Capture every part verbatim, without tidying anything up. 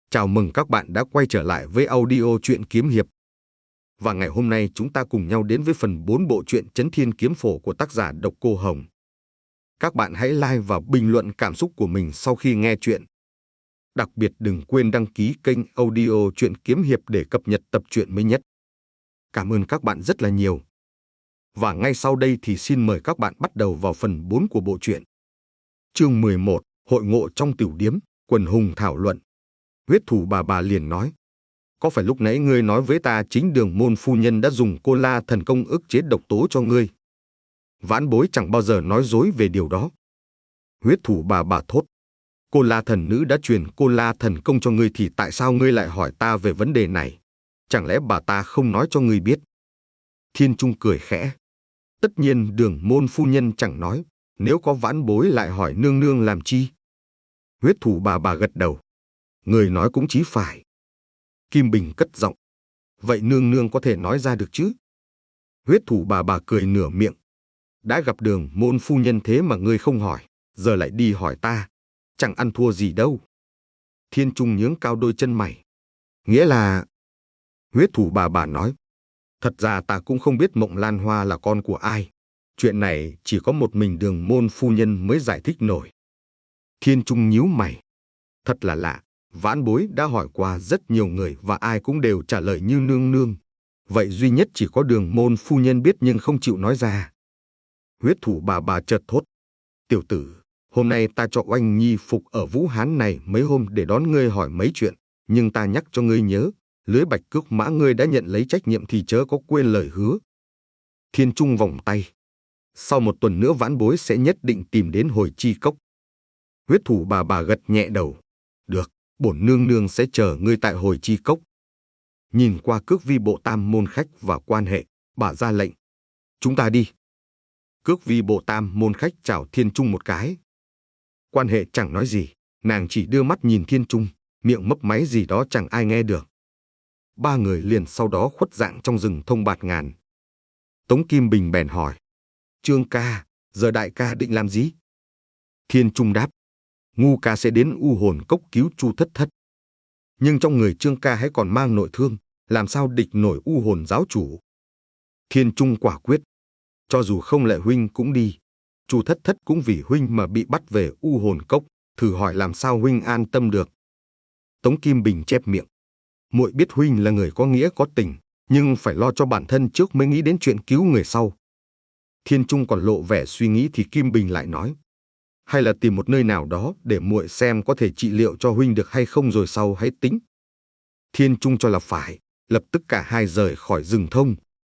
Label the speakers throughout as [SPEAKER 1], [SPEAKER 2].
[SPEAKER 1] Chào mừng các bạn đã quay trở lại với audio truyện kiếm hiệp. Và ngày hôm nay chúng ta cùng nhau đến với phần bốn bộ truyện Chấn Thiên Kiếm Phổ của tác giả Độc Cô Hồng. Các bạn hãy like và bình luận cảm xúc của mình sau khi nghe truyện. Đặc biệt đừng quên đăng ký kênh audio truyện kiếm hiệp để cập nhật tập truyện mới nhất. Cảm ơn các bạn rất là nhiều. Và ngay sau đây thì xin mời các bạn bắt đầu vào phần bốn của bộ truyện. Chương mười một, Hội ngộ trong tiểu điếm, quần hùng thảo luận. Huyết thủ bà bà liền nói, có phải lúc nãy ngươi nói với ta chính Đường Môn phu nhân đã dùng cô la thần công ức chế độc tố cho ngươi? Vãn bối chẳng bao giờ nói dối về điều đó. Huyết thủ bà bà thốt, cô la thần nữ đã truyền cô la thần công cho ngươi thì tại sao ngươi lại hỏi ta về vấn đề này? Chẳng lẽ bà ta không nói cho ngươi biết? Thiên Trung cười khẽ, tất nhiên Đường Môn phu nhân chẳng nói, nếu có vãn bối lại hỏi nương nương làm chi? Huyết thủ bà bà gật đầu, người nói cũng chí phải. Kim Bình cất giọng, vậy nương nương có thể nói ra được chứ? Huyết thủ bà bà cười nửa miệng, đã gặp Đường Môn phu nhân thế mà ngươi không hỏi, giờ lại đi hỏi ta, chẳng ăn thua gì đâu. Thiên Trung nhướng cao đôi chân mày, nghĩa là... Huyết thủ bà bà nói, thật ra ta cũng không biết Mộng Lan Hoa là con của ai. Chuyện này chỉ có một mình Đường Môn phu nhân mới giải thích nổi. Thiên Trung nhíu mày, thật là lạ. Vãn bối đã hỏi qua rất nhiều người và ai cũng đều trả lời như nương nương. Vậy duy nhất chỉ có Đường Môn phu nhân biết nhưng không chịu nói ra. Huyết thủ bà bà chợt thốt, tiểu tử, hôm nay ta cho Oanh Nhi phục ở Vũ Hán này mấy hôm để đón ngươi hỏi mấy chuyện, nhưng ta nhắc cho ngươi nhớ, lưới bạch cước mã ngươi đã nhận lấy trách nhiệm thì chớ có quên lời hứa. Thiên Trung vòng tay, sau một tuần nữa vãn bối sẽ nhất định tìm đến Hồi Chi Cốc. Huyết thủ bà bà gật nhẹ đầu, được, bổn nương nương sẽ chờ ngươi tại Hồi Chi Cốc. Nhìn qua Cước Vi bộ tam môn khách và quan hệ, bà ra lệnh, chúng ta đi. Cước Vi bộ tam môn khách chào Thiên Trung một cái. Quan hệ chẳng nói gì, nàng chỉ đưa mắt nhìn Thiên Trung, miệng mấp máy gì đó chẳng ai nghe được. Ba người liền sau đó khuất dạng trong rừng thông bạt ngàn. Tống Kim Bình bèn hỏi, Trương ca, giờ đại ca định làm gì? Thiên Trung đáp, ngu ca sẽ đến U Hồn Cốc cứu Chu Thất Thất. Nhưng trong người Trương ca hãy còn mang nội thương, làm sao địch nổi U Hồn giáo chủ? Thiên Trung quả quyết, cho dù không lệ huynh cũng đi. Chu Thất Thất cũng vì huynh mà bị bắt về U Hồn Cốc, thử hỏi làm sao huynh an tâm được? Tống Kim Bình chép miệng, muội biết huynh là người có nghĩa có tình, nhưng phải lo cho bản thân trước mới nghĩ đến chuyện cứu người sau. Thiên Trung còn lộ vẻ suy nghĩ thì Kim Bình lại nói, hay là tìm một nơi nào đó để muội xem có thể trị liệu cho huynh được hay không rồi sau hãy tính. Thiên Trung cho là phải, lập tức cả hai rời khỏi rừng thông.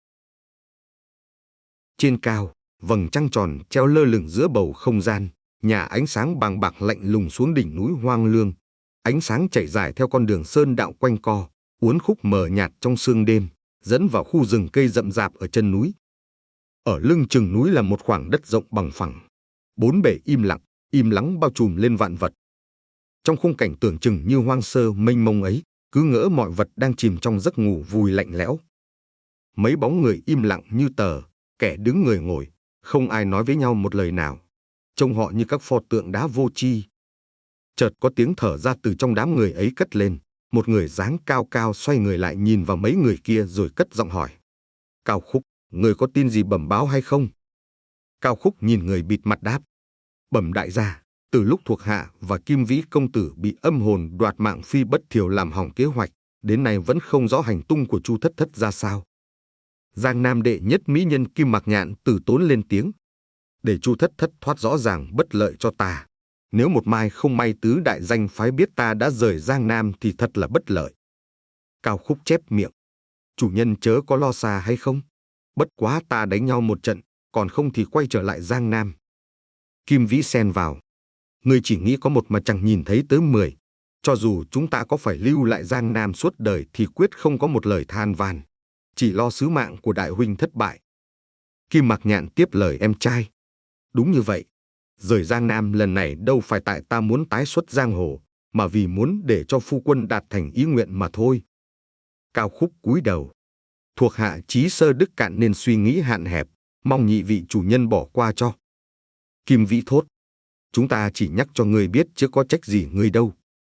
[SPEAKER 1] Trên cao, vầng trăng tròn treo lơ lửng giữa bầu không gian, nhà ánh sáng bàng bạc lạnh lùng xuống đỉnh núi hoang lương. Ánh sáng chảy dài theo con đường sơn đạo quanh co, uốn khúc mờ nhạt trong sương đêm, dẫn vào khu rừng cây rậm rạp ở chân núi. Ở lưng chừng núi là một khoảng đất rộng bằng phẳng. Bốn bể im lặng, im lắng bao trùm lên vạn vật. Trong khung cảnh tưởng chừng như hoang sơ mênh mông ấy, cứ ngỡ mọi vật đang chìm trong giấc ngủ vùi lạnh lẽo. Mấy bóng người im lặng như tờ, kẻ đứng người ngồi, không ai nói với nhau một lời nào. Trông họ như các pho tượng đá vô tri. Chợt có tiếng thở ra từ trong đám người ấy cất lên. Một người dáng cao cao xoay người lại nhìn vào mấy người kia rồi cất giọng hỏi, Cao Khúc, người có tin gì bẩm báo hay không? Cao Khúc nhìn người bịt mặt đáp, bẩm đại gia, từ lúc thuộc hạ và Kim Vĩ công tử bị âm hồn đoạt mạng Phi Bất Thiều làm hỏng kế hoạch, đến nay vẫn không rõ hành tung của Chu Thất Thất ra sao. Giang Nam đệ nhất mỹ nhân Kim Mạc Nhạn từ tốn lên tiếng, để Chu Thất Thất thoát rõ ràng bất lợi cho ta. Nếu một mai không may tứ đại danh phái biết ta đã rời Giang Nam thì thật là bất lợi. Cao Khúc chép miệng, chủ nhân chớ có lo xa hay không? Bất quá ta đánh nhau một trận, còn không thì quay trở lại Giang Nam. Kim Vĩ xen vào, ngươi chỉ nghĩ có một mà chẳng nhìn thấy tới mười. Cho dù chúng ta có phải lưu lại Giang Nam suốt đời thì quyết không có một lời than van, chỉ lo sứ mạng của đại huynh thất bại. Kim Mạc Nhạn tiếp lời em trai, đúng như vậy. Rời Giang Nam lần này đâu phải tại ta muốn tái xuất giang hồ, mà vì muốn để cho phu quân đạt thành ý nguyện mà thôi. Cao Khúc cúi đầu, thuộc hạ trí sơ đức cạn nên suy nghĩ hạn hẹp, mong nhị vị chủ nhân bỏ qua cho. Kim Vĩ thốt, chúng ta chỉ nhắc cho ngươi biết chứ có trách gì ngươi đâu.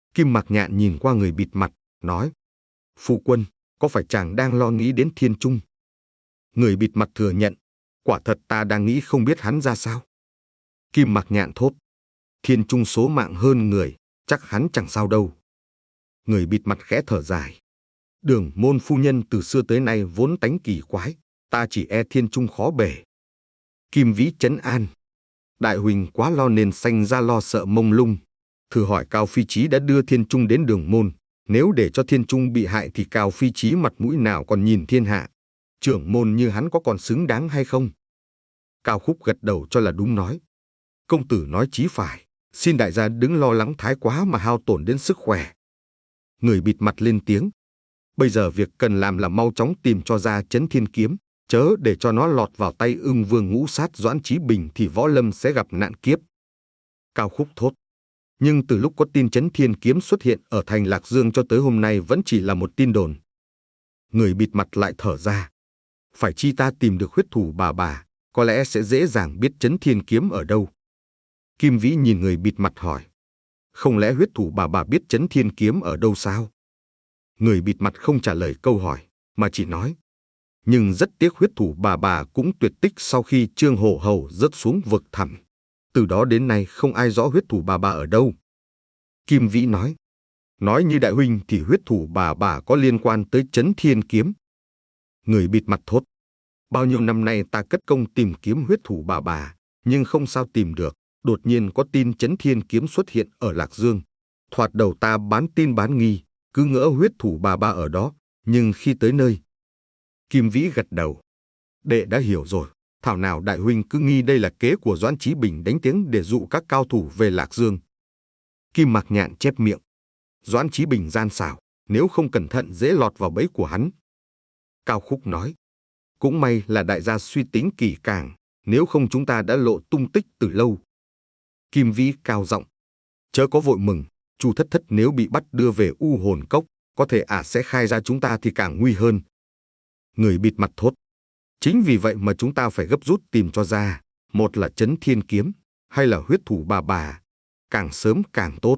[SPEAKER 1] Kim Mạc Nhạn nhìn qua người bịt mặt, nói: Phu quân, có phải chàng đang lo nghĩ đến Thiên Trung? Người bịt mặt thừa nhận: Quả thật ta đang nghĩ không biết hắn ra sao. Kim Mạc Nhạn thốt: Thiên Trung số mạng hơn người, chắc hắn chẳng sao đâu. Người bịt mặt khẽ thở dài: Đường môn phu nhân từ xưa tới nay vốn tánh kỳ quái, ta chỉ e Thiên Trung khó bề. Kim Vĩ trấn an: Đại huynh quá lo nên sanh ra lo sợ mông lung. Thử hỏi Cao Phi Chí đã đưa Thiên Trung đến đường môn, nếu để cho Thiên Trung bị hại thì Cao Phi Chí mặt mũi nào còn nhìn thiên hạ? Trưởng môn như hắn có còn xứng đáng hay không? Cao Khúc gật đầu cho là đúng, nói: Công tử nói chí phải, xin đại gia đừng lo lắng thái quá mà hao tổn đến sức khỏe. Người bịt mặt lên tiếng: Bây giờ việc cần làm là mau chóng tìm cho ra Chấn Thiên Kiếm, chớ để cho nó lọt vào tay Ưng Vương ngũ sát Doãn Chí Bình thì võ lâm sẽ gặp nạn kiếp. Cao Khúc thốt: Nhưng từ lúc có tin Chấn Thiên Kiếm xuất hiện ở thành Lạc Dương cho tới hôm nay vẫn chỉ là một tin đồn. Người bịt mặt lại thở ra: Phải chi ta tìm được huyết thủ bà bà, có lẽ sẽ dễ dàng biết Chấn Thiên Kiếm ở đâu. Kim Vĩ nhìn người bịt mặt hỏi: Không lẽ huyết thủ bà bà biết Chấn Thiên Kiếm ở đâu sao? Người bịt mặt không trả lời câu hỏi, mà chỉ nói: Nhưng rất tiếc huyết thủ bà bà cũng tuyệt tích sau khi Trương Hổ Hầu rớt xuống vực thẳm. Từ đó đến nay không ai rõ huyết thủ bà bà ở đâu. Kim Vĩ nói: Nói như đại huynh thì huyết thủ bà bà có liên quan tới Chấn Thiên Kiếm. Người bịt mặt thốt: Bao nhiêu năm nay ta cất công tìm kiếm huyết thủ bà bà, nhưng không sao tìm được. Đột nhiên có tin Chấn Thiên Kiếm xuất hiện ở Lạc Dương. Thoạt đầu ta bán tin bán nghi, cứ ngỡ huyết thủ bà bà ở đó, nhưng khi tới nơi... Kim Vĩ gật đầu: Đệ đã hiểu rồi, thảo nào đại huynh cứ nghi đây là kế của Doãn Chí Bình đánh tiếng để dụ các cao thủ về Lạc Dương. Kim Mạc Nhạn chép miệng: Doãn Chí Bình gian xảo, nếu không cẩn thận dễ lọt vào bẫy của hắn. Cao Khúc nói: Cũng may là đại gia suy tính kỹ càng, nếu không chúng ta đã lộ tung tích từ lâu. Kim Vĩ cao giọng: Chớ có vội mừng, Chu Thất Thất nếu bị bắt đưa về U Hồn Cốc, có thể ả à sẽ khai ra chúng ta thì càng nguy hơn. Người bịt mặt thốt: Chính vì vậy mà chúng ta phải gấp rút tìm cho ra, một là Chấn Thiên Kiếm, hay là huyết thủ bà bà, càng sớm càng tốt.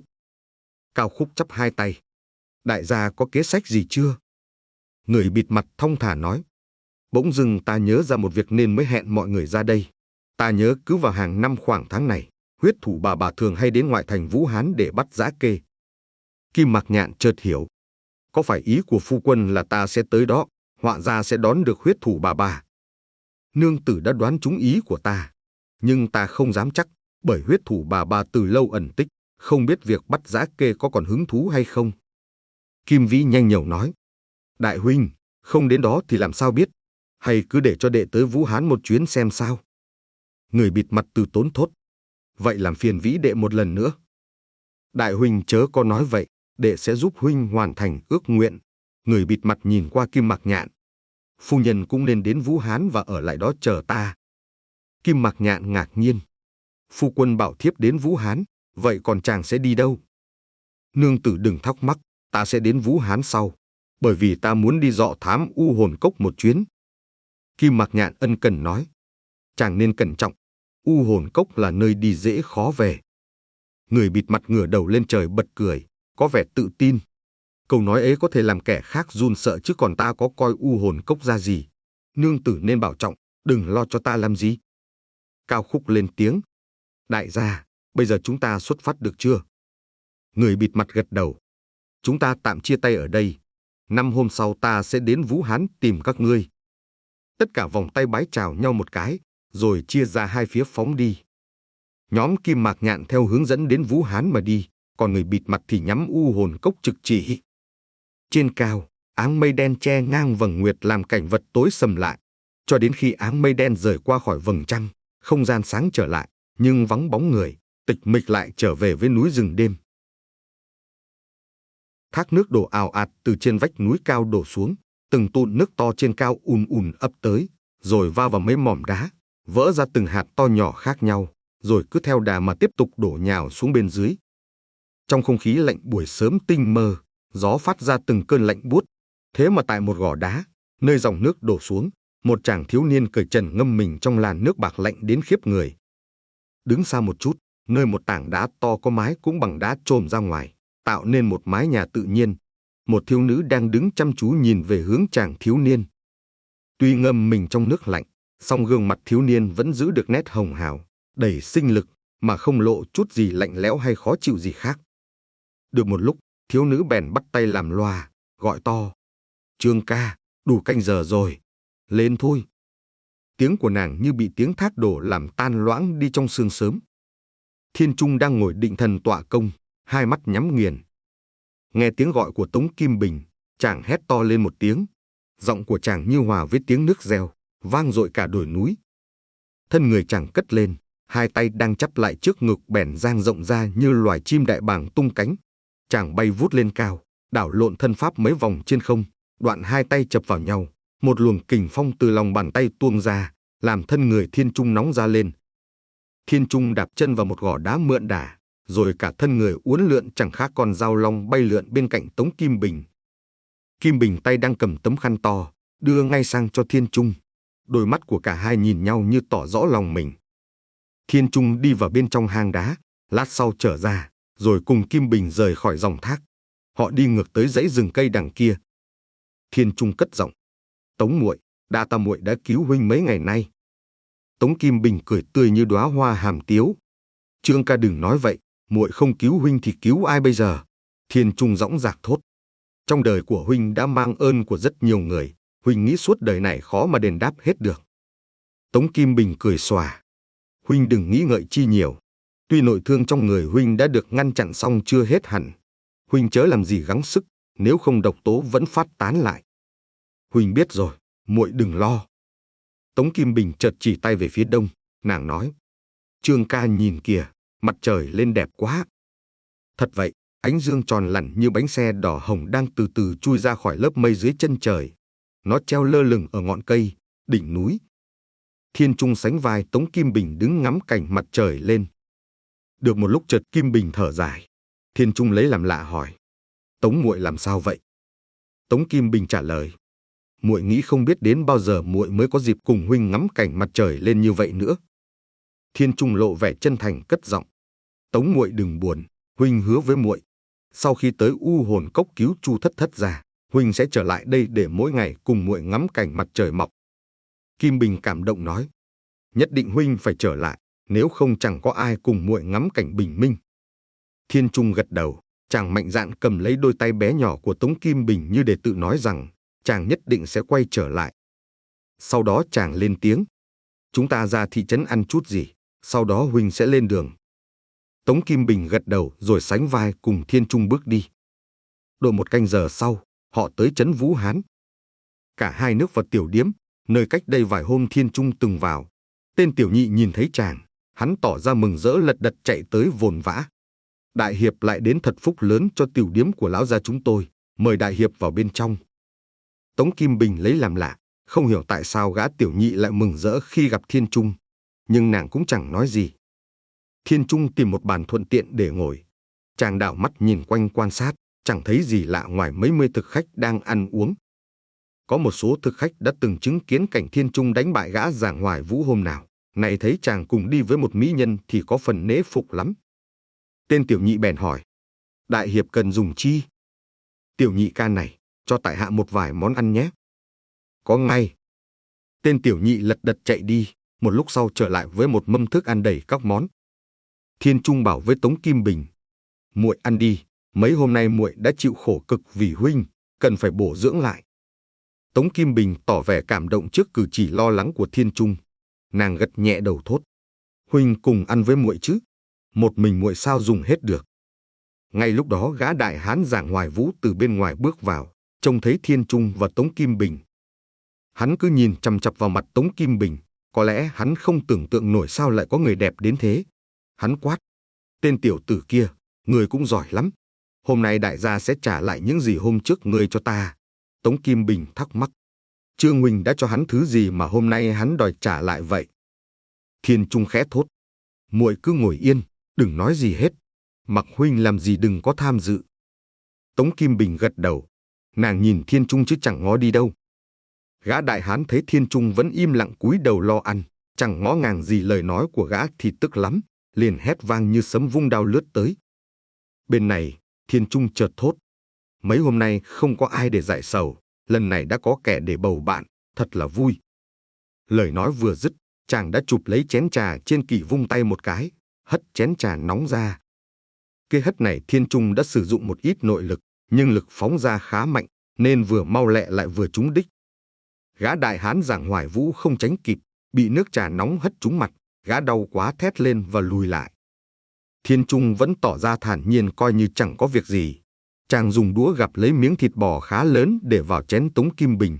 [SPEAKER 1] Cao Khúc chắp hai tay: Đại gia có kế sách gì chưa? Người bịt mặt thong thả nói: Bỗng dưng ta nhớ ra một việc nên mới hẹn mọi người ra đây. Ta nhớ cứ vào hàng năm khoảng tháng này, huyết thủ bà bà thường hay đến ngoại thành Vũ Hán để bắt Dã Kê. Kim Mạc Nhạn chợt hiểu: Có phải ý của phu quân là ta sẽ tới đó, họa ra sẽ đón được huyết thủ bà bà? Nương tử đã đoán trúng ý của ta, nhưng ta không dám chắc, bởi huyết thủ bà bà từ lâu ẩn tích, không biết việc bắt Dã Kê có còn hứng thú hay không. Kim Vĩ nhanh nhẩu nói: Đại huynh, không đến đó thì làm sao biết, hay cứ để cho đệ tới Vũ Hán một chuyến xem sao. Người bịt mặt từ tốn thốt: Vậy làm phiền Vĩ đệ một lần nữa. Đại huynh chớ có nói vậy, đệ sẽ giúp huynh hoàn thành ước nguyện. Người bịt mặt nhìn qua Kim Mạc Nhạn: Phu nhân cũng nên đến Vũ Hán và ở lại đó chờ ta. Kim Mạc Nhạn ngạc nhiên: Phu quân bảo thiếp đến Vũ Hán, vậy còn chàng sẽ đi đâu? Nương tử đừng thắc mắc, ta sẽ đến Vũ Hán sau, bởi vì ta muốn đi dọ thám U Hồn Cốc một chuyến. Kim Mạc Nhạn ân cần nói: Chàng nên cẩn trọng, U Hồn Cốc là nơi đi dễ khó về. Người bịt mặt ngửa đầu lên trời bật cười, có vẻ tự tin. Câu nói ấy có thể làm kẻ khác run sợ, chứ còn ta có coi U Hồn Cốc ra gì. Nương tử nên bảo trọng, đừng lo cho ta làm gì. Cao Khúc lên tiếng: Đại gia, bây giờ chúng ta xuất phát được chưa? Người bịt mặt gật đầu: Chúng ta tạm chia tay ở đây. Năm hôm sau ta sẽ đến Vũ Hán tìm các ngươi. Tất cả vòng tay bái chào nhau một cái, rồi chia ra hai phía phóng đi. Nhóm Kim Mạc Nhạn theo hướng dẫn đến Vũ Hán mà đi, còn người bịt mặt thì nhắm U Hồn Cốc trực chỉ. Trên cao, áng mây đen che ngang vầng nguyệt làm cảnh vật tối sầm lại. Cho đến khi áng mây đen rời qua khỏi vầng trăng, không gian sáng trở lại, nhưng vắng bóng người, tịch mịch lại trở về với núi rừng đêm. Thác nước đổ ào ạt từ trên vách núi cao đổ xuống, từng tụn nước to trên cao ùn ùn ấp tới, rồi va vào mấy mỏm đá, vỡ ra từng hạt to nhỏ khác nhau, rồi cứ theo đà mà tiếp tục đổ nhào xuống bên dưới. Trong không khí lạnh buổi sớm tinh mơ, gió phát ra từng cơn lạnh buốt. Thế mà tại một gò đá, nơi dòng nước đổ xuống, một chàng thiếu niên cởi trần ngâm mình trong làn nước bạc lạnh đến khiếp người. Đứng xa một chút, nơi một tảng đá to có mái cũng bằng đá chôm ra ngoài, tạo nên một mái nhà tự nhiên. Một thiếu nữ đang đứng chăm chú nhìn về hướng chàng thiếu niên. Tuy ngâm mình trong nước lạnh, song gương mặt thiếu niên vẫn giữ được nét hồng hào, đầy sinh lực, mà không lộ chút gì lạnh lẽo hay khó chịu gì khác. Được một lúc, thiếu nữ bèn bắt tay làm loa, gọi to. Trương ca, đủ canh giờ rồi, lên thôi. Tiếng của nàng như bị tiếng thác đổ làm tan loãng đi trong sương sớm. Thiên Trung đang ngồi định thần tọa công, hai mắt nhắm nghiền. Nghe tiếng gọi của Tống Kim Bình, chàng hét to lên một tiếng. Giọng của chàng như hòa với tiếng nước reo, vang dội cả đồi núi. Thân người chàng cất lên, hai tay đang chắp lại trước ngực bèn dang rộng ra như loài chim đại bàng tung cánh. Chàng bay vút lên cao, đảo lộn thân pháp mấy vòng trên không, đoạn hai tay chập vào nhau, một luồng kình phong từ lòng bàn tay tuôn ra, làm thân người Thiên Trung nóng ra lên. Thiên Trung đạp chân vào một gò đá mượn đà, rồi cả thân người uốn lượn chẳng khác con dao long bay lượn bên cạnh Tống Kim Bình. Kim Bình tay đang cầm tấm khăn to, đưa ngay sang cho Thiên Trung. Đôi mắt của cả hai nhìn nhau như tỏ rõ lòng mình. Thiên Trung đi vào bên trong hang đá, lát sau trở ra, rồi cùng Kim Bình rời khỏi dòng thác. Họ đi ngược tới dãy rừng cây đằng kia. Thiên Trung cất giọng. Tống muội, đa tạ muội đã cứu huynh mấy ngày nay. Tống Kim Bình cười tươi như đóa hoa hàm tiếu. Trương ca đừng nói vậy, muội không cứu huynh thì cứu ai bây giờ? Thiên Trung dõng dạc thốt. Trong đời của huynh đã mang ơn của rất nhiều người, huynh nghĩ suốt đời này khó mà đền đáp hết được. Tống Kim Bình cười xòa. Huynh đừng nghĩ ngợi chi nhiều. Tuy nội thương trong người huynh đã được ngăn chặn xong chưa hết hẳn. Huynh chớ làm gì gắng sức, nếu không độc tố vẫn phát tán lại. Huynh biết rồi, muội đừng lo. Tống Kim Bình chợt chỉ tay về phía đông, nàng nói. Trương ca nhìn kìa, mặt trời lên đẹp quá. Thật vậy, ánh dương tròn lẳn như bánh xe đỏ hồng đang từ từ chui ra khỏi lớp mây dưới chân trời. Nó treo lơ lửng ở ngọn cây, đỉnh núi. Thiên Trung sánh vai Tống Kim Bình đứng ngắm cảnh mặt trời lên. Được một lúc chợt Kim Bình thở dài. Thiên Trung lấy làm lạ hỏi. Tống muội làm sao vậy? Tống Kim Bình trả lời. Muội nghĩ không biết đến bao giờ muội mới có dịp cùng huynh ngắm cảnh mặt trời lên như vậy nữa. Thiên Trung lộ vẻ chân thành cất giọng. Tống muội đừng buồn, huynh hứa với muội, sau khi tới U Hồn Cốc cứu Chu Thất Thất ra, huynh sẽ trở lại đây để mỗi ngày cùng muội ngắm cảnh mặt trời mọc. Kim Bình cảm động nói. Nhất định huynh phải trở lại, nếu không chẳng có ai cùng muội ngắm cảnh bình minh. Thiên Trung gật đầu, chàng mạnh dạn cầm lấy đôi tay bé nhỏ của Tống Kim Bình như để tự nói rằng chàng nhất định sẽ quay trở lại. Sau đó chàng lên tiếng. Chúng ta ra thị trấn ăn chút gì, sau đó huynh sẽ lên đường. Tống Kim Bình gật đầu rồi sánh vai cùng Thiên Trung bước đi. Độ một canh giờ sau, họ tới trấn Vũ Hán. Cả hai nước vào tiểu điếm, nơi cách đây vài hôm Thiên Trung từng vào. Tên tiểu nhị nhìn thấy chàng, hắn tỏ ra mừng rỡ lật đật chạy tới vồn vã. Đại hiệp lại đến thật phúc lớn cho tiểu điếm của lão gia chúng tôi, mời đại hiệp vào bên trong. Tống Kim Bình lấy làm lạ, không hiểu tại sao gã tiểu nhị lại mừng rỡ khi gặp Thiên Trung, nhưng nàng cũng chẳng nói gì. Thiên Trung tìm một bàn thuận tiện để ngồi. Chàng đảo mắt nhìn quanh quan sát, chẳng thấy gì lạ ngoài mấy mươi thực khách đang ăn uống. Có một số thực khách đã từng chứng kiến cảnh Thiên Trung đánh bại gã Giảng Hoài Vũ hôm nào, này thấy chàng cùng đi với một mỹ nhân thì có phần nể phục lắm. Tên tiểu nhị bèn hỏi, đại hiệp cần dùng chi? Tiểu nhị ca này, cho tại hạ một vài món ăn nhé. Có ngay. Tên tiểu nhị lật đật chạy đi, một lúc sau trở lại với một mâm thức ăn đầy các món. Thiên Trung bảo với Tống Kim Bình, muội ăn đi, mấy hôm nay muội đã chịu khổ cực vì huynh, cần phải bổ dưỡng lại. Tống Kim Bình tỏ vẻ cảm động trước cử chỉ lo lắng của Thiên Trung. Nàng gật nhẹ đầu thốt, huynh cùng ăn với muội chứ, một mình muội sao dùng hết được. Ngay lúc đó gã đại hán Giảng Hoài Vũ từ bên ngoài bước vào, trông thấy Thiên Trung và Tống Kim Bình. Hắn cứ nhìn chằm chằm vào mặt Tống Kim Bình, có lẽ hắn không tưởng tượng nổi sao lại có người đẹp đến thế. Hắn quát, tên tiểu tử kia, người cũng giỏi lắm. Hôm nay đại gia sẽ trả lại những gì hôm trước ngươi cho ta. Tống Kim Bình thắc mắc, Trương huynh đã cho hắn thứ gì mà hôm nay hắn đòi trả lại vậy? Thiên Trung khẽ thốt, muội cứ ngồi yên, đừng nói gì hết. Mặc huynh làm gì đừng có tham dự. Tống Kim Bình gật đầu, nàng nhìn Thiên Trung chứ chẳng ngó đi đâu. Gã đại hán thấy Thiên Trung vẫn im lặng cúi đầu lo ăn, chẳng ngó ngàng gì lời nói của gã thì tức lắm, liền hét vang như sấm vung đao lướt tới. Bên này, Thiên Trung chợt thốt. Mấy hôm nay không có ai để giải sầu, lần này đã có kẻ để bầu bạn, thật là vui. Lời nói vừa dứt, chàng đã chụp lấy chén trà trên kỷ vung tay một cái, hất chén trà nóng ra. Cái hất này Thiên Trung đã sử dụng một ít nội lực, nhưng lực phóng ra khá mạnh, nên vừa mau lẹ lại vừa trúng đích. Gã đại hán Giảng Hoài Vũ không tránh kịp, bị nước trà nóng hất trúng mặt, gã đau quá thét lên và lùi lại. Thiên Trung vẫn tỏ ra thản nhiên coi như chẳng có việc gì. Chàng dùng đũa gắp lấy miếng thịt bò khá lớn để vào chén Tống Kim Bình.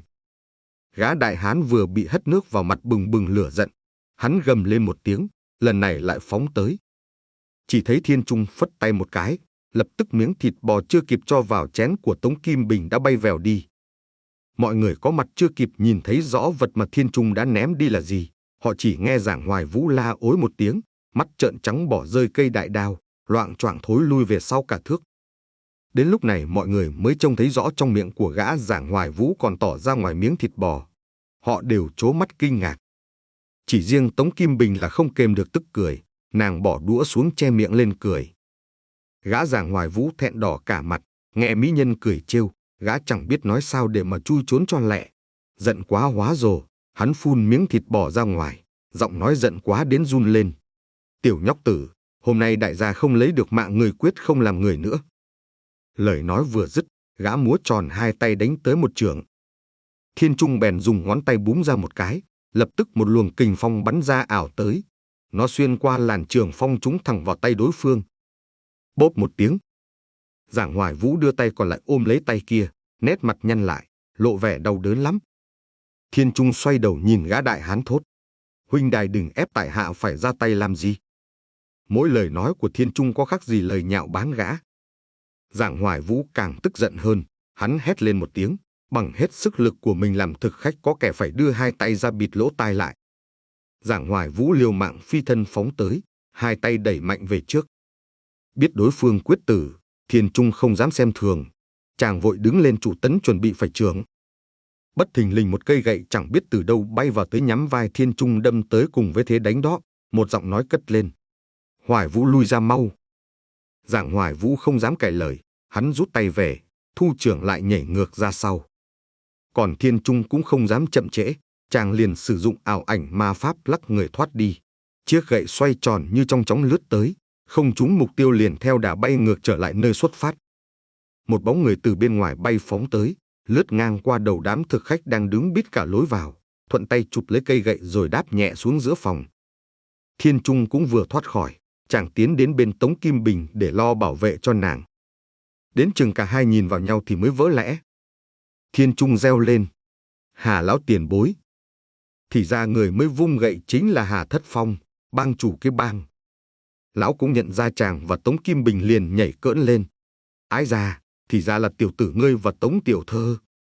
[SPEAKER 1] Gã đại hán vừa bị hất nước vào mặt bừng bừng lửa giận. Hắn gầm lên một tiếng, lần này lại phóng tới. Chỉ thấy Thiên Trung phất tay một cái, lập tức miếng thịt bò chưa kịp cho vào chén của Tống Kim Bình đã bay vèo đi. Mọi người có mặt chưa kịp nhìn thấy rõ vật mà Thiên Trung đã ném đi là gì. Họ chỉ nghe Giảng Hoài Vũ la ối một tiếng, mắt trợn trắng bỏ rơi cây đại đao, loạng choạng thối lui về sau cả thước. Đến lúc này mọi người mới trông thấy rõ trong miệng của gã Giảng Hoài Vũ còn tỏ ra ngoài miếng thịt bò. Họ đều trố mắt kinh ngạc. Chỉ riêng Tống Kim Bình là không kềm được tức cười, nàng bỏ đũa xuống che miệng lên cười. Gã Giảng Hoài Vũ thẹn đỏ cả mặt, nghe mỹ nhân cười trêu, gã chẳng biết nói sao để mà chui trốn cho lẹ. Giận quá hóa rồ, hắn phun miếng thịt bò ra ngoài, giọng nói giận quá đến run lên. Tiểu nhóc tử, hôm nay đại gia không lấy được mạng người quyết không làm người nữa. Lời nói vừa dứt, gã múa tròn hai tay đánh tới một chưởng. Thiên Trung bèn dùng ngón tay búng ra một cái, lập tức một luồng kình phong bắn ra ảo tới. Nó xuyên qua làn trường phong trúng thẳng vào tay đối phương. Bốp một tiếng. Giảng Hoài Vũ đưa tay còn lại ôm lấy tay kia, nét mặt nhăn lại, lộ vẻ đau đớn lắm. Thiên Trung xoay đầu nhìn gã đại hán thốt. Huynh đài đừng ép tại hạ phải ra tay làm gì. Mỗi lời nói của Thiên Trung có khác gì lời nhạo báng gã. Giảng Hoài Vũ càng tức giận hơn, hắn hét lên một tiếng, bằng hết sức lực của mình làm thực khách có kẻ phải đưa hai tay ra bịt lỗ tai lại. Giảng Hoài Vũ liều mạng phi thân phóng tới, hai tay đẩy mạnh về trước. Biết đối phương quyết tử, Thiên Trung không dám xem thường, chàng vội đứng lên trụ tấn chuẩn bị phải chưởng. Bất thình lình một cây gậy chẳng biết từ đâu bay vào tới nhắm vai Thiên Trung đâm tới cùng với thế đánh đó, một giọng nói cất lên. Hoài Vũ lui ra mau. Giảng Hoài Vũ không dám cãi lời, hắn rút tay về, thu chưởng lại nhảy ngược ra sau. Còn Thiên Trung cũng không dám chậm trễ, chàng liền sử dụng ảo ảnh ma pháp lắc người thoát đi. Chiếc gậy xoay tròn như trong chóng lướt tới, không trúng mục tiêu liền theo đà bay ngược trở lại nơi xuất phát. Một bóng người từ bên ngoài bay phóng tới, lướt ngang qua đầu đám thực khách đang đứng bít cả lối vào, thuận tay chụp lấy cây gậy rồi đáp nhẹ xuống giữa phòng. Thiên Trung cũng vừa thoát khỏi, chàng tiến đến bên Tống Kim Bình để lo bảo vệ cho nàng. Đến chừng cả hai nhìn vào nhau thì mới vỡ lẽ. Thiên Trung reo lên. Hà lão tiền bối. Thì ra người mới vung gậy chính là Hà Thất Phong, bang chủ cái bang. Lão cũng nhận ra chàng và Tống Kim Bình liền nhảy cỡn lên. Ái ra, thì ra là tiểu tử ngươi và Tống tiểu thơ.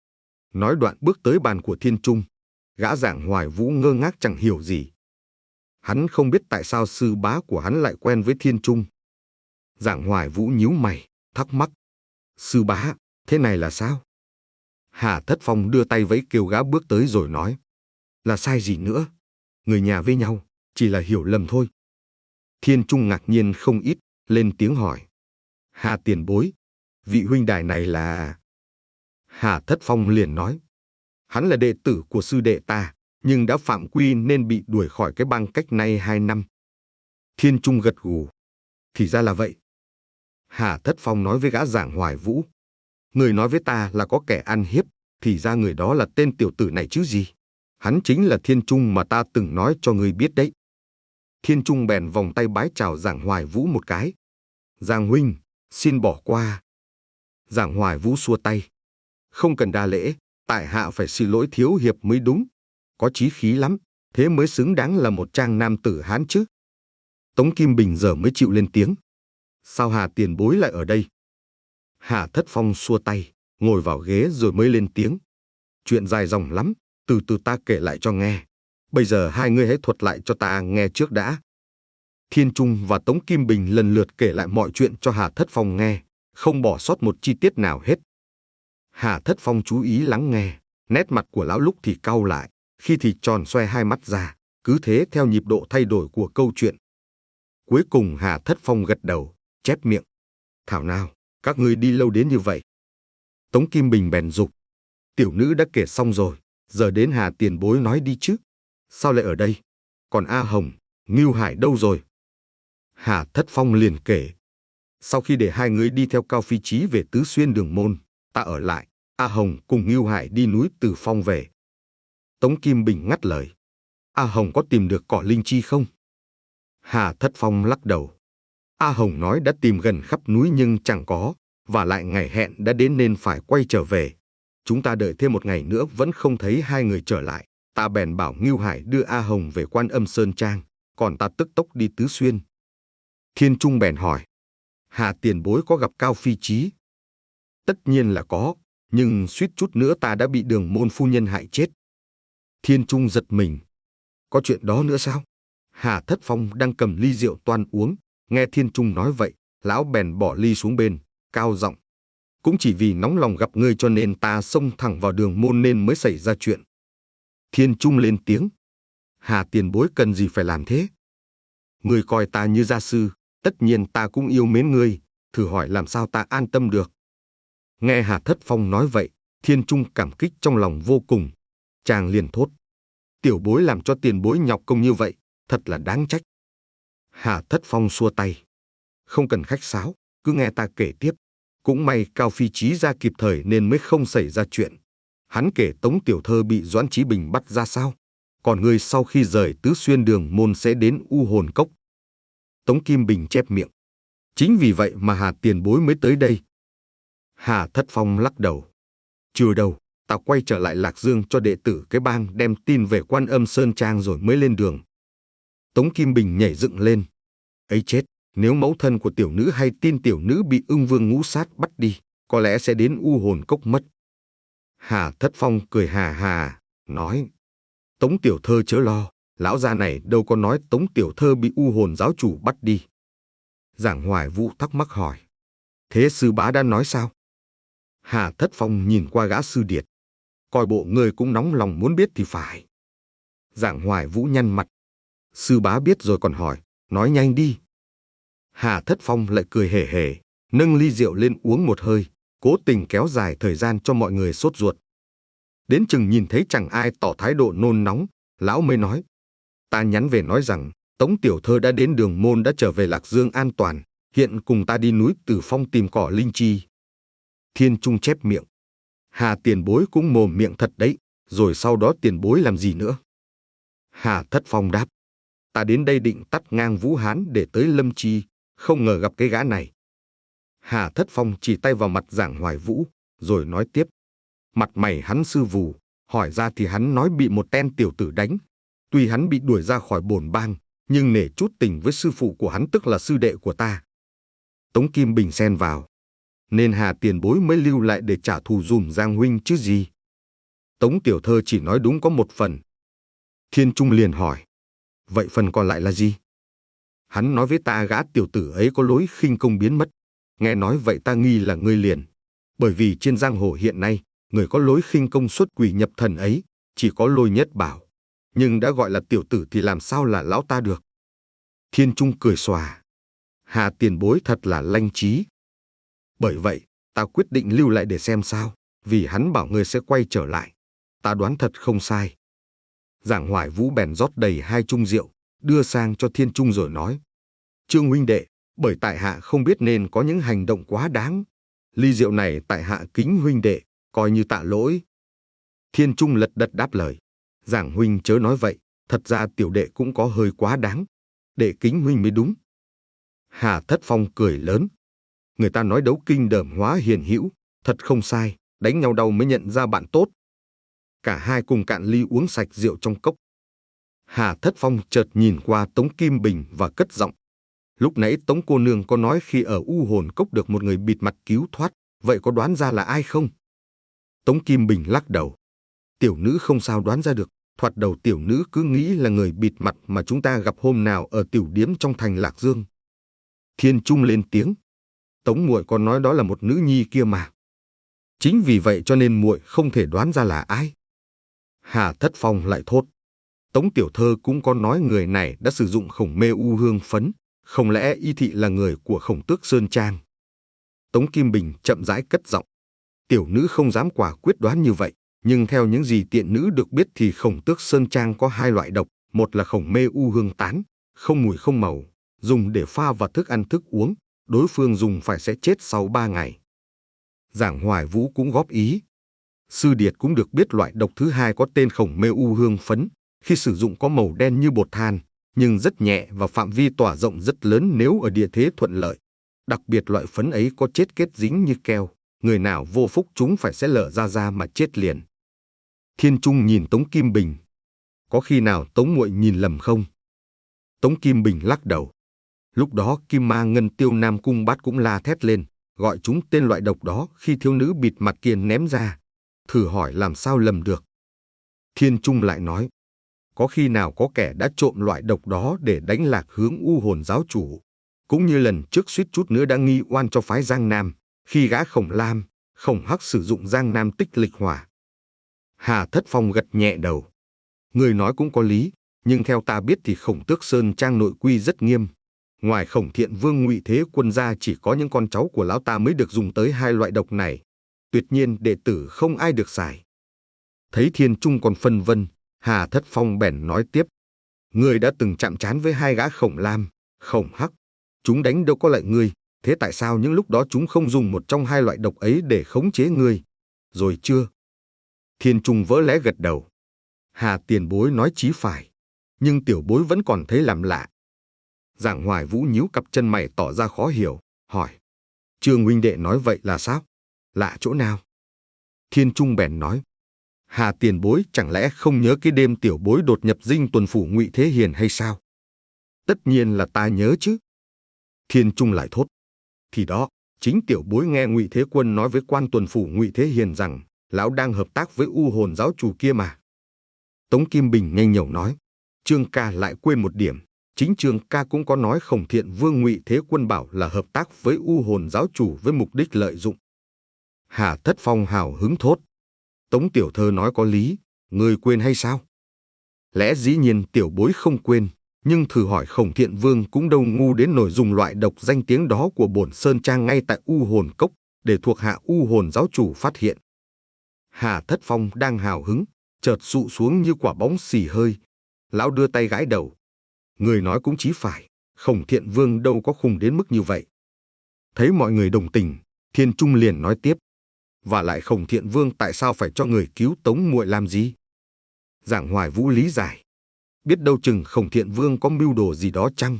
[SPEAKER 1] Nói đoạn bước tới bàn của Thiên Trung. Gã Giảng Hoài Vũ ngơ ngác chẳng hiểu gì. Hắn không biết tại sao sư bá của hắn lại quen với Thiên Trung. Giảng Hoài Vũ nhíu mày, thắc mắc. Sư bá, thế này là sao? Hà Thất Phong đưa tay vẫy kêu gã bước tới rồi nói. Là sai gì nữa? Người nhà với nhau, chỉ là hiểu lầm thôi. Thiên Trung ngạc nhiên không ít, lên tiếng hỏi. Hà tiền bối, vị huynh đài này là... Hà Thất Phong liền nói. Hắn là đệ tử của sư đệ ta, nhưng đã phạm quy nên bị đuổi khỏi cái bang cách nay hai năm. Thiên Trung gật gù. Thì ra là vậy. Hà Thất Phong nói với gã Giảng Hoài Vũ. Người nói với ta là có kẻ ăn hiếp, thì ra người đó là tên tiểu tử này chứ gì. Hắn chính là Thiên Trung mà ta từng nói cho người biết đấy. Thiên Trung bèn vòng tay bái chào Giảng Hoài Vũ một cái. Giang huynh, xin bỏ qua. Giảng Hoài Vũ xua tay. Không cần đa lễ, tại hạ phải xin lỗi thiếu hiệp mới đúng. Có chí khí lắm, thế mới xứng đáng là một trang nam tử Hán chứ. Tống Kim Bình giờ mới chịu lên tiếng. Sao Hà tiền bối lại ở đây? Hà Thất Phong xua tay, ngồi vào ghế rồi mới lên tiếng. Chuyện dài dòng lắm, từ từ ta kể lại cho nghe. Bây giờ hai ngươi hãy thuật lại cho ta nghe trước đã. Thiên Trung và Tống Kim Bình lần lượt kể lại mọi chuyện cho Hà Thất Phong nghe, không bỏ sót một chi tiết nào hết. Hà Thất Phong chú ý lắng nghe, nét mặt của lão lúc thì cau lại, khi thì tròn xoe hai mắt ra, cứ thế theo nhịp độ thay đổi của câu chuyện. Cuối cùng Hà Thất Phong gật đầu, chép miệng. Thảo nào, Các ngươi đi lâu đến như vậy. Tống Kim Bình bèn giục. Tiểu nữ đã kể xong rồi, giờ đến Hà tiền bối nói đi chứ. Sao lại ở đây? Còn A Hồng, Ngưu Hải đâu rồi? Hà Thất Phong liền kể. Sau khi để hai người đi theo Cao Phi Chí về Tứ Xuyên Đường Môn, ta ở lại, A Hồng cùng Ngưu Hải đi núi Từ Phong về. Tống Kim Bình ngắt lời. A Hồng có tìm được cỏ linh chi không? Hà Thất Phong lắc đầu. A Hồng nói đã tìm gần khắp núi nhưng chẳng có, và lại ngày hẹn đã đến nên phải quay trở về. Chúng ta đợi thêm một ngày nữa vẫn không thấy hai người trở lại. Ta bèn bảo Ngưu Hải đưa A Hồng về Quan Âm Sơn Trang, còn ta tức tốc đi Tứ Xuyên. Thiên Trung bèn hỏi. Hà tiền bối có gặp Cao Phi Chí? Tất nhiên là có, nhưng suýt chút nữa ta đã bị Đường Môn phu nhân hại chết. Thiên Trung giật mình. Có chuyện đó nữa sao? Hà Thất Phong đang cầm ly rượu toan uống, nghe Thiên Trung nói vậy, lão bèn bỏ ly xuống bên, cao giọng. Cũng chỉ vì nóng lòng gặp ngươi cho nên ta xông thẳng vào Đường Môn nên mới xảy ra chuyện. Thiên Trung lên tiếng. Hà tiền bối cần gì phải làm thế? Ngươi coi ta như gia sư, tất nhiên ta cũng yêu mến ngươi, thử hỏi làm sao ta an tâm được. Nghe Hà Thất Phong nói vậy, Thiên Trung cảm kích trong lòng vô cùng. Chàng liền thốt. Tiểu bối làm cho tiền bối nhọc công như vậy, thật là đáng trách. Hà Thất Phong xua tay. Không cần khách sáo, cứ nghe ta kể tiếp. Cũng may Cao Phi Chí ra kịp thời nên mới không xảy ra chuyện. Hắn kể Tống tiểu thơ bị Doãn Chí Bình bắt ra sao. Còn ngươi sau khi rời Tứ Xuyên Đường Môn sẽ đến U Hồn Cốc. Tống Kim Bình chép miệng. Chính vì vậy mà Hà tiền bối mới tới đây. Hà Thất Phong lắc đầu. Chưa đâu, ta quay trở lại Lạc Dương cho đệ tử cái bang đem tin về Quan Âm Sơn Trang rồi mới lên đường. Tống Kim Bình nhảy dựng lên. Ấy chết, nếu mẫu thân của tiểu nữ hay tin tiểu nữ bị Ưng Vương ngũ sát bắt đi, có lẽ sẽ đến U Hồn Cốc mất. Hà Thất Phong cười hà hà, nói. Tống tiểu thơ chớ lo, lão gia này đâu có nói Tống tiểu thơ bị U Hồn giáo chủ bắt đi. Giảng Hoài Vũ thắc mắc hỏi. Thế sư bá đã nói sao? Hà Thất Phong nhìn qua gã sư điệt. Coi bộ người cũng nóng lòng muốn biết thì phải. Giảng Hoài Vũ nhăn mặt. Sư bá biết rồi còn hỏi, nói nhanh đi. Hà Thất Phong lại cười hề hề, nâng ly rượu lên uống một hơi, cố tình kéo dài thời gian cho mọi người sốt ruột. Đến chừng nhìn thấy chẳng ai tỏ thái độ nôn nóng, lão mới nói. Ta nhắn về nói rằng, Tống tiểu thơ đã đến Đường Môn đã trở về Lạc Dương an toàn, hiện cùng ta đi núi Từ Phong tìm cỏ linh chi. Thiên Trung chép miệng. Hà tiền bối cũng mồm miệng thật đấy, rồi sau đó tiền bối làm gì nữa? Hà Thất Phong đáp. Ta đến đây định tắt ngang Vũ Hán để tới Lâm Chi, không ngờ gặp cái gã này. Hà Thất Phong chỉ tay vào mặt Giảng Hoài Vũ, rồi nói tiếp. Mặt mày hắn sư vù, hỏi ra thì hắn nói bị một tên tiểu tử đánh. Tuy hắn bị đuổi ra khỏi bổn bang, nhưng nể chút tình với sư phụ của hắn tức là sư đệ của ta. Tống Kim Bình xen vào. Nên Hà tiền bối mới lưu lại để trả thù dùm Giang huynh chứ gì. Tống tiểu thơ chỉ nói đúng có một phần. Thiên Trung liền hỏi. Vậy phần còn lại là gì? Hắn nói với ta gã tiểu tử ấy có lối khinh công biến mất. Nghe nói vậy ta nghi là ngươi liền. Bởi vì trên giang hồ hiện nay, người có lối khinh công xuất quỷ nhập thần ấy, chỉ có Lôi Nhất Bảo. Nhưng đã gọi là tiểu tử thì làm sao là lão ta được? Thiên Trung cười xòa. Hà tiền bối thật là lanh trí. Bởi vậy, ta quyết định lưu lại để xem sao, vì hắn bảo ngươi sẽ quay trở lại. Ta đoán thật không sai. Giảng Hoài Vũ bèn rót đầy hai chung rượu, đưa sang cho Thiên Trung rồi nói. Trương huynh đệ, bởi tại hạ không biết nên có những hành động quá đáng. Ly rượu này tại hạ kính huynh đệ, coi như tạ lỗi. Thiên Trung lật đật đáp lời. Giảng huynh chớ nói vậy, thật ra tiểu đệ cũng có hơi quá đáng. Đệ kính huynh mới đúng. Hà Thất Phong cười lớn. Người ta nói đấu kinh đởm hóa hiền hữu, thật không sai, đánh nhau đau mới nhận ra bạn tốt. Cả hai cùng cạn ly uống sạch rượu trong cốc. Hà Thất Phong chợt nhìn qua Tống Kim Bình và cất giọng. Lúc nãy Tống cô nương có nói khi ở U Hồn Cốc được một người bịt mặt cứu thoát, vậy có đoán ra là ai không? Tống Kim Bình lắc đầu. Tiểu nữ không sao đoán ra được, thoạt đầu tiểu nữ cứ nghĩ là người bịt mặt mà chúng ta gặp hôm nào ở tiểu điếm trong thành Lạc Dương. Thiên Trung lên tiếng. Tống muội có nói đó là một nữ nhi kia mà. Chính vì vậy cho nên muội không thể đoán ra là ai. Hà Thất Phong lại thốt. Tống tiểu thơ cũng có nói người này đã sử dụng khổng mê u hương phấn, không lẽ y thị là người của Khổng Tước Sơn Trang. Tống Kim Bình chậm rãi cất giọng. Tiểu nữ không dám quả quyết đoán như vậy, nhưng theo những gì tiện nữ được biết thì khổng tước sơn trang có hai loại độc, một là khổng mê u hương tán, không mùi không màu, dùng để pha vào thức ăn thức uống, đối phương dùng phải sẽ chết sau ba ngày. Giảng Hoài Vũ cũng góp ý. Sư Điệt cũng được biết loại độc thứ hai có tên khổng mê u hương phấn, khi sử dụng có màu đen như bột than, nhưng rất nhẹ và phạm vi tỏa rộng rất lớn nếu ở địa thế thuận lợi. Đặc biệt loại phấn ấy có chết kết dính như keo, người nào vô phúc chúng phải sẽ lở ra da mà chết liền. Thiên Trung nhìn Tống Kim Bình. Có khi nào Tống muội nhìn lầm không? Tống Kim Bình lắc đầu. Lúc đó Kim Ma Ngân Tiêu Nam Cung Bát cũng la thét lên, gọi chúng tên loại độc đó khi thiếu nữ bịt mặt kia ném ra. Thử hỏi làm sao lầm được. Thiên Trung lại nói, có khi nào có kẻ đã trộm loại độc đó để đánh lạc hướng u hồn giáo chủ, cũng như lần trước suýt chút nữa đã nghi oan cho phái Giang Nam, khi gã Khổng Lam, Khổng Hắc sử dụng Giang Nam tích lịch hỏa. Hà Thất Phong gật nhẹ đầu. Người nói cũng có lý, nhưng theo ta biết thì Khổng Tước Sơn trang nội quy rất nghiêm. Ngoài Khổng Thiện Vương Ngụy Thế Quân ra chỉ có những con cháu của lão ta mới được dùng tới hai loại độc này. Tuyệt nhiên đệ tử không ai được xài. Thấy Thiên Trung còn phân vân, Hà Thất Phong bèn nói tiếp. Ngươi đã từng chạm trán với hai gã Khổng Lam, Khổng Hắc. Chúng đánh đâu có lại ngươi, thế tại sao những lúc đó chúng không dùng một trong hai loại độc ấy để khống chế ngươi? Rồi chưa? Thiên Trung vỡ lẽ gật đầu. Hà tiền bối nói chí phải, nhưng tiểu bối vẫn còn thấy làm lạ. Giảng Hoài Vũ nhíu cặp chân mày tỏ ra khó hiểu, hỏi. Trương huynh đệ nói vậy là sao? Lạ chỗ nào? Thiên Trung bèn nói. Hà tiền bối chẳng lẽ không nhớ cái đêm tiểu bối đột nhập dinh tuần phủ Ngụy Thế Hiền hay sao? Tất nhiên là ta nhớ chứ. Thiên Trung lại thốt. Thì đó, chính tiểu bối nghe Ngụy Thế Quân nói với quan tuần phủ Ngụy Thế Hiền rằng lão đang hợp tác với u hồn giáo chủ kia mà. Tống Kim Bình nhanh nhẩu nói. Trương ca lại quên một điểm. Chính Trương ca cũng có nói Khổng Thiện Vương Ngụy Thế Quân bảo là hợp tác với u hồn giáo chủ với mục đích lợi dụng. Hà Thất Phong hào hứng thốt. Tống tiểu thơ nói có lý, ngươi quên hay sao? Lẽ dĩ nhiên tiểu bối không quên, nhưng thử hỏi Khổng Thiện Vương cũng đâu ngu đến nổi dùng loại độc danh tiếng đó của bổn sơn trang ngay tại u hồn cốc để thuộc hạ u hồn giáo chủ phát hiện. Hà Thất Phong đang hào hứng, chợt sụ xuống như quả bóng xì hơi. Lão đưa tay gãi đầu. Người nói cũng chí phải, Khổng Thiện Vương đâu có khùng đến mức như vậy. Thấy mọi người đồng tình, Thiên Trung liền nói tiếp. Và lại Khổng Thiện Vương tại sao phải cho người cứu Tống muội làm gì? Giảng Hoài Vũ lý giải. Biết đâu chừng Khổng Thiện Vương có mưu đồ gì đó chăng?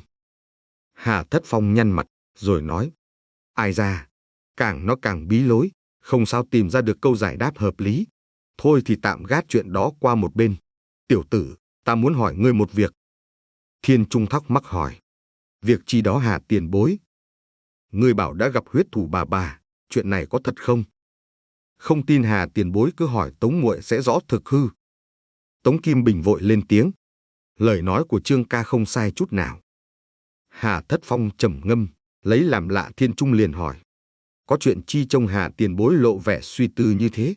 [SPEAKER 1] Hà Thất Phong nhăn mặt, rồi nói. Ai ra, càng nó càng bí lối, không sao tìm ra được câu giải đáp hợp lý. Thôi thì tạm gác chuyện đó qua một bên. Tiểu tử, ta muốn hỏi ngươi một việc. Thiên Trung thắc mắc hỏi. Việc chi đó Hà tiền bối? Ngươi bảo đã gặp huyết thủ bà bà, chuyện này có thật không? Không tin Hà tiền bối cứ hỏi Tống muội sẽ rõ thực hư. Tống Kim Bình vội lên tiếng. Lời nói của Trương ca không sai chút nào. Hà Thất Phong trầm ngâm, lấy làm lạ. Thiên Trung liền hỏi. Có chuyện chi trông Hà tiền bối lộ vẻ suy tư như thế?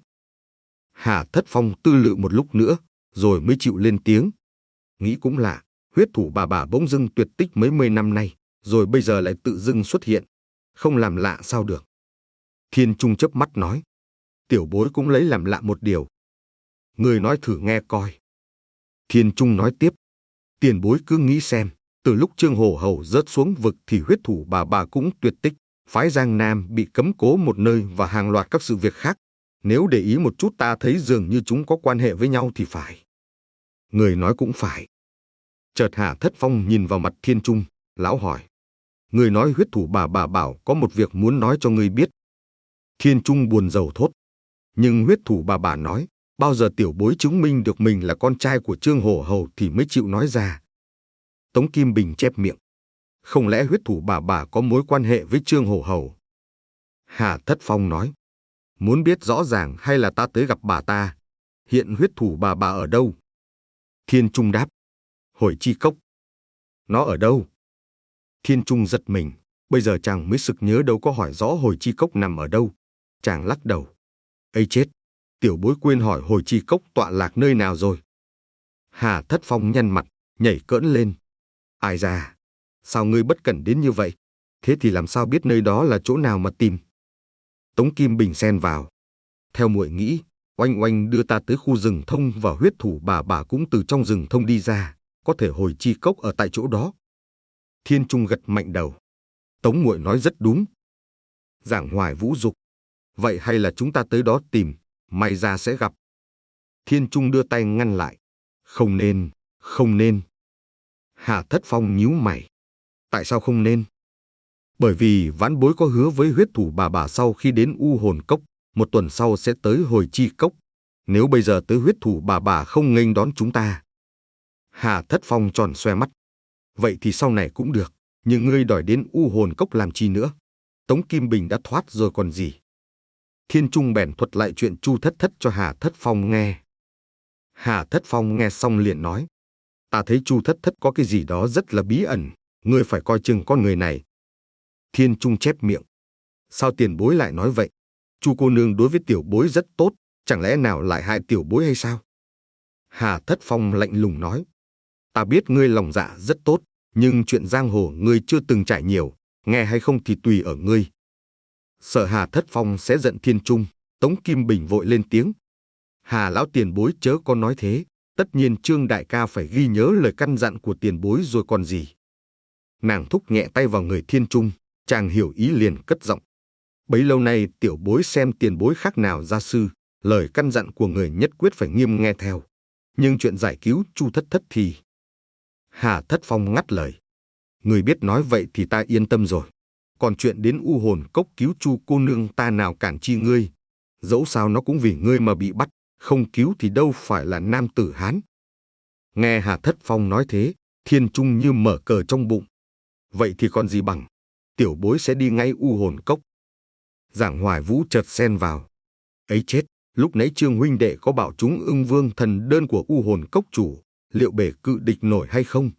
[SPEAKER 1] Hà Thất Phong tư lự một lúc nữa, rồi mới chịu lên tiếng. Nghĩ cũng lạ, huyết thủ bà bà bỗng dưng tuyệt tích mấy mươi năm nay, rồi bây giờ lại tự dưng xuất hiện. Không làm lạ sao được? Thiên Trung chớp mắt nói. Tiểu bối cũng lấy làm lạ một điều. Người nói thử nghe coi. Thiên Trung nói tiếp. Tiền bối cứ nghĩ xem, từ lúc Trương Hổ Hầu rớt xuống vực thì huyết thủ bà bà cũng tuyệt tích. Phái Giang Nam bị cấm cố một nơi và hàng loạt các sự việc khác. Nếu để ý một chút ta thấy dường như chúng có quan hệ với nhau thì phải. Người nói cũng phải. Chợt Hà Thất Phong nhìn vào mặt Thiên Trung, lão hỏi. Người nói huyết thủ bà bà bảo có một việc muốn nói cho người biết. Thiên Trung buồn rầu thốt. Nhưng huyết thủ bà bà nói, bao giờ tiểu bối chứng minh được mình là con trai của Trương Hổ Hầu thì mới chịu nói ra. Tống Kim Bình chép miệng. Không lẽ huyết thủ bà bà có mối quan hệ với Trương Hổ Hầu? Hà Thất Phong nói. Muốn biết rõ ràng hay là ta tới gặp bà ta? Hiện huyết thủ bà bà ở đâu? Thiên Trung đáp. Hồi Chi Cốc. Nó ở đâu? Thiên Trung giật mình. Bây giờ chàng mới sực nhớ đâu có hỏi rõ Hồi Chi Cốc nằm ở đâu. Chàng lắc đầu. Ây chết, tiểu bối quên hỏi Hồi Chi Cốc tọa lạc nơi nào rồi. Hà Thất Phong nhăn mặt, nhảy cỡn lên. Ai ra, sao ngươi bất cẩn đến như vậy? Thế thì làm sao biết nơi đó là chỗ nào mà tìm? Tống Kim Bình xen vào. Theo muội nghĩ, oanh oanh đưa ta tới khu rừng thông và huyết thủ bà bà cũng từ trong rừng thông đi ra, có thể hồi chi cốc ở tại chỗ đó. Thiên Trung gật mạnh đầu. Tống muội nói rất đúng. Giảng Hoài Vũ dục. Vậy hay là chúng ta tới đó tìm, may ra sẽ gặp. Thiên Trung đưa tay ngăn lại. Không nên, không nên. Hà Thất Phong nhíu mày. Tại sao không nên? Bởi vì vãn bối có hứa với huyết thủ bà bà sau khi đến U Hồn Cốc, một tuần sau sẽ tới hồi chi cốc. Nếu bây giờ tới huyết thủ bà bà không nghênh đón chúng ta. Hà Thất Phong tròn xoe mắt. Vậy thì sau này cũng được, nhưng ngươi đòi đến U Hồn Cốc làm chi nữa? Tống Kim Bình đã thoát rồi còn gì. Thiên Trung bèn thuật lại chuyện Chu Thất Thất cho Hà Thất Phong nghe. Hà Thất Phong nghe xong liền nói. Ta thấy Chu Thất Thất có cái gì đó rất là bí ẩn, ngươi phải coi chừng con người này. Thiên Trung chép miệng. Sao tiền bối lại nói vậy? Chu cô nương đối với tiểu bối rất tốt, chẳng lẽ nào lại hại tiểu bối hay sao? Hà Thất Phong lạnh lùng nói. Ta biết ngươi lòng dạ rất tốt, nhưng chuyện giang hồ ngươi chưa từng trải nhiều, nghe hay không thì tùy ở ngươi. Sợ Hà Thất Phong sẽ giận Thiên Trung, Tống Kim Bình vội lên tiếng. Hà lão tiền bối chớ có nói thế, tất nhiên Trương đại ca phải ghi nhớ lời căn dặn của tiền bối rồi còn gì. Nàng thúc nhẹ tay vào người Thiên Trung, chàng hiểu ý liền cất giọng. Bấy lâu nay tiểu bối xem tiền bối khác nào gia sư, lời căn dặn của người nhất quyết phải nghiêm nghe theo. Nhưng chuyện giải cứu Chu Thất Thất thì... Hà Thất Phong ngắt lời. Người biết nói vậy thì ta yên tâm rồi. Còn chuyện đến U Hồn Cốc cứu Chu cô nương ta nào cản chi ngươi. Dẫu sao nó cũng vì ngươi mà bị bắt, không cứu thì đâu phải là nam tử Hán. Nghe Hà Thất Phong nói thế, Thiên Trung như mở cờ trong bụng. Vậy thì còn gì bằng, tiểu bối sẽ đi ngay U Hồn Cốc. Giảng Hoài Vũ chợt xen vào. Ấy chết, lúc nãy Trương huynh đệ có bảo chúng Ưng Vương thần đơn của U Hồn Cốc chủ, liệu bể cự địch nổi hay không?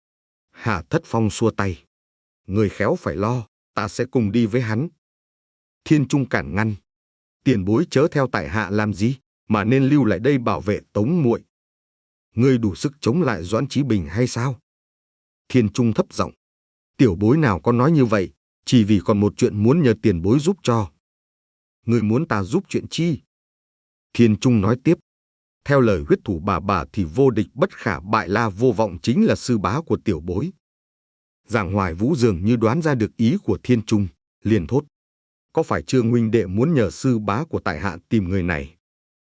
[SPEAKER 1] Hà Thất Phong xua tay. Người khéo phải lo, ta sẽ cùng đi với hắn. Thiên Trung cản ngăn. Tiền bối chớ theo tại hạ làm gì, mà nên lưu lại đây bảo vệ Tống muội. Ngươi đủ sức chống lại Doãn Chí Bình hay sao? Thiên Trung thấp giọng. Tiểu bối nào có nói như vậy, chỉ vì còn một chuyện muốn nhờ tiền bối giúp cho. Ngươi muốn ta giúp chuyện chi? Thiên Trung nói tiếp. Theo lời huyết thủ bà bà thì vô địch bất khả bại La Vô Vọng chính là sư bá của tiểu bối. Giảng Hoài Vũ dường như đoán ra được ý của Thiên Trung, liền thốt. Có phải Trương huynh đệ muốn nhờ sư bá của tại hạ tìm người này?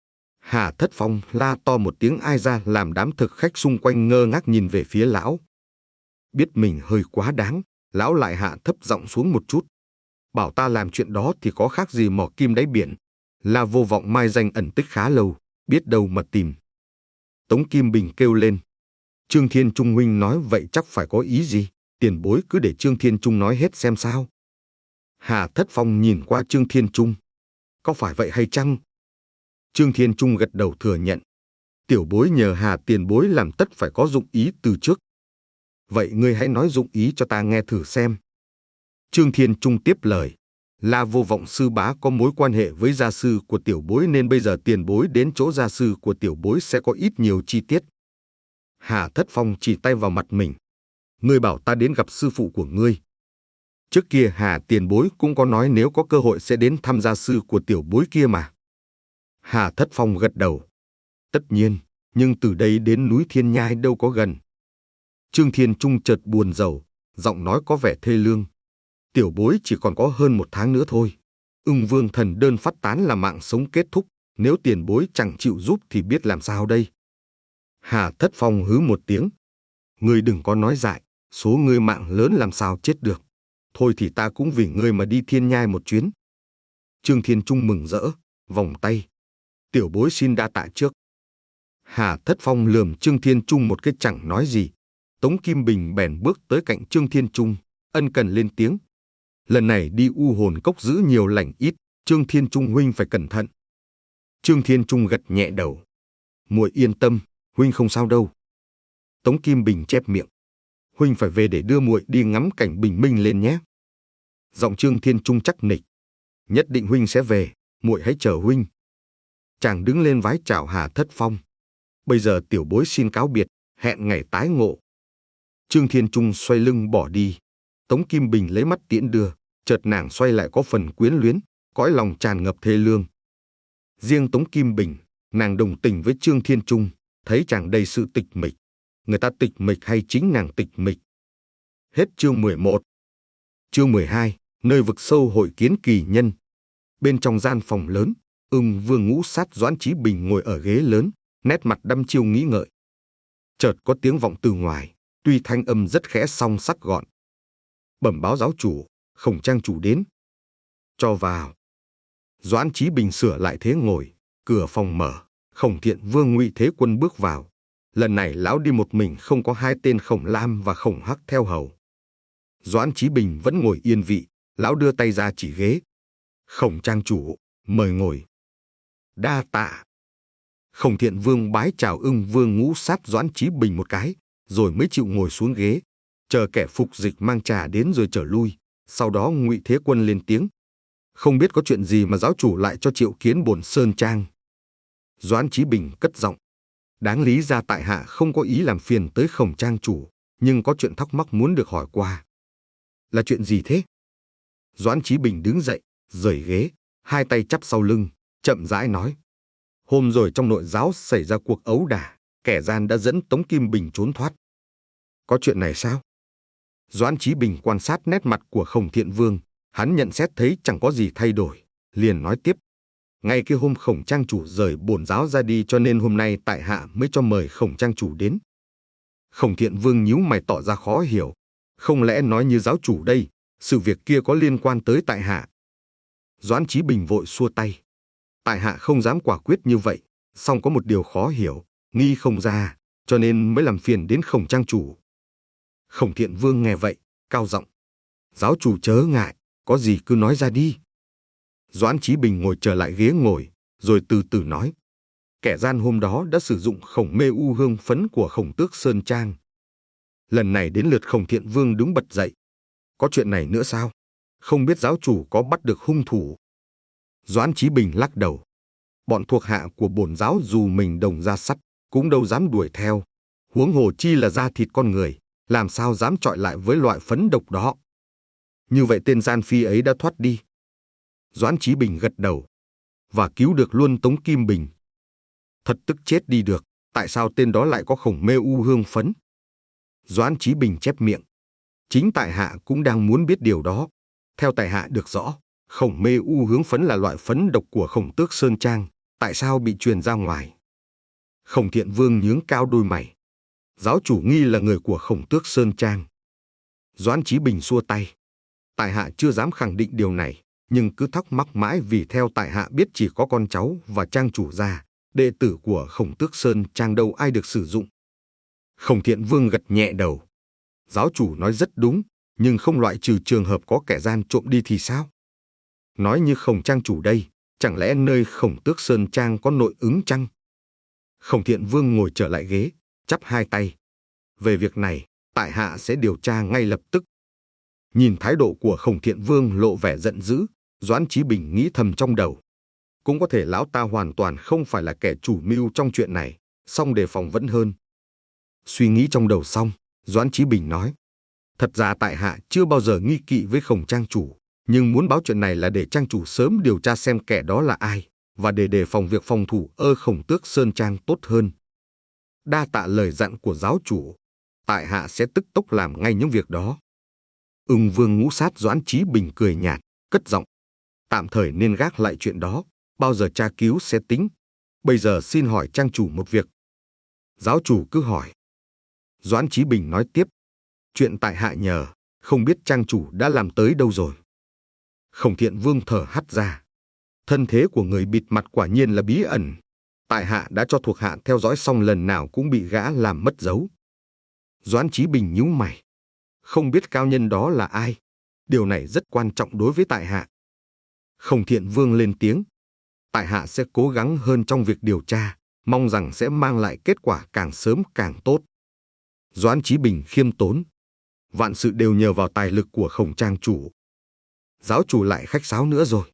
[SPEAKER 1] Hà Thất Phong la to một tiếng ai ra làm đám thực khách xung quanh ngơ ngác nhìn về phía lão. Biết mình hơi quá đáng, lão lại hạ thấp giọng xuống một chút. Bảo ta làm chuyện đó thì có khác gì mò kim đáy biển. La Vô Vọng mai danh ẩn tích khá lâu, biết đâu mà tìm. Tống Kim Bình kêu lên. Trương Thiên Trung huynh nói vậy chắc phải có ý gì, tiền bối cứ để Trương Thiên Trung nói hết xem sao. Hà Thất Phong nhìn qua Trương Thiên Trung. Có phải vậy hay chăng? Trương Thiên Trung gật đầu thừa nhận. Tiểu bối nhờ Hà tiền bối làm tất phải có dụng ý từ trước. Vậy ngươi hãy nói dụng ý cho ta nghe thử xem. Trương Thiên Trung tiếp lời. La Vô Vọng sư bá có mối quan hệ với gia sư của tiểu bối nên bây giờ tiền bối đến chỗ gia sư của tiểu bối sẽ có ít nhiều chi tiết. Hà Thất Phong chỉ tay vào mặt mình. Ngươi bảo ta đến gặp sư phụ của ngươi. Trước kia Hà tiền bối cũng có nói nếu có cơ hội sẽ đến thăm gia sư của tiểu bối kia mà. Hà Thất Phong gật đầu. Tất nhiên, nhưng từ đây đến núi Thiên Nhai đâu có gần. Trương Thiên Trung chợt buồn rầu, giọng nói có vẻ thê lương. Tiểu bối chỉ còn có hơn một tháng nữa thôi. Ưng Vương thần đơn phát tán là mạng sống kết thúc. Nếu tiền bối chẳng chịu giúp thì biết làm sao đây. Hà Thất Phong hứ một tiếng. Ngươi đừng có nói dại, số ngươi mạng lớn làm sao chết được. Thôi thì ta cũng vì ngươi mà đi Thiên Nhai một chuyến. Trương Thiên Trung mừng rỡ, vòng tay. Tiểu bối xin đa tạ trước. Hà Thất Phong lườm Trương Thiên Trung một cái chẳng nói gì. Tống Kim Bình bèn bước tới cạnh Trương Thiên Trung, ân cần lên tiếng. Lần này đi U Hồn Cốc giữ nhiều lành ít, Trương Thiên Trung huynh phải cẩn thận. Trương Thiên Trung gật nhẹ đầu. Muội yên tâm, huynh không sao đâu. Tống Kim Bình chép miệng. Huynh phải về để đưa muội đi ngắm cảnh bình minh lên nhé. Giọng Trương Thiên Trung chắc nịch. Nhất định huynh sẽ về, muội hãy chờ huynh. Chàng đứng lên vái chào Hà Thất Phong. Bây giờ tiểu bối xin cáo biệt, hẹn ngày tái ngộ. Trương Thiên Trung xoay lưng bỏ đi. Tống Kim Bình lấy mắt tiễn đưa, chợt nàng xoay lại có phần quyến luyến. cõi lòng tràn ngập thê lương. Riêng Tống Kim Bình, nàng đồng tình với Trương Thiên Trung, thấy chàng đầy sự tịch mịch. Người ta tịch mịch hay chính nàng tịch mịch? Hết chương mười một. Chương mười hai, nơi vực sâu hội kiến kỳ nhân. Bên trong gian phòng lớn, Ưng Vương Ngũ Sát Doãn Chí Bình ngồi ở ghế lớn, nét mặt đăm chiêu nghĩ ngợi. Chợt có tiếng vọng từ ngoài, tuy thanh âm rất khẽ song sắc gọn. Bẩm báo giáo chủ, Khổng trang chủ đến. Cho vào. Doãn Chí Bình sửa lại thế ngồi, cửa phòng mở, Khổng Thiện Vương Ngụy Thế Quân bước vào. Lần này lão đi một mình, không có hai tên Khổng Lam và Khổng Hắc theo hầu. Doãn Chí Bình vẫn ngồi yên vị, lão đưa tay ra chỉ ghế. Khổng trang chủ, mời ngồi. Đa tạ. Khổng Thiện Vương bái chào Ưng Vương Ngũ Sát Doãn Chí Bình một cái, rồi mới chịu ngồi xuống ghế, chờ kẻ phục dịch mang trà đến rồi trở lui. Sau đó Ngụy Thế Quân lên tiếng. Không biết có chuyện gì mà giáo chủ lại cho triệu kiến bổn sơn trang. Doãn Chí Bình cất giọng. Đáng lý ra tại hạ không có ý làm phiền tới Khổng trang chủ, nhưng có chuyện thắc mắc muốn được hỏi qua. Là chuyện gì thế? Doãn Chí Bình đứng dậy, rời ghế, hai tay chắp sau lưng, chậm rãi nói. Hôm rồi trong nội giáo xảy ra cuộc ấu đả, kẻ gian đã dẫn Tống Kim Bình trốn thoát. Có chuyện này sao? Doãn Chí Bình quan sát nét mặt của Khổng Thiện Vương, hắn nhận xét thấy chẳng có gì thay đổi, liền nói tiếp. Ngay cái hôm Khổng trang chủ rời bổn giáo ra đi, cho nên hôm nay tại hạ mới cho mời Khổng trang chủ đến. Khổng Thiện Vương nhíu mày tỏ ra khó hiểu. Không lẽ nói như giáo chủ đây, sự việc kia có liên quan tới tại hạ? Doãn Chí Bình vội xua tay. Tại hạ không dám quả quyết như vậy, song có một điều khó hiểu, nghi không ra, cho nên mới làm phiền đến Khổng trang chủ. Khổng Thiện Vương nghe vậy, cao giọng. Giáo chủ chớ ngại, có gì cứ nói ra đi. Doãn Chí Bình ngồi trở lại ghế ngồi, rồi từ từ nói. Kẻ gian hôm đó đã sử dụng Khổng mê u hương phấn của Khổng Tước Sơn Trang. Lần này đến lượt Khổng Thiện Vương đứng bật dậy. Có chuyện này nữa sao? Không biết giáo chủ có bắt được hung thủ? Doãn Chí Bình lắc đầu. Bọn thuộc hạ của bổn giáo dù mình đồng ra sắt, cũng đâu dám đuổi theo. Huống hồ chi là da thịt con người, làm sao dám chọi lại với loại phấn độc đó. Như vậy tên gian phi ấy đã thoát đi. Doãn Chí Bình gật đầu. Và cứu được luôn Tống Kim Bình. Thật tức chết đi được, tại sao tên đó lại có Khổng mê u hương phấn? Doãn Chí Bình chép miệng. Chính tại hạ cũng đang muốn biết điều đó. Theo tại hạ được rõ, Khổng mê u hương phấn là loại phấn độc của Khổng Tước Sơn Trang, tại sao bị truyền ra ngoài? Khổng Thiện Vương nhướng cao đôi mày. Giáo chủ nghi là người của Khổng Tước Sơn Trang. Doãn Chí Bình xua tay. Tại hạ chưa dám khẳng định điều này, nhưng cứ thắc mắc mãi vì theo tại hạ biết chỉ có con cháu và trang chủ gia, đệ tử của Khổng Tước Sơn Trang đâu ai được sử dụng. Khổng Thiện Vương gật nhẹ đầu. Giáo chủ nói rất đúng, nhưng không loại trừ trường hợp có kẻ gian trộm đi thì sao? Nói như Khổng trang chủ đây, chẳng lẽ nơi Khổng Tước Sơn Trang có nội ứng chăng? Khổng Thiện Vương ngồi trở lại ghế, chắp hai tay. Về việc này, tại hạ sẽ điều tra ngay lập tức. Nhìn thái độ của Khổng Thiện Vương lộ vẻ giận dữ, Doãn Chí Bình nghĩ thầm trong đầu. Cũng có thể lão ta hoàn toàn không phải là kẻ chủ mưu trong chuyện này, song đề phòng vẫn hơn. Suy nghĩ trong đầu xong, Doãn Chí Bình nói. Thật ra tại hạ chưa bao giờ nghi kỵ với Khổng trang chủ, nhưng muốn báo chuyện này là để trang chủ sớm điều tra xem kẻ đó là ai, và để đề phòng việc phòng thủ ở Khổng Tước Sơn Trang tốt hơn. Đa tạ lời dặn của giáo chủ, tại hạ sẽ tức tốc làm ngay những việc đó. Ưng Vương Ngũ Sát Doãn Chí Bình cười nhạt, cất giọng. Tạm thời nên gác lại chuyện đó, bao giờ tra cứu sẽ tính. Bây giờ xin hỏi trang chủ một việc. Giáo chủ cứ hỏi. Doãn Chí Bình nói tiếp. Chuyện tại hạ nhờ, không biết trang chủ đã làm tới đâu rồi. Khổng Thiện Vương thở hắt ra. Thân thế của người bịt mặt quả nhiên là bí ẩn. Tại hạ đã cho thuộc hạ theo dõi xong lần nào cũng bị gã làm mất dấu. Doãn Chí Bình nhíu mày. Không biết cao nhân đó là ai. Điều này rất quan trọng đối với tại hạ. Khổng Thiện Vương lên tiếng. Tại hạ sẽ cố gắng hơn trong việc điều tra, mong rằng sẽ mang lại kết quả càng sớm càng tốt. Doãn Chí Bình khiêm tốn. Vạn sự đều nhờ vào tài lực của Khổng trang chủ. Giáo chủ lại khách sáo nữa rồi.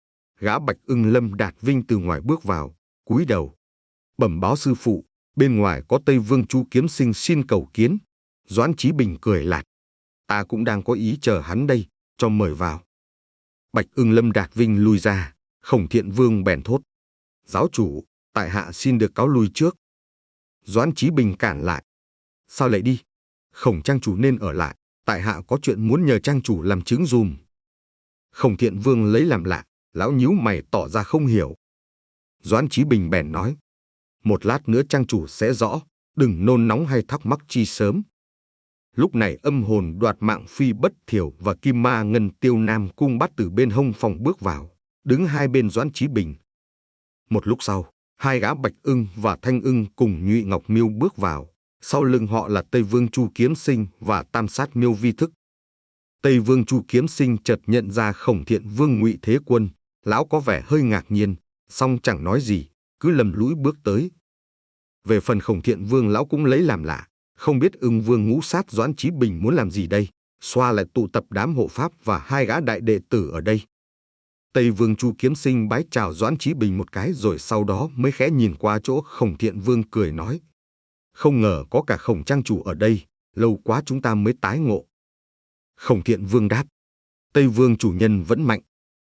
[SPEAKER 1] Gã Bạch Ưng Lâm Đạt Vinh từ ngoài bước vào, cúi đầu. Bẩm báo sư phụ, bên ngoài có Tây Vương Chu Kiếm Sinh xin cầu kiến. Doãn Chí Bình cười lạt. Ta cũng đang có ý chờ hắn đây, cho mời vào. Bạch Ưng Lâm Đạt Vinh lui ra, Khổng Thiện Vương bèn thốt: Giáo chủ, tại hạ xin được cáo lui trước. Doãn Chí Bình cản lại: Sao lại đi? Khổng trang chủ nên ở lại, tại hạ có chuyện muốn nhờ trang chủ làm chứng dùm. Khổng Thiện Vương lấy làm lạ, lão nhíu mày tỏ ra không hiểu. Doãn Chí Bình bèn nói: Một lát nữa trang chủ sẽ rõ, đừng nôn nóng hay thắc mắc chi sớm. Lúc này âm hồn đoạt mạng Phi Bất Thiểu và Kim Ma Ngân Tiêu Nam Cung Bát từ bên hông phòng bước vào, đứng hai bên Doãn Chí Bình. Một lúc sau, hai gã Bạch Ưng và Thanh Ưng cùng Nhụy Ngọc Miêu bước vào, sau lưng họ là Tây Vương Chu Kiếm Sinh và Tam Sát Miêu Vi Thức. Tây Vương Chu Kiếm Sinh chợt nhận ra Khổng Thiện Vương Ngụy Thế Quân, lão có vẻ hơi ngạc nhiên, song chẳng nói gì, cứ lầm lũi bước tới. Về phần Khổng Thiện Vương, lão cũng lấy làm lạ, không biết Ưng Vương ngũ sát Doãn Chí Bình muốn làm gì đây, xoa lại tụ tập đám hộ pháp và hai gã đại đệ tử ở đây. Tây Vương Chu Kiếm Sinh bái chào Doãn Chí Bình một cái rồi sau đó mới khẽ nhìn qua chỗ Khổng Thiện Vương cười nói: Không ngờ có cả Khổng trang chủ ở đây, lâu quá chúng ta mới tái ngộ. Khổng Thiện Vương đáp: Tây Vương chủ nhân vẫn mạnh.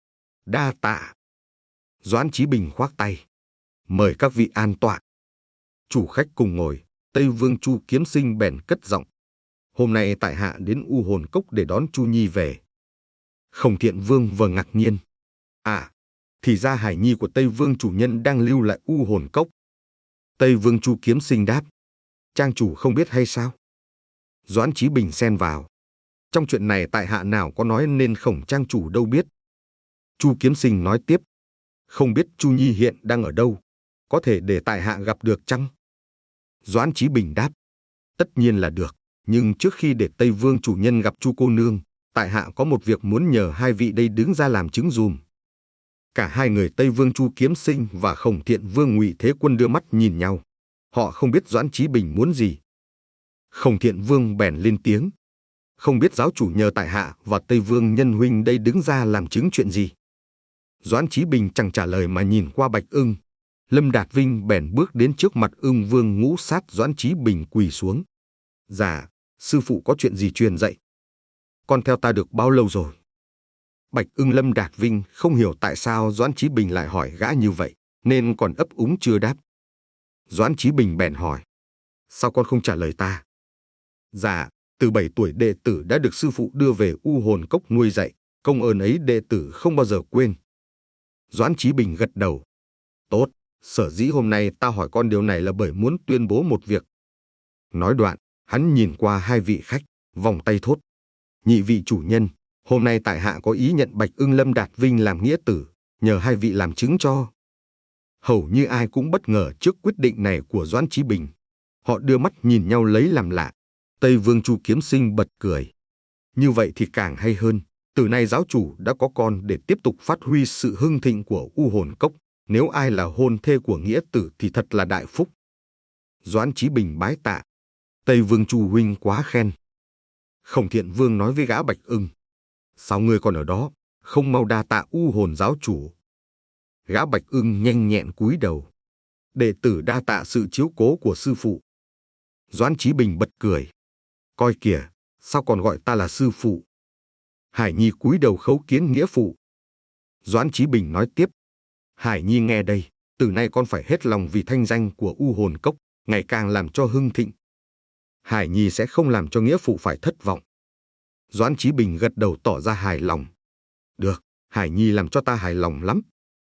[SPEAKER 1] Đa tạ. Doãn Chí Bình khoác tay: Mời các vị an tọa. Chủ khách cùng ngồi, Tây Vương Chu Kiếm Sinh bèn cất giọng: Hôm nay tại hạ đến U Hồn Cốc để đón Chu Nhi về. Khổng Thiện Vương vừa ngạc nhiên: À, thì ra hải nhi của Tây Vương chủ nhân đang lưu lại U Hồn Cốc. Tây Vương Chu Kiếm Sinh đáp: Trang chủ không biết hay sao? Doãn Chí Bình xen vào: Trong chuyện này tại hạ nào có nói nên Khổng trang chủ đâu biết. Chu Kiếm Sinh nói tiếp: Không biết Chu Nhi hiện đang ở đâu, có thể để tại hạ gặp được chăng? Doãn Chí Bình đáp: Tất nhiên là được, nhưng trước khi để Tây Vương chủ nhân gặp Chu cô nương, tại hạ có một việc muốn nhờ hai vị đây đứng ra làm chứng dùm. Cả hai người Tây Vương Chu Kiếm Sinh và Khổng Thiện Vương Ngụy Thế Quân đưa mắt nhìn nhau, họ không biết Doãn Chí Bình muốn gì. Khổng Thiện Vương bèn lên tiếng: Không biết giáo chủ nhờ tại hạ và Tây Vương nhân huynh đây đứng ra làm chứng chuyện gì. Doãn Chí Bình chẳng trả lời mà nhìn qua Bạch Ưng. Lâm Đạt Vinh bèn bước đến trước mặt Ưng Vương ngũ sát Doãn Chí Bình quỳ xuống: Dạ, sư phụ có chuyện gì truyền dạy? Con theo ta được bao lâu rồi? Bạch Ưng Lâm Đạt Vinh không hiểu tại sao Doãn Chí Bình lại hỏi gã như vậy, nên còn ấp úng chưa đáp. Doãn Chí Bình bèn hỏi: Sao con không trả lời ta? Dạ, từ bảy tuổi đệ tử đã được sư phụ đưa về U Hồn Cốc nuôi dạy, công ơn ấy đệ tử không bao giờ quên. Doãn Chí Bình gật đầu: Tốt, sở dĩ hôm nay ta hỏi con điều này là bởi muốn tuyên bố một việc. Nói đoạn, hắn nhìn qua hai vị khách, vòng tay thốt: Nhị vị chủ nhân, hôm nay tại hạ có ý nhận Bạch Ưng Lâm Đạt Vinh làm nghĩa tử, nhờ hai vị làm chứng cho. Hầu như ai cũng bất ngờ trước quyết định này của Doãn Chí Bình. Họ đưa mắt nhìn nhau lấy làm lạ. Tây Vương Chu Kiếm Sinh bật cười: Như vậy thì càng hay hơn, từ nay giáo chủ đã có con để tiếp tục phát huy sự hưng thịnh của U Hồn Cốc. Nếu ai là hôn thê của nghĩa tử thì thật là đại phúc. Doãn Chí Bình bái tạ: Tây Vương Chu huynh quá khen. Khổng Thiện Vương nói với gã Bạch Ưng: Sao ngươi còn ở đó, không mau đa tạ U Hồn giáo chủ? Gã Bạch Ưng nhanh nhẹn cúi đầu: Đệ tử đa tạ sự chiếu cố của sư phụ. Doãn Chí Bình bật cười: Coi kìa, sao còn gọi ta là sư phụ? Hải Nhi cúi đầu khấu kiến nghĩa phụ. Doãn Chí Bình nói tiếp: Hải Nhi nghe đây, từ nay con phải hết lòng vì thanh danh của U Hồn Cốc, ngày càng làm cho hưng thịnh. Hải Nhi sẽ không làm cho nghĩa phụ phải thất vọng. Doãn Chí Bình gật đầu tỏ ra hài lòng: Được, Hải Nhi làm cho ta hài lòng lắm.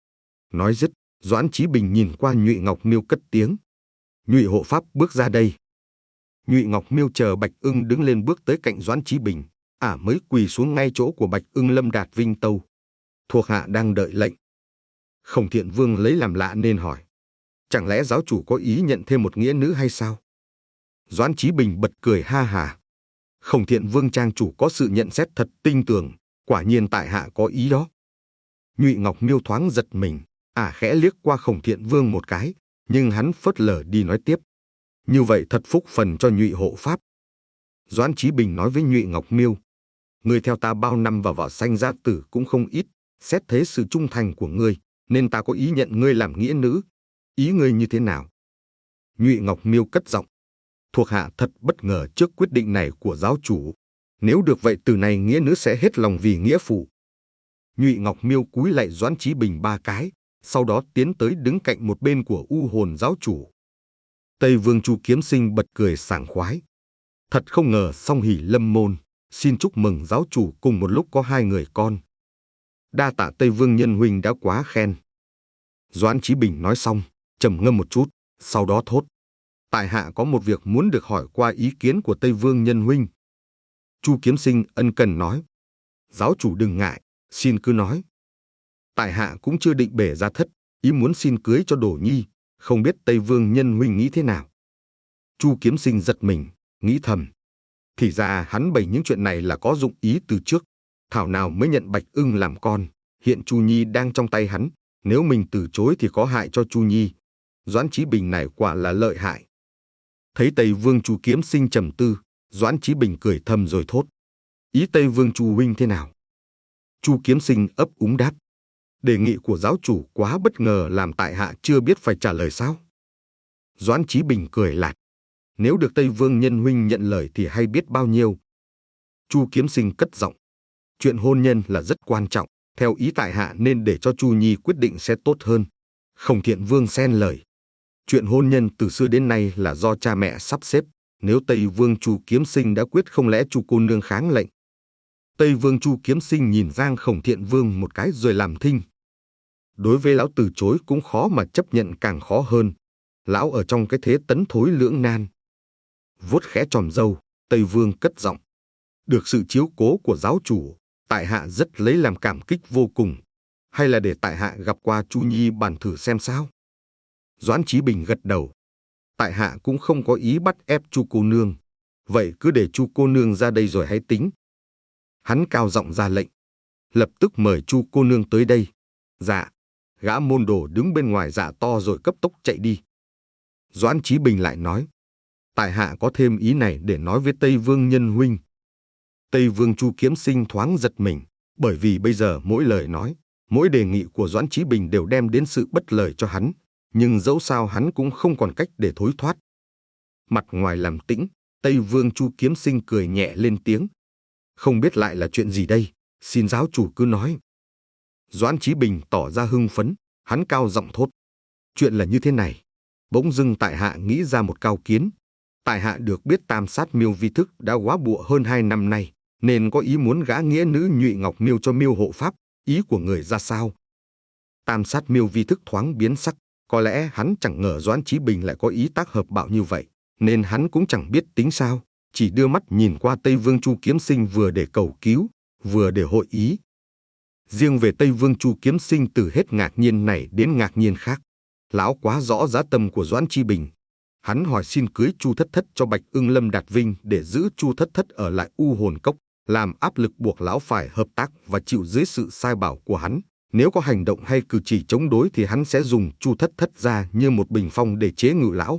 [SPEAKER 1] Nói dứt, Doãn Chí Bình nhìn qua Nhụy Ngọc Miêu cất tiếng: Nhụy hộ pháp bước ra đây. Nhụy Ngọc Miêu chờ Bạch Ưng đứng lên bước tới cạnh Doãn Chí Bình, ả à mới quỳ xuống ngay chỗ của Bạch Ưng Lâm Đạt Vinh tâu: Thuộc hạ đang đợi lệnh. Khổng Thiện Vương lấy làm lạ nên hỏi: Chẳng lẽ giáo chủ có ý nhận thêm một nghĩa nữ hay sao? Doãn Chí Bình bật cười ha hả: Khổng Thiện Vương trang chủ có sự nhận xét thật tinh tường, quả nhiên tại hạ có ý đó. Nhụy Ngọc Miêu thoáng giật mình, ả à khẽ liếc qua Khổng Thiện Vương một cái, nhưng hắn phớt lờ đi nói tiếp: Như vậy thật phúc phần cho Nhụy hộ pháp. Doãn Chí Bình nói với Nhụy Ngọc Miêu: Ngươi theo ta bao năm và vào sanh gia tử cũng không ít, xét thế sự trung thành của ngươi, nên ta có ý nhận ngươi làm nghĩa nữ. Ý ngươi như thế nào? Nhụy Ngọc Miêu cất giọng: Thuộc hạ thật bất ngờ trước quyết định này của giáo chủ. Nếu được vậy từ nay nghĩa nữ sẽ hết lòng vì nghĩa phụ. Nhụy Ngọc Miêu cúi lạy Doãn Chí Bình ba cái, sau đó tiến tới đứng cạnh một bên của U Hồn giáo chủ. Tây Vương Chu Kiếm Sinh bật cười sảng khoái. Thật không ngờ song hỷ lâm môn, xin chúc mừng giáo chủ cùng một lúc có hai người con. Đa tạ Tây Vương nhân huynh đã quá khen. Doãn Chí Bình nói xong, trầm ngâm một chút, sau đó thốt: tại hạ có một việc muốn được hỏi qua ý kiến của Tây Vương nhân huynh. Chu Kiếm Sinh ân cần nói: giáo chủ đừng ngại, xin cứ nói. Tại hạ cũng chưa định bể ra thất, ý muốn xin cưới cho Đổ Nhi, không biết Tây Vương nhân huynh nghĩ thế nào. Chu Kiếm Sinh giật mình, nghĩ thầm, thì ra hắn bày những chuyện này là có dụng ý từ trước, thảo nào mới nhận Bạch Ưng làm con. Hiện Chu Nhi đang trong tay hắn, nếu mình từ chối thì có hại cho Chu Nhi. Doãn Chí Bình này quả là lợi hại. Thấy Tây Vương Chu Kiếm Sinh trầm tư, Doãn Chí Bình cười thầm rồi thốt: ý Tây Vương Chu huynh thế nào? Chu Kiếm Sinh ấp úng đáp: đề nghị của giáo chủ quá bất ngờ làm tại hạ chưa biết phải trả lời sao. Doãn Chí Bình cười lạt: nếu được Tây Vương nhân huynh nhận lời thì hay biết bao nhiêu. Chu Kiếm Sinh cất giọng: chuyện hôn nhân là rất quan trọng, theo ý tại hạ nên để cho Chu Nhi quyết định sẽ tốt hơn. Không Thiện Vương xen lời: chuyện hôn nhân từ xưa đến nay là do cha mẹ sắp xếp, nếu Tây Vương Chu Kiếm Sinh đã quyết không lẽ Chu cô nương kháng lệnh. Tây Vương Chu Kiếm Sinh nhìn Giang Khổng Thiện Vương một cái rồi làm thinh. Đối với lão từ chối cũng khó mà chấp nhận càng khó hơn. Lão ở trong cái thế tấn thối lưỡng nan. Vuốt khẽ tròm râu, Tây Vương cất giọng: được sự chiếu cố của giáo chủ, tại hạ rất lấy làm cảm kích vô cùng. Hay là để tại hạ gặp qua Chu Nhi bàn thử xem sao? Doãn Chí Bình gật đầu: tại hạ cũng không có ý bắt ép Chu cô nương, vậy cứ để Chu cô nương ra đây rồi hãy tính. Hắn cao giọng ra lệnh: lập tức mời Chu cô nương tới đây. Dạ. Gã môn đồ đứng bên ngoài dạ to rồi cấp tốc chạy đi. Doãn Chí Bình lại nói: tại hạ có thêm ý này để nói với Tây Vương nhân huynh. Tây Vương Chu Kiếm Sinh thoáng giật mình, bởi vì bây giờ mỗi lời nói, mỗi đề nghị của Doãn Chí Bình đều đem đến sự bất lợi cho hắn, nhưng dẫu sao hắn cũng không còn cách để thối thoát. Mặt ngoài làm tĩnh, Tây Vương Chu Kiếm Sinh cười nhẹ lên tiếng: không biết lại là chuyện gì đây, xin giáo chủ cứ nói. Doãn Chí Bình tỏ ra hưng phấn, hắn cao giọng thốt: chuyện là như thế này, bỗng dưng tại hạ nghĩ ra một cao kiến. Tại hạ được biết Tam Sát Miêu Vi Thức đã góa bụa hơn hai năm nay, nên có ý muốn gả nghĩa nữ Nhụy Ngọc Miêu cho Miêu hộ pháp, ý của người ra sao? Tam Sát Miêu Vi Thức thoáng biến sắc, có lẽ hắn chẳng ngờ Doãn Chí Bình lại có ý tác hợp bạo như vậy, nên hắn cũng chẳng biết tính sao, chỉ đưa mắt nhìn qua Tây Vương Chu Kiếm Sinh vừa để cầu cứu, vừa để hội ý. Riêng về Tây Vương Chu Kiếm Sinh từ hết ngạc nhiên này đến ngạc nhiên khác, lão quá rõ giá tâm của Doãn Chí Bình. Hắn hỏi xin cưới Chu Thất Thất cho Bạch Ưng Lâm Đạt Vinh để giữ Chu Thất Thất ở lại U Hồn Cốc, làm áp lực buộc lão phải hợp tác và chịu dưới sự sai bảo của hắn. Nếu có hành động hay cử chỉ chống đối thì hắn sẽ dùng Chu Thất Thất ra như một bình phong để chế ngự lão.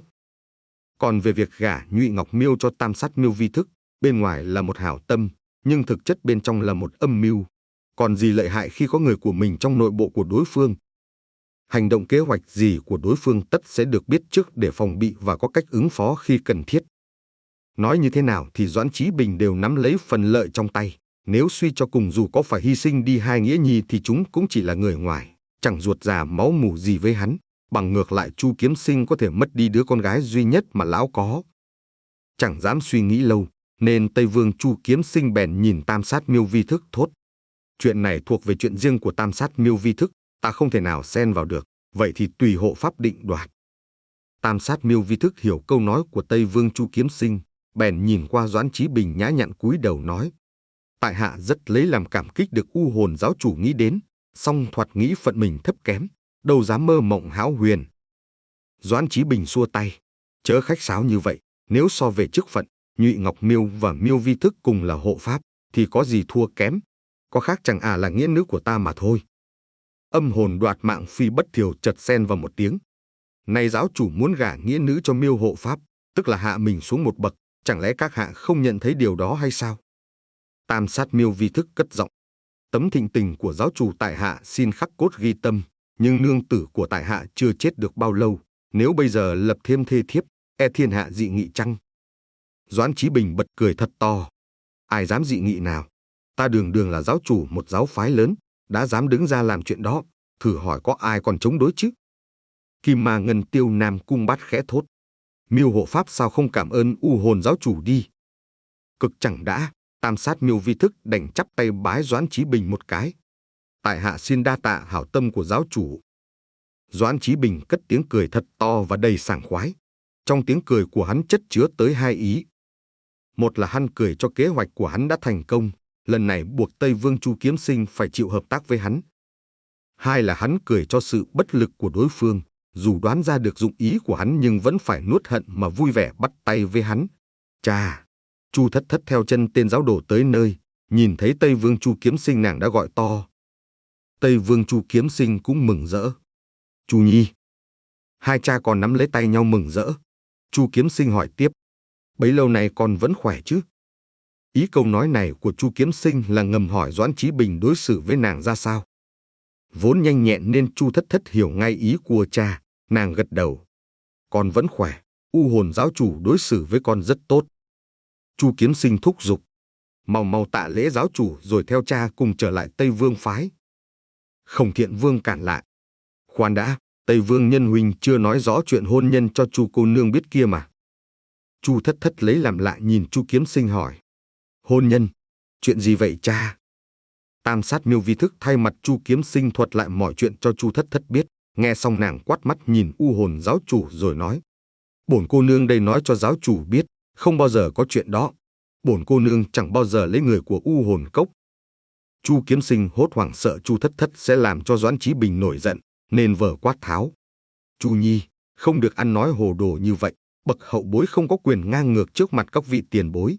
[SPEAKER 1] Còn về việc gả Nhụy Ngọc Miêu cho Tam Sát Miêu Vi Thức, bên ngoài là một hảo tâm, nhưng thực chất bên trong là một âm mưu. Còn gì lợi hại khi có người của mình trong nội bộ của đối phương? Hành động kế hoạch gì của đối phương tất sẽ được biết trước để phòng bị và có cách ứng phó khi cần thiết. Nói như thế nào thì Doãn Chí Bình đều nắm lấy phần lợi trong tay. Nếu suy cho cùng dù có phải hy sinh đi hai nghĩa nhi thì chúng cũng chỉ là người ngoài, chẳng ruột già máu mủ gì với hắn. Bằng ngược lại Chu Kiếm Sinh có thể mất đi đứa con gái duy nhất mà lão có. Chẳng dám suy nghĩ lâu, nên Tây Vương Chu Kiếm Sinh bèn nhìn Tam Sát Miêu Vi Thức thốt: chuyện này thuộc về chuyện riêng của Tam Sát Miêu Vi Thức, ta không thể nào xen vào được, vậy thì tùy hộ pháp định đoạt. Tam Sát Miêu Vi Thức hiểu câu nói của Tây Vương Chu Kiếm Sinh, bèn nhìn qua Doãn Chí Bình nhã nhặn cúi đầu nói: tại hạ rất lấy làm cảm kích được U Hồn giáo chủ nghĩ đến, song thoạt nghĩ phận mình thấp kém, đâu dám mơ mộng hão huyền. Doãn Chí Bình xua tay: chớ khách sáo như vậy, nếu so về chức phận, Nhụy Ngọc Miêu và Miêu Vi Thức cùng là hộ pháp, thì có gì thua kém, có khác chẳng à là nghĩa nữ của ta mà thôi. Âm hồn đoạt mạng Phi Bất Thiều chợt xen vào một tiếng: nay giáo chủ muốn gả nghĩa nữ cho Miêu hộ pháp, tức là hạ mình xuống một bậc, chẳng lẽ các hạ không nhận thấy điều đó hay sao? Tam Sát Miêu Vi Thức cất giọng: tấm thịnh tình của giáo chủ tại hạ xin khắc cốt ghi tâm, nhưng nương tử của tại hạ chưa chết được bao lâu, nếu bây giờ lập thêm thê thiếp, e thiên hạ dị nghị chăng? Doãn Chí Bình bật cười thật to: ai dám dị nghị nào? Ta đường đường là giáo chủ một giáo phái lớn, đã dám đứng ra làm chuyện đó, thử hỏi có ai còn chống đối chứ? Kim Ma Ngân Tiêu Nam Cung Bát khẽ thốt. Miêu hộ pháp sao không cảm ơn U Hồn giáo chủ đi? Cực chẳng đã, Tam Sát Miêu Vi Thức đành chắp tay bái Doãn Chí Bình một cái. Tại hạ xin đa tạ hảo tâm của giáo chủ. Doãn Chí Bình cất tiếng cười thật to và đầy sảng khoái. Trong tiếng cười của hắn chất chứa tới hai ý. Một là hắn cười cho kế hoạch của hắn đã thành công, lần này buộc Tây Vương Chu Kiếm Sinh phải chịu hợp tác với hắn. Hai là hắn cười cho sự bất lực của đối phương, dù đoán ra được dụng ý của hắn nhưng vẫn phải nuốt hận mà vui vẻ bắt tay với hắn. Chà, Chu Thất Thất theo chân tên giáo đồ tới nơi, nhìn thấy Tây Vương Chu Kiếm Sinh nàng đã gọi to. Tây Vương Chu Kiếm Sinh cũng mừng rỡ. Chu Nhi. Hai cha con nắm lấy tay nhau mừng rỡ. Chu Kiếm Sinh hỏi tiếp. Bấy lâu nay con vẫn khỏe chứ? Ý câu nói này của Chu Kiếm Sinh là ngầm hỏi Doãn Chí Bình đối xử với nàng ra sao. Vốn nhanh nhẹn nên Chu Thất Thất hiểu ngay ý của cha, nàng gật đầu. Con vẫn khỏe, U Hồn giáo chủ đối xử với con rất tốt. Chu Kiếm Sinh thúc giục. Mau mau tạ lễ giáo chủ rồi theo cha cùng trở lại Tây Vương phái. Khổng Thiện Vương cản lại. Khoan đã, Tây Vương nhân huynh chưa nói rõ chuyện hôn nhân cho Chu cô nương biết kia mà. Chu Thất Thất lấy làm lạ nhìn Chu Kiếm Sinh hỏi. Hôn nhân? Chuyện gì vậy cha? Tam Sát Miêu Vi Thức thay mặt Chu Kiếm Sinh thuật lại mọi chuyện cho Chu Thất Thất biết. Nghe xong nàng quát mắt nhìn U Hồn giáo chủ rồi nói. Bổn cô nương đây nói cho giáo chủ biết, không bao giờ có chuyện đó. Bổn cô nương chẳng bao giờ lấy người của U Hồn cốc. Chu Kiếm Sinh hốt hoảng sợ Chu Thất Thất sẽ làm cho Doãn Chí Bình nổi giận, nên vờ quát tháo. Chu Nhi, không được ăn nói hồ đồ như vậy, bậc hậu bối không có quyền ngang ngược trước mặt các vị tiền bối.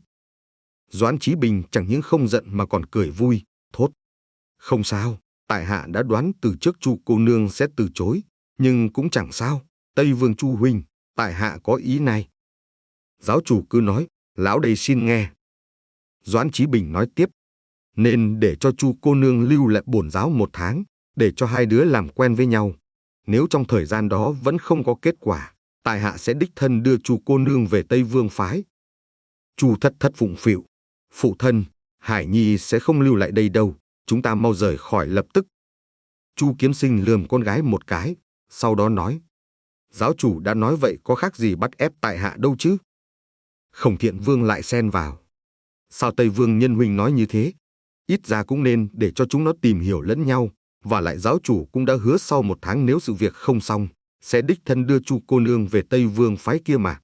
[SPEAKER 1] Doãn Chí Bình chẳng những không giận mà còn cười vui, thốt. Không sao, tại hạ đã đoán từ trước Chu cô nương sẽ từ chối, nhưng cũng chẳng sao, Tây Vương Chu huynh, tại hạ có ý này. Giáo chủ cứ nói, lão đây xin nghe. Doãn Chí Bình nói tiếp, nên để cho Chu cô nương lưu lại bổn giáo một tháng, để cho hai đứa làm quen với nhau. Nếu trong thời gian đó vẫn không có kết quả, tại hạ sẽ đích thân đưa Chu cô nương về Tây Vương phái. Chu Thất Thất phụng phịu, phụ thân, Hải Nhi sẽ không lưu lại đây đâu, chúng ta mau rời khỏi lập tức. Chu Kiếm Sinh lườm con gái một cái, sau đó nói, giáo chủ đã nói vậy có khác gì bắt ép tại hạ đâu chứ. Khổng Thiện Vương lại xen vào. Sao Tây Vương nhân huynh nói như thế? Ít ra cũng nên để cho chúng nó tìm hiểu lẫn nhau, và lại giáo chủ cũng đã hứa sau một tháng nếu sự việc không xong, sẽ đích thân đưa Chu cô nương về Tây Vương phái kia mà.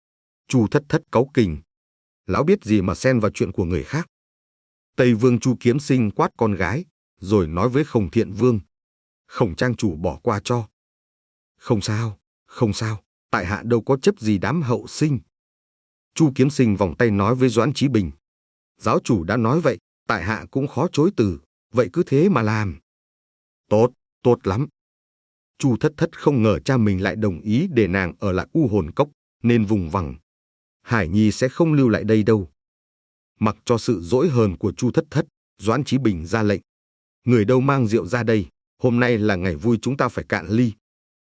[SPEAKER 1] Chu Thất Thất cáu kỉnh. Lão biết gì mà xen vào chuyện của người khác. Tây Vương Chu Kiếm Sinh quát con gái, rồi nói với Khổng Thiện Vương. Khổng trang chủ bỏ qua cho. Không sao, không sao, tại hạ đâu có chấp gì đám hậu sinh. Chu Kiếm Sinh vòng tay nói với Doãn Chí Bình. Giáo chủ đã nói vậy, tại hạ cũng khó chối từ, vậy cứ thế mà làm. Tốt, tốt lắm. Chu Thất Thất không ngờ cha mình lại đồng ý để nàng ở lại U Hồn cốc, nên vùng vằng. Hải Nhi sẽ không lưu lại đây đâu. Mặc cho sự dỗi hờn của Chu Thất Thất, Doãn Chí Bình ra lệnh. Người đâu mang rượu ra đây, hôm nay là ngày vui chúng ta phải cạn ly.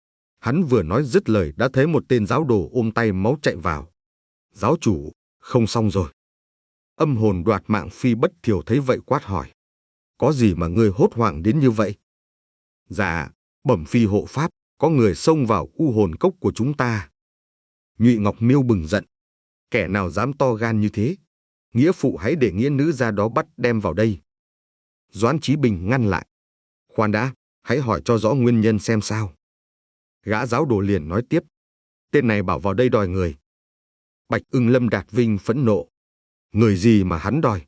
[SPEAKER 1] Hắn vừa nói dứt lời đã thấy một tên giáo đồ ôm tay máu chạy vào. Giáo chủ, không xong rồi. Âm hồn đoạt mạng Phi Bất Thiều thấy vậy quát hỏi. Có gì mà ngươi hốt hoảng đến như vậy? Dạ, bẩm Phi hộ pháp, có người xông vào U Hồn cốc của chúng ta. Nhụy Ngọc Miêu bừng giận. Kẻ nào dám to gan như thế? Nghĩa phụ hãy để nghĩa nữ ra đó bắt đem vào đây. Doãn Chí Bình ngăn lại. Khoan đã, hãy hỏi cho rõ nguyên nhân xem sao. Gã giáo đồ liền nói tiếp. Tên này bảo vào đây đòi người. Bạch Ưng Lâm Đạt Vinh phẫn nộ. Người gì mà hắn đòi?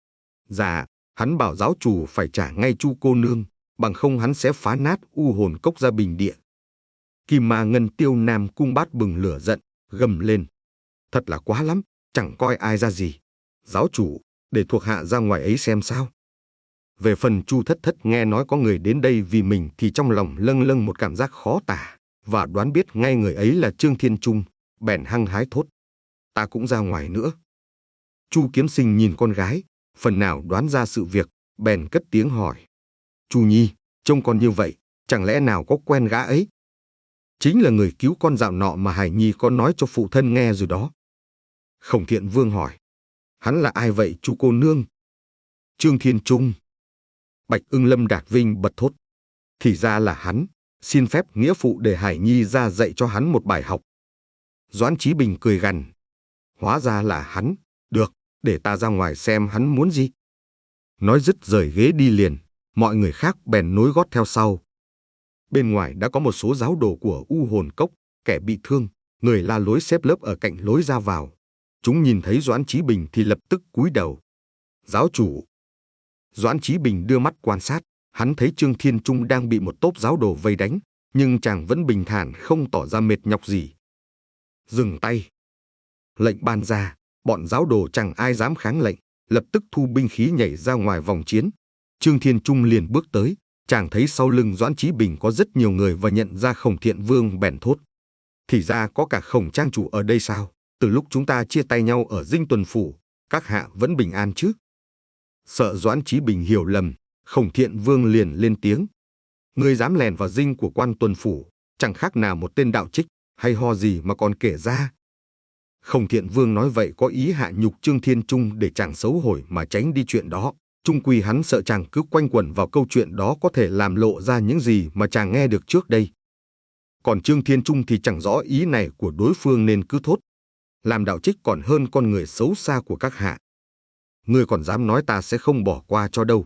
[SPEAKER 1] Dạ, hắn bảo giáo chủ phải trả ngay Chu cô nương, bằng không hắn sẽ phá nát U Hồn cốc ra bình địa. Kim Ma Ngân Tiêu Nam Cung Bát bừng lửa giận, gầm lên. Thật là quá lắm, chẳng coi ai ra gì. Giáo chủ, để thuộc hạ ra ngoài ấy xem sao. Về phần Chu Thất Thất nghe nói có người đến đây vì mình thì trong lòng lâng lâng một cảm giác khó tả, và đoán biết ngay người ấy là Trương Thiên Trung, bèn hăng hái thốt. Ta cũng ra ngoài nữa. Chu Kiếm Sinh nhìn con gái, phần nào đoán ra sự việc, bèn cất tiếng hỏi. Chu Nhi, trông con như vậy, chẳng lẽ nào có quen gã ấy? Chính là người cứu con dạo nọ mà Hải Nhi có nói cho phụ thân nghe rồi đó. Khổng Thiện Vương hỏi. Hắn là ai vậy Chu cô nương? Trương Thiên Trung. Bạch Ưng Lâm Đạt Vinh bật thốt. Thì ra là hắn, xin phép nghĩa phụ để Hải Nhi ra dạy cho hắn một bài học. Doãn Chí Bình cười gằn. Hóa ra là hắn, được, để ta ra ngoài xem hắn muốn gì. Nói dứt rời ghế đi liền, mọi người khác bèn nối gót theo sau. Bên ngoài đã có một số giáo đồ của U Hồn Cốc, kẻ bị thương, người la lối xếp lớp ở cạnh lối ra vào. Chúng nhìn thấy Doãn Chí Bình thì lập tức cúi đầu. Giáo chủ. Doãn Chí Bình đưa mắt quan sát, hắn thấy Trương Thiên Trung đang bị một tốp giáo đồ vây đánh, nhưng chàng vẫn bình thản không tỏ ra mệt nhọc gì. Dừng tay. Lệnh ban ra, bọn giáo đồ chẳng ai dám kháng lệnh, lập tức thu binh khí nhảy ra ngoài vòng chiến. Trương Thiên Trung liền bước tới, chàng thấy sau lưng Doãn Chí Bình có rất nhiều người và nhận ra Khổng Thiện Vương bèn thốt. Thì ra có cả Khổng trang chủ ở đây sao? Từ lúc chúng ta chia tay nhau ở Dinh Tuần Phủ, các hạ vẫn bình an chứ? Sợ Doãn Chí Bình hiểu lầm, Khổng Thiện Vương liền lên tiếng. Ngươi dám lèn vào dinh của quan Tuần Phủ, chẳng khác nào một tên đạo trích, hay ho gì mà còn kể ra. Khổng Thiện Vương nói vậy có ý hạ nhục Trương Thiên Trung để chàng xấu hổ mà tránh đi chuyện đó. Chung quy hắn sợ chàng cứ quanh quẩn vào câu chuyện đó có thể làm lộ ra những gì mà chàng nghe được trước đây. Còn Trương Thiên Trung thì chẳng rõ ý này của đối phương nên cứ thốt. Làm đạo trích còn hơn con người xấu xa của các hạ. Ngươi còn dám nói ta sẽ không bỏ qua cho đâu.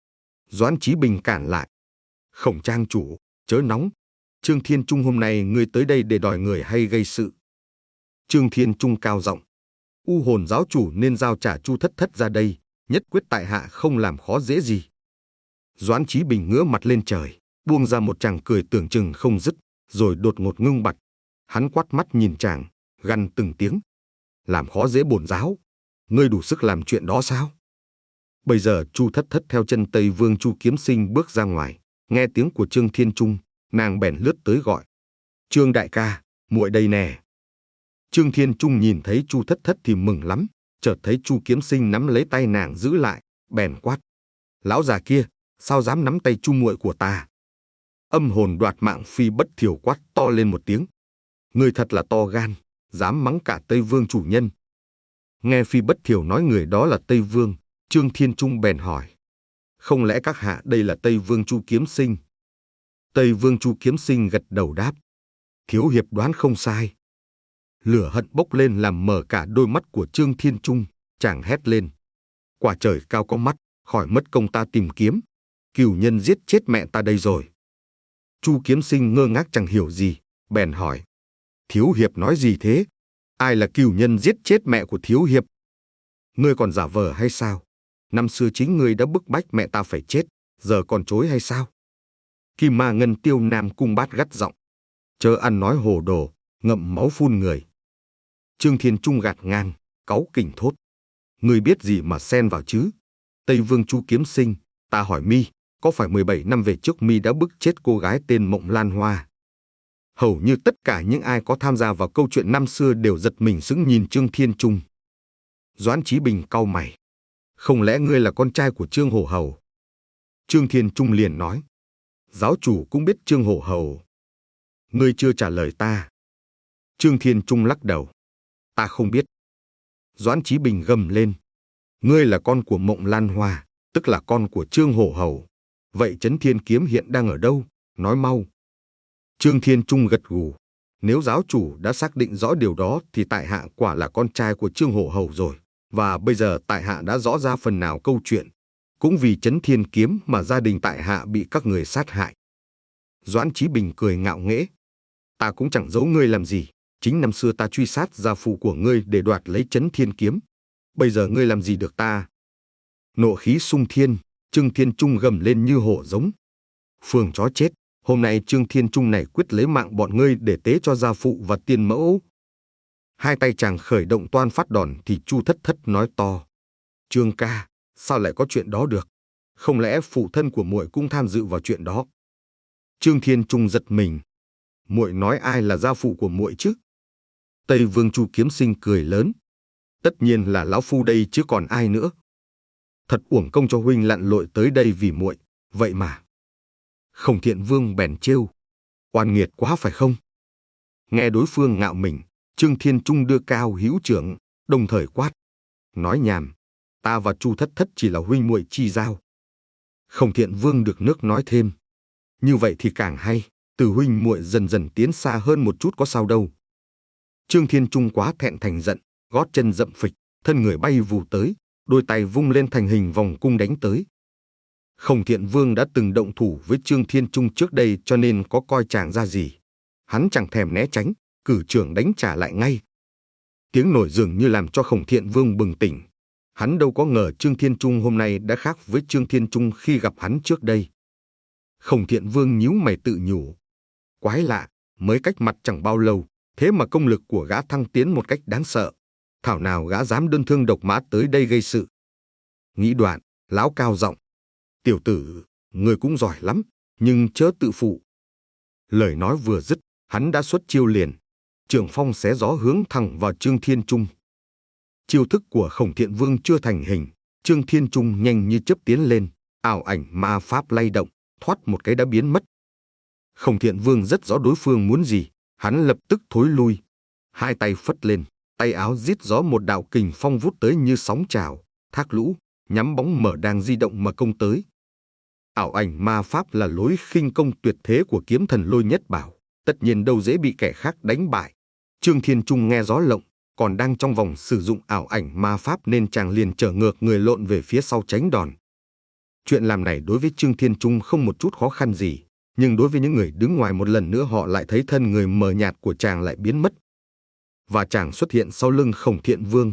[SPEAKER 1] Doãn Chí Bình cản lại. Khổng trang chủ, chớ nóng. Trương Thiên Trung hôm nay ngươi tới đây để đòi người hay gây sự? Trương Thiên Trung cao giọng. U Hồn giáo chủ nên giao trả Chu Thất Thất ra đây, nhất quyết tại hạ không làm khó dễ gì. Doãn Chí Bình ngửa mặt lên trời, buông ra một tràng cười tưởng chừng không dứt, rồi đột ngột ngưng bặt. Hắn quát mắt nhìn chàng, gằn từng tiếng. Làm khó dễ bổn giáo, ngươi đủ sức làm chuyện đó sao? Bây giờ Chu Thất Thất theo chân Tây Vương Chu Kiếm Sinh bước ra ngoài, nghe tiếng của Trương Thiên Trung, nàng bèn lướt tới gọi. Trương đại ca, muội đây nè. Trương Thiên Trung nhìn thấy Chu Thất Thất thì mừng lắm, chợt thấy Chu Kiếm Sinh nắm lấy tay nàng giữ lại, bèn quát. Lão già kia, sao dám nắm tay Chu muội của ta? Âm hồn đoạt mạng Phi Bất Thiểu quát to lên một tiếng. Người thật là to gan, dám mắng cả Tây Vương chủ nhân. Nghe Phi Bất Thiểu nói người đó là Tây Vương, Trương Thiên Trung bèn hỏi. Không lẽ các hạ đây là Tây Vương Chu Kiếm Sinh? Tây Vương Chu Kiếm Sinh gật đầu đáp. Thiếu hiệp đoán không sai. Lửa hận bốc lên làm mở cả đôi mắt của Trương Thiên Trung, chàng hét lên. Quả trời cao có mắt, khỏi mất công ta tìm kiếm. Cừu nhân giết chết mẹ ta đây rồi. Chu Kiếm Sinh ngơ ngác chẳng hiểu gì, bèn hỏi. Thiếu hiệp nói gì thế? Ai là cừu nhân giết chết mẹ của thiếu hiệp? Ngươi còn giả vờ hay sao? Năm xưa chính ngươi đã bức bách mẹ ta phải chết, giờ còn chối hay sao? Kim Ma Ngân Tiêu Nam Cung Bát gắt giọng. Chớ ăn nói hồ đồ, ngậm máu phun người. Trương Thiên Trung gạt ngang, cáu kỉnh thốt. Ngươi biết gì mà xen vào chứ? Tây Vương Chu Kiếm Sinh, ta hỏi mi, có phải mười bảy năm về trước mi đã bức chết cô gái tên Mộng Lan Hoa? Hầu như tất cả những ai có tham gia vào câu chuyện năm xưa đều giật mình sững nhìn Trương Thiên Trung. Doãn Chí Bình cau mày. Không lẽ ngươi là con trai của Trương Hổ Hầu? Trương Thiên Trung liền nói. Giáo chủ cũng biết Trương Hổ Hầu. Ngươi chưa trả lời ta. Trương Thiên Trung lắc đầu. Ta không biết. Doãn Chí Bình gầm lên. Ngươi là con của Mộng Lan Hoa, tức là con của Trương Hổ Hầu. Vậy Chấn Thiên Kiếm hiện đang ở đâu? Nói mau. Trương Thiên Trung gật gù. Nếu giáo chủ đã xác định rõ điều đó thì tại hạ quả là con trai của Trương Hổ Hầu rồi. Và bây giờ tại hạ đã rõ ra phần nào câu chuyện. Cũng vì Chấn Thiên Kiếm mà gia đình tại hạ bị các người sát hại. Doãn Chí Bình cười ngạo nghễ. Ta cũng chẳng giấu ngươi làm gì. Chính năm xưa ta truy sát gia phụ của ngươi để đoạt lấy Chấn Thiên Kiếm. Bây giờ ngươi làm gì được ta? Nộ khí sung thiên, Trương Thiên Trung gầm lên như hổ giống. Phường chó chết, hôm nay Trương Thiên Trung này quyết lấy mạng bọn ngươi để tế cho gia phụ và tiên mẫu. Hai tay chàng khởi động toan phát đòn thì Chu Thất Thất nói to. Trương ca, sao lại có chuyện đó được? Không lẽ phụ thân của muội cũng tham dự vào chuyện đó? Trương Thiên Trung giật mình. Muội nói ai là gia phụ của muội chứ? Tây Vương Chu Kiếm Sinh cười lớn. Tất nhiên là lão phu đây chứ còn ai nữa. Thật uổng công cho huynh lặn lội tới đây vì muội, vậy mà. Khổng Thiện Vương bèn trêu. Oan nghiệt quá phải không? Nghe đối phương ngạo mình, Trương Thiên Trung đưa cao hữu trưởng, đồng thời quát. Nói nhảm, ta và Chu Thất Thất chỉ là huynh muội chi giao. Khổng Thiện Vương được nước nói thêm. Như vậy thì càng hay, từ huynh muội dần dần tiến xa hơn một chút có sao đâu. Trương Thiên Trung quá thẹn thành giận, gót chân dậm phịch, thân người bay vù tới, đôi tay vung lên thành hình vòng cung đánh tới. Khổng Thiện Vương đã từng động thủ với Trương Thiên Trung trước đây cho nên có coi chàng ra gì. Hắn chẳng thèm né tránh, cử trưởng đánh trả lại ngay. Tiếng nổi dường như làm cho Khổng Thiện Vương bừng tỉnh. Hắn đâu có ngờ Trương Thiên Trung hôm nay đã khác với Trương Thiên Trung khi gặp hắn trước đây. Khổng Thiện Vương nhíu mày tự nhủ. Quái lạ, mới cách mặt chẳng bao lâu, thế mà công lực của gã thăng tiến một cách đáng sợ. Thảo nào gã dám đơn thương độc mã tới đây gây sự. Nghĩ đoạn, lão cao giọng. Tiểu tử, người cũng giỏi lắm, nhưng chớ tự phụ. Lời nói vừa dứt, hắn đã xuất chiêu liền. Trường phong xé gió hướng thẳng vào Trương Thiên Trung. Chiêu thức của Khổng Thiện Vương chưa thành hình, Trương Thiên Trung nhanh như chớp tiến lên, ảo ảnh ma pháp lay động, thoát một cái đã biến mất. Khổng Thiện Vương rất rõ đối phương muốn gì, hắn lập tức thối lui, hai tay phất lên, tay áo rít gió một đạo kình phong vút tới như sóng trào, thác lũ, nhắm bóng mở đang di động mà công tới. Ảo ảnh ma pháp là lối khinh công tuyệt thế của kiếm thần Lôi Nhất Bảo, tất nhiên đâu dễ bị kẻ khác đánh bại. Trương Thiên Trung nghe gió lộng, còn đang trong vòng sử dụng ảo ảnh ma pháp nên chàng liền trở ngược người lộn về phía sau tránh đòn. Chuyện làm này đối với Trương Thiên Trung không một chút khó khăn gì, nhưng đối với những người đứng ngoài một lần nữa họ lại thấy thân người mờ nhạt của chàng lại biến mất. Và chàng xuất hiện sau lưng Khổng Thiện Vương.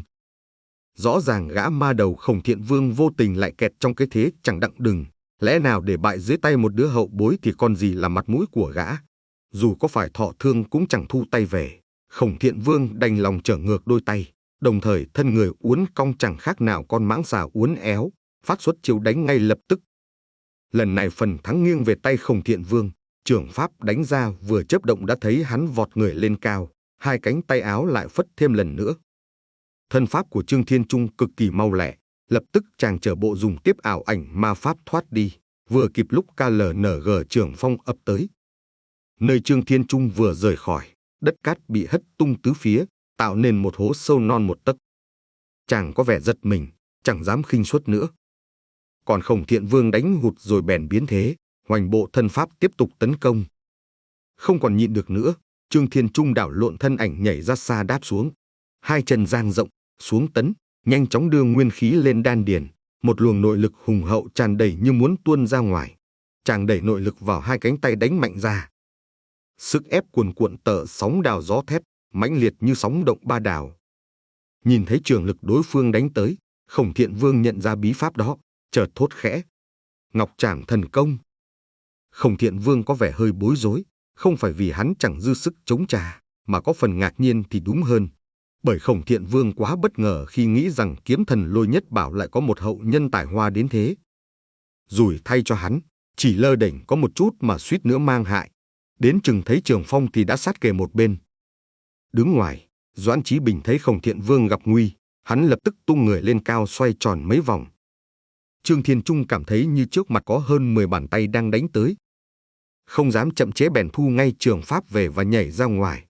[SPEAKER 1] Rõ ràng gã ma đầu Khổng Thiện Vương vô tình lại kẹt trong cái thế chẳng đặng đừng, lẽ nào để bại dưới tay một đứa hậu bối thì còn gì là mặt mũi của gã. Dù có phải thọ thương cũng chẳng thu tay về. Khổng Thiện Vương đành lòng trở ngược đôi tay, đồng thời thân người uốn cong chẳng khác nào con mãng xà uốn éo, phát xuất chiêu đánh ngay lập tức. Lần này phần thắng nghiêng về tay Khổng Thiện Vương, trưởng pháp đánh ra vừa chớp động đã thấy hắn vọt người lên cao, hai cánh tay áo lại phất thêm lần nữa. Thân pháp của Trương Thiên Trung cực kỳ mau lẹ, lập tức chàng trở bộ dùng tiếp ảo ảnh ma pháp thoát đi, vừa kịp lúc ca lờ en giê trưởng phong ập tới. Nơi Trương Thiên Trung vừa rời khỏi, đất cát bị hất tung tứ phía, tạo nên một hố sâu non một tấc. Chàng có vẻ giật mình, chẳng dám khinh suất nữa. Còn Khổng Thiện Vương đánh hụt rồi bèn biến thế, hoành bộ thân pháp tiếp tục tấn công. Không còn nhịn được nữa, Trương Thiên Trung đảo lộn thân ảnh nhảy ra xa đáp xuống, hai chân dang rộng, xuống tấn, nhanh chóng đưa nguyên khí lên đan điền, một luồng nội lực hùng hậu tràn đầy như muốn tuôn ra ngoài. Chàng đẩy nội lực vào hai cánh tay đánh mạnh ra. Sức ép cuồn cuộn tợ sóng đào gió thét, mãnh liệt như sóng động ba đảo. Nhìn thấy trường lực đối phương đánh tới, Khổng Thiện Vương nhận ra bí pháp đó, chợt thốt khẽ. Ngọc Trảm Thần Công. Khổng Thiện Vương có vẻ hơi bối rối, không phải vì hắn chẳng dư sức chống trả, mà có phần ngạc nhiên thì đúng hơn. Bởi Khổng Thiện Vương quá bất ngờ khi nghĩ rằng kiếm thần Lôi Nhất Bảo lại có một hậu nhân tài hoa đến thế. Rủi thay cho hắn, chỉ lơ đễnh có một chút mà suýt nữa mang hại. Đến chừng thấy Trường Phong thì đã sát kề một bên. Đứng ngoài, Doãn Chí Bình thấy Khổng Thiện Vương gặp nguy, hắn lập tức tung người lên cao xoay tròn mấy vòng. Trương Thiên Trung cảm thấy như trước mặt có hơn mười bàn tay đang đánh tới. Không dám chậm chế bèn thu ngay trường pháp về và nhảy ra ngoài.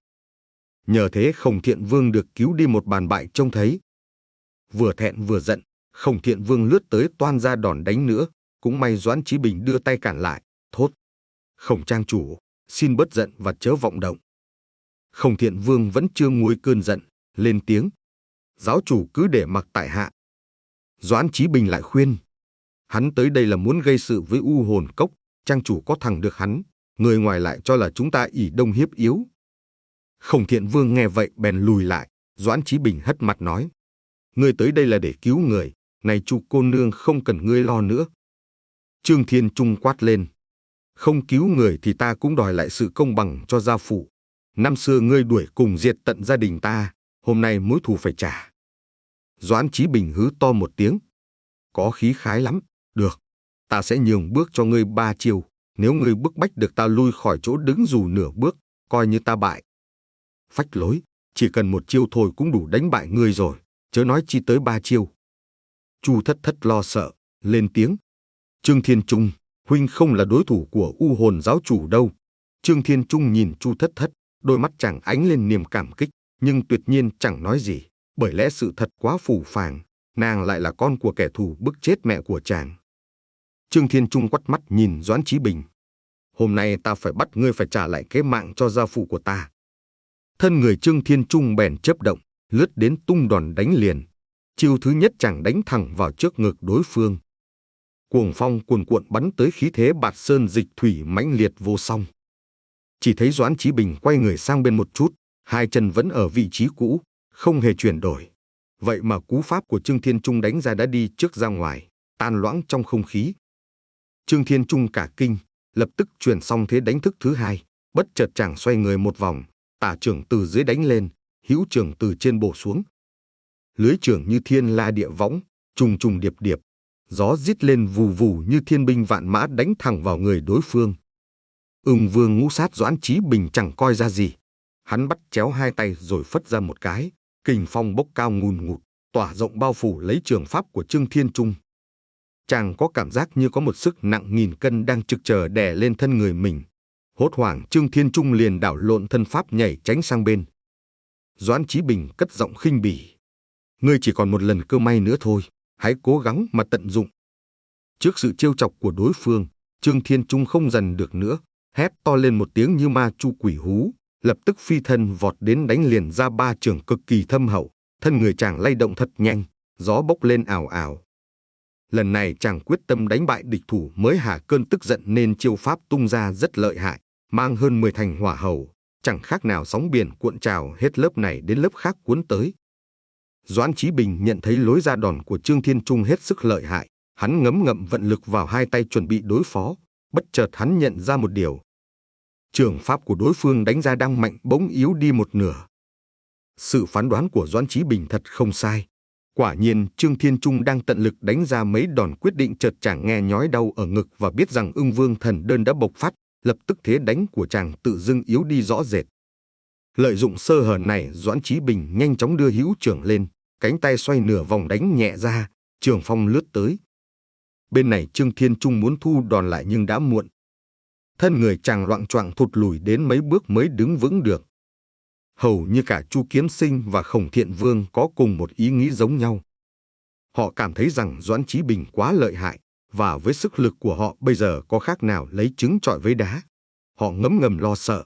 [SPEAKER 1] Nhờ thế Khổng Thiện Vương được cứu đi một bàn bại trông thấy. Vừa thẹn vừa giận, Khổng Thiện Vương lướt tới toan ra đòn đánh nữa, cũng may Doãn Chí Bình đưa tay cản lại, thốt. Khổng trang chủ, xin bớt giận và chớ vọng động. Khổng Thiện Vương vẫn chưa nguôi cơn giận, lên tiếng. Giáo chủ cứ để mặc tại hạ. Doãn Chí Bình lại khuyên. Hắn tới đây là muốn gây sự với U Hồn Cốc, trang chủ có thằng được hắn, người ngoài lại cho là chúng ta ỷ đông hiếp yếu. Khổng Thiện Vương nghe vậy bèn lùi lại, Doãn Chí Bình hất mặt nói. Ngươi tới đây là để cứu người, này chu cô nương không cần ngươi lo nữa. Trương Thiên Trung quát lên. Không cứu người thì ta cũng đòi lại sự công bằng cho gia phụ. Năm xưa ngươi đuổi cùng diệt tận gia đình ta, hôm nay mối thù phải trả. Doãn Chí Bình hứ to một tiếng. Có khí khái lắm, được. Ta sẽ nhường bước cho ngươi ba chiêu, nếu ngươi bức bách được ta lui khỏi chỗ đứng dù nửa bước, coi như ta bại. Phách lối, chỉ cần một chiêu thôi cũng đủ đánh bại ngươi rồi, chớ nói chi tới ba chiêu. Chu Thất Thất lo sợ, lên tiếng. Trương Thiên Trung, huynh không là đối thủ của U Hồn giáo chủ đâu. Trương Thiên Trung nhìn Chu Thất Thất, đôi mắt chàng ánh lên niềm cảm kích, nhưng tuyệt nhiên chẳng nói gì, bởi lẽ sự thật quá phù phàng, nàng lại là con của kẻ thù bức chết mẹ của chàng. Trương Thiên Trung quắt mắt nhìn Doãn Chí Bình. Hôm nay ta phải bắt ngươi phải trả lại cái mạng cho gia phụ của ta. Thân người Trương Thiên Trung bèn chớp động, lướt đến tung đòn đánh liền. Chiêu thứ nhất chàng đánh thẳng vào trước ngực đối phương. Cuồng phong cuồn cuộn bắn tới, khí thế bạt sơn dịch thủy mãnh liệt vô song. Chỉ thấy Doãn Chí Bình quay người sang bên một chút, hai chân vẫn ở vị trí cũ, không hề chuyển đổi. Vậy mà cú pháp của Trương Thiên Trung đánh ra đã đi trước ra ngoài, tan loãng trong không khí. Trương Thiên Trung cả kinh, lập tức chuyển xong thế đánh thức thứ hai. Bất chợt chàng xoay người một vòng, tả chưởng từ dưới đánh lên, hữu chưởng từ trên bổ xuống. Lưới chưởng như thiên la địa võng, trùng trùng điệp điệp, gió rít lên vù vù như thiên binh vạn mã đánh thẳng vào người đối phương. Ưng Vương Ngũ Sát Doãn Chí Bình chẳng coi ra gì, hắn bắt chéo hai tay rồi phất ra một cái, kình phong bốc cao ngùn ngụt, tỏa rộng bao phủ lấy trường pháp của Trương Thiên Trung. Chàng có cảm giác như có một sức nặng nghìn cân đang trực chờ đè lên thân người mình. Hốt hoảng Trương Thiên Trung liền đảo lộn thân pháp nhảy tránh sang bên. Doãn Chí Bình cất giọng khinh bỉ. Ngươi chỉ còn một lần cơ may nữa thôi, hãy cố gắng mà tận dụng. Trước sự trêu chọc của đối phương, Trương Thiên Trung không dằn được nữa, hét to lên một tiếng như ma chu quỷ hú, lập tức phi thân vọt đến đánh liền ra ba chưởng cực kỳ thâm hậu. Thân người chàng lay động thật nhanh, gió bốc lên ảo ảo. Lần này chàng quyết tâm đánh bại địch thủ mới hả cơn tức giận nên chiêu pháp tung ra rất lợi hại, mang hơn mười thành hỏa hầu, chẳng khác nào sóng biển cuộn trào hết lớp này đến lớp khác cuốn tới. Doãn Chí Bình nhận thấy lối ra đòn của Trương Thiên Trung hết sức lợi hại, hắn ngấm ngậm vận lực vào hai tay chuẩn bị đối phó, bất chợt hắn nhận ra một điều. Trường pháp của đối phương đánh ra đang mạnh bỗng yếu đi một nửa. Sự phán đoán của Doãn Chí Bình thật không sai. Quả nhiên Trương Thiên Trung đang tận lực đánh ra mấy đòn quyết định, chợt chàng nghe nhói đau ở ngực và biết rằng Ưng Vương thần đơn đã bộc phát, lập tức thế đánh của chàng tự dưng yếu đi rõ rệt. Lợi dụng sơ hở này, Doãn Chí Bình nhanh chóng đưa hữu chưởng lên, cánh tay xoay nửa vòng đánh nhẹ ra, trường phong lướt tới. Bên này Trương Thiên Trung muốn thu đòn lại nhưng đã muộn. Thân người chàng loạng choạng thụt lùi đến mấy bước mới đứng vững được. Hầu như cả Chu Kiếm Sinh và Khổng Thiện Vương có cùng một ý nghĩ giống nhau. Họ cảm thấy rằng Doãn Chí Bình quá lợi hại, và với sức lực của họ bây giờ có khác nào lấy trứng trọi với đá. Họ ngấm ngầm lo sợ.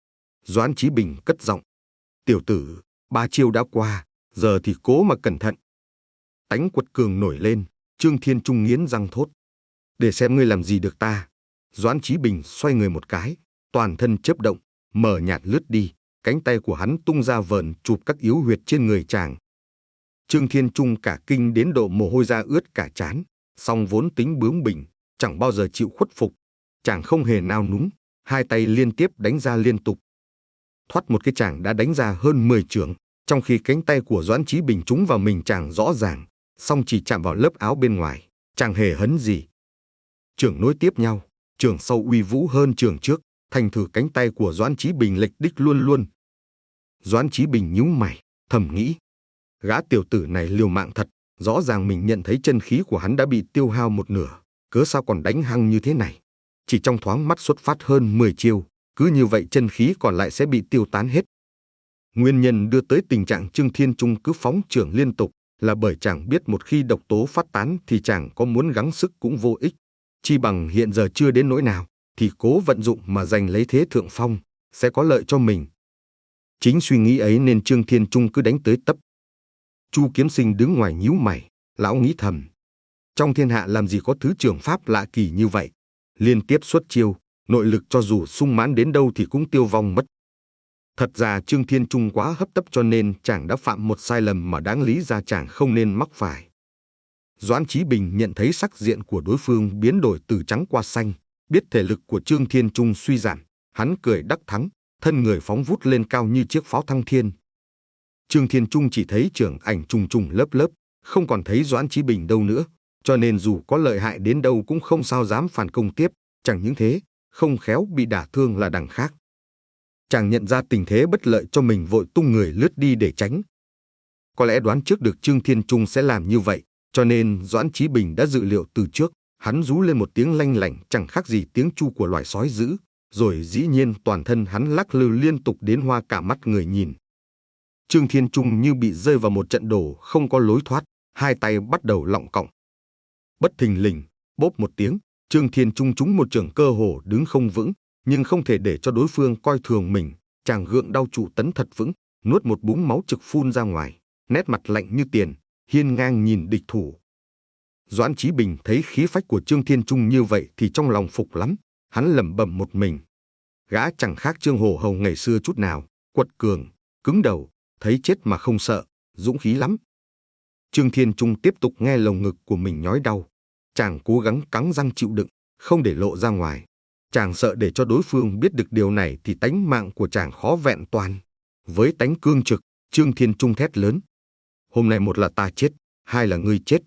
[SPEAKER 1] Doãn Chí Bình cất giọng. Tiểu tử, ba chiêu đã qua, giờ thì cố mà cẩn thận. Tánh quật cường nổi lên, Trương Thiên Trung nghiến răng thốt. Để xem ngươi làm gì được ta. Doãn Chí Bình xoay người một cái, toàn thân chớp động, mờ nhạt lướt đi. Cánh tay của hắn tung ra vờn chụp các yếu huyệt trên người chàng. Trương Thiên Trung cả kinh đến độ mồ hôi ra ướt cả trán, song vốn tính bướng bỉnh, chẳng bao giờ chịu khuất phục. Chàng không hề nao núng, hai tay liên tiếp đánh ra liên tục. Thoát một cái chàng đã đánh ra hơn mười chưởng, trong khi cánh tay của Doãn Chí Bình trúng vào mình chàng rõ ràng, song chỉ chạm vào lớp áo bên ngoài, chàng hề hấn gì. Chưởng nối tiếp nhau, chưởng sau uy vũ hơn chưởng trước, thành thử cánh tay của Doãn Chí Bình lệch đích luôn luôn. Doãn Chí Bình nhíu mày, thầm nghĩ, gã tiểu tử này liều mạng thật, rõ ràng mình nhận thấy chân khí của hắn đã bị tiêu hao một nửa, cớ sao còn đánh hăng như thế này. Chỉ trong thoáng mắt xuất phát hơn mười chiêu, cứ như vậy chân khí còn lại sẽ bị tiêu tán hết. Nguyên nhân đưa tới tình trạng Trương Thiên Trung cứ phóng chưởng liên tục là bởi chàng biết một khi độc tố phát tán thì chàng có muốn gắng sức cũng vô ích, chi bằng hiện giờ chưa đến nỗi nào thì cố vận dụng mà giành lấy thế thượng phong, sẽ có lợi cho mình. Chính suy nghĩ ấy nên Trương Thiên Trung cứ đánh tới tấp. Chu Kiếm Sinh đứng ngoài nhíu mày, lão nghĩ thầm. Trong thiên hạ làm gì có thứ trường pháp lạ kỳ như vậy. Liên tiếp xuất chiêu, nội lực cho dù sung mãn đến đâu thì cũng tiêu vong mất. Thật ra Trương Thiên Trung quá hấp tấp cho nên chàng đã phạm một sai lầm mà đáng lý ra chàng không nên mắc phải. Doãn Chí Bình nhận thấy sắc diện của đối phương biến đổi từ trắng qua xanh, biết thể lực của Trương Thiên Trung suy giảm, hắn cười đắc thắng, thân người phóng vút lên cao như chiếc pháo thăng thiên. Trương Thiên Trung chỉ thấy chưởng ảnh trùng trùng lớp lớp, không còn thấy Doãn Chí Bình đâu nữa, cho nên dù có lợi hại đến đâu cũng không sao dám phản công tiếp, chẳng những thế, không khéo bị đả thương là đằng khác. Chàng nhận ra tình thế bất lợi cho mình, vội tung người lướt đi để tránh. Có lẽ đoán trước được Trương Thiên Trung sẽ làm như vậy, cho nên Doãn Chí Bình đã dự liệu từ trước. Hắn rú lên một tiếng lanh lảnh chẳng khác gì tiếng chu của loài sói dữ, rồi dĩ nhiên toàn thân hắn lắc lư liên tục đến hoa cả mắt người nhìn. Trương Thiên Trung như bị rơi vào một trận đổ không có lối thoát, hai tay bắt đầu lọng cọng. Bất thình lình, bốp một tiếng, Trương Thiên Trung trúng một chưởng cơ hồ đứng không vững, nhưng không thể để cho đối phương coi thường mình. Chàng gượng đau trụ tấn thật vững, nuốt một búng máu trực phun ra ngoài, nét mặt lạnh như tiền, hiên ngang nhìn địch thủ. Doãn Chí Bình thấy khí phách của Trương Thiên Trung như vậy thì trong lòng phục lắm, hắn lẩm bẩm một mình. Gã chẳng khác Trương Hổ Hầu ngày xưa chút nào, quật cường, cứng đầu, thấy chết mà không sợ, dũng khí lắm. Trương Thiên Trung tiếp tục nghe lồng ngực của mình nhói đau. Chàng cố gắng cắn răng chịu đựng, không để lộ ra ngoài. Chàng sợ để cho đối phương biết được điều này thì tánh mạng của chàng khó vẹn toàn. Với tánh cương trực, Trương Thiên Trung thét lớn. Hôm nay một là ta chết, hai là ngươi chết.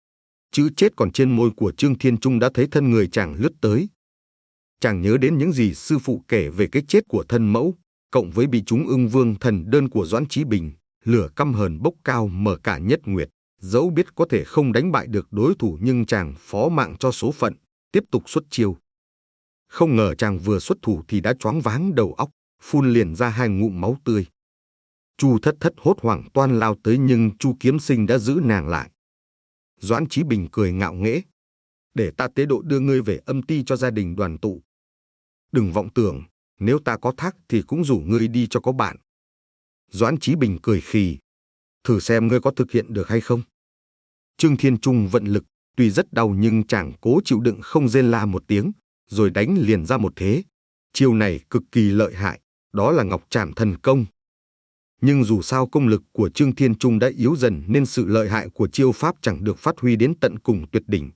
[SPEAKER 1] Chữ chết còn trên môi của Trương Thiên Trung đã thấy thân người chàng lướt tới. Chàng nhớ đến những gì sư phụ kể về cái chết của thân mẫu, cộng với bị trúng ưng vương thần đơn của Doãn Chí Bình, lửa căm hờn bốc cao mở cả nhật nguyệt. Dẫu biết có thể không đánh bại được đối thủ nhưng chàng phó mạng cho số phận, tiếp tục xuất chiêu. Không ngờ chàng vừa xuất thủ thì đã choáng váng đầu óc, phun liền ra hai ngụm máu tươi. Chu Thất Thất hốt hoảng toan lao tới nhưng Chu Kiếm Sinh đã giữ nàng lại. Doãn Chí Bình cười ngạo nghễ. Để ta tế độ đưa ngươi về âm ti cho gia đình đoàn tụ. Đừng vọng tưởng, nếu ta có thác thì cũng rủ ngươi đi cho có bạn. Doãn Chí Bình cười khì. Thử xem ngươi có thực hiện được hay không. Trương Thiên Trung vận lực, tuy rất đau nhưng chàng cố chịu đựng không rên la một tiếng, rồi đánh liền ra một thế. Chiêu này cực kỳ lợi hại, đó là Ngọc Trảm Thần Công. Nhưng dù sao công lực của Trương Thiên Trung đã yếu dần nên sự lợi hại của chiêu pháp chẳng được phát huy đến tận cùng tuyệt đỉnh.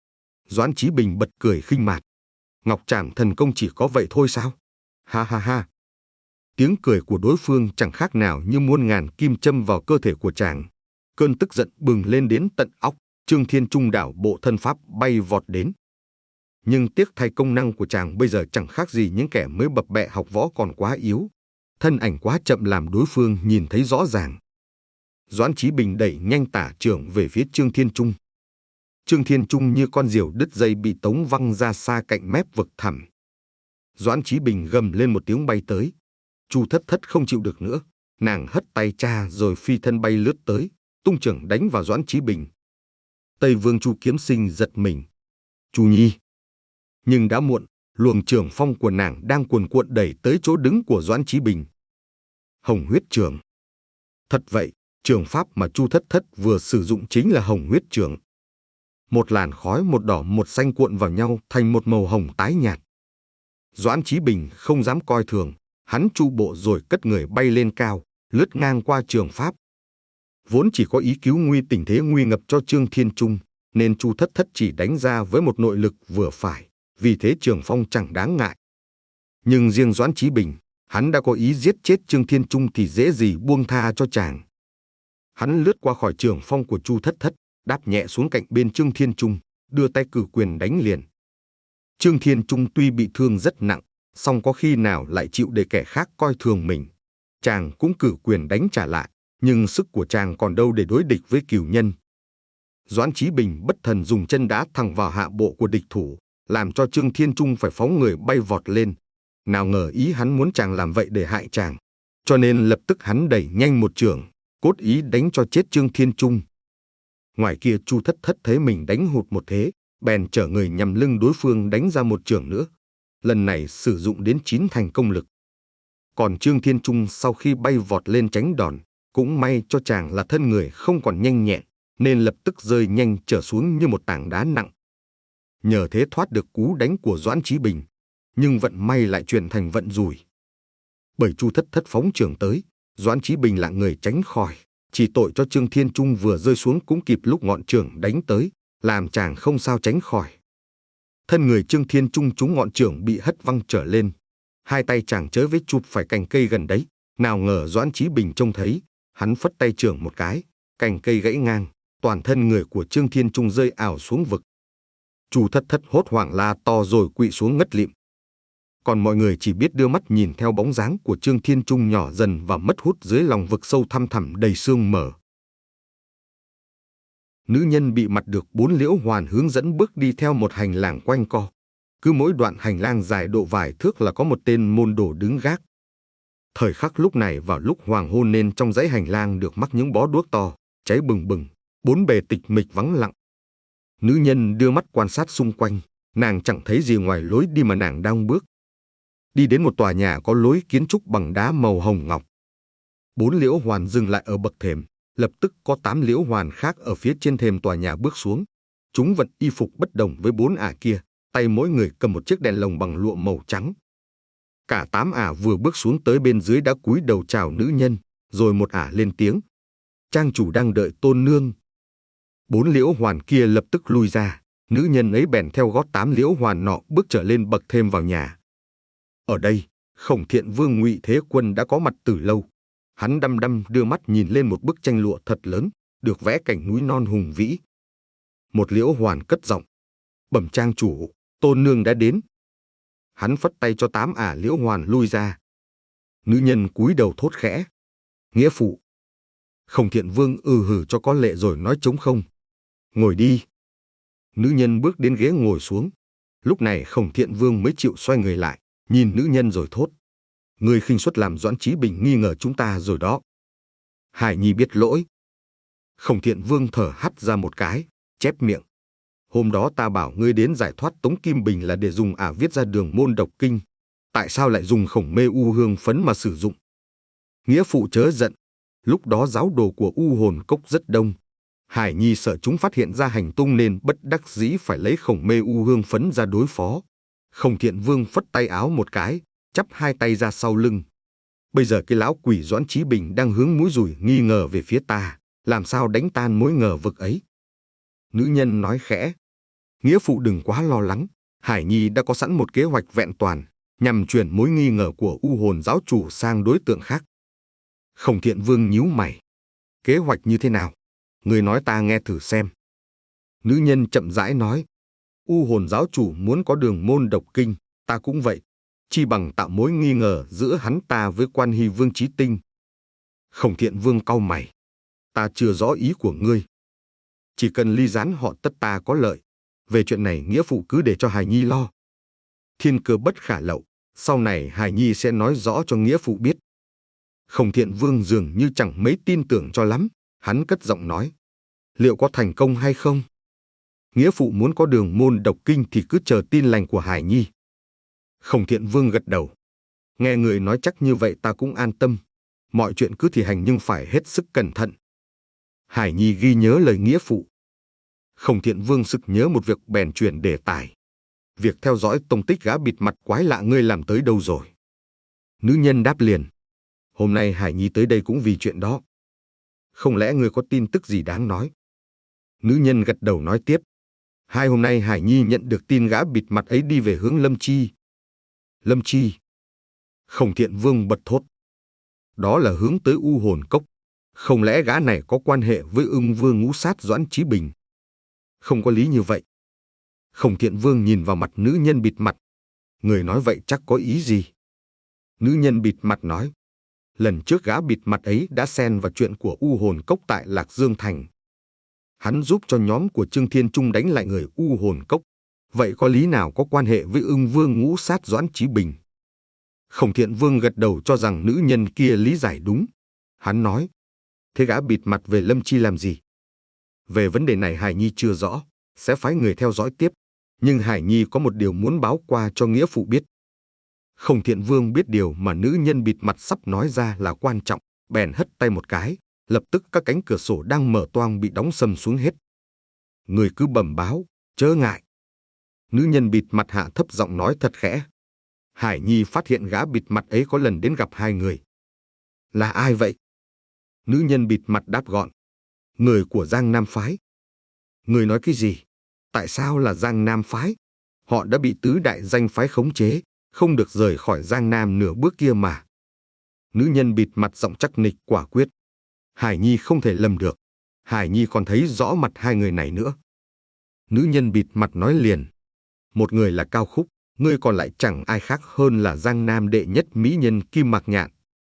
[SPEAKER 1] Doãn Chí Bình bật cười khinh mạt. Ngọc Trảm Thần Công chỉ có vậy thôi sao? Ha ha ha. Tiếng cười của đối phương chẳng khác nào như muôn ngàn kim châm vào cơ thể của chàng. Cơn tức giận bừng lên đến tận óc, Trương Thiên Trung đảo bộ thân pháp bay vọt đến. Nhưng tiếc thay công năng của chàng bây giờ chẳng khác gì những kẻ mới bập bẹ học võ còn quá yếu. Thân ảnh quá chậm làm đối phương nhìn thấy rõ ràng. Doãn Chí Bình đẩy nhanh tả chưởng về phía Trương Thiên Trung. Trương Thiên Trung như con diều đứt dây bị tống văng ra xa cạnh mép vực thẳm. Doãn Chí Bình gầm lên một tiếng bay tới. Chu Thất Thất không chịu được nữa, nàng hất tay cha rồi phi thân bay lướt tới, tung chưởng đánh vào Doãn Chí Bình. Tây Vương Chu Kiếm Sinh giật mình. Chu Nhi. Nhưng đã muộn, luồng chưởng phong của nàng đang cuồn cuộn đẩy tới chỗ đứng của Doãn Chí Bình. Hồng huyết chưởng. Thật vậy, chưởng pháp mà Chu Thất Thất vừa sử dụng chính là hồng huyết chưởng. Một làn khói một đỏ một xanh cuộn vào nhau thành một màu hồng tái nhạt. Doãn Chí Bình không dám coi thường, hắn trụ bộ rồi cất người bay lên cao, lướt ngang qua chưởng pháp. Vốn chỉ có ý cứu nguy tình thế nguy ngập cho Trương Thiên Trung, nên Chu Thất Thất chỉ đánh ra với một nội lực vừa phải, vì thế chưởng phong chẳng đáng ngại. Nhưng riêng Doãn Chí Bình, hắn đã có ý giết chết Trương Thiên Trung thì dễ gì buông tha cho chàng. Hắn lướt qua khỏi chưởng phong của Chu Thất Thất, đáp nhẹ xuống cạnh bên Trương Thiên Trung, đưa tay cử quyền đánh liền. Trương Thiên Trung tuy bị thương rất nặng, song có khi nào lại chịu để kẻ khác coi thường mình. Chàng cũng cử quyền đánh trả lại, nhưng sức của chàng còn đâu để đối địch với cửu nhân. Doãn Chí Bình bất thần dùng chân đá thẳng vào hạ bộ của địch thủ, làm cho Trương Thiên Trung phải phóng người bay vọt lên. Nào ngờ ý hắn muốn chàng làm vậy để hại chàng, cho nên lập tức hắn đẩy nhanh một chưởng, cốt ý đánh cho chết Trương Thiên Trung. Ngoài kia Chu Thất Thất thấy mình đánh hụt một thế, bèn trở người nhằm lưng đối phương đánh ra một chưởng nữa. Lần này sử dụng đến chín thành công lực. Còn Trương Thiên Trung sau khi bay vọt lên tránh đòn, cũng may cho chàng là thân người không còn nhanh nhẹn, nên lập tức rơi nhanh trở xuống như một tảng đá nặng. Nhờ thế thoát được cú đánh của Doãn Chí Bình, nhưng vận may lại chuyển thành vận rủi. Bởi Chu Thất Thất phóng chưởng tới, Doãn Chí Bình là người tránh khỏi, chỉ tội cho Trương Thiên Trung vừa rơi xuống cũng kịp lúc ngọn chưởng đánh tới, làm chàng không sao tránh khỏi. Thân người Trương Thiên Trung trúng ngọn chưởng bị hất văng trở lên, hai tay chàng chới với chụp phải cành cây gần đấy. Nào ngờ Doãn Chí Bình trông thấy, hắn phất tay chưởng một cái, cành cây gãy ngang, toàn thân người của Trương Thiên Trung rơi ảo xuống vực. Chu Thất Thất hốt hoảng la to rồi quỵ xuống ngất lịm. Còn mọi người chỉ biết đưa mắt nhìn theo bóng dáng của Trương Thiên Trung nhỏ dần và mất hút dưới lòng vực sâu thăm thẳm đầy sương mờ. Nữ nhân bị mặt được bốn liễu hoàn hướng dẫn bước đi theo một hành lang quanh co. Cứ mỗi đoạn hành lang dài độ vài thước là có một tên môn đồ đứng gác. Thời khắc lúc này vào lúc hoàng hôn nên trong dãy hành lang được mắc những bó đuốc to, cháy bừng bừng, bốn bề tịch mịch vắng lặng. Nữ nhân đưa mắt quan sát xung quanh, nàng chẳng thấy gì ngoài lối đi mà nàng đang bước. Đi đến một tòa nhà có lối kiến trúc bằng đá màu hồng ngọc. Bốn liễu hoàn dừng lại ở bậc thềm, lập tức có tám liễu hoàn khác ở phía trên thềm tòa nhà bước xuống. Chúng vận y phục bất đồng với bốn ả kia, tay mỗi người cầm một chiếc đèn lồng bằng lụa màu trắng. Cả tám ả vừa bước xuống tới bên dưới đã cúi đầu chào nữ nhân, rồi một ả lên tiếng. Trang chủ đang đợi tôn nương. Bốn liễu hoàn kia lập tức lui ra, nữ nhân ấy bèn theo gót tám liễu hoàn nọ bước trở lên bậc thềm vào nhà. Ở đây, Khổng Thiện Vương Ngụy Thế Quân đã có mặt từ lâu. Hắn đăm đăm đưa mắt nhìn lên một bức tranh lụa thật lớn, được vẽ cảnh núi non hùng vĩ. Một liễu hoàn cất giọng. Bẩm trang chủ, tôn nương đã đến. Hắn phất tay cho tám ả liễu hoàn lui ra. Nữ nhân cúi đầu thốt khẽ. Nghĩa phụ. Khổng Thiện Vương ừ hử cho có lệ rồi nói trống không. Ngồi đi. Nữ nhân bước đến ghế ngồi xuống. Lúc này Khổng Thiện Vương mới chịu xoay người lại, nhìn nữ nhân rồi thốt. Ngươi khinh suất làm Doãn Chí Bình nghi ngờ chúng ta rồi đó. Hải Nhi biết lỗi. Khổng Thiện Vương thở hắt ra một cái, chép miệng. Hôm đó ta bảo ngươi đến giải thoát Tống Kim Bình là để dùng ả viết ra Đường Môn Độc Kinh. Tại sao lại dùng khổng mê u hương phấn mà sử dụng? Nghĩa phụ chớ giận. Lúc đó giáo đồ của U Hồn Cốc rất đông. Hải Nhi sợ chúng phát hiện ra hành tung nên bất đắc dĩ phải lấy khổng mê u hương phấn ra đối phó. Khổng Thiện Vương phất tay áo một cái, chắp hai tay ra sau lưng. Bây giờ cái lão quỷ Doãn Chí Bình đang hướng mũi dùi nghi ngờ về phía ta, làm sao đánh tan mối ngờ vực ấy? Nữ nhân nói khẽ. Nghĩa phụ đừng quá lo lắng, Hải Nhi đã có sẵn một kế hoạch vẹn toàn, nhằm chuyển mối nghi ngờ của U Hồn giáo chủ sang đối tượng khác. Khổng Thiện Vương nhíu mày. Kế hoạch như thế nào? Người nói ta nghe thử xem. Nữ nhân chậm rãi nói. U Hồn giáo chủ muốn có Đường Môn Độc Kinh, ta cũng vậy. Chi bằng tạo mối nghi ngờ giữa hắn ta với Quan Hy Vương Chí Tinh. Khổng Thiện Vương cau mày. Ta chưa rõ ý của ngươi. Chỉ cần ly gián họ tất ta có lợi. Về chuyện này nghĩa phụ cứ để cho Hải Nhi lo. Thiên cơ bất khả lậu, sau này Hải Nhi sẽ nói rõ cho nghĩa phụ biết. Khổng Thiện Vương dường như chẳng mấy tin tưởng cho lắm. Hắn cất giọng nói. Liệu có thành công hay không? Nghĩa phụ muốn có Đường Môn Độc Kinh thì cứ chờ tin lành của Hải Nhi. Khổng Thiện Vương gật đầu. Nghe người nói chắc như vậy ta cũng an tâm. Mọi chuyện cứ thi hành nhưng phải hết sức cẩn thận. Hải Nhi ghi nhớ lời nghĩa phụ. Khổng Thiện Vương sực nhớ một việc bèn chuyển đề tài. Việc theo dõi tông tích gã bịt mặt quái lạ ngươi làm tới đâu rồi? Nữ nhân đáp liền. Hôm nay Hải Nhi tới đây cũng vì chuyện đó. Không lẽ ngươi có tin tức gì đáng nói? Nữ nhân gật đầu nói tiếp. Hai hôm nay Hải Nhi nhận được tin gã bịt mặt ấy đi về hướng Lâm Chi. Lâm Chi. Khổng Thiện Vương bật thốt. Đó là hướng tới U Hồn Cốc. Không lẽ gã này có quan hệ với Ưng Vương ngũ sát Doãn Chí Bình? Không có lý như vậy. Khổng Thiện Vương nhìn vào mặt nữ nhân bịt mặt. Người nói vậy chắc có ý gì? Nữ nhân bịt mặt nói. Lần trước gã bịt mặt ấy đã xen vào chuyện của U Hồn Cốc tại Lạc Dương Thành. Hắn giúp cho nhóm của Trương Thiên Trung đánh lại người U Hồn Cốc. Vậy có lý nào có quan hệ với Ưng Vương ngũ sát Doãn Chí Bình? Khổng Thiện Vương gật đầu cho rằng nữ nhân kia lý giải đúng. Hắn nói. Thế gã bịt mặt về Lâm Chi làm gì? Về vấn đề này Hải Nhi chưa rõ, sẽ phái người theo dõi tiếp. Nhưng Hải Nhi có một điều muốn báo qua cho nghĩa phụ biết. Khổng Thiện Vương biết điều mà nữ nhân bịt mặt sắp nói ra là quan trọng, bèn hất tay một cái, lập tức các cánh cửa sổ đang mở toang bị đóng sầm xuống hết. Người cứ bẩm báo, chớ ngại. Nữ nhân bịt mặt hạ thấp giọng nói thật khẽ. Hải Nhi phát hiện gã bịt mặt ấy có lần đến gặp hai người. Là ai vậy? Nữ nhân bịt mặt đáp gọn. Người của Giang Nam Phái. Người nói cái gì? Tại sao là Giang Nam Phái? Họ đã bị tứ đại danh phái khống chế, không được rời khỏi Giang Nam nửa bước kia mà. Nữ nhân bịt mặt giọng chắc nịch quả quyết. Hải Nhi không thể lầm được. Hải Nhi còn thấy rõ mặt hai người này nữa. Nữ nhân bịt mặt nói liền. Một người là Cao Khúc, người còn lại chẳng ai khác hơn là Giang Nam đệ nhất mỹ nhân Kim Mạc Nhạn.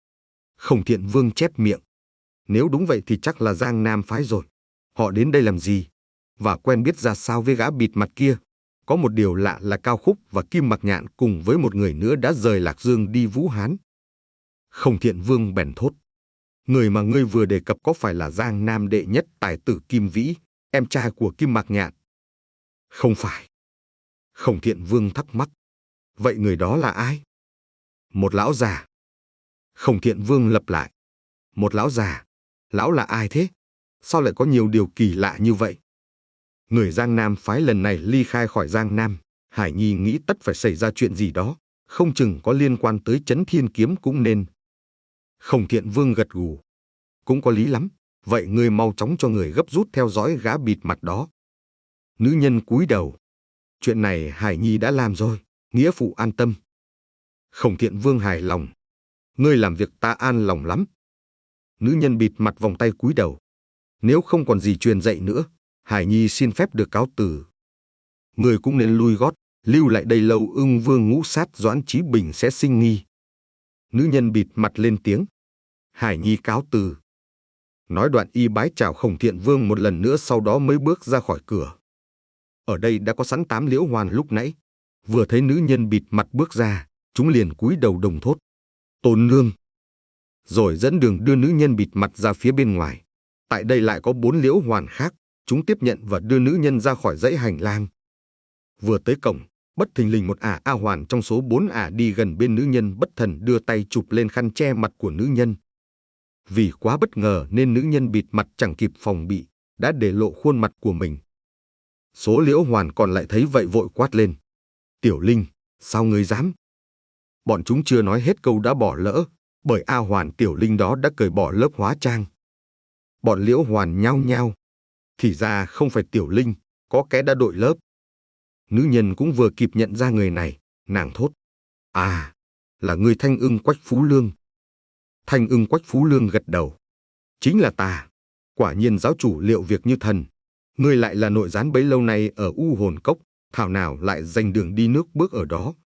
[SPEAKER 1] Khổng Thiện Vương chép miệng. Nếu đúng vậy thì chắc là Giang Nam Phái rồi. Họ đến đây làm gì? Và quen biết ra sao với gã bịt mặt kia? Có một điều lạ là Cao Khúc và Kim Mạc Nhạn cùng với một người nữa đã rời Lạc Dương đi Vũ Hán. Khổng Thiện Vương bèn thốt. Người mà ngươi vừa đề cập có phải là Giang Nam đệ nhất tài tử Kim Vĩ, em trai của Kim Mạc Nhạn? Không phải. Khổng Thiện Vương thắc mắc. Vậy người đó là ai? Một lão già. Khổng Thiện Vương lặp lại. Một lão già. Lão là ai thế? Sao lại có nhiều điều kỳ lạ như vậy? Người Giang Nam phái lần này ly khai khỏi Giang Nam. Hải Nhi nghĩ tất phải xảy ra chuyện gì đó, không chừng có liên quan tới Chấn Thiên Kiếm cũng nên. Khổng Thiện Vương gật gù. Cũng có lý lắm. Vậy ngươi mau chóng cho người gấp rút theo dõi gã bịt mặt đó. Nữ nhân cúi đầu. Chuyện này Hải Nhi đã làm rồi, nghĩa phụ an tâm. Khổng Thiện Vương hài lòng. Ngươi làm việc ta an lòng lắm. Nữ nhân bịt mặt vòng tay cúi đầu. Nếu không còn gì truyền dạy nữa, Hải Nhi xin phép được cáo từ. Ngươi cũng nên lui gót, lưu lại đây lâu Ưng Vương ngũ sát Doãn Chí Bình sẽ sinh nghi. Nữ nhân bịt mặt lên tiếng. Hải Nhi cáo từ. Nói đoạn y bái chào Khổng Thiện Vương một lần nữa, sau đó mới bước ra khỏi cửa. Ở đây đã có sẵn tám liễu hoàn lúc nãy. Vừa thấy nữ nhân bịt mặt bước ra, chúng liền cúi đầu đồng thốt. Tôn nương. Rồi dẫn đường đưa nữ nhân bịt mặt ra phía bên ngoài. Tại đây lại có bốn liễu hoàn khác. Chúng tiếp nhận và đưa nữ nhân ra khỏi dãy hành lang. Vừa tới cổng, bất thình lình một ả A Hoàn trong số bốn ả đi gần bên nữ nhân bất thần đưa tay chụp lên khăn che mặt của nữ nhân. Vì quá bất ngờ nên nữ nhân bịt mặt chẳng kịp phòng bị, đã để lộ khuôn mặt của mình. Số liễu hoàn còn lại thấy vậy vội quát lên. Tiểu Linh, sao ngươi dám? Bọn chúng chưa nói hết câu đã bỏ lỡ, bởi A Hoàn Tiểu Linh đó đã cởi bỏ lớp hóa trang. Bọn liễu hoàn nhao nhao. Thì ra không phải Tiểu Linh, có kẻ đã đội lớp. Nữ nhân cũng vừa kịp nhận ra người này, nàng thốt. À, là ngươi Thanh Ưng Quách Phú Lương. Thanh Ưng Quách Phú Lương gật đầu. Chính là ta. Quả nhiên giáo chủ liệu việc như thần. Ngươi lại là nội gián bấy lâu nay ở U Hồn Cốc, thảo nào lại giành đường đi nước bước ở đó.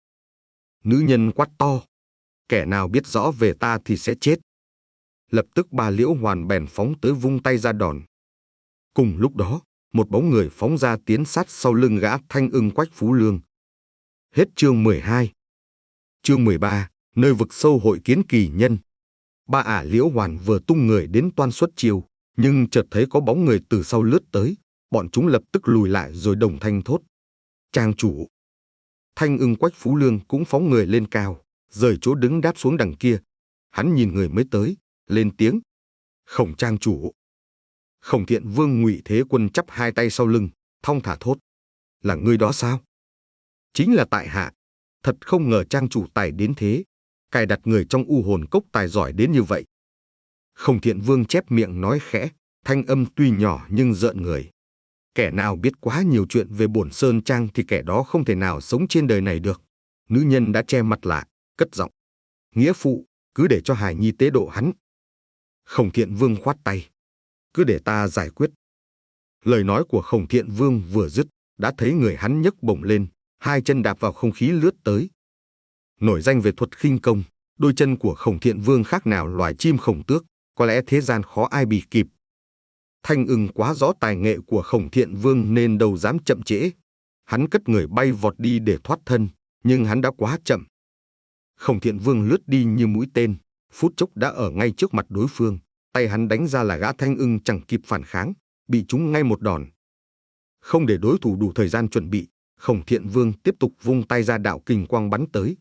[SPEAKER 1] Nữ nhân quát to. Kẻ nào biết rõ về ta thì sẽ chết. Lập tức ba liễu hoàn bèn phóng tới vung tay ra đòn. Cùng lúc đó, một bóng người phóng ra tiến sát sau lưng gã Thanh Ưng Quách Phú Lương. Hết chương mười hai. Chương mười ba, nơi vực sâu hội kiến kỳ nhân. Ba ả liễu hoàn vừa tung người đến toan xuất chiêu, nhưng chợt thấy có bóng người từ sau lướt tới, bọn chúng lập tức lùi lại rồi đồng thanh thốt. Trang chủ. Thanh Ưng Quách Phú Lương cũng phóng người lên cao, rời chỗ đứng đáp xuống đằng kia. Hắn nhìn người mới tới, lên tiếng. Khổng trang chủ. Khổng Thiện Vương Ngụy Thế Quân chắp hai tay sau lưng, thong thả thốt. Là ngươi đó sao? Chính là tại hạ. Thật không ngờ trang chủ tài đến thế, cài đặt người trong U Hồn Cốc tài giỏi đến như vậy. Khổng Thiện Vương chép miệng nói khẽ, thanh âm tuy nhỏ nhưng rợn người. Kẻ nào biết quá nhiều chuyện về bổn sơn trang thì kẻ đó không thể nào sống trên đời này được. Nữ nhân đã che mặt lại, cất giọng. Nghĩa phụ, cứ để cho Hải Nhi tế độ hắn. Khổng Thiện Vương khoát tay. Cứ để ta giải quyết. Lời nói của Khổng Thiện Vương vừa dứt, đã thấy người hắn nhấc bổng lên, hai chân đạp vào không khí lướt tới. Nổi danh về thuật khinh công, đôi chân của Khổng Thiện Vương khác nào loài chim khổng tước, có lẽ thế gian khó ai bì kịp. Thanh Ưng quá rõ tài nghệ của Khổng Thiện Vương nên đâu dám chậm trễ. Hắn cất người bay vọt đi để thoát thân, nhưng hắn đã quá chậm. Khổng Thiện Vương lướt đi như mũi tên, phút chốc đã ở ngay trước mặt đối phương. Tay hắn đánh ra là gã Thanh Ưng chẳng kịp phản kháng, bị trúng ngay một đòn. Không để đối thủ đủ thời gian chuẩn bị, Khổng Thiện Vương tiếp tục vung tay ra đạo kình quang bắn tới.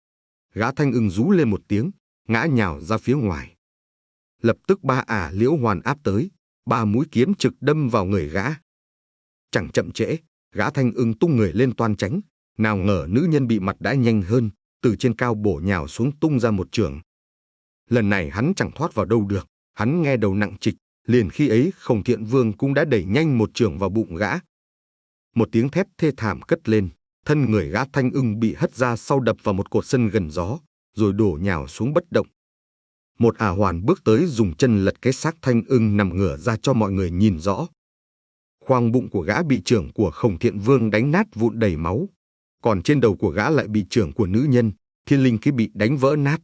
[SPEAKER 1] Gã Thanh Ưng rú lên một tiếng, ngã nhào ra phía ngoài. Lập tức ba ả liễu hoàn áp tới, ba mũi kiếm trực đâm vào người gã. Chẳng chậm trễ, gã Thanh Ưng tung người lên toan tránh, nào ngờ nữ nhân bị mặt đã nhanh hơn, từ trên cao bổ nhào xuống tung ra một chưởng. Lần này hắn chẳng thoát vào đâu được, hắn nghe đầu nặng trịch, liền khi ấy Khổng Thiện Vương cũng đã đẩy nhanh một chưởng vào bụng gã. Một tiếng thét thê thảm cất lên, thân người gã Thanh Ưng bị hất ra sau đập vào một cột sân gần gió, rồi đổ nhào xuống bất động. Một ả hoàn bước tới dùng chân lật cái xác Thanh Ưng nằm ngửa ra cho mọi người nhìn rõ. Khoang bụng của gã bị chưởng của Khổng Thiện Vương đánh nát vụn đầy máu, còn trên đầu của gã lại bị chưởng của nữ nhân, Thiên Linh Khí bị đánh vỡ nát.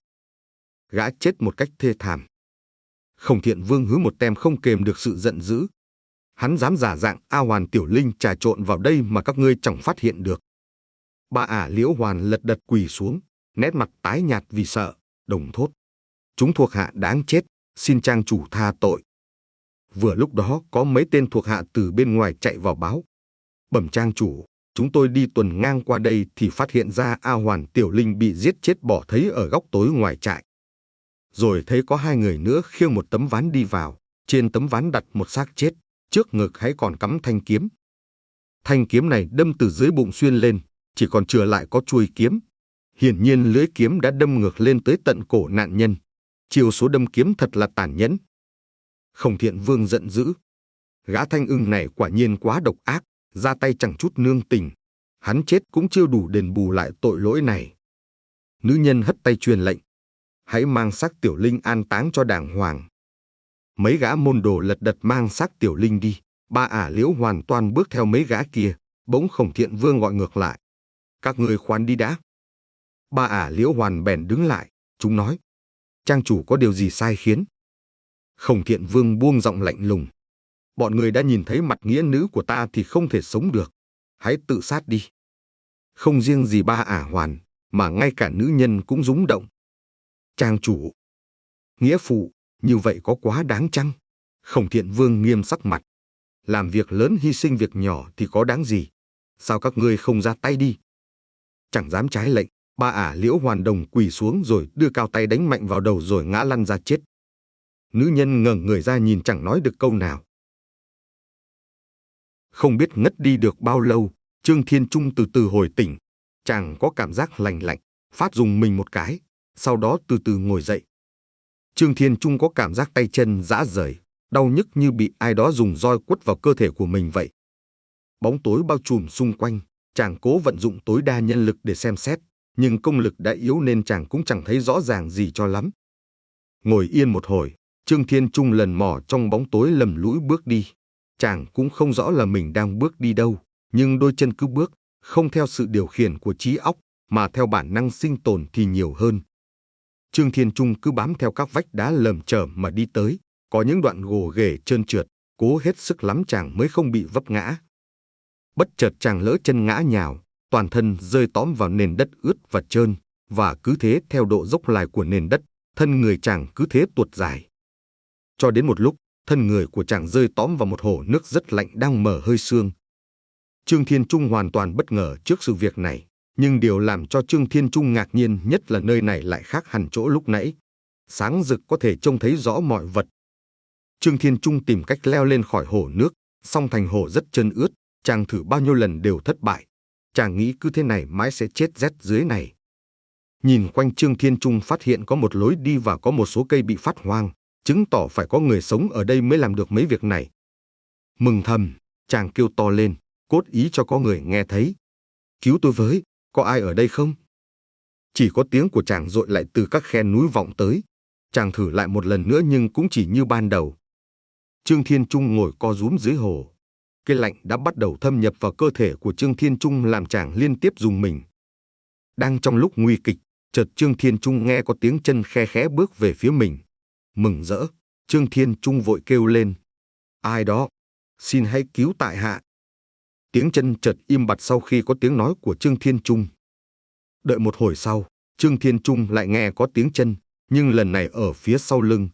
[SPEAKER 1] Gã chết một cách thê thảm. Khổng Thiện Vương hứ một tem không kềm được sự giận dữ. Hắn dám giả dạng A Hoàn Tiểu Linh trà trộn vào đây mà các ngươi chẳng phát hiện được. Ba ả liễu hoàn lật đật quỳ xuống, nét mặt tái nhạt vì sợ, đồng thốt. Chúng thuộc hạ đáng chết, xin trang chủ tha tội. Vừa lúc đó có mấy tên thuộc hạ từ bên ngoài chạy vào báo. Bẩm trang chủ, Chúng tôi đi tuần ngang qua đây thì phát hiện ra A Hoàn Tiểu Linh bị giết chết bỏ thây ở góc tối ngoài trại. Rồi thấy có hai người nữa khiêng một tấm ván đi vào, trên tấm ván đặt một xác chết, trước ngực hãy còn cắm thanh kiếm. Thanh kiếm này đâm từ dưới bụng xuyên lên, chỉ còn chừa lại có chuôi kiếm. Hiển nhiên lưỡi kiếm đã đâm ngược lên tới tận cổ nạn nhân. Chiều số đâm kiếm thật là tàn nhẫn. Khổng Thiện Vương giận dữ. Gã Thanh Ưng này quả nhiên quá độc ác, ra tay chẳng chút nương tình. Hắn chết cũng chưa đủ đền bù lại tội lỗi này. Nữ nhân hất tay truyền lệnh. Hãy mang xác Tiểu Linh an táng cho đàng hoàng. Mấy gã môn đồ lật đật mang xác Tiểu Linh đi. Ba ả Liễu hoàn toàn bước theo mấy gã kia. Bỗng Khổng Thiện Vương gọi ngược lại. Các người khoan đi đã. Ba ả Liễu Hoàn bèn đứng lại. Chúng nói. Trang chủ có điều gì sai khiến? Khổng Thiện Vương buông giọng lạnh lùng. Bọn người đã nhìn thấy mặt nghĩa nữ của ta thì không thể sống được. Hãy tự sát đi. Không riêng gì ba ả Hoàn, mà ngay cả nữ nhân cũng rúng động. Trang chủ. Nghĩa phụ, như vậy có quá đáng chăng? Khổng Thiện Vương nghiêm sắc mặt. Làm việc lớn hy sinh việc nhỏ thì có đáng gì? Sao các ngươi không ra tay đi? Chẳng dám trái lệnh. Ba ả Liễu Hoàn đồng quỳ xuống rồi đưa cao tay đánh mạnh vào đầu rồi ngã lăn ra chết. Nữ nhân ngẩng người ra nhìn chẳng nói được câu nào. Không biết ngất đi được bao lâu, Trương Thiên Trung từ từ hồi tỉnh. Chàng có cảm giác lành lạnh, phát rùng mình một cái, sau đó từ từ ngồi dậy. Trương Thiên Trung có cảm giác tay chân rã rời, đau nhức như bị ai đó dùng roi quất vào cơ thể của mình vậy. Bóng tối bao trùm xung quanh, chàng cố vận dụng tối đa nhân lực để xem xét, nhưng công lực đã yếu nên chàng cũng chẳng thấy rõ ràng gì cho lắm. Ngồi yên một hồi, Trương Thiên Trung lần mò trong bóng tối lầm lũi bước đi. Chàng cũng không rõ là mình đang bước đi đâu, nhưng đôi chân cứ bước, không theo sự điều khiển của trí óc, mà theo bản năng sinh tồn thì nhiều hơn. Trương Thiên Trung cứ bám theo các vách đá lởm chởm mà đi tới, có những đoạn gồ ghề trơn trượt, cố hết sức lắm chàng mới không bị vấp ngã. Bất chợt chàng lỡ chân ngã nhào, toàn thân rơi tóm vào nền đất ướt và trơn, và cứ thế theo độ dốc lại của nền đất, thân người chàng cứ thế tuột dài. Cho đến một lúc, thân người của chàng rơi tóm vào một hồ nước rất lạnh đang mở hơi sương. Trương Thiên Trung hoàn toàn bất ngờ trước sự việc này, nhưng điều làm cho Trương Thiên Trung ngạc nhiên nhất là nơi này lại khác hẳn chỗ lúc nãy. Sáng rực có thể trông thấy rõ mọi vật. Trương Thiên Trung tìm cách leo lên khỏi hồ nước, song thành hồ rất trơn ướt, chàng thử bao nhiêu lần đều thất bại. Chàng nghĩ cứ thế này mãi sẽ chết rét dưới này. Nhìn quanh Trương Thiên Trung phát hiện có một lối đi và có một số cây bị phát hoang, chứng tỏ phải có người sống ở đây mới làm được mấy việc này. Mừng thầm, chàng kêu to lên, cốt ý cho có người nghe thấy. Cứu tôi với, có ai ở đây không? Chỉ có tiếng của chàng dội lại từ các khe núi vọng tới. Chàng thử lại một lần nữa nhưng cũng chỉ như ban đầu. Trương Thiên Trung ngồi co rúm dưới hồ. Cái lạnh đã bắt đầu thâm nhập vào cơ thể của Trương Thiên Trung làm chàng liên tiếp rùng mình. Đang trong lúc nguy kịch, chợt Trương Thiên Trung nghe có tiếng chân khe khẽ bước về phía mình. Mừng rỡ, Trương Thiên Trung vội kêu lên. Ai đó? Xin hãy cứu tại hạ. Tiếng chân chợt im bặt sau khi có tiếng nói của Trương Thiên Trung. Đợi một hồi sau, Trương Thiên Trung lại nghe có tiếng chân, nhưng lần này ở phía sau lưng.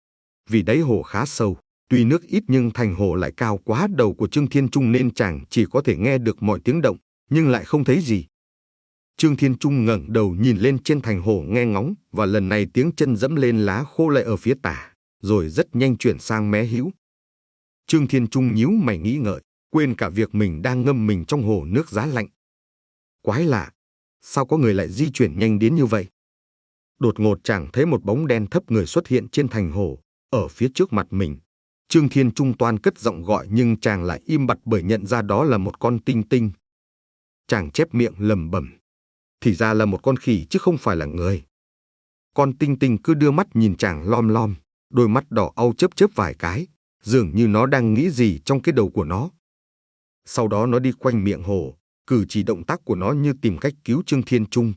[SPEAKER 1] Vì đáy hồ khá sâu, tuy nước ít nhưng thành hồ lại cao quá đầu của Trương Thiên Trung nên chàng chỉ có thể nghe được mọi tiếng động, nhưng lại không thấy gì. Trương Thiên Trung ngẩng đầu nhìn lên trên thành hồ nghe ngóng, và lần này tiếng chân dẫm lên lá khô lại ở phía tả, rồi rất nhanh chuyển sang mé hữu. Trương Thiên Trung nhíu mày nghĩ ngợi, quên cả việc mình đang ngâm mình trong hồ nước giá lạnh. Quái lạ, sao có người lại di chuyển nhanh đến như vậy? Đột ngột chàng thấy một bóng đen thấp người xuất hiện trên thành hồ, ở phía trước mặt mình. Trương Thiên Trung toan cất giọng gọi nhưng chàng lại im bặt bởi nhận ra đó là một con tinh tinh. Chàng chép miệng lẩm bẩm. Thì ra là một con khỉ chứ không phải là người. Con tinh tinh cứ đưa mắt nhìn chàng lom lom, đôi mắt đỏ au chớp chớp vài cái, dường như nó đang nghĩ gì trong cái đầu của nó. Sau đó nó đi quanh miệng hồ, cử chỉ động tác của nó như tìm cách cứu Trương Thiên Trung.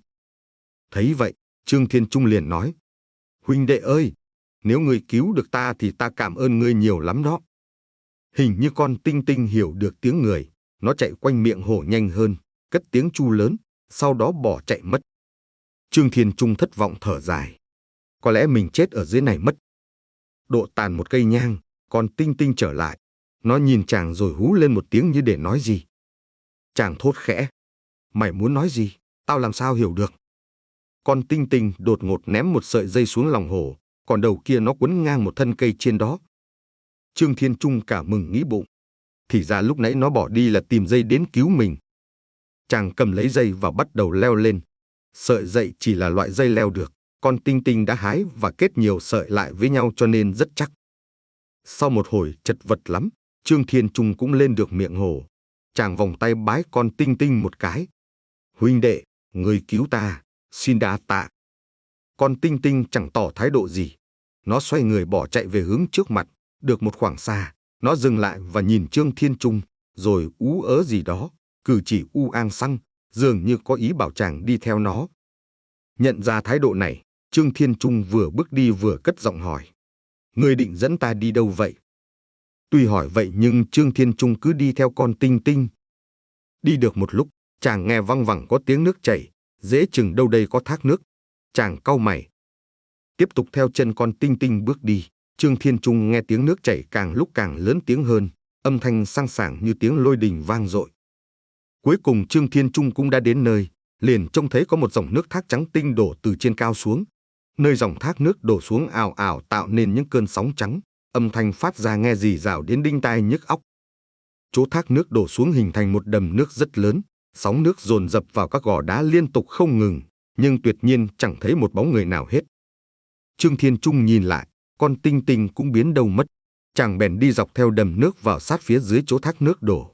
[SPEAKER 1] Thấy vậy, Trương Thiên Trung liền nói. Huynh đệ ơi, nếu ngươi cứu được ta thì ta cảm ơn ngươi nhiều lắm đó. Hình như con tinh tinh hiểu được tiếng người, nó chạy quanh miệng hồ nhanh hơn, cất tiếng chu lớn, sau đó bỏ chạy mất. Trương Thiên Trung thất vọng thở dài. Có lẽ mình chết ở dưới này mất. Độ tàn một cây nhang, con tinh tinh trở lại. Nó nhìn chàng rồi hú lên một tiếng như để nói gì. Chàng thốt khẽ. Mày muốn nói gì? Tao làm sao hiểu được? Con tinh tinh đột ngột ném một sợi dây xuống lòng hồ, còn đầu kia nó quấn ngang một thân cây trên đó. Trương Thiên Trung cả mừng nghĩ bụng. Thì ra lúc nãy nó bỏ đi là tìm dây đến cứu mình. Chàng cầm lấy dây và bắt đầu leo lên. Sợi dây chỉ là loại dây leo được. Con tinh tinh đã hái và kết nhiều sợi lại với nhau cho nên rất chắc. Sau một hồi chật vật lắm, Trương Thiên Trung cũng lên được miệng hồ. Chàng vòng tay bái con tinh tinh một cái. Huynh đệ, người cứu ta, xin đa tạ. Con tinh tinh chẳng tỏ thái độ gì. Nó xoay người bỏ chạy về hướng trước mặt. Được một khoảng xa, nó dừng lại và nhìn Trương Thiên Trung, rồi ú ớ gì đó, cử chỉ u ang xăng, dường như có ý bảo chàng đi theo nó. Nhận ra thái độ này, Trương Thiên Trung vừa bước đi vừa cất giọng hỏi. Ngươi định dẫn ta đi đâu vậy? Tuy hỏi vậy nhưng Trương Thiên Trung cứ đi theo con tinh tinh. Đi được một lúc, chàng nghe văng vẳng có tiếng nước chảy, dễ chừng đâu đây có thác nước. Chàng cau mày. Tiếp tục theo chân con tinh tinh bước đi, Trương Thiên Trung nghe tiếng nước chảy càng lúc càng lớn tiếng hơn, âm thanh sang sảng như tiếng lôi đình vang dội. Cuối cùng Trương Thiên Trung cũng đã đến nơi, liền trông thấy có một dòng nước thác trắng tinh đổ từ trên cao xuống. Nơi dòng thác nước đổ xuống ào ào tạo nên những cơn sóng trắng, âm thanh phát ra nghe rì rào đến đinh tai nhức óc. Chỗ thác nước đổ xuống hình thành một đầm nước rất lớn, sóng nước dồn dập vào các gò đá liên tục không ngừng, nhưng tuyệt nhiên chẳng thấy một bóng người nào hết. Trương Thiên Trung nhìn lại, con tinh tinh cũng biến đâu mất. Chàng bèn đi dọc theo đầm nước vào sát phía dưới chỗ thác nước đổ.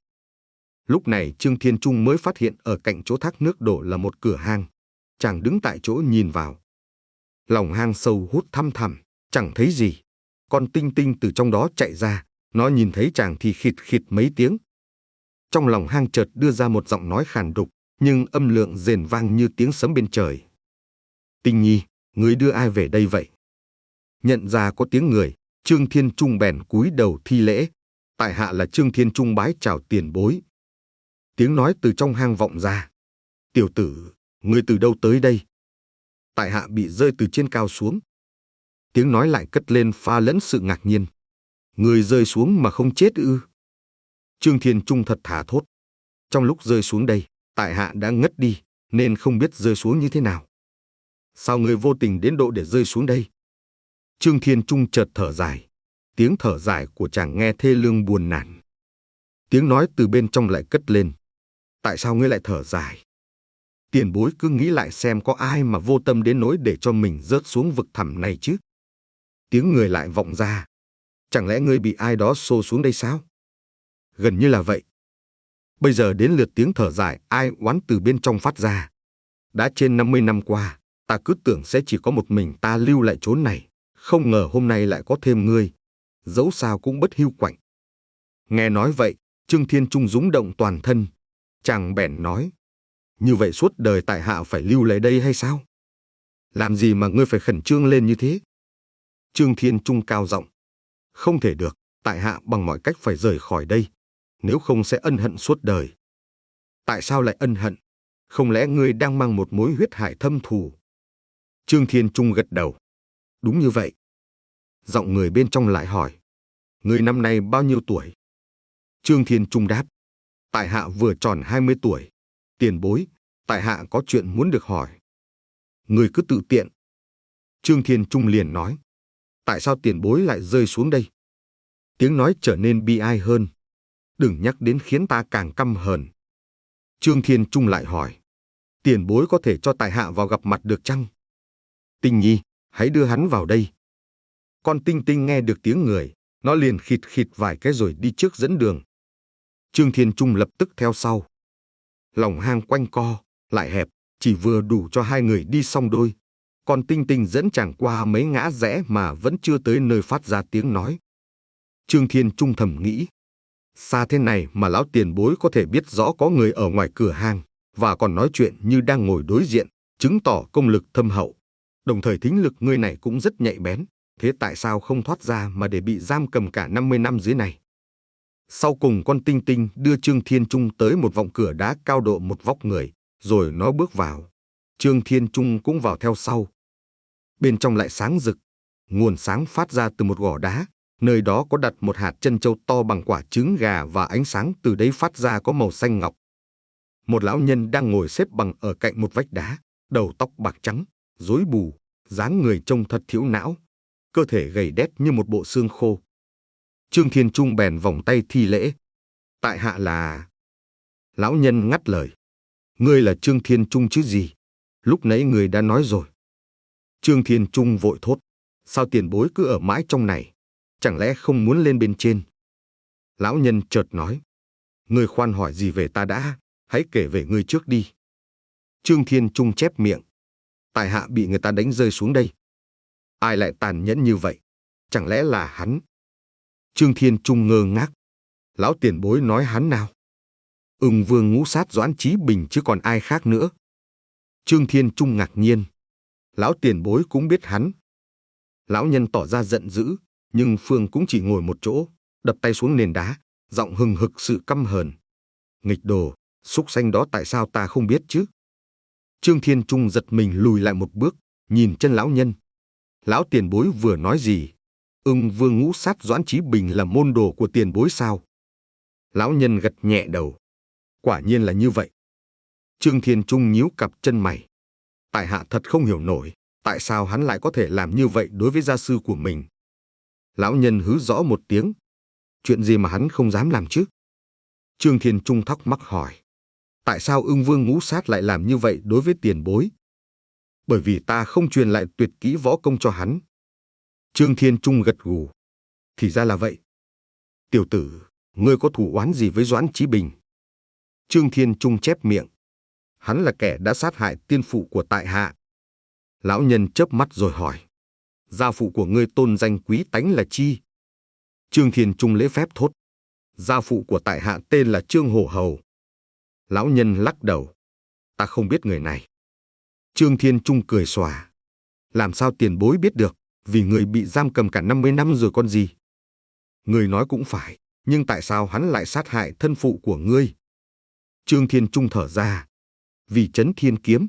[SPEAKER 1] Lúc này Trương Thiên Trung mới phát hiện ở cạnh chỗ thác nước đổ là một cửa hang. Chàng đứng tại chỗ nhìn vào. Lòng hang sâu hút thăm thẳm, chẳng thấy gì. Con tinh tinh từ trong đó chạy ra, nó nhìn thấy chàng thì khịt khịt mấy tiếng. Trong lòng hang chợt đưa ra một giọng nói khàn đục, nhưng âm lượng rền vang như tiếng sấm bên trời. Tinh nhi, ngươi đưa ai về đây vậy? Nhận ra có tiếng người, Trương Thiên Trung bèn cúi đầu thi lễ. Tại hạ là Trương Thiên Trung bái chào tiền bối. Tiếng nói từ trong hang vọng ra. Tiểu tử, ngươi từ đâu tới đây? Tại hạ bị rơi từ trên cao xuống. Tiếng nói lại cất lên pha lẫn sự ngạc nhiên. Ngươi rơi xuống mà không chết ư? Trương Thiên Trung thật thà thốt. Trong lúc rơi xuống đây, tại hạ đã ngất đi, nên không biết rơi xuống như thế nào. Sao ngươi vô tình đến độ để rơi xuống đây? Trương Thiên Trung chợt thở dài. Tiếng thở dài của chàng nghe thê lương buồn nản. Tiếng nói từ bên trong lại cất lên. Tại sao ngươi lại thở dài? Tiền bối cứ nghĩ lại xem có ai mà vô tâm đến nỗi để cho mình rớt xuống vực thẳm này chứ? Tiếng người lại vọng ra. Chẳng lẽ ngươi bị ai đó xô xuống đây sao? Gần như là vậy. Bây giờ đến lượt tiếng thở dài ai oán từ bên trong phát ra. Đã trên năm mươi năm qua, ta cứ tưởng sẽ chỉ có một mình ta lưu lại chốn này. Không ngờ hôm nay lại có thêm ngươi. Dẫu sao cũng bất hiu quạnh. Nghe nói vậy, Trương Thiên Trung rúng động toàn thân. Chàng bèn nói. Như vậy suốt đời tại hạ phải lưu lại đây hay sao? Làm gì mà ngươi phải khẩn trương lên như thế? Trương Thiên Trung cao giọng. Không thể được, tại hạ bằng mọi cách phải rời khỏi đây. Nếu không sẽ ân hận suốt đời. Tại sao lại ân hận? Không lẽ ngươi đang mang một mối huyết hải thâm thù? Trương Thiên Trung gật đầu. Đúng như vậy. Giọng người bên trong lại hỏi. Ngươi năm nay bao nhiêu tuổi? Trương Thiên Trung đáp. Tại hạ vừa tròn hai mươi tuổi. Tiền bối, tại hạ có chuyện muốn được hỏi. Ngươi cứ tự tiện. Trương Thiên Trung liền nói. Tại sao tiền bối lại rơi xuống đây? Tiếng nói trở nên bi ai hơn. Đừng nhắc đến khiến ta càng căm hờn. Trương Thiên Trung lại hỏi. Tiền bối có thể cho tại hạ vào gặp mặt được chăng? Tinh nhi, hãy đưa hắn vào đây. Con tinh tinh nghe được tiếng người, nó liền khịt khịt vài cái rồi đi trước dẫn đường. Trương Thiên Trung lập tức theo sau. Lòng hang quanh co, lại hẹp, chỉ vừa đủ cho hai người đi song đôi. Con tinh tinh dẫn chàng qua mấy ngã rẽ mà vẫn chưa tới nơi phát ra tiếng nói. Trương Thiên Trung thầm nghĩ. Xa thế này mà lão tiền bối có thể biết rõ có người ở ngoài cửa hang, và còn nói chuyện như đang ngồi đối diện, chứng tỏ công lực thâm hậu. Đồng thời thính lực ngươi này cũng rất nhạy bén. Thế tại sao không thoát ra mà để bị giam cầm cả năm mươi năm dưới này? Sau cùng con tinh tinh đưa Trương Thiên Trung tới một vọng cửa đá cao độ một vóc người, rồi nó bước vào. Trương Thiên Trung cũng vào theo sau. Bên trong lại sáng rực. Nguồn sáng phát ra từ một gò đá. Nơi đó có đặt một hạt trân châu to bằng quả trứng gà và ánh sáng từ đấy phát ra có màu xanh ngọc. Một lão nhân đang ngồi xếp bằng ở cạnh một vách đá, đầu tóc bạc trắng, rối bù, dáng người trông thật thiếu não, cơ thể gầy đét như một bộ xương khô. Trương Thiên Trung bèn vòng tay thi lễ. Tại hạ là... Lão nhân ngắt lời. Ngươi là Trương Thiên Trung chứ gì? Lúc nãy người đã nói rồi. Trương Thiên Trung vội thốt. Sao tiền bối cứ ở mãi trong này? Chẳng lẽ không muốn lên bên trên? Lão nhân chợt nói. Ngươi khoan hỏi gì về ta đã, hãy kể về ngươi trước đi. Trương Thiên Trung chép miệng. Tại hạ bị người ta đánh rơi xuống đây. Ai lại tàn nhẫn như vậy? Chẳng lẽ là hắn? Trương Thiên Trung ngơ ngác. Lão tiền bối nói hắn nào? Ưng Vương Ngũ Sát Doãn Chí Bình chứ còn ai khác nữa. Trương Thiên Trung ngạc nhiên. Lão tiền bối cũng biết hắn. Lão nhân tỏ ra giận dữ, nhưng Phương cũng chỉ ngồi một chỗ, đập tay xuống nền đá, giọng hừng hực sự căm hờn. Nghịch đồ, súc sanh đó tại sao ta không biết chứ? Trương Thiên Trung giật mình lùi lại một bước, nhìn chân lão nhân. Lão tiền bối vừa nói gì? Ưng Vương Ngũ Sát Doãn Chí Bình là môn đồ của tiền bối sao? Lão nhân gật nhẹ đầu. Quả nhiên là như vậy. Trương Thiên Trung nhíu cặp chân mày. Tại hạ thật không hiểu nổi, tại sao hắn lại có thể làm như vậy đối với gia sư của mình. Lão nhân hứ rõ một tiếng. Chuyện gì mà hắn không dám làm chứ? Trương Thiên Trung thắc mắc hỏi. Tại sao Ưng Vương Ngũ Sát lại làm như vậy đối với tiền bối? Bởi vì ta không truyền lại tuyệt kỹ võ công cho hắn. Trương Thiên Trung gật gù. Thì ra là vậy. Tiểu tử, ngươi có thù oán gì với Doãn Chí Bình? Trương Thiên Trung chép miệng. Hắn là kẻ đã sát hại tiên phụ của tại hạ. Lão nhân chớp mắt rồi hỏi. Gia phụ của ngươi tôn danh quý tánh là chi? Trương Thiên Trung lễ phép thốt. Gia phụ của tại hạ tên là Trương Hổ Hầu. Lão nhân lắc đầu. Ta không biết người này. Trương Thiên Trung cười xòa. Làm sao tiền bối biết được? Vì người bị giam cầm cả năm mươi năm rồi con gì? Người nói cũng phải, nhưng tại sao hắn lại sát hại thân phụ của ngươi? Trương Thiên Trung thở ra. Vì Chấn Thiên Kiếm.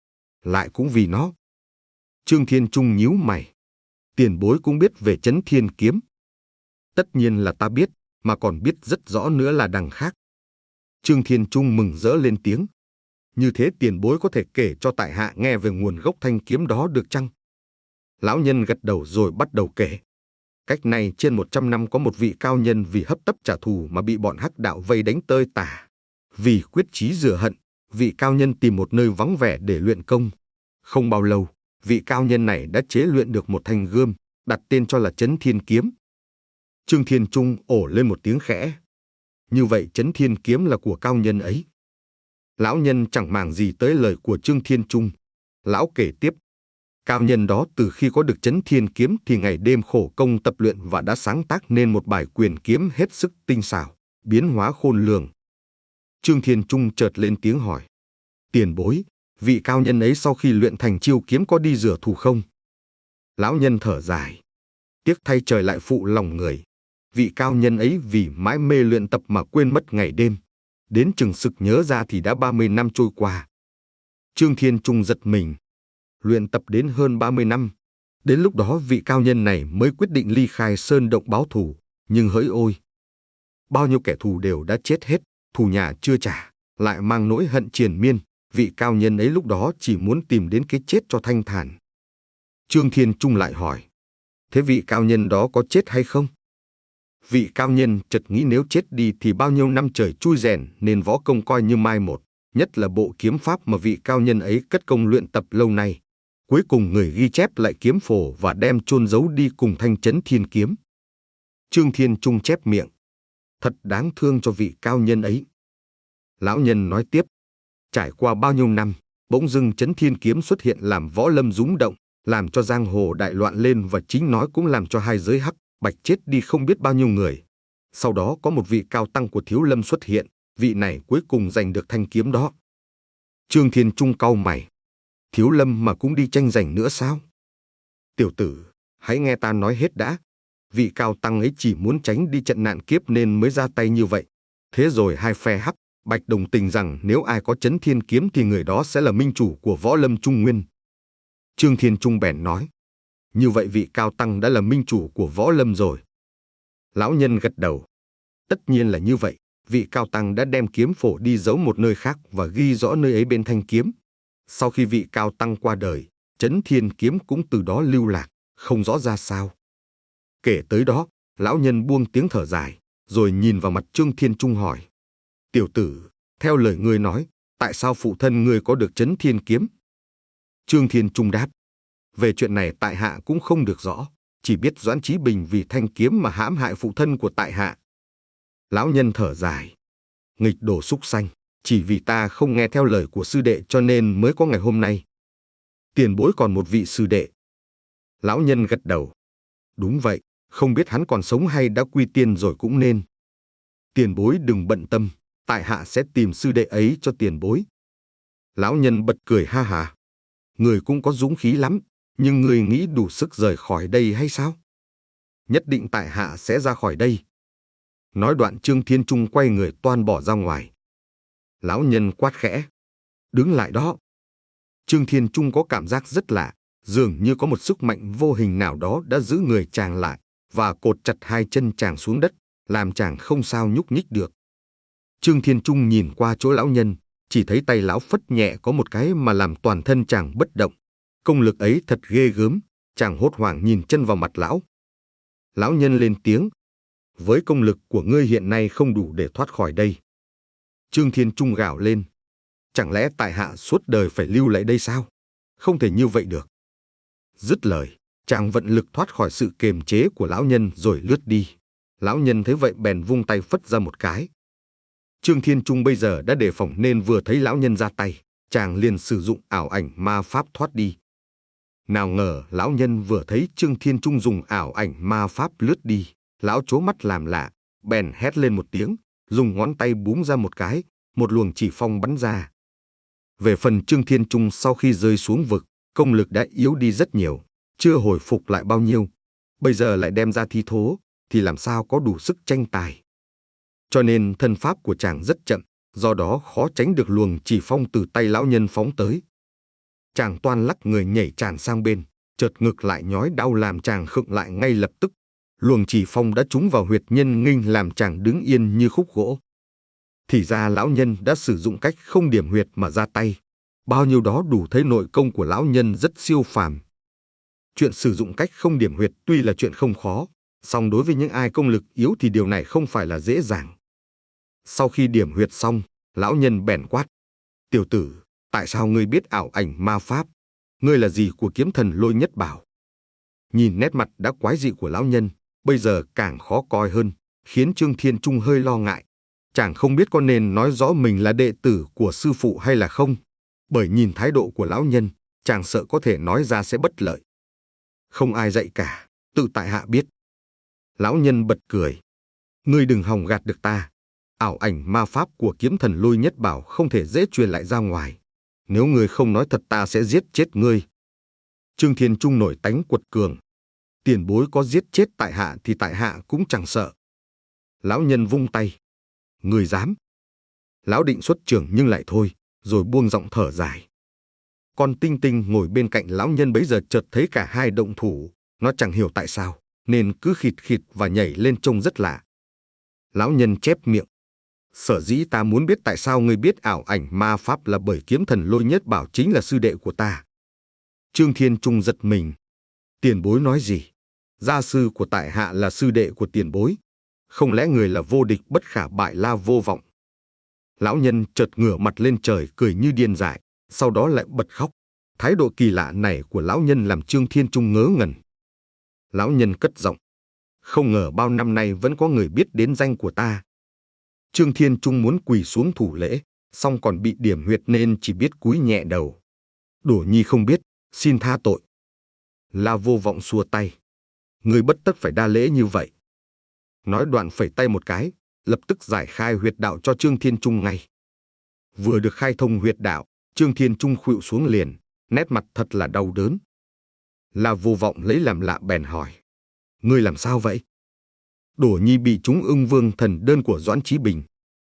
[SPEAKER 1] Lại cũng vì nó. Trương Thiên Trung nhíu mày. Tiền bối cũng biết về Chấn Thiên Kiếm. Tất nhiên là ta biết, mà còn biết rất rõ nữa là đằng khác. Trương Thiên Trung mừng rỡ lên tiếng. Như thế tiền bối có thể kể cho tại hạ nghe về nguồn gốc thanh kiếm đó được chăng? Lão nhân gật đầu rồi bắt đầu kể. Cách này trên một trăm năm có một vị cao nhân vì hấp tấp trả thù mà bị bọn hắc đạo vây đánh tơi tả. Vì quyết chí rửa hận, vị cao nhân tìm một nơi vắng vẻ để luyện công. Không bao lâu, vị cao nhân này đã chế luyện được một thanh gươm, đặt tên cho là Chấn Thiên Kiếm. Trương Thiên Trung ồ lên một tiếng khẽ. Như vậy Chấn Thiên Kiếm là của cao nhân ấy. Lão nhân chẳng màng gì tới lời của Trương Thiên Trung. Lão kể tiếp. Cao nhân đó từ khi có được Chấn Thiên Kiếm thì ngày đêm khổ công tập luyện và đã sáng tác nên một bài quyền kiếm hết sức tinh xảo, biến hóa khôn lường. Trương Thiên Trung chợt lên tiếng hỏi. Tiền bối, vị cao nhân ấy sau khi luyện thành chiêu kiếm có đi rửa thù không? Lão nhân thở dài. Tiếc thay trời lại phụ lòng người. Vị cao nhân ấy vì mãi mê luyện tập mà quên mất ngày đêm. Đến chừng sực nhớ ra thì đã ba mươi năm trôi qua. Trương Thiên Trung giật mình. Luyện tập đến hơn ba mươi năm. Đến lúc đó vị cao nhân này mới quyết định ly khai sơn động báo thù. Nhưng hỡi ôi! Bao nhiêu kẻ thù đều đã chết hết, thù nhà chưa trả, lại mang nỗi hận triền miên. Vị cao nhân ấy lúc đó chỉ muốn tìm đến cái chết cho thanh thản. Trương Thiên Trung lại hỏi. Thế vị cao nhân đó có chết hay không? Vị cao nhân chợt nghĩ nếu chết đi thì bao nhiêu năm trời chui rèn nên võ công coi như mai một, nhất là bộ kiếm pháp mà vị cao nhân ấy cất công luyện tập lâu nay. Cuối cùng người ghi chép lại kiếm phổ và đem chôn giấu đi cùng thanh Chấn Thiên Kiếm. Trương Thiên Trung chép miệng. Thật đáng thương cho vị cao nhân ấy. Lão nhân nói tiếp. Trải qua bao nhiêu năm, bỗng dưng Chấn Thiên Kiếm xuất hiện làm võ lâm rúng động, làm cho giang hồ đại loạn lên và chính nó cũng làm cho hai giới hắc bạch chết đi không biết bao nhiêu người. Sau đó có một vị cao tăng của Thiếu Lâm xuất hiện, vị này cuối cùng giành được thanh kiếm đó. Trương Thiên Trung cau mày. Thiếu Lâm mà cũng đi tranh giành nữa sao? Tiểu tử, hãy nghe ta nói hết đã. Vị cao tăng ấy chỉ muốn tránh đi trận nạn kiếp nên mới ra tay như vậy. Thế rồi hai phe hắc bạch đồng tình rằng nếu ai có Chấn Thiên Kiếm thì người đó sẽ là minh chủ của võ lâm Trung Nguyên. Trương Thiên Trung bèn nói. Như vậy vị cao tăng đã là minh chủ của võ lâm rồi. Lão nhân gật đầu. Tất nhiên là như vậy, vị cao tăng đã đem kiếm phổ đi giấu một nơi khác và ghi rõ nơi ấy bên thanh kiếm. Sau khi vị cao tăng qua đời, Chấn Thiên kiếm cũng từ đó lưu lạc, không rõ ra sao. Kể tới đó, lão nhân buông tiếng thở dài, rồi nhìn vào mặt Trương Thiên Trung hỏi: Tiểu tử, theo lời ngươi nói, tại sao phụ thân ngươi có được Chấn Thiên kiếm? Trương Thiên Trung đáp: Về chuyện này tại hạ cũng không được rõ, chỉ biết Doãn Chí Bình vì thanh kiếm mà hãm hại phụ thân của tại hạ. Lão nhân thở dài: Nghịch đồ súc sanh, chỉ vì ta không nghe theo lời của sư đệ cho nên mới có ngày hôm nay. Tiền bối còn một vị sư đệ. Lão nhân gật đầu: Đúng vậy, không biết hắn còn sống hay đã quy tiên rồi cũng nên. Tiền bối đừng bận tâm, tại hạ sẽ tìm sư đệ ấy cho tiền bối. Lão nhân bật cười ha hả: Người cũng có dũng khí lắm, nhưng người nghĩ đủ sức rời khỏi đây hay sao? Nhất định tại hạ sẽ ra khỏi đây. Nói đoạn Trương Thiên Trung quay người toan bỏ ra ngoài. Lão nhân quát khẽ: Đứng lại đó. Trương Thiên Trung có cảm giác rất lạ, dường như có một sức mạnh vô hình nào đó đã giữ người chàng lại và cột chặt hai chân chàng xuống đất, làm chàng không sao nhúc nhích được. Trương Thiên Trung nhìn qua chỗ lão nhân, chỉ thấy tay lão phất nhẹ có một cái mà làm toàn thân chàng bất động. Công lực ấy thật ghê gớm, chàng hốt hoảng nhìn chân vào mặt lão. Lão nhân lên tiếng: Với công lực của ngươi hiện nay không đủ để thoát khỏi đây. Trương Thiên Trung gào lên: Chẳng lẽ tại hạ suốt đời phải lưu lại đây sao? Không thể như vậy được. Dứt lời, chàng vận lực thoát khỏi sự kềm chế của lão nhân rồi lướt đi. Lão nhân thấy vậy bèn vung tay phất ra một cái. Trương Thiên Trung bây giờ đã đề phòng nên vừa thấy lão nhân ra tay, chàng liền sử dụng ảo ảnh ma pháp thoát đi. Nào ngờ lão nhân vừa thấy Trương Thiên Trung dùng ảo ảnh ma pháp lướt đi, lão trố mắt làm lạ, bèn hét lên một tiếng, dùng ngón tay búng ra một cái, một luồng chỉ phong bắn ra. Về phần Trương Thiên Trung sau khi rơi xuống vực, công lực đã yếu đi rất nhiều, chưa hồi phục lại bao nhiêu. Bây giờ lại đem ra thi thố, thì làm sao có đủ sức tranh tài. Cho nên thân pháp của chàng rất chậm, do đó khó tránh được luồng chỉ phong từ tay lão nhân phóng tới. Chàng toan lắc người nhảy tràn sang bên, chợt ngực lại nhói đau làm chàng khựng lại ngay lập tức. Luồng chỉ phong đã trúng vào huyệt nhân nghinh làm chàng đứng yên như khúc gỗ. Thì ra lão nhân đã sử dụng cách không điểm huyệt mà ra tay. Bao nhiêu đó đủ thấy nội công của lão nhân rất siêu phàm. Chuyện sử dụng cách không điểm huyệt tuy là chuyện không khó, song đối với những ai công lực yếu thì điều này không phải là dễ dàng. Sau khi điểm huyệt xong, lão nhân bèn quát: Tiểu tử, tại sao ngươi biết ảo ảnh ma pháp? Ngươi là gì của kiếm thần Lôi Nhất Bảo? Nhìn nét mặt đã quái dị của lão nhân, bây giờ càng khó coi hơn, khiến Trương Thiên Trung hơi lo ngại. Chàng không biết có nên nói rõ mình là đệ tử của sư phụ hay là không, bởi nhìn thái độ của lão nhân, chàng sợ có thể nói ra sẽ bất lợi. Không ai dạy cả, tự tại hạ biết. Lão nhân bật cười: Ngươi đừng hòng gạt được ta. Ảo ảnh ma pháp của kiếm thần Lôi Nhất Bảo không thể dễ truyền lại ra ngoài. Nếu ngươi không nói thật ta sẽ giết chết ngươi. Trương Thiên Trung nổi tánh quật cường: Tiền bối có giết chết tại hạ thì tại hạ cũng chẳng sợ. Lão nhân vung tay: Ngươi dám? Lão định xuất trưởng nhưng lại thôi, rồi buông giọng thở dài. Con Tinh Tinh ngồi bên cạnh lão nhân bấy giờ chợt thấy cả hai động thủ, nó chẳng hiểu tại sao, nên cứ khịt khịt và nhảy lên trông rất lạ. Lão nhân chép miệng: Sở dĩ ta muốn biết tại sao ngươi biết ảo ảnh ma pháp là bởi kiếm thần Lôi Nhất Bảo chính là sư đệ của ta. Trương Thiên Trung giật mình: Tiền bối nói gì? Gia sư của tại hạ là sư đệ của tiền bối. Không lẽ người là vô địch bất khả bại La Vô Vọng? Lão nhân chợt ngửa mặt lên trời cười như điên dại, sau đó lại bật khóc. Thái độ kỳ lạ này của lão nhân làm Trương Thiên Trung ngớ ngẩn. Lão nhân cất giọng: Không ngờ bao năm nay vẫn có người biết đến danh của ta. Trương Thiên Trung muốn quỳ xuống thủ lễ, song còn bị điểm huyệt nên chỉ biết cúi nhẹ đầu. Đổ nhi không biết, xin tha tội. La Vô Vọng xua tay: Ngươi bất tất phải đa lễ như vậy. Nói đoạn phẩy tay một cái, lập tức giải khai huyệt đạo cho Trương Thiên Trung ngay. Vừa được khai thông huyệt đạo, Trương Thiên Trung khuỵu xuống liền, nét mặt thật là đau đớn. La Vô Vọng lấy làm lạ bèn hỏi: Ngươi làm sao vậy? Đổ nhi bị trúng Ưng Vương thần đơn của Doãn Chí Bình.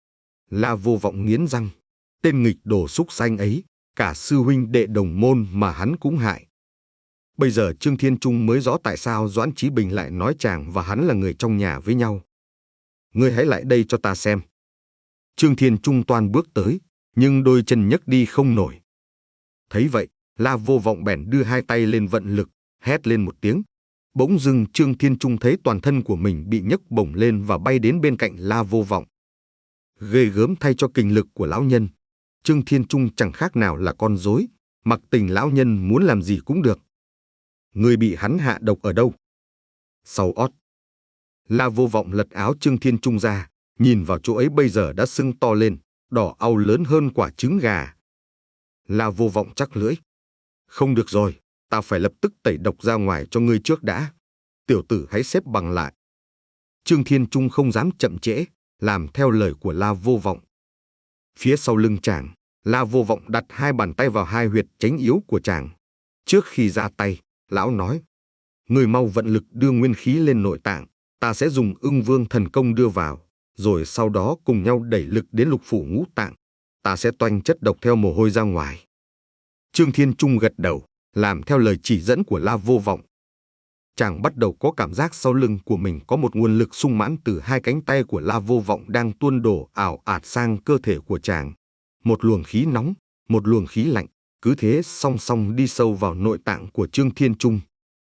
[SPEAKER 1] La Vô Vọng nghiến răng: Tên nghịch đồ súc sanh ấy, cả sư huynh đệ đồng môn mà hắn cũng hại. Bây giờ Trương Thiên Trung mới rõ tại sao Doãn Chí Bình lại nói chàng và hắn là người trong nhà với nhau. Ngươi hãy lại đây cho ta xem. Trương Thiên Trung toan bước tới, nhưng đôi chân nhấc đi không nổi. Thấy vậy, La Vô Vọng bèn đưa hai tay lên vận lực, hét lên một tiếng. Bỗng dưng Trương Thiên Trung thấy toàn thân của mình bị nhấc bổng lên và bay đến bên cạnh La Vô Vọng. Ghê gớm thay cho kình lực của lão nhân, Trương Thiên Trung chẳng khác nào là con rối, mặc tình lão nhân muốn làm gì cũng được. Người bị hắn hạ độc ở đâu? Sau ót. La Vô Vọng lật áo Trương Thiên Trung ra, nhìn vào chỗ ấy bây giờ đã sưng to lên, đỏ au lớn hơn quả trứng gà. La Vô Vọng chắc lưỡi. Không được rồi, ta phải lập tức tẩy độc ra ngoài cho ngươi trước đã. Tiểu tử hãy xếp bằng lại. Trương Thiên Trung không dám chậm trễ, làm theo lời của La Vô Vọng. Phía sau lưng chàng, La Vô Vọng đặt hai bàn tay vào hai huyệt chánh yếu của chàng. Trước khi ra tay, lão nói: Người mau vận lực đưa nguyên khí lên nội tạng, ta sẽ dùng Ưng Vương thần công đưa vào, rồi sau đó cùng nhau đẩy lực đến lục phủ ngũ tạng. Ta sẽ toanh chất độc theo mồ hôi ra ngoài. Trương Thiên Trung gật đầu, làm theo lời chỉ dẫn của La Vô Vọng. Chàng bắt đầu có cảm giác sau lưng của mình có một nguồn lực sung mãn từ hai cánh tay của La Vô Vọng đang tuôn đổ ảo ạt sang cơ thể của chàng. Một luồng khí nóng, một luồng khí lạnh, cứ thế song song đi sâu vào nội tạng của Trương Thiên Trung.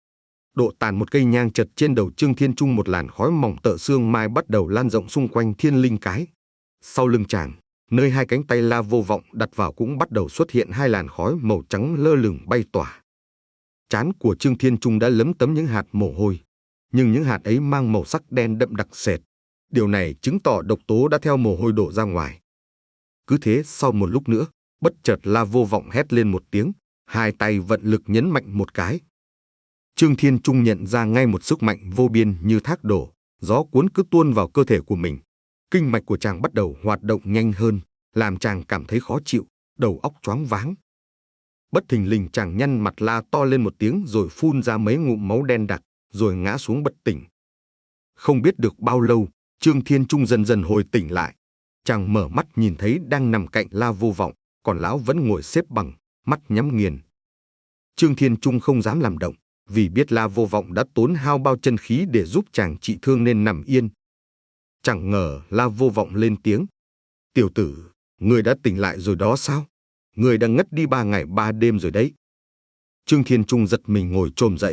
[SPEAKER 1] Độ tàn một cây nhang chật trên đầu Trương Thiên Trung, một làn khói mỏng tợ xương mai bắt đầu lan rộng xung quanh thiên linh cái. Sau lưng chàng, nơi hai cánh tay La Vô Vọng đặt vào cũng bắt đầu xuất hiện hai làn khói màu trắng lơ lửng bay tỏa. Trán của Trương Thiên Trung đã lấm tấm những hạt mồ hôi, nhưng những hạt ấy mang màu sắc đen đậm đặc sệt. Điều này chứng tỏ độc tố đã theo mồ hôi đổ ra ngoài. Cứ thế sau một lúc nữa, bất chợt La Vô Vọng hét lên một tiếng, hai tay vận lực nhấn mạnh một cái. Trương Thiên Trung nhận ra ngay một sức mạnh vô biên như thác đổ, gió cuốn cứ tuôn vào cơ thể của mình. Kinh mạch của chàng bắt đầu hoạt động nhanh hơn, làm chàng cảm thấy khó chịu, đầu óc choáng váng. Bất thình lình chàng nhăn mặt la to lên một tiếng rồi phun ra mấy ngụm máu đen đặc, rồi ngã xuống bất tỉnh. Không biết được bao lâu, Trương Thiên Trung dần dần hồi tỉnh lại. Chàng mở mắt nhìn thấy đang nằm cạnh La Vô Vọng, còn lão vẫn ngồi xếp bằng, mắt nhắm nghiền. Trương Thiên Trung không dám làm động, vì biết La Vô Vọng đã tốn hao bao chân khí để giúp chàng trị thương nên nằm yên. Chẳng ngờ La Vô Vọng lên tiếng: Tiểu tử, ngươi đã tỉnh lại rồi đó sao? Ngươi đã ngất đi ba ngày ba đêm rồi đấy. Trương Thiên Trung giật mình ngồi chồm dậy.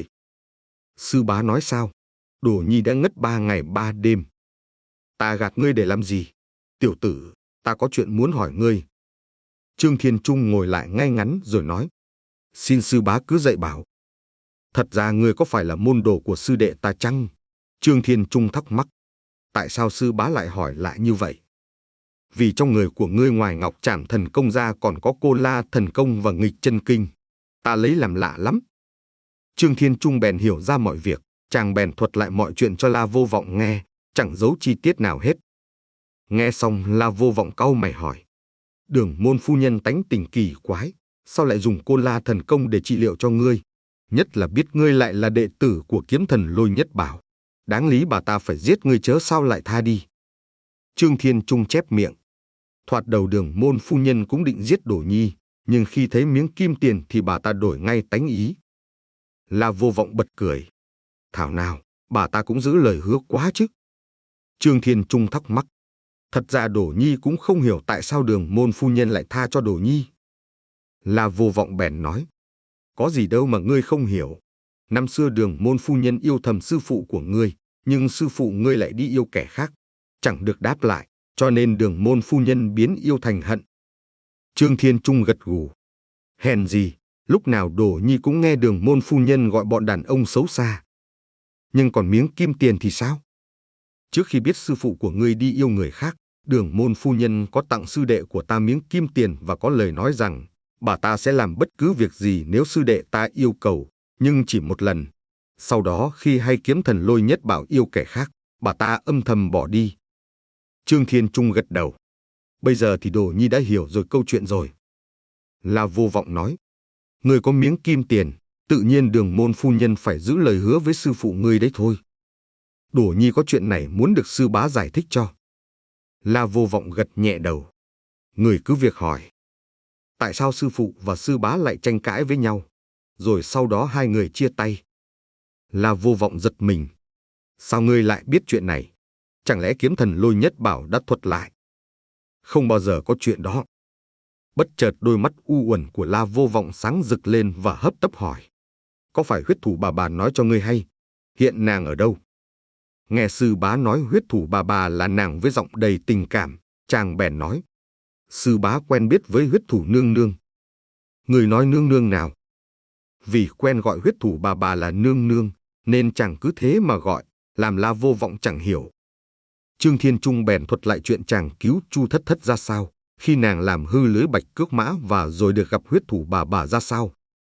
[SPEAKER 1] Sư bá nói sao? Đồ nhi đã ngất ba ngày ba đêm. Ta gạt ngươi để làm gì? Tiểu tử, ta có chuyện muốn hỏi ngươi. Trương Thiên Trung ngồi lại ngay ngắn rồi nói: Xin sư bá cứ dạy bảo. Thật ra ngươi có phải là môn đồ của sư đệ ta chăng? Trương Thiên Trung thắc mắc. Tại sao sư bá lại hỏi lại như vậy? Vì trong người của ngươi ngoài Ngọc Trảm thần công ra còn có Cô La thần công và Nghịch chân kinh. Ta lấy làm lạ lắm. Trương Thiên Trung bèn hiểu ra mọi việc, chàng bèn thuật lại mọi chuyện cho La Vô Vọng nghe, chẳng giấu chi tiết nào hết. Nghe xong La Vô Vọng cau mày hỏi: Đường môn phu nhân tánh tình kỳ quái, sao lại dùng Cô La thần công để trị liệu cho ngươi? Nhất là biết ngươi lại là đệ tử của kiếm thần Lôi Nhất Bảo. Đáng lý bà ta phải giết ngươi chớ sao lại tha đi. Trương Thiên Trung chép miệng. Thoạt đầu Đường môn phu nhân cũng định giết Đổ Nhi, nhưng khi thấy miếng kim tiền thì bà ta đổi ngay tánh ý. La Vô Vọng bật cười. Thảo nào, bà ta cũng giữ lời hứa quá chứ. Trương Thiên Trung thắc mắc. Thật ra Đổ Nhi cũng không hiểu tại sao Đường môn phu nhân lại tha cho Đổ Nhi. La Vô Vọng bèn nói: Có gì đâu mà ngươi không hiểu. Năm xưa Đường môn phu nhân yêu thầm sư phụ của ngươi, nhưng sư phụ ngươi lại đi yêu kẻ khác, chẳng được đáp lại, cho nên Đường môn phu nhân biến yêu thành hận. Trương Thiên Trung gật gù. Hèn gì, lúc nào Đổ Nhi cũng nghe Đường môn phu nhân gọi bọn đàn ông xấu xa. Nhưng còn miếng kim tiền thì sao? Trước khi biết sư phụ của ngươi đi yêu người khác, Đường môn phu nhân có tặng sư đệ của ta miếng kim tiền và có lời nói rằng bà ta sẽ làm bất cứ việc gì nếu sư đệ ta yêu cầu, nhưng chỉ một lần. Sau đó khi hay kiếm thần Lôi Nhất Bảo yêu kẻ khác, bà ta âm thầm bỏ đi. Trương Thiên Trung gật đầu. Bây giờ thì Đồ Nhi đã hiểu rồi câu chuyện rồi. La Vô Vọng nói: Ngươi có miếng kim tiền, tự nhiên Đường môn phu nhân phải giữ lời hứa với sư phụ ngươi đấy thôi. Đồ Nhi có chuyện này muốn được sư bá giải thích cho. La Vô Vọng gật nhẹ đầu. Người cứ việc hỏi. Tại sao sư phụ và sư bá lại tranh cãi với nhau, rồi sau đó hai người chia tay? La Vô Vọng giật mình. Sao ngươi lại biết chuyện này? Chẳng lẽ kiếm thần Lôi Nhất Bảo đã thuật lại? Không bao giờ có chuyện đó. Bất chợt đôi mắt u uẩn của La Vô Vọng sáng rực lên và hấp tấp hỏi. Có phải huyết thủ bà bà nói cho ngươi hay? Hiện nàng ở đâu? Nghe sư bá nói huyết thủ bà bà là nàng với giọng đầy tình cảm, chàng bèn nói. Sư bá quen biết với huyết thủ nương nương. Người nói nương nương nào? Vì quen gọi huyết thủ bà bà là nương nương, nên chàng cứ thế mà gọi, làm La Vô Vọng chẳng hiểu. Trương Thiên Trung bèn thuật lại chuyện chàng cứu Chu Thất Thất ra sao, khi nàng làm hư lưới bạch cước mã và rồi được gặp huyết thủ bà bà ra sao.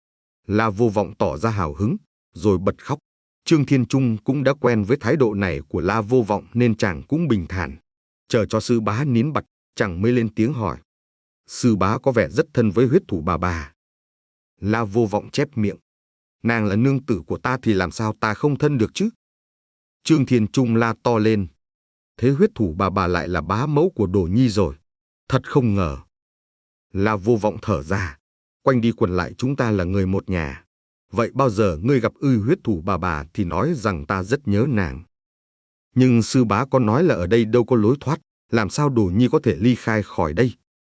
[SPEAKER 1] La Vô Vọng tỏ ra hào hứng, rồi bật khóc. Trương Thiên Trung cũng đã quen với thái độ này của La Vô Vọng nên chàng cũng bình thản. Chờ cho sư bá nín bặt, chàng mới lên tiếng hỏi. Sư bá có vẻ rất thân với huyết thủ bà bà. La Vô Vọng chép miệng. Nàng là nương tử của ta thì làm sao ta không thân được chứ? Trương Thiên Trung la to lên. Thế huyết thủ bà bà lại là bá mẫu của Đổ Nhi rồi. Thật không ngờ. La Vô Vọng thở ra. Quanh đi quẩn lại chúng ta là người một nhà. Vậy bao giờ ngươi gặp ư huyết thủ bà bà thì nói rằng ta rất nhớ nàng. Nhưng sư bá có nói là ở đây đâu có lối thoát, làm sao Đổ Nhi có thể ly khai khỏi đây?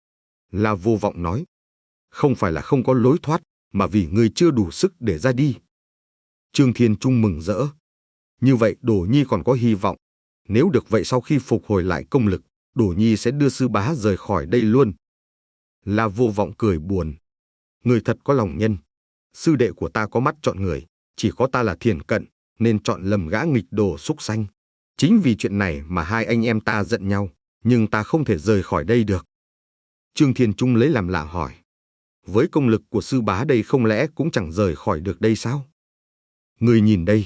[SPEAKER 1] La Vô Vọng nói. Không phải là không có lối thoát, mà vì ngươi chưa đủ sức để ra đi. Trương Thiên Trung mừng rỡ. Như vậy Đổ Nhi còn có hy vọng. Nếu được vậy sau khi phục hồi lại công lực, Đổ Nhi sẽ đưa sư bá rời khỏi đây luôn. La Vô Vọng cười buồn. Người thật có lòng nhân. Sư đệ của ta có mắt chọn người, chỉ có ta là thiền cận, nên chọn lầm gã nghịch đồ súc sanh. Chính vì chuyện này mà hai anh em ta giận nhau, nhưng ta không thể rời khỏi đây được. Trương Thiên Trung lấy làm lạ hỏi. Với công lực của sư bá đây không lẽ cũng chẳng rời khỏi được đây sao? Người nhìn đây.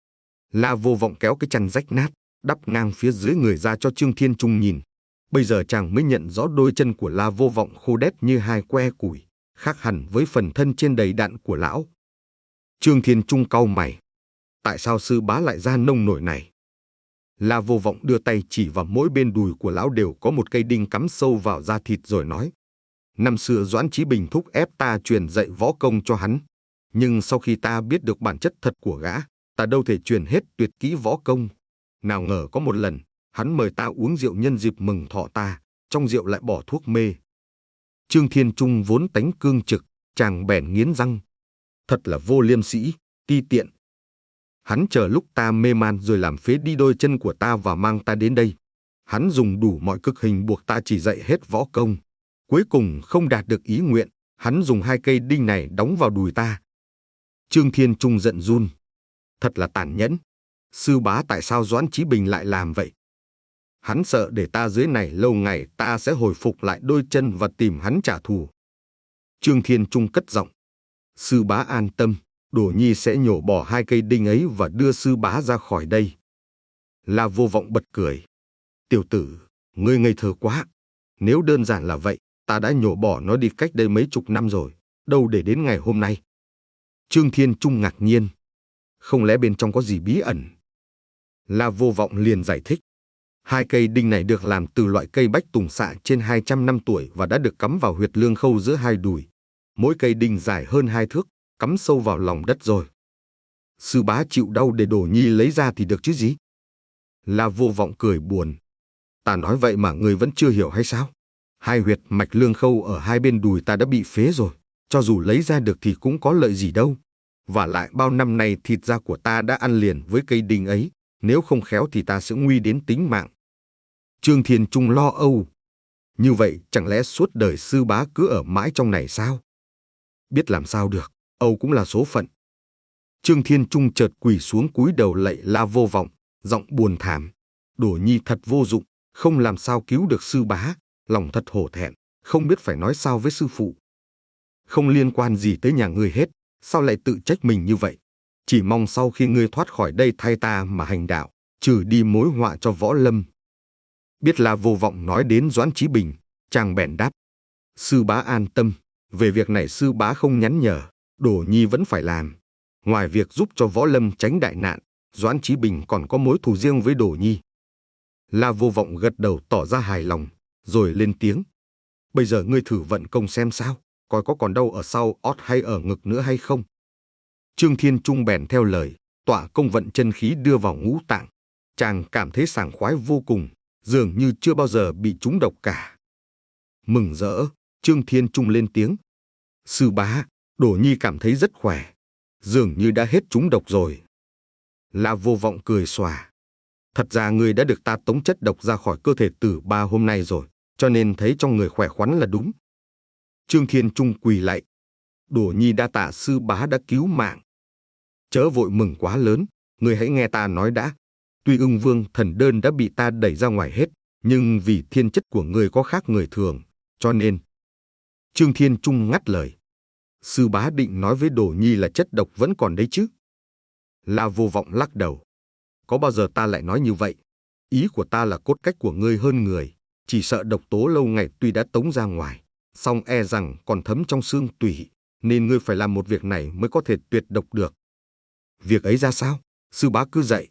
[SPEAKER 1] La Vô Vọng kéo cái chăn rách nát, đắp ngang phía dưới người ra cho Trương Thiên Trung nhìn. Bây giờ chàng mới nhận rõ đôi chân của La Vô Vọng khô đét như hai que củi, khác hẳn với phần thân trên đầy đặn của lão. Trương Thiên Trung cau mày. Tại sao sư bá lại ra nông nổi này? La Vô Vọng đưa tay chỉ vào mỗi bên đùi của lão đều có một cây đinh cắm sâu vào da thịt rồi nói. Năm xưa Doãn Chí Bình thúc ép ta truyền dạy võ công cho hắn. Nhưng sau khi ta biết được bản chất thật của gã, ta đâu thể truyền hết tuyệt kỹ võ công. Nào ngờ có một lần, hắn mời ta uống rượu nhân dịp mừng thọ ta, trong rượu lại bỏ thuốc mê. Trương Thiên Trung vốn tánh cương trực, chàng bèn nghiến răng. Thật là vô liêm sĩ, ti tiện. Hắn chờ lúc ta mê man rồi làm phế đi đôi chân của ta và mang ta đến đây. Hắn dùng đủ mọi cực hình buộc ta chỉ dạy hết võ công. Cuối cùng không đạt được ý nguyện, hắn dùng hai cây đinh này đóng vào đùi ta. Trương Thiên Trung giận run. Thật là tàn nhẫn. Sư bá tại sao Doãn Chí Bình lại làm vậy? Hắn sợ để ta dưới này lâu ngày ta sẽ hồi phục lại đôi chân và tìm hắn trả thù. Trương Thiên Trung cất giọng. Sư bá an tâm, Đổ Nhi sẽ nhổ bỏ hai cây đinh ấy và đưa sư bá ra khỏi đây. La Vô Vọng bật cười. Tiểu tử, ngươi ngây thơ quá. Nếu đơn giản là vậy, ta đã nhổ bỏ nó đi cách đây mấy chục năm rồi, đâu để đến ngày hôm nay. Trương Thiên Trung ngạc nhiên. Không lẽ bên trong có gì bí ẩn? La Vô Vọng liền giải thích. Hai cây đinh này được làm từ loại cây bách tùng xạ trên hai trăm năm tuổi và đã được cắm vào huyệt lương khâu giữa hai đùi. Mỗi cây đinh dài hơn hai thước, cắm sâu vào lòng đất rồi. Sư bá chịu đau để Đổ Nhi lấy ra thì được chứ gì? La Vô Vọng cười buồn. Ta nói vậy mà người vẫn chưa hiểu hay sao? Hai huyệt mạch lương khâu ở hai bên đùi ta đã bị phế rồi. Cho dù lấy ra được thì cũng có lợi gì đâu. Và lại bao năm nay thịt da của ta đã ăn liền với cây đinh ấy. Nếu không khéo thì ta sẽ nguy đến tính mạng. Trương Thiên Trung lo âu. Như vậy chẳng lẽ suốt đời sư bá cứ ở mãi trong này sao? Biết làm sao được, âu cũng là số phận. Trương Thiên Trung chợt quỳ xuống cúi đầu lạy La Vô Vọng, giọng buồn thảm. Đổ Nhi thật vô dụng, không làm sao cứu được sư bá, lòng thật hổ thẹn, không biết phải nói sao với sư phụ. Không liên quan gì tới nhà ngươi hết, sao lại tự trách mình như vậy? Chỉ mong sau khi ngươi thoát khỏi đây thay ta mà hành đạo, trừ đi mối họa cho Võ Lâm. Biết La Vô Vọng nói đến Doãn Chí Bình, chàng bèn đáp. Sư bá an tâm, về việc này sư bá không nhắn nhở, Đổ Nhi vẫn phải làm. Ngoài việc giúp cho Võ Lâm tránh đại nạn, Doãn Chí Bình còn có mối thù riêng với Đổ Nhi. La Vô Vọng gật đầu tỏ ra hài lòng, rồi lên tiếng. Bây giờ ngươi thử vận công xem sao, coi có còn đâu ở sau ót hay ở ngực nữa hay không. Trương Thiên Trung bèn theo lời, tọa công vận chân khí đưa vào ngũ tạng. Chàng cảm thấy sảng khoái vô cùng, dường như chưa bao giờ bị trúng độc cả. Mừng rỡ, Trương Thiên Trung lên tiếng. Sư bá, Đổ Nhi cảm thấy rất khỏe. Dường như đã hết trúng độc rồi. La Vô Vọng cười xòa. Thật ra ngươi đã được ta tống chất độc ra khỏi cơ thể từ ba hôm nay rồi, cho nên thấy trong người khỏe khoắn là đúng. Trương Thiên Trung quỳ lạy. Đổ Nhi đa tạ sư bá đã cứu mạng. Chớ vội mừng quá lớn, ngươi hãy nghe ta nói đã. Tuy Ưng Vương thần đơn đã bị ta đẩy ra ngoài hết, nhưng vì thiên chất của ngươi có khác người thường, cho nên... Trương Thiên Trung ngắt lời. Sư bá định nói với Đổ Nhi là chất độc vẫn còn đấy chứ? La Vô Vọng lắc đầu. Có bao giờ ta lại nói như vậy? Ý của ta là cốt cách của ngươi hơn người, chỉ sợ độc tố lâu ngày tuy đã tống ra ngoài, song e rằng còn thấm trong xương tủy, nên ngươi phải làm một việc này mới có thể tuyệt độc được. Việc ấy ra sao? Sư bá cứ dạy.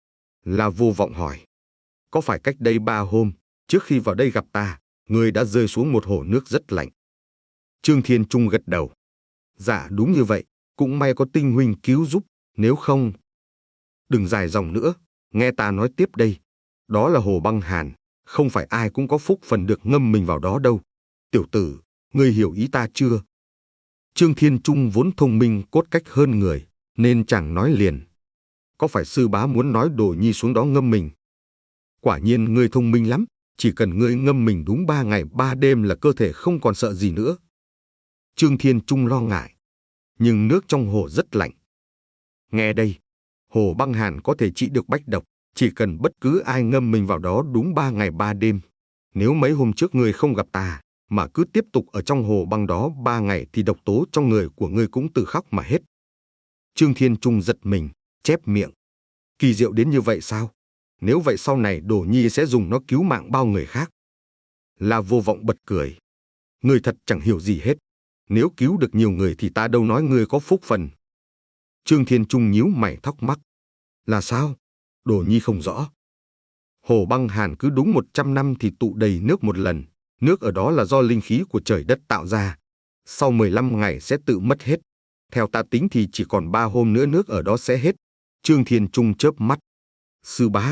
[SPEAKER 1] La Vô Vọng hỏi. Có phải cách đây ba hôm, trước khi vào đây gặp ta, ngươi đã rơi xuống một hồ nước rất lạnh? Trương Thiên Trung gật đầu. Dạ đúng như vậy, cũng may có Tinh huynh cứu giúp, nếu không... Đừng dài dòng nữa, nghe ta nói tiếp đây. Đó là hồ băng hàn, không phải ai cũng có phúc phần được ngâm mình vào đó đâu. Tiểu tử, ngươi hiểu ý ta chưa? Trương Thiên Trung vốn thông minh cốt cách hơn người, nên chẳng nói liền. Có phải sư bá muốn nói Đổ Nhi xuống đó ngâm mình? Quả nhiên ngươi thông minh lắm, chỉ cần ngươi ngâm mình đúng ba ngày ba đêm là cơ thể không còn sợ gì nữa. Trương Thiên Trung lo ngại. Nhưng nước trong hồ rất lạnh. Nghe đây, hồ băng hàn có thể trị được bách độc, chỉ cần bất cứ ai ngâm mình vào đó đúng ba ngày ba đêm. Nếu mấy hôm trước ngươi không gặp ta, mà cứ tiếp tục ở trong hồ băng đó ba ngày thì độc tố trong người của ngươi cũng tự khắc mà hết. Trương Thiên Trung giật mình, chép miệng. Kỳ diệu đến như vậy sao? Nếu vậy sau này Đổ Nhi sẽ dùng nó cứu mạng bao người khác. La Vô Vọng bật cười. Ngươi thật chẳng hiểu gì hết. Nếu cứu được nhiều người thì ta đâu nói ngươi có phúc phần. Trương Thiên Trung nhíu mày thắc mắc. Là sao? Đổ Nhi không rõ. Hồ băng hàn cứ đúng một trăm năm thì tụ đầy nước một lần. Nước ở đó là do linh khí của trời đất tạo ra. Sau mười lăm ngày sẽ tự mất hết. Theo ta tính thì chỉ còn ba hôm nữa nước ở đó sẽ hết. Trương Thiên Trung chớp mắt. Sư bá.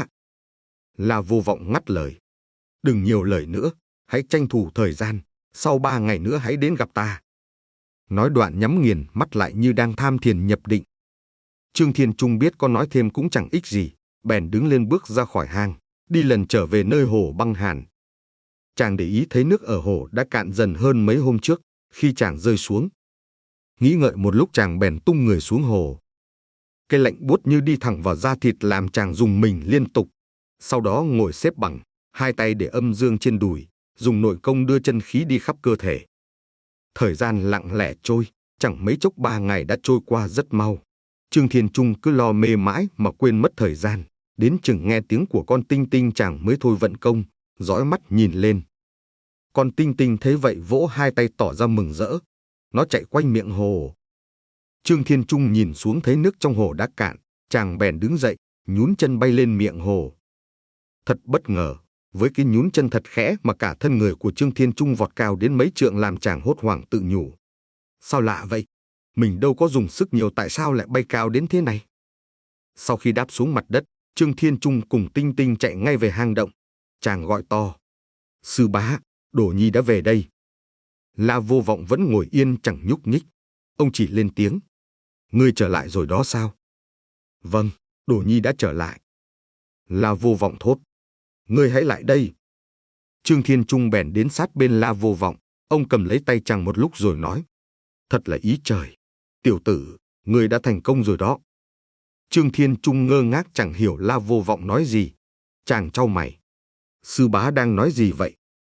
[SPEAKER 1] La Vô Vọng ngắt lời. Đừng nhiều lời nữa, hãy tranh thủ thời gian. Sau ba ngày nữa hãy đến gặp ta. Nói đoạn nhắm nghiền mắt lại như đang tham thiền nhập định. Trương Thiên Trung biết có nói thêm cũng chẳng ích gì, bèn đứng lên bước ra khỏi hang, đi lần trở về nơi hồ băng hàn. Chàng để ý thấy nước ở hồ đã cạn dần hơn mấy hôm trước, khi chàng rơi xuống. Nghĩ ngợi một lúc chàng bèn tung người xuống hồ. Cái lạnh buốt như đi thẳng vào da thịt làm chàng rùng mình liên tục. Sau đó ngồi xếp bằng, hai tay để âm dương trên đùi, dùng nội công đưa chân khí đi khắp cơ thể. Thời gian lặng lẽ trôi, chẳng mấy chốc ba ngày đã trôi qua rất mau. Trương Thiên Trung cứ lo mê mãi mà quên mất thời gian. Đến chừng nghe tiếng của con Tinh Tinh chàng mới thôi vận công, dõi mắt nhìn lên. Con Tinh Tinh thấy vậy vỗ hai tay tỏ ra mừng rỡ. Nó chạy quanh miệng hồ. Trương Thiên Trung nhìn xuống thấy nước trong hồ đã cạn, chàng bèn đứng dậy, nhún chân bay lên miệng hồ. Thật bất ngờ, với cái nhún chân thật khẽ mà cả thân người của Trương Thiên Trung vọt cao đến mấy trượng làm chàng hốt hoảng tự nhủ. Sao lạ vậy? Mình đâu có dùng sức nhiều tại sao lại bay cao đến thế này? Sau khi đáp xuống mặt đất, Trương Thiên Trung cùng Tinh Tinh chạy ngay về hang động. Chàng gọi to. Sư bá, Đổ Nhi đã về đây. La Vô Vọng vẫn ngồi yên chẳng nhúc nhích. Ông chỉ lên tiếng. Ngươi trở lại rồi đó sao? Vâng, Đổ Nhi đã trở lại. La Vô Vọng thốt. Ngươi hãy lại đây. Trương Thiên Trung bèn đến sát bên La Vô Vọng. Ông cầm lấy tay chàng một lúc rồi nói. Thật là ý trời. Tiểu tử, ngươi đã thành công rồi đó. Trương Thiên Trung ngơ ngác chẳng hiểu La Vô Vọng nói gì. Chàng chau mày. Sư bá đang nói gì vậy?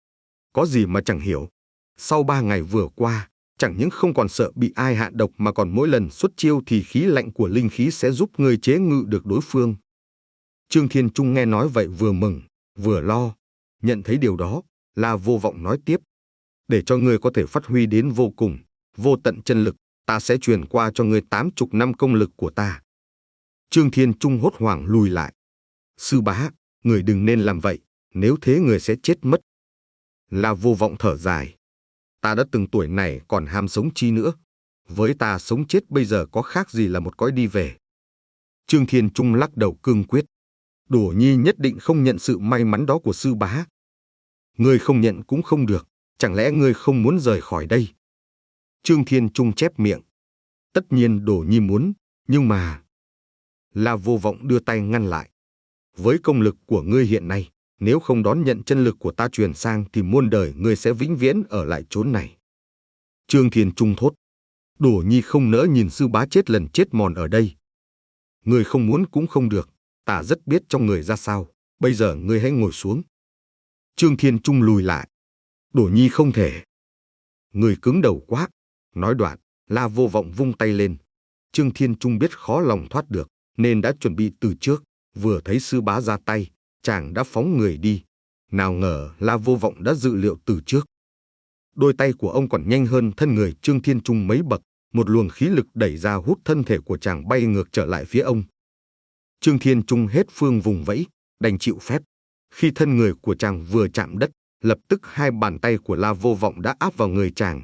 [SPEAKER 1] Có gì mà chẳng hiểu. Sau ba ngày vừa qua, chẳng những không còn sợ bị ai hạ độc mà còn mỗi lần xuất chiêu thì khí lạnh của linh khí sẽ giúp ngươi chế ngự được đối phương. Trương Thiên Trung nghe nói vậy vừa mừng, vừa lo. Nhận thấy điều đó, La Vô Vọng nói tiếp. Để cho ngươi có thể phát huy đến vô cùng, vô tận chân lực, ta sẽ truyền qua cho ngươi tám chục năm công lực của ta. Trương Thiên Trung hốt hoảng lùi lại. Sư bá, người đừng nên làm vậy, nếu thế người sẽ chết mất. La Vô Vọng thở dài. Ta đã từng tuổi này còn ham sống chi nữa. Với ta sống chết bây giờ có khác gì là một cõi đi về. Trương Thiên Trung lắc đầu cương quyết. Đổ Nhi nhất định không nhận sự may mắn đó của sư bá. Ngươi không nhận cũng không được, chẳng lẽ ngươi không muốn rời khỏi đây? Trương Thiên Trung chép miệng. Tất nhiên Đỗ Nhi muốn, nhưng mà... La Vô Vọng đưa tay ngăn lại. Với công lực của ngươi hiện nay, nếu không đón nhận chân lực của ta truyền sang thì muôn đời ngươi sẽ vĩnh viễn ở lại chốn này. Trương Thiên Trung thốt. Đỗ Nhi không nỡ nhìn sư bá chết lần chết mòn ở đây. Ngươi không muốn cũng không được, ta rất biết trong người ra sao, bây giờ ngươi hãy ngồi xuống. Trương Thiên Trung lùi lại. Đỗ Nhi không thể. Ngươi cứng đầu quá. Nói đoạn, La Vô Vọng vung tay lên. Trương Thiên Trung biết khó lòng thoát được, nên đã chuẩn bị từ trước. Vừa thấy sư bá ra tay, chàng đã phóng người đi. Nào ngờ La Vô Vọng đã dự liệu từ trước. Đôi tay của ông còn nhanh hơn thân người Trương Thiên Trung mấy bậc. Một luồng khí lực đẩy ra hút thân thể của chàng bay ngược trở lại phía ông. Trương Thiên Trung hết phương vùng vẫy, đành chịu phép. Khi thân người của chàng vừa chạm đất, lập tức hai bàn tay của La Vô Vọng đã áp vào người chàng.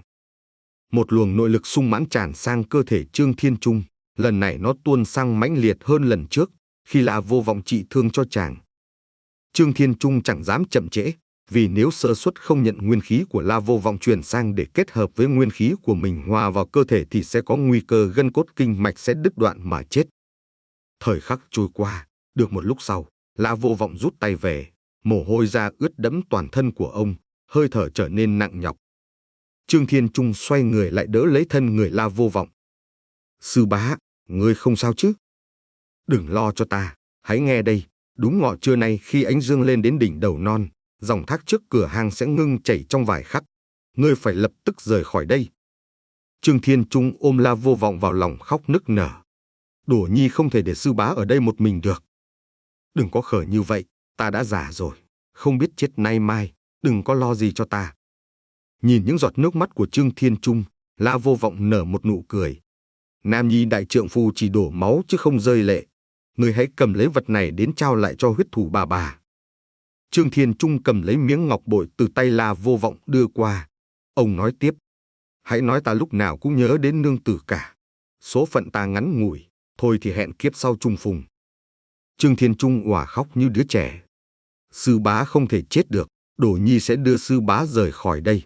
[SPEAKER 1] Một luồng nội lực sung mãn tràn sang cơ thể Trương Thiên Trung. Lần này nó tuôn sang mãnh liệt hơn lần trước, khi La Vô Vọng trị thương cho chàng. Trương Thiên Trung chẳng dám chậm trễ, vì nếu sơ suất không nhận nguyên khí của La Vô Vọng truyền sang để kết hợp với nguyên khí của mình hòa vào cơ thể thì sẽ có nguy cơ gân cốt kinh mạch sẽ đứt đoạn mà chết. Thời khắc trôi qua, được một lúc sau, La Vô Vọng rút tay về, mồ hôi ra ướt đẫm toàn thân của ông, hơi thở trở nên nặng nhọc. Trương Thiên Trung xoay người lại đỡ lấy thân người La Vô Vọng. Sư bá, ngươi không sao chứ? Đừng lo cho ta, hãy nghe đây, đúng ngọ trưa nay khi ánh dương lên đến đỉnh đầu non, dòng thác trước cửa hang sẽ ngưng chảy trong vài khắc. Ngươi phải lập tức rời khỏi đây. Trương Thiên Trung ôm La Vô Vọng vào lòng khóc nức nở. Đỗ Nhi không thể để sư bá ở đây một mình được. Đừng có khờ như vậy, ta đã già rồi, không biết chết nay mai, đừng có lo gì cho ta. Nhìn những giọt nước mắt của Trương Thiên Trung, La Vô Vọng nở một nụ cười. Nam nhi đại trượng phu chỉ đổ máu chứ không rơi lệ. Ngươi hãy cầm lấy vật này đến trao lại cho huyết thủ bà bà. Trương Thiên Trung cầm lấy miếng ngọc bội từ tay La Vô Vọng đưa qua. Ông nói tiếp. Hãy nói ta lúc nào cũng nhớ đến nương tử cả. Số phận ta ngắn ngủi, thôi thì hẹn kiếp sau chung phùng. Trương Thiên Trung òa khóc như đứa trẻ. Sư bá không thể chết được, Đỗ Nhi sẽ đưa sư bá rời khỏi đây.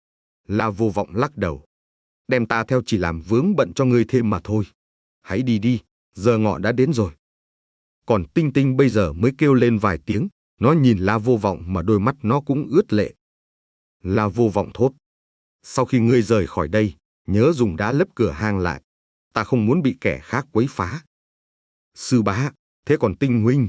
[SPEAKER 1] La Vô Vọng lắc đầu. Đem ta theo chỉ làm vướng bận cho ngươi thêm mà thôi. Hãy đi đi, giờ ngọ đã đến rồi. Còn Tinh Tinh bây giờ mới kêu lên vài tiếng, nó nhìn La Vô Vọng mà đôi mắt nó cũng ướt lệ. La Vô Vọng thốt. Sau khi ngươi rời khỏi đây, nhớ dùng đá lấp cửa hang lại. Ta không muốn bị kẻ khác quấy phá. Sư bá, thế còn Tinh huynh?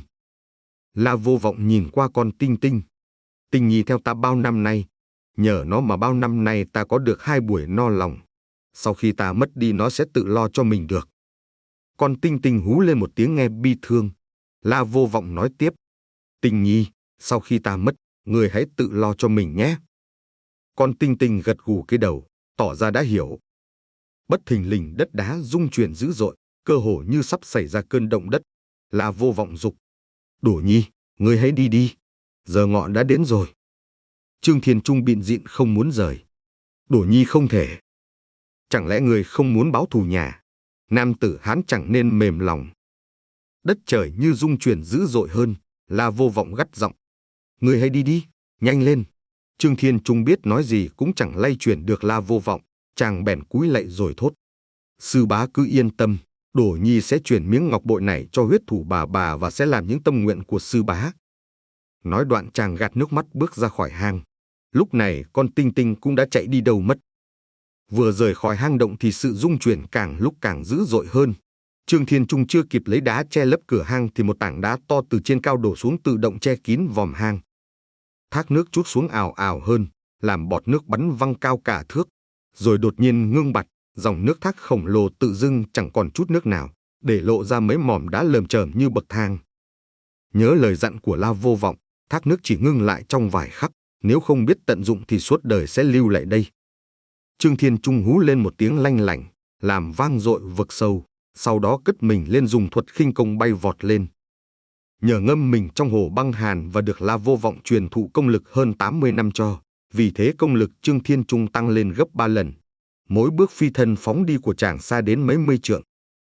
[SPEAKER 1] La Vô Vọng nhìn qua con Tinh Tinh. Tinh Nhi theo ta bao năm nay, nhờ nó mà bao năm nay ta có được hai buổi no lòng. Sau khi ta mất đi nó sẽ tự lo cho mình được. Con Tinh Tinh hú lên một tiếng nghe bi thương. La Vô Vọng nói tiếp. Tinh Nhi, sau khi ta mất, người hãy tự lo cho mình nhé. Con Tinh Tinh gật gù cái đầu, tỏ ra đã hiểu. Bất thình lình đất đá rung chuyển dữ dội, cơ hồ như sắp xảy ra cơn động đất. La Vô Vọng giục. Đỗ Nhi, người hãy đi đi. Giờ ngọ đã đến rồi. Trương Thiên Trung bịn dịn không muốn rời. Đỗ Nhi không thể. Chẳng lẽ người không muốn báo thù nhà? Nam tử Hán chẳng nên mềm lòng. Đất trời như rung chuyển dữ dội hơn. La Vô Vọng gắt giọng. Người hãy đi đi, nhanh lên. Trương Thiên Trung biết nói gì cũng chẳng lay chuyển được La Vô Vọng. Chàng bèn cúi lạy rồi thốt. Sư bá cứ yên tâm, Đỗ Nhi sẽ chuyển miếng ngọc bội này cho huyết thủ bà bà và sẽ làm những tâm nguyện của sư bá. Nói đoạn chàng gạt nước mắt bước ra khỏi hang. Lúc này con Tinh Tinh cũng đã chạy đi đâu mất. Vừa rời khỏi hang động thì sự rung chuyển càng lúc càng dữ dội hơn. Trương Thiên Trung chưa kịp lấy đá che lấp cửa hang thì một tảng đá to từ trên cao đổ xuống tự động che kín vòm hang. Thác nước trút xuống ào ào hơn, làm bọt nước bắn văng cao cả thước. Rồi đột nhiên ngưng bặt, dòng nước thác khổng lồ tự dưng chẳng còn chút nước nào, để lộ ra mấy mỏm đá lởm chởm như bậc thang. Nhớ lời dặn của La Vô Vọng, thác nước chỉ ngưng lại trong vài khắc, nếu không biết tận dụng thì suốt đời sẽ lưu lại đây. Trương Thiên Trung hú lên một tiếng lanh lảnh, làm vang dội vực sâu, sau đó cất mình lên dùng thuật khinh công bay vọt lên. Nhờ ngâm mình trong hồ băng hàn và được La Vô Vọng truyền thụ công lực hơn tám mươi năm cho, vì thế công lực Trương Thiên Trung tăng lên gấp ba lần. Mỗi bước phi thân phóng đi của chàng xa đến mấy mươi trượng.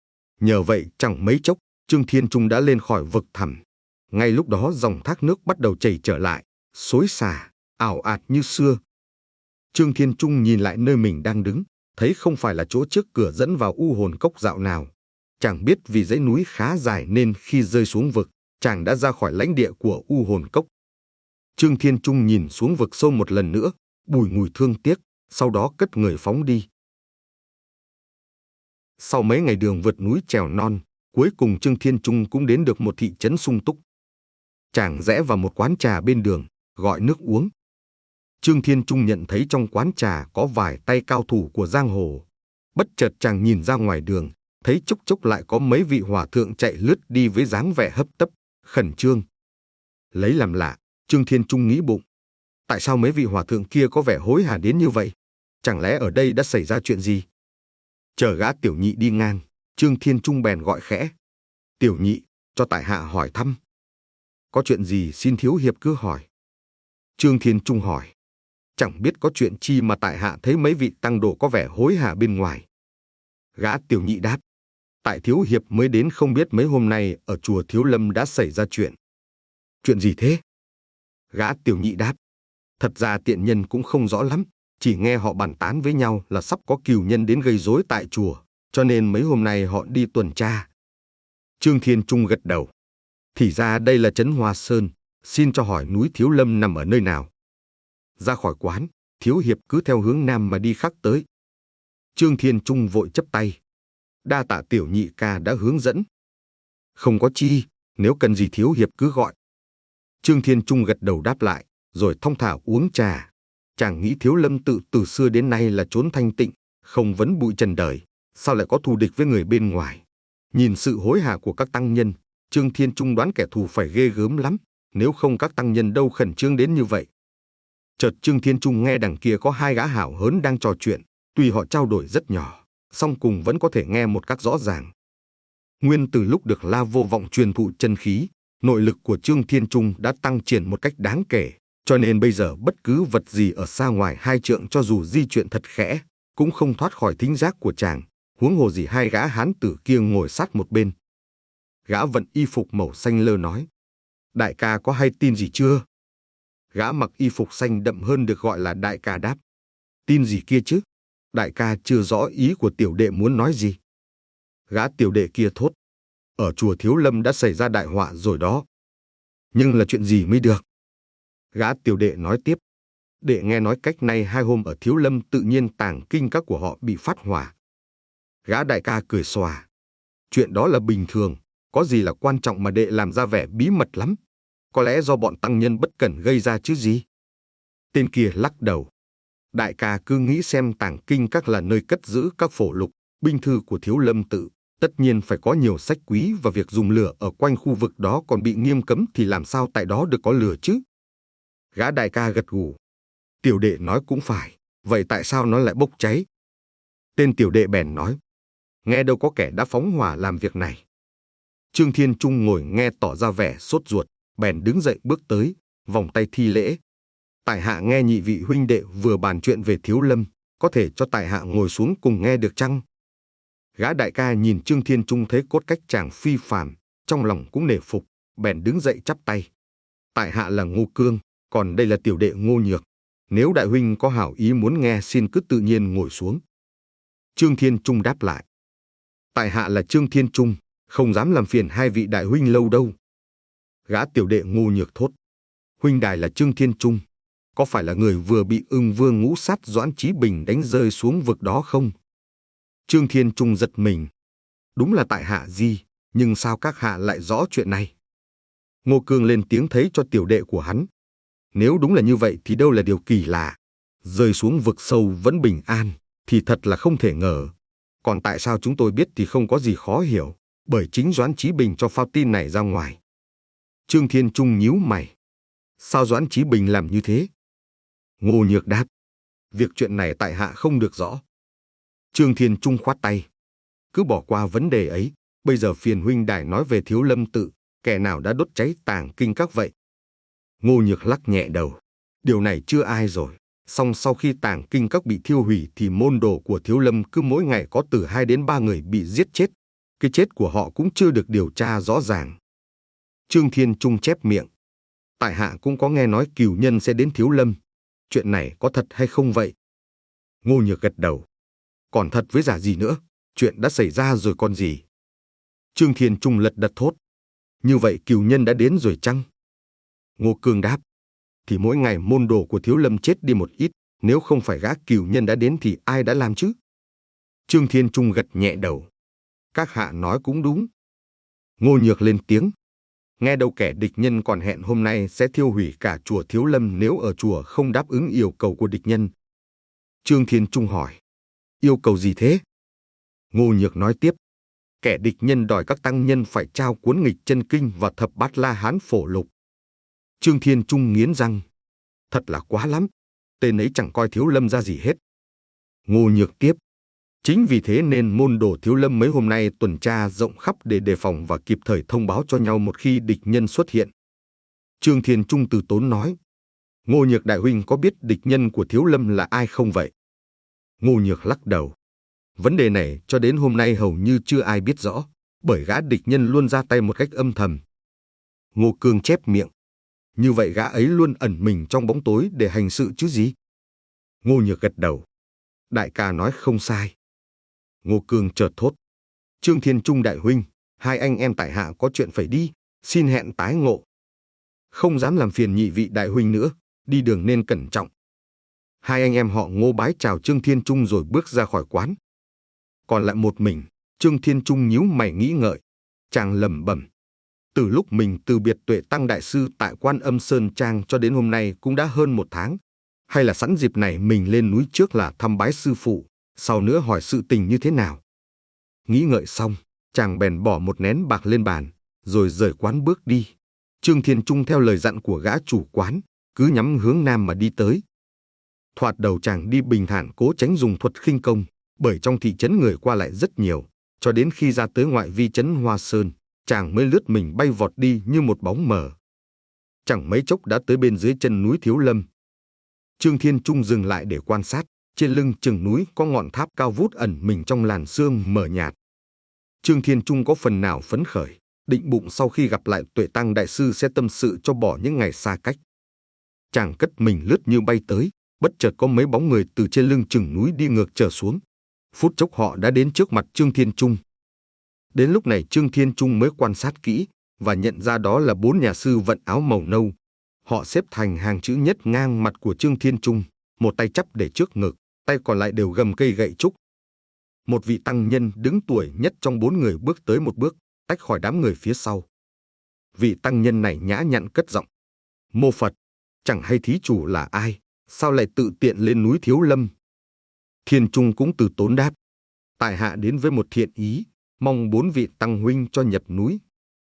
[SPEAKER 1] Nhờ vậy chẳng mấy chốc, Trương Thiên Trung đã lên khỏi vực thẳm. Ngay lúc đó dòng thác nước bắt đầu chảy trở lại, xối xả, ảo ạt như xưa. Trương Thiên Trung nhìn lại nơi mình đang đứng, thấy không phải là chỗ trước cửa dẫn vào u hồn cốc dạo nào. Chàng biết vì dãy núi khá dài nên khi rơi xuống vực, chàng đã ra khỏi lãnh địa của u hồn cốc. Trương Thiên Trung nhìn xuống vực sâu một lần nữa, bùi ngùi thương tiếc, sau đó cất người phóng đi. Sau mấy ngày đường vượt núi trèo non, cuối cùng Trương Thiên Trung cũng đến được một thị trấn sung túc. Chàng rẽ vào một quán trà bên đường, gọi nước uống. Trương Thiên Trung nhận thấy trong quán trà có vài tay cao thủ của giang hồ. Bất chợt chàng nhìn ra ngoài đường, thấy chốc chốc lại có mấy vị hòa thượng chạy lướt đi với dáng vẻ hấp tấp, khẩn trương. Lấy làm lạ, Trương Thiên Trung nghĩ bụng, tại sao mấy vị hòa thượng kia có vẻ hối hả đến như vậy? Chẳng lẽ ở đây đã xảy ra chuyện gì? Chờ gã tiểu nhị đi ngang, Trương Thiên Trung bèn gọi khẽ. Tiểu nhị, cho tại hạ hỏi thăm. Có chuyện gì xin thiếu hiệp cứ hỏi. Trương Thiên Trung hỏi. Chẳng biết có chuyện chi mà tại hạ thấy mấy vị tăng đồ có vẻ hối hả bên ngoài. Gã tiểu nhị đáp. Tại thiếu hiệp mới đến không biết mấy hôm nay ở chùa Thiếu Lâm đã xảy ra chuyện. Chuyện gì thế? Gã tiểu nhị đáp. Thật ra tiện nhân cũng không rõ lắm, chỉ nghe họ bàn tán với nhau là sắp có cừu nhân đến gây rối tại chùa, cho nên mấy hôm nay họ đi tuần tra. Trương Thiên Trung gật đầu. Thì ra đây là trấn Hoa Sơn, xin cho hỏi núi Thiếu Lâm nằm ở nơi nào? Ra khỏi quán, thiếu hiệp cứ theo hướng nam mà đi khắc tới. Trương Thiên Trung vội chấp tay. Đa tạ tiểu nhị ca đã hướng dẫn. Không có chi, nếu cần gì thiếu hiệp cứ gọi. Trương Thiên Trung gật đầu đáp lại, rồi thong thả uống trà. Chàng nghĩ Thiếu Lâm tự từ xưa đến nay là chốn thanh tịnh, không vấn bụi trần đời, sao lại có thù địch với người bên ngoài? Nhìn sự hối hả của các tăng nhân, Trương Thiên Trung đoán kẻ thù phải ghê gớm lắm, nếu không các tăng nhân đâu khẩn trương đến như vậy. Chợt Trương Thiên Trung nghe đằng kia có hai gã hảo hớn đang trò chuyện, tuy họ trao đổi rất nhỏ, song cùng vẫn có thể nghe một cách rõ ràng. Nguyên từ lúc được La Vô Vọng truyền thụ chân khí, nội lực của Trương Thiên Trung đã tăng triển một cách đáng kể, cho nên bây giờ bất cứ vật gì ở xa ngoài hai trượng cho dù di chuyển thật khẽ, cũng không thoát khỏi thính giác của chàng, huống hồ gì hai gã hán tử kia ngồi sát một bên. Gã vận y phục màu xanh lơ nói, đại ca có hay tin gì chưa? Gã mặc y phục xanh đậm hơn được gọi là đại ca đáp, tin gì kia chứ? Đại ca chưa rõ ý của tiểu đệ muốn nói gì. Gã tiểu đệ kia thốt, ở chùa Thiếu Lâm đã xảy ra đại họa rồi đó. Nhưng là chuyện gì mới được? Gã tiểu đệ nói tiếp, đệ nghe nói cách nay hai hôm ở Thiếu Lâm tự nhiên tàng kinh các của họ bị phát hỏa. Gã đại ca cười xòa, chuyện đó là bình thường, có gì là quan trọng mà đệ làm ra vẻ bí mật lắm. Có lẽ do bọn tăng nhân bất cẩn gây ra chứ gì? Tên kia lắc đầu. Đại ca cứ nghĩ xem tàng kinh các là nơi cất giữ các phổ lục, binh thư của Thiếu Lâm tự, tất nhiên phải có nhiều sách quý và việc dùng lửa ở quanh khu vực đó còn bị nghiêm cấm thì làm sao tại đó được có lửa chứ? Gã đại ca gật gù. Tiểu đệ nói cũng phải, vậy tại sao nó lại bốc cháy? Tên tiểu đệ bèn nói, nghe đâu có kẻ đã phóng hỏa làm việc này. Trương Thiên Trung ngồi nghe tỏ ra vẻ sốt ruột, bèn đứng dậy bước tới, vòng tay thi lễ. Tại hạ nghe nhị vị huynh đệ vừa bàn chuyện về Thiếu Lâm, có thể cho tại hạ ngồi xuống cùng nghe được chăng? Gã đại ca nhìn Trương Thiên Trung thấy cốt cách chàng phi phàm, trong lòng cũng nể phục, bèn đứng dậy chắp tay. Tại hạ là Ngô Cương, còn đây là tiểu đệ Ngô Nhược. Nếu đại huynh có hảo ý muốn nghe xin cứ tự nhiên ngồi xuống. Trương Thiên Trung đáp lại. Tại hạ là Trương Thiên Trung, không dám làm phiền hai vị đại huynh lâu đâu. Gã tiểu đệ Ngô Nhược thốt. Huynh đài là Trương Thiên Trung, có phải là người vừa bị Ưng Vương ngũ sát Doãn Chí Bình đánh rơi xuống vực đó không? Trương Thiên Trung giật mình. Đúng là tại hạ gì, nhưng sao các hạ lại rõ chuyện này? Ngô Cương lên tiếng thấy cho tiểu đệ của hắn. Nếu đúng là như vậy thì đâu là điều kỳ lạ. Rơi xuống vực sâu vẫn bình an, thì thật là không thể ngờ. Còn tại sao chúng tôi biết thì không có gì khó hiểu, bởi chính Doãn Chí Bình cho phao tin này ra ngoài. Trương Thiên Trung nhíu mày. Sao Doãn Chí Bình làm như thế? Ngô Nhược đáp. Việc chuyện này tại hạ không được rõ. Trương Thiên Trung khoát tay. Cứ bỏ qua vấn đề ấy, bây giờ phiền huynh đài nói về Thiếu Lâm tự, kẻ nào đã đốt cháy tàng kinh các vậy? Ngô Nhược lắc nhẹ đầu. Điều này chưa ai rồi. Song sau khi tàng kinh các bị thiêu hủy thì môn đồ của Thiếu Lâm cứ mỗi ngày có từ hai đến ba người bị giết chết. Cái chết của họ cũng chưa được điều tra rõ ràng. Trương Thiên Trung chép miệng. Tại hạ cũng có nghe nói cừu nhân sẽ đến Thiếu Lâm. Chuyện này có thật hay không vậy, Ngô Nhược gật đầu. Còn thật với giả gì nữa, chuyện đã xảy ra rồi còn gì. Trương Thiên Trung lật đật thốt. Như vậy cừu nhân đã đến rồi chăng? Ngô Cương đáp. Thì mỗi ngày môn đồ của Thiếu Lâm chết đi một ít, nếu không phải gã cừu nhân đã đến thì ai đã làm chứ? Trương Thiên Trung gật nhẹ đầu. Các hạ nói cũng đúng. Ngô Nhược lên tiếng. Nghe đâu kẻ địch nhân còn hẹn hôm nay sẽ thiêu hủy cả chùa Thiếu Lâm nếu ở chùa không đáp ứng yêu cầu của địch nhân. Trương Thiên Trung hỏi. Yêu cầu gì thế? Ngô Nhược nói tiếp. Kẻ địch nhân đòi các tăng nhân phải trao cuốn nghịch chân kinh và thập bát la hán phổ lục. Trương Thiên Trung nghiến răng. Thật là quá lắm. Tên ấy chẳng coi Thiếu Lâm ra gì hết. Ngô Nhược tiếp. Chính vì thế nên môn đồ Thiếu Lâm mấy hôm nay tuần tra rộng khắp để đề phòng và kịp thời thông báo cho nhau một khi địch nhân xuất hiện. Trương Thiên Trung từ tốn nói. Ngô Nhược đại huynh có biết địch nhân của Thiếu Lâm là ai không vậy? Ngô Nhược lắc đầu. Vấn đề này cho đến hôm nay hầu như chưa ai biết rõ, bởi gã địch nhân luôn ra tay một cách âm thầm. Ngô Cương chép miệng. Như vậy gã ấy luôn ẩn mình trong bóng tối để hành sự chứ gì? Ngô Nhược gật đầu. Đại ca nói không sai. Ngô Cương chợt thốt. Trương Thiên Trung đại huynh, hai anh em tại hạ có chuyện phải đi, xin hẹn tái ngộ. Không dám làm phiền nhị vị đại huynh nữa, đi đường nên cẩn trọng. Hai anh em họ Ngô bái chào Trương Thiên Trung rồi bước ra khỏi quán. Còn lại một mình, Trương Thiên Trung nhíu mày nghĩ ngợi. Chàng lẩm bẩm. Từ lúc mình từ biệt Tuệ Tăng đại sư tại Quan Âm Sơn Trang cho đến hôm nay cũng đã hơn một tháng. Hay là sẵn dịp này mình lên núi trước là thăm bái sư phụ, sau nữa hỏi sự tình như thế nào. Nghĩ ngợi xong, chàng bèn bỏ một nén bạc lên bàn, rồi rời quán bước đi. Trương Thiên Trung theo lời dặn của gã chủ quán, cứ nhắm hướng nam mà đi tới. Thoạt đầu chàng đi bình thản cố tránh dùng thuật khinh công, bởi trong thị trấn người qua lại rất nhiều, cho đến khi ra tới ngoại vi trấn Hoa Sơn, chàng mới lướt mình bay vọt đi như một bóng mờ. Chẳng mấy chốc đã tới bên dưới chân núi Thiếu Lâm. Trương Thiên Trung dừng lại để quan sát, trên lưng chừng núi có ngọn tháp cao vút ẩn mình trong làn sương mờ nhạt. Trương Thiên Trung có phần nào phấn khởi, định bụng sau khi gặp lại Tuệ Tăng đại sư sẽ tâm sự cho bỏ những ngày xa cách. Chàng cất mình lướt như bay tới, bất chợt có mấy bóng người từ trên lưng chừng núi đi ngược trở xuống. Phút chốc họ đã đến trước mặt Trương Thiên Trung. Đến lúc này Trương Thiên Trung mới quan sát kỹ và nhận ra đó là bốn nhà sư vận áo màu nâu. Họ xếp thành hàng chữ nhất ngang mặt của Trương Thiên Trung, một tay chắp để trước ngực, tay còn lại đều gầm cây gậy trúc. Một vị tăng nhân đứng tuổi nhất trong bốn người bước tới một bước, tách khỏi đám người phía sau. Vị tăng nhân này nhã nhặn cất giọng. Mô Phật, chẳng hay thí chủ là ai, sao lại tự tiện lên núi Thiếu Lâm? Thiên Trung cũng từ tốn đáp. Tại hạ đến với một thiện ý, mong bốn vị tăng huynh cho nhập núi.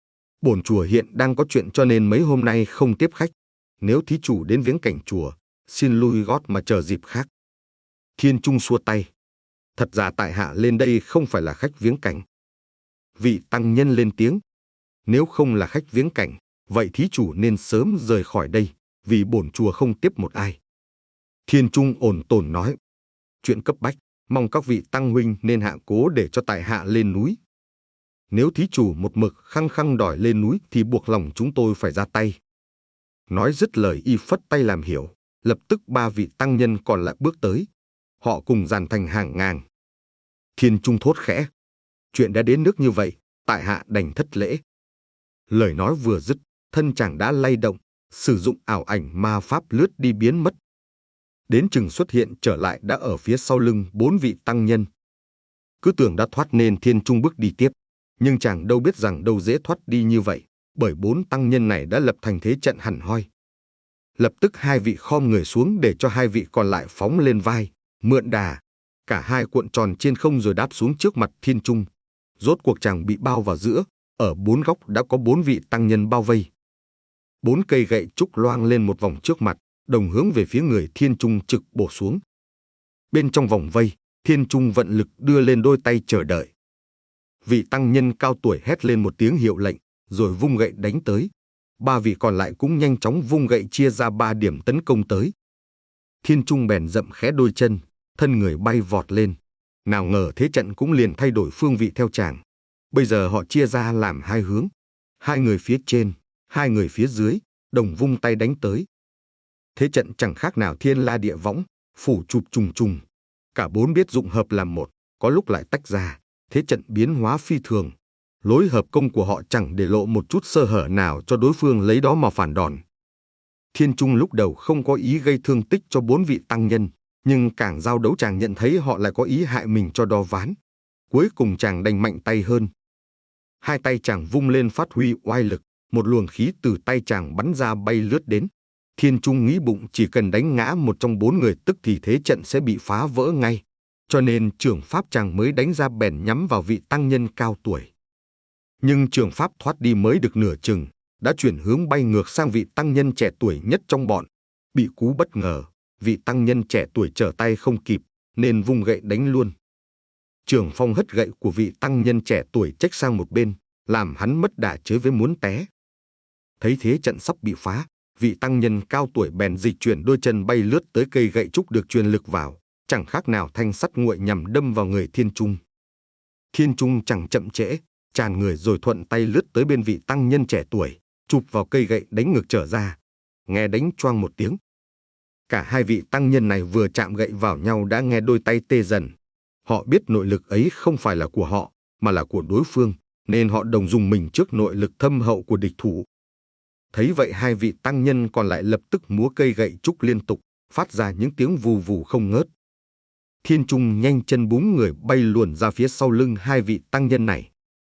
[SPEAKER 1] Bổn chùa hiện đang có chuyện cho nên mấy hôm nay không tiếp khách. Nếu thí chủ đến viếng cảnh chùa, xin lui gót mà chờ dịp khác. Thiên Trung xua tay. Thật ra tại hạ lên đây không phải là khách viếng cảnh. Vị tăng nhân lên tiếng. Nếu không là khách viếng cảnh, vậy thí chủ nên sớm rời khỏi đây, vì bổn chùa không tiếp một ai. Thiên Trung ổn tồn nói. Chuyện cấp bách, mong các vị tăng huynh nên hạ cố để cho tại hạ lên núi. Nếu thí chủ một mực khăng khăng đòi lên núi thì buộc lòng chúng tôi phải ra tay. Nói dứt lời y phất tay làm hiểu, lập tức ba vị tăng nhân còn lại bước tới. Họ cùng dàn thành hàng ngang. Thiên Trung thốt khẽ. Chuyện đã đến nước như vậy, tại hạ đành thất lễ. Lời nói vừa dứt, thân chàng đã lay động, sử dụng ảo ảnh ma pháp lướt đi biến mất. Đến chừng xuất hiện trở lại đã ở phía sau lưng bốn vị tăng nhân. Cứ tưởng đã thoát nên Thiên Trung bước đi tiếp, nhưng chàng đâu biết rằng đâu dễ thoát đi như vậy, bởi bốn tăng nhân này đã lập thành thế trận hẳn hoi. Lập tức hai vị khom người xuống để cho hai vị còn lại phóng lên vai, mượn đà. Cả hai cuộn tròn trên không rồi đáp xuống trước mặt Thiên Trung. Rốt cuộc chàng bị bao vào giữa, ở bốn góc đã có bốn vị tăng nhân bao vây. Bốn cây gậy trúc loang lên một vòng trước mặt, đồng hướng về phía người Thiên Trung trực bổ xuống. Bên trong vòng vây, Thiên Trung vận lực đưa lên đôi tay chờ đợi. Vị tăng nhân cao tuổi hét lên một tiếng hiệu lệnh, rồi vung gậy đánh tới. Ba vị còn lại cũng nhanh chóng vung gậy chia ra ba điểm tấn công tới. Thiên Trung bèn dậm khẽ đôi chân, thân người bay vọt lên. Nào ngờ thế trận cũng liền thay đổi phương vị theo chàng. Bây giờ họ chia ra làm hai hướng. Hai người phía trên, hai người phía dưới, đồng vung tay đánh tới. Thế trận chẳng khác nào thiên la địa võng, phủ chụp trùng trùng. Cả bốn biết dụng hợp làm một, có lúc lại tách ra, thế trận biến hóa phi thường. Lối hợp công của họ chẳng để lộ một chút sơ hở nào cho đối phương lấy đó mà phản đòn. Thiên Trung lúc đầu không có ý gây thương tích cho bốn vị tăng nhân, nhưng càng giao đấu chàng nhận thấy họ lại có ý hại mình cho đo ván. Cuối cùng chàng đành mạnh tay hơn. Hai tay chàng vung lên phát huy oai lực, một luồng khí từ tay chàng bắn ra bay lướt đến. Thiên Trung nghĩ bụng chỉ cần đánh ngã một trong bốn người tức thì thế trận sẽ bị phá vỡ ngay. Cho nên trường pháp chàng mới đánh ra bèn nhắm vào vị tăng nhân cao tuổi. Nhưng trường pháp thoát đi mới được nửa chừng, đã chuyển hướng bay ngược sang vị tăng nhân trẻ tuổi nhất trong bọn. Bị cú bất ngờ, vị tăng nhân trẻ tuổi trở tay không kịp, nên vung gậy đánh luôn. Trường phong hất gậy của vị tăng nhân trẻ tuổi chếch sang một bên, làm hắn mất đà chới với muốn té. Thấy thế trận sắp bị phá, vị tăng nhân cao tuổi bèn dịch chuyển đôi chân bay lướt tới cây gậy trúc được truyền lực vào, chẳng khác nào thanh sắt nguội nhằm đâm vào người Thiên Trung. Thiên Trung chẳng chậm trễ, tràn người rồi thuận tay lướt tới bên vị tăng nhân trẻ tuổi, chụp vào cây gậy đánh ngược trở ra. Nghe đánh choang một tiếng. Cả hai vị tăng nhân này vừa chạm gậy vào nhau đã nghe đôi tay tê dần. Họ biết nội lực ấy không phải là của họ, mà là của đối phương, nên họ đồng dùng mình trước nội lực thâm hậu của địch thủ. Thấy vậy hai vị tăng nhân còn lại lập tức múa cây gậy trúc liên tục, phát ra những tiếng vù vù không ngớt. Thiên Trung nhanh chân búng người bay luồn ra phía sau lưng hai vị tăng nhân này.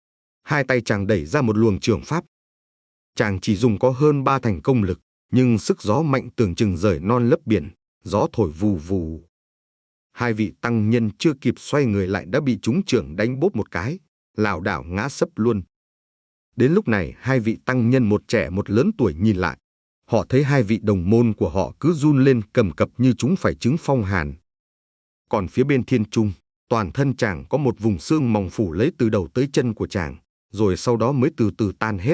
[SPEAKER 1] Hai tay chàng đẩy ra một luồng trường pháp. Chàng chỉ dùng có hơn ba thành công lực, nhưng sức gió mạnh tưởng chừng rời non lấp biển, gió thổi vù vù. Hai vị tăng nhân chưa kịp xoay người lại đã bị chúng trưởng đánh bốp một cái, lảo đảo ngã sấp luôn. Đến lúc này hai vị tăng nhân một trẻ một lớn tuổi nhìn lại. Họ thấy hai vị đồng môn của họ cứ run lên cầm cập như chúng phải trứng phong hàn. Còn phía bên Thiên Trung, toàn thân chàng có một vùng xương mỏng phủ lấy từ đầu tới chân của chàng, rồi sau đó mới từ từ tan hết.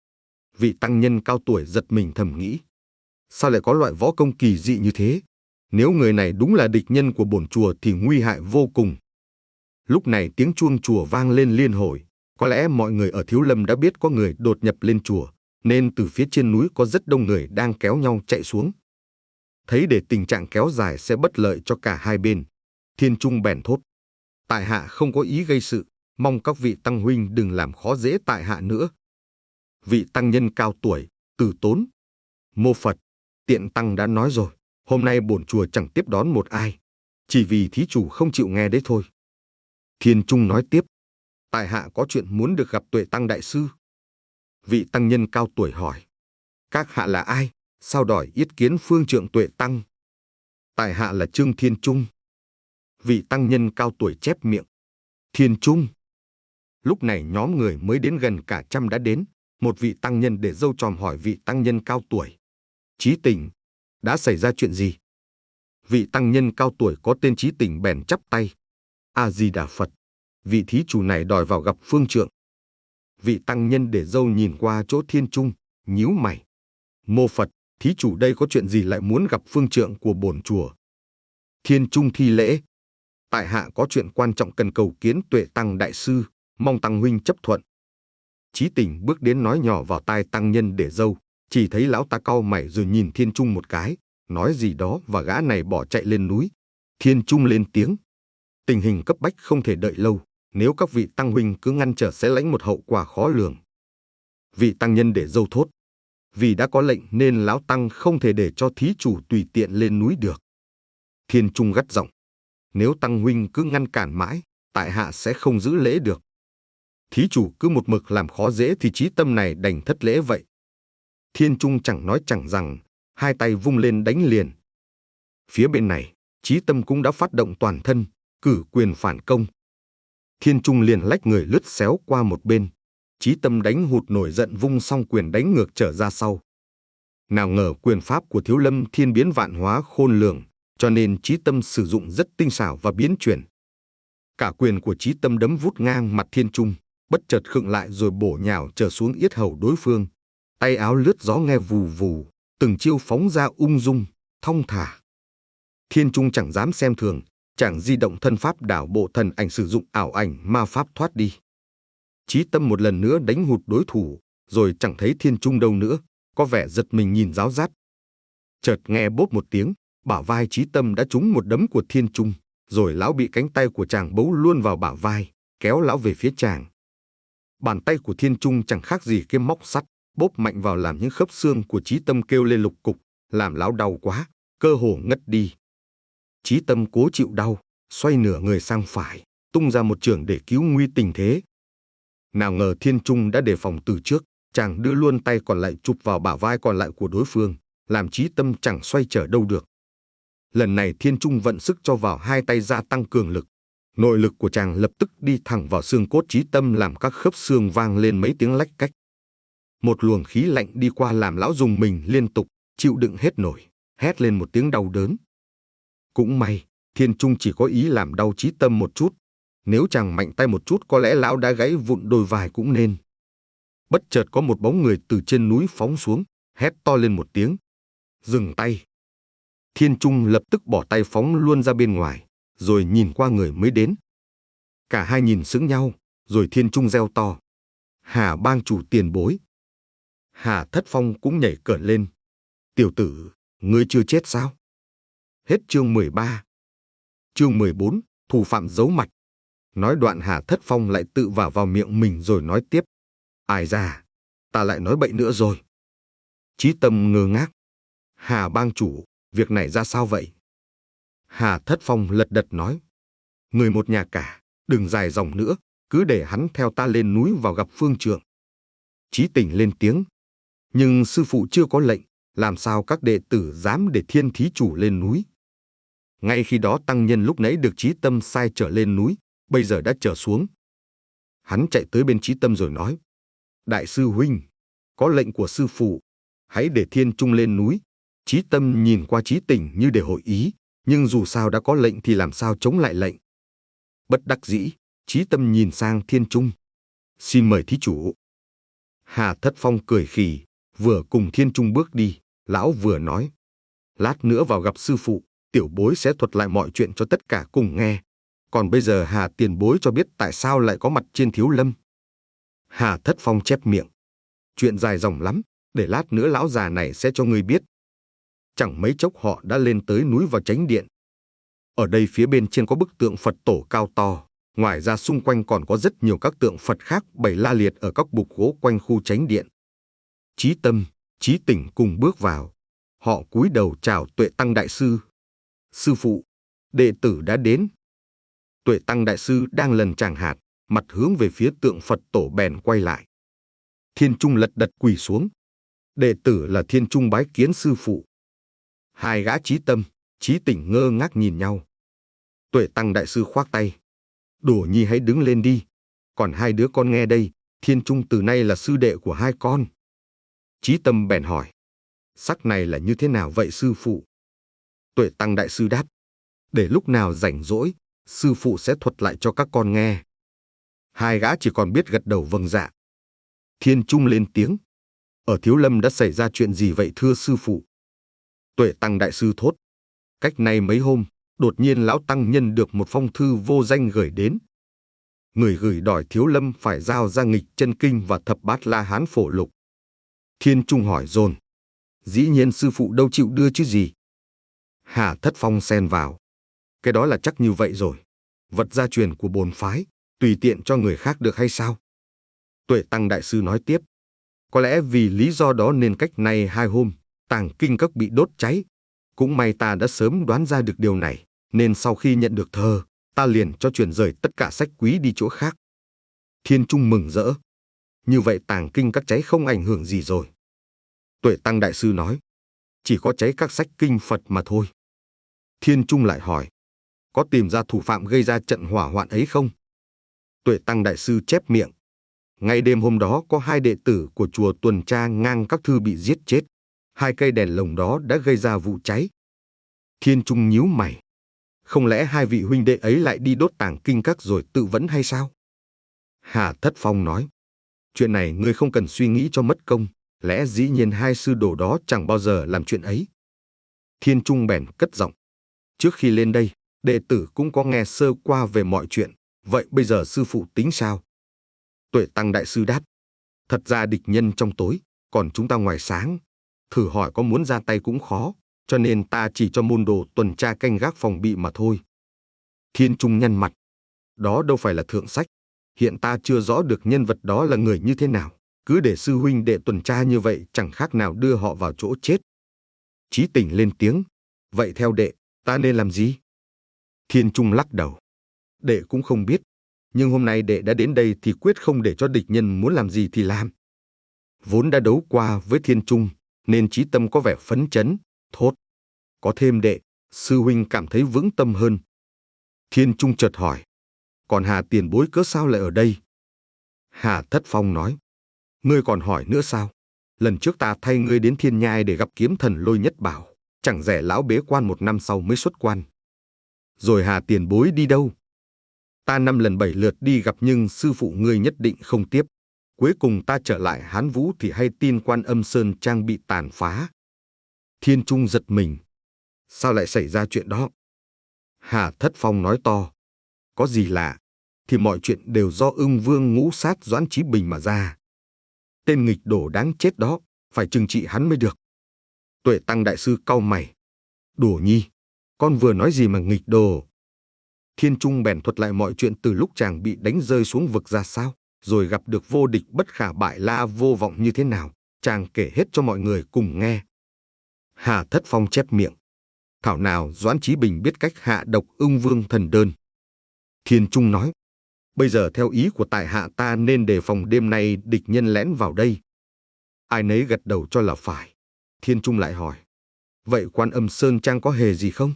[SPEAKER 1] Vị tăng nhân cao tuổi giật mình thầm nghĩ. Sao lại có loại võ công kỳ dị như thế? Nếu người này đúng là địch nhân của bổn chùa thì nguy hại vô cùng. Lúc này tiếng chuông chùa vang lên liên hồi. Có lẽ mọi người ở Thiếu Lâm đã biết có người đột nhập lên chùa, nên từ phía trên núi có rất đông người đang kéo nhau chạy xuống. Thấy để tình trạng kéo dài sẽ bất lợi cho cả hai bên, Thiên Trung bèn thốt. Tại hạ không có ý gây sự, mong các vị tăng huynh đừng làm khó dễ tại hạ nữa. Vị tăng nhân cao tuổi, từ tốn. Mô Phật, tiện tăng đã nói rồi, hôm nay bổn chùa chẳng tiếp đón một ai, chỉ vì thí chủ không chịu nghe đấy thôi. Thiên Trung nói tiếp. Tại hạ có chuyện muốn được gặp Tuệ Tăng đại sư. Vị tăng nhân cao tuổi hỏi. Các hạ là ai? Sao đòi yết kiến phương trượng Tuệ Tăng? Tại hạ là Trương Thiên Trung. Vị tăng nhân cao tuổi chép miệng. Thiên Trung. Lúc này nhóm người mới đến gần cả trăm đã đến. Một vị tăng nhân để râu tròm hỏi vị tăng nhân cao tuổi. Chí Tình, đã xảy ra chuyện gì? Vị tăng nhân cao tuổi có tên Chí Tình bèn chắp tay. A Di Đà Phật. Vị thí chủ này đòi vào gặp phương trượng. Vị tăng nhân để râu nhìn qua chỗ Thiên Trung, nhíu mày. Mô Phật, thí chủ đây có chuyện gì lại muốn gặp phương trượng của bổn chùa? Thiên Trung thi lễ. Tại hạ có chuyện quan trọng cần cầu kiến Tuệ Tăng đại sư, mong tăng huynh chấp thuận. Chí Tình bước đến nói nhỏ vào tai tăng nhân để râu, chỉ thấy lão ta cau mày rồi nhìn Thiên Trung một cái, nói gì đó và gã này bỏ chạy lên núi. Thiên Trung lên tiếng. Tình hình cấp bách không thể đợi lâu, nếu các vị tăng huynh cứ ngăn trở sẽ lãnh một hậu quả khó lường. Vị tăng nhân để râu thốt. Vì đã có lệnh nên lão tăng không thể để cho thí chủ tùy tiện lên núi được. Thiên Trung gắt giọng. Nếu tăng huynh cứ ngăn cản mãi, tại hạ sẽ không giữ lễ được. Thí chủ cứ một mực làm khó dễ thì chí tâm này đành thất lễ vậy. Thiên Trung chẳng nói chẳng rằng, hai tay vung lên đánh liền. Phía bên này, chí tâm cũng đã phát động toàn thân, cử quyền phản công. Thiên Trung liền lách người lướt xéo qua một bên. Chí tâm đánh hụt nổi giận vung xong quyền đánh ngược trở ra sau. Nào ngờ quyền pháp của Thiếu Lâm thiên biến vạn hóa khôn lường, cho nên Chí tâm sử dụng rất tinh xảo và biến chuyển. Cả quyền của Chí tâm đấm vút ngang mặt Thiên Trung, bất chợt khựng lại rồi bổ nhào trở xuống yết hầu đối phương. Tay áo lướt gió nghe vù vù, từng chiêu phóng ra ung dung, thong thả. Thiên Trung chẳng dám xem thường, chàng di động thân pháp đảo bộ thần ảnh sử dụng ảo ảnh ma pháp thoát đi. Chí tâm một lần nữa đánh hụt đối thủ, rồi chẳng thấy Thiên Trung đâu nữa, có vẻ giật mình nhìn ráo rát. Chợt nghe bốp một tiếng, bả vai Chí tâm đã trúng một đấm của Thiên Trung, rồi lão bị cánh tay của chàng bấu luôn vào bả vai, kéo lão về phía chàng. Bàn tay của Thiên Trung chẳng khác gì cái móc sắt, bóp mạnh vào làm những khớp xương của Chí Tâm kêu lên lục cục, làm lão đau quá, cơ hồ ngất đi. Chí Tâm cố chịu đau, xoay nửa người sang phải, tung ra một chưởng để cứu nguy tình thế. Nào ngờ Thiên Trung đã đề phòng từ trước, chàng đưa luôn tay còn lại chụp vào bả vai còn lại của đối phương, làm Chí Tâm chẳng xoay trở đâu được. Lần này Thiên Trung vận sức cho vào hai tay gia tăng cường lực. Nội lực của chàng lập tức đi thẳng vào xương cốt Chí Tâm làm các khớp xương vang lên mấy tiếng lách cách. Một luồng khí lạnh đi qua làm lão dùng mình liên tục, chịu đựng hết nổi, hét lên một tiếng đau đớn. Cũng may, Thiên Trung chỉ có ý làm đau Chí Tâm một chút. Nếu chàng mạnh tay một chút có lẽ lão đã gãy vụn đôi vai cũng nên. Bất chợt có một bóng người từ trên núi phóng xuống, hét to lên một tiếng. Dừng tay! Thiên Trung lập tức bỏ tay phóng luôn ra bên ngoài, rồi nhìn qua người mới đến. Cả hai nhìn sững nhau, rồi Thiên Trung reo to. Hà bang chủ tiền bối! Hà Thất Phong cũng nhảy cởn lên. Tiểu tử, ngươi chưa chết sao? Hết chương mười ba. Chương mười bốn, thủ phạm giấu mặt. Nói đoạn Hà Thất Phong lại tự vả vào miệng mình rồi nói tiếp. Ai ra, ta lại nói bậy nữa rồi. Chí Tâm ngơ ngác. Hà bang chủ, việc này ra sao vậy? Hà Thất Phong lật đật nói. Người một nhà cả, đừng dài dòng nữa, cứ để hắn theo ta lên núi vào gặp phương trượng. Chí Tỉnh lên tiếng. Nhưng sư phụ chưa có lệnh, làm sao các đệ tử dám để Thiên thí chủ lên núi? Ngay khi đó tăng nhân lúc nãy được Chí Tâm sai trở lên núi, bây giờ đã trở xuống. Hắn chạy tới bên Chí Tâm rồi nói. Đại sư huynh, có lệnh của sư phụ, hãy để Thiên Trung lên núi. Chí Tâm nhìn qua Chí Tỉnh như để hội ý, nhưng dù sao đã có lệnh thì làm sao chống lại lệnh. Bất đắc dĩ, Chí Tâm nhìn sang Thiên Trung. Xin mời thí chủ. Hà Thất Phong cười khì, vừa cùng Thiên Trung bước đi, lão vừa nói. Lát nữa vào gặp sư phụ, tiểu bối sẽ thuật lại mọi chuyện cho tất cả cùng nghe. Còn bây giờ Hà tiền bối cho biết tại sao lại có mặt trên Thiếu Lâm. Hà Thất Phong chép miệng. Chuyện dài dòng lắm, để lát nữa lão già này sẽ cho ngươi biết. Chẳng mấy chốc họ đã lên tới núi vào chánh điện. Ở đây phía bên trên có bức tượng Phật tổ cao to, ngoài ra xung quanh còn có rất nhiều các tượng Phật khác bày la liệt ở các bục gỗ quanh khu chánh điện. Chí Tâm, Chí Tỉnh cùng bước vào. Họ cúi đầu chào Tuệ Tăng đại sư. Sư phụ, đệ tử đã đến. Tuệ Tăng đại sư đang lần tràng hạt, mặt hướng về phía tượng Phật tổ bèn quay lại. Thiên Trung lật đật quỳ xuống. Đệ tử là Thiên Trung bái kiến sư phụ. Hai gã Chí Tâm, Chí Tỉnh ngơ ngác nhìn nhau. Tuệ Tăng đại sư khoác tay. Đồ nhi hãy đứng lên đi. Còn hai đứa con nghe đây, Thiên Trung từ nay là sư đệ của hai con. Chí Tâm bèn hỏi. Sắc này là như thế nào vậy sư phụ? Tuệ Tăng đại sư đáp. Để lúc nào rảnh rỗi, sư phụ sẽ thuật lại cho các con nghe. Hai gã chỉ còn biết gật đầu vâng dạ. Thiên Trung lên tiếng. Ở Thiếu Lâm đã xảy ra chuyện gì vậy thưa sư phụ? Tuệ Tăng đại sư thốt. Cách nay mấy hôm, đột nhiên lão tăng nhân được một phong thư vô danh gửi đến. Người gửi đòi Thiếu Lâm phải giao ra nghịch chân kinh và thập bát la hán phổ lục. Thiên Trung hỏi dồn. Dĩ nhiên sư phụ đâu chịu đưa chứ gì. Hà Thất Phong xen vào. Cái đó là chắc như vậy rồi. Vật gia truyền của bổn phái, tùy tiện cho người khác được hay sao? Tuệ Tăng đại sư nói tiếp. Có lẽ vì lý do đó nên cách nay hai hôm, tàng kinh các bị đốt cháy. Cũng may ta đã sớm đoán ra được điều này, nên sau khi nhận được thơ, ta liền cho chuyển rời tất cả sách quý đi chỗ khác. Thiên Trung mừng rỡ. Như vậy tàng kinh các cháy không ảnh hưởng gì rồi. Tuệ Tăng đại sư nói. Chỉ có cháy các sách kinh Phật mà thôi. Thiên Trung lại hỏi. Có tìm ra thủ phạm gây ra trận hỏa hoạn ấy không? Tuệ Tăng đại sư chép miệng. Ngay đêm hôm đó có hai đệ tử của chùa tuần tra ngang các thư bị giết chết. Hai cây đèn lồng đó đã gây ra vụ cháy. Thiên Trung nhíu mày. Không lẽ hai vị huynh đệ ấy lại đi đốt tàng kinh các rồi tự vẫn hay sao? Hà Thất Phong nói. Chuyện này ngươi không cần suy nghĩ cho mất công. Lẽ dĩ nhiên hai sư đồ đó chẳng bao giờ làm chuyện ấy. Thiên Trung bèn cất giọng. Trước khi lên đây, đệ tử cũng có nghe sơ qua về mọi chuyện. Vậy bây giờ sư phụ tính sao? Tuệ Tăng đại sư đáp. Thật ra địch nhân trong tối, còn chúng ta ngoài sáng. Thử hỏi có muốn ra tay cũng khó, cho nên ta chỉ cho môn đồ tuần tra canh gác phòng bị mà thôi. Thiên Trung nhăn mặt. Đó đâu phải là thượng sách. Hiện ta chưa rõ được nhân vật đó là người như thế nào. Cứ để sư huynh đệ tuần tra như vậy chẳng khác nào đưa họ vào chỗ chết. Chí Tình lên tiếng. Vậy theo đệ, ta nên làm gì? Thiên Trung lắc đầu. Đệ cũng không biết. Nhưng hôm nay đệ đã đến đây thì quyết không để cho địch nhân muốn làm gì thì làm. Vốn đã đấu qua với Thiên Trung, nên Chí Tâm có vẻ phấn chấn, thốt. Có thêm đệ, sư huynh cảm thấy vững tâm hơn. Thiên Trung chợt hỏi. Còn Hà tiền bối cớ sao lại ở đây? Hà Thất Phong nói. Ngươi còn hỏi nữa sao? Lần trước ta thay ngươi đến Thiên Nhai để gặp kiếm thần Lôi Nhất Bảo. Chẳng rẻ lão bế quan một năm sau mới xuất quan. Rồi Hà tiền bối đi đâu? Ta năm lần bảy lượt đi gặp nhưng sư phụ ngươi nhất định không tiếp. Cuối cùng ta trở lại Hán Vũ thì hay tin Quan Âm Sơn Trang bị tàn phá. Thiên Trung giật mình. Sao lại xảy ra chuyện đó? Hà Thất Phong nói to. Có gì lạ, thì mọi chuyện đều do Ưng Vương ngũ sát Doãn Chí Bình mà ra. Tên nghịch đồ đáng chết đó, phải trừng trị hắn mới được. Tuệ Tăng đại sư cau mày. Đùa nhi, con vừa nói gì mà nghịch đồ? Thiên Trung bèn thuật lại mọi chuyện từ lúc chàng bị đánh rơi xuống vực ra sao, rồi gặp được vô địch bất khả bại La Vô Vọng như thế nào. Chàng kể hết cho mọi người cùng nghe. Hà Thất Phong chép miệng. Thảo nào Doãn Chí Bình biết cách hạ độc Ưng Vương thần đơn. Thiên Trung nói. Bây giờ theo ý của tại hạ ta nên đề phòng đêm nay địch nhân lén vào đây. Ai nấy gật đầu cho là phải. Thiên Trung lại hỏi. Vậy Quan Âm Sơn Trang có hề gì không?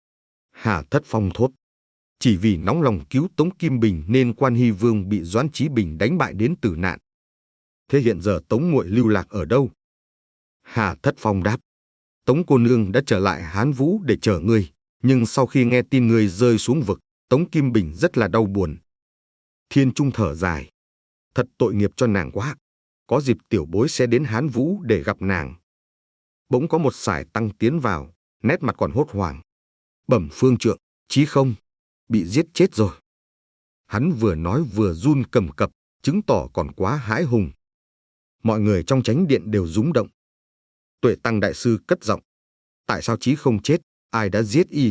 [SPEAKER 1] Hà Thất Phong thốt. Chỉ vì nóng lòng cứu Tống Kim Bình nên Quan Hy Vương bị Doãn Chí Bình đánh bại đến tử nạn. Thế hiện giờ Tống muội lưu lạc ở đâu? Hà Thất Phong đáp. Tống cô nương đã trở lại Hán Vũ để chờ ngươi, nhưng sau khi nghe tin ngươi rơi xuống vực, Tống Kim Bình rất là đau buồn. Thiên Trung thở dài. Thật tội nghiệp cho nàng quá. Có dịp tiểu bối sẽ đến Hán Vũ để gặp nàng. Bỗng có một sải tăng tiến vào, nét mặt còn hốt hoảng. Bẩm phương trượng, Chí Không bị giết chết rồi. Hắn vừa nói vừa run cầm cập, chứng tỏ còn quá hãi hùng. Mọi người trong chánh điện đều rúng động. Tuệ Tăng đại sư cất giọng. Tại sao Chí Không chết? Ai đã giết y?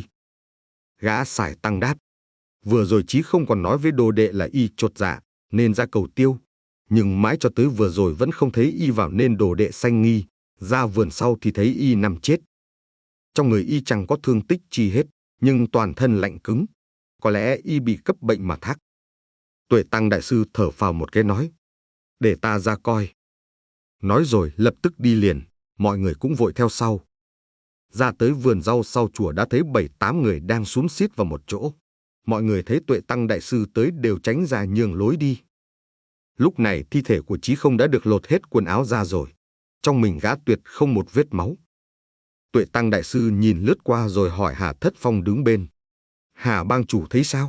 [SPEAKER 1] Gã sải tăng đáp. Vừa rồi Chí Không còn nói với đồ đệ là y chột dạ, nên ra cầu tiêu. Nhưng mãi cho tới vừa rồi vẫn không thấy y vào nên đồ đệ sanh nghi. Ra vườn sau thì thấy y nằm chết. Trong người y chẳng có thương tích chi hết, nhưng toàn thân lạnh cứng. Có lẽ y bị cấp bệnh mà thác. Tuệ Tăng đại sư thở phào một cái nói. Để ta ra coi. Nói rồi lập tức đi liền, mọi người cũng vội theo sau. Ra tới vườn rau sau chùa đã thấy bảy tám người đang xúm xít vào một chỗ. Mọi người thấy Tuệ Tăng đại sư tới đều tránh ra nhường lối đi. Lúc này thi thể của Chí Không đã được lột hết quần áo ra rồi. Trong mình gã tuyệt không một vết máu. Tuệ Tăng đại sư nhìn lướt qua rồi hỏi Hà Thất Phong đứng bên. Hà bang chủ thấy sao?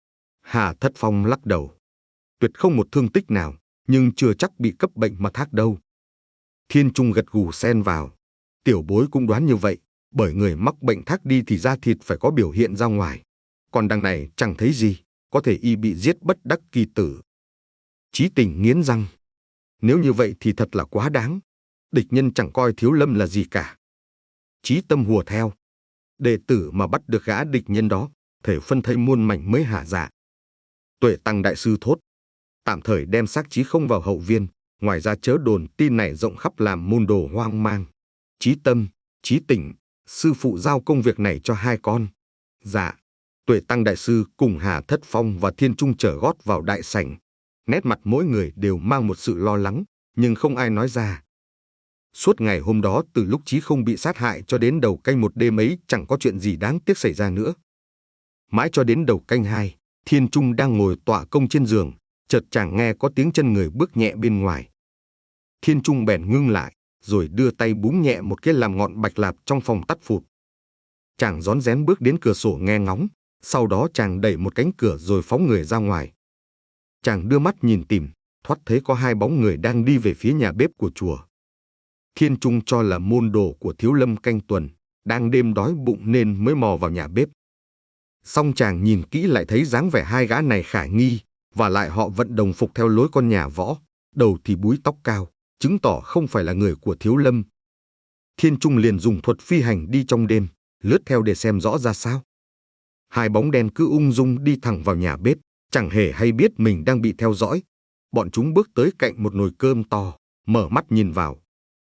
[SPEAKER 1] Hà Thất Phong lắc đầu. Tuyệt không một thương tích nào, nhưng chưa chắc bị cấp bệnh mà thác đâu. Thiên Trung gật gù xen vào. Tiểu bối cũng đoán như vậy, bởi người mắc bệnh thác đi thì da thịt phải có biểu hiện ra ngoài. Còn đằng này chẳng thấy gì, có thể y bị giết bất đắc kỳ tử. Chí Tình nghiến răng. Nếu như vậy thì thật là quá đáng. Địch nhân chẳng coi Thiếu Lâm là gì cả. Chí Tâm hùa theo. Đệ tử mà bắt được gã địch nhân đó, thể phân thây muôn mảnh mới hả dạ. Tuệ Tăng đại sư thốt. Tạm thời đem xác Chí Không vào hậu viên. Ngoài ra chớ đồn tin này rộng khắp làm môn đồ hoang mang. Chí Tâm, Chí Tình, sư phụ giao công việc này cho hai con. Dạ. Tuệ Tăng đại sư cùng Hà Thất Phong và Thiên Trung trở gót vào đại sảnh. Nét mặt mỗi người đều mang một sự lo lắng, nhưng không ai nói ra. Suốt ngày hôm đó từ lúc Chí Không bị sát hại cho đến đầu canh một đêm ấy chẳng có chuyện gì đáng tiếc xảy ra nữa. Mãi cho đến đầu canh hai, Thiên Trung đang ngồi tọa công trên giường, chợt chàng nghe có tiếng chân người bước nhẹ bên ngoài. Thiên Trung bèn ngưng lại, rồi đưa tay búng nhẹ một cái làm ngọn bạch lạp trong phòng tắt phụt. Chàng rón rén bước đến cửa sổ nghe ngóng, sau đó chàng đẩy một cánh cửa rồi phóng người ra ngoài. Chàng đưa mắt nhìn tìm, thoát thấy có hai bóng người đang đi về phía nhà bếp của chùa. Thiên Trung cho là môn đồ của Thiếu Lâm canh tuần, đang đêm đói bụng nên mới mò vào nhà bếp. Song chàng nhìn kỹ lại thấy dáng vẻ hai gã này khả nghi, và lại họ vẫn đồng phục theo lối con nhà võ, đầu thì búi tóc cao, chứng tỏ không phải là người của Thiếu Lâm. Thiên Trung liền dùng thuật phi hành đi trong đêm, lướt theo để xem rõ ra sao. Hai bóng đen cứ ung dung đi thẳng vào nhà bếp, chẳng hề hay biết mình đang bị theo dõi. Bọn chúng bước tới cạnh một nồi cơm to, mở mắt nhìn vào.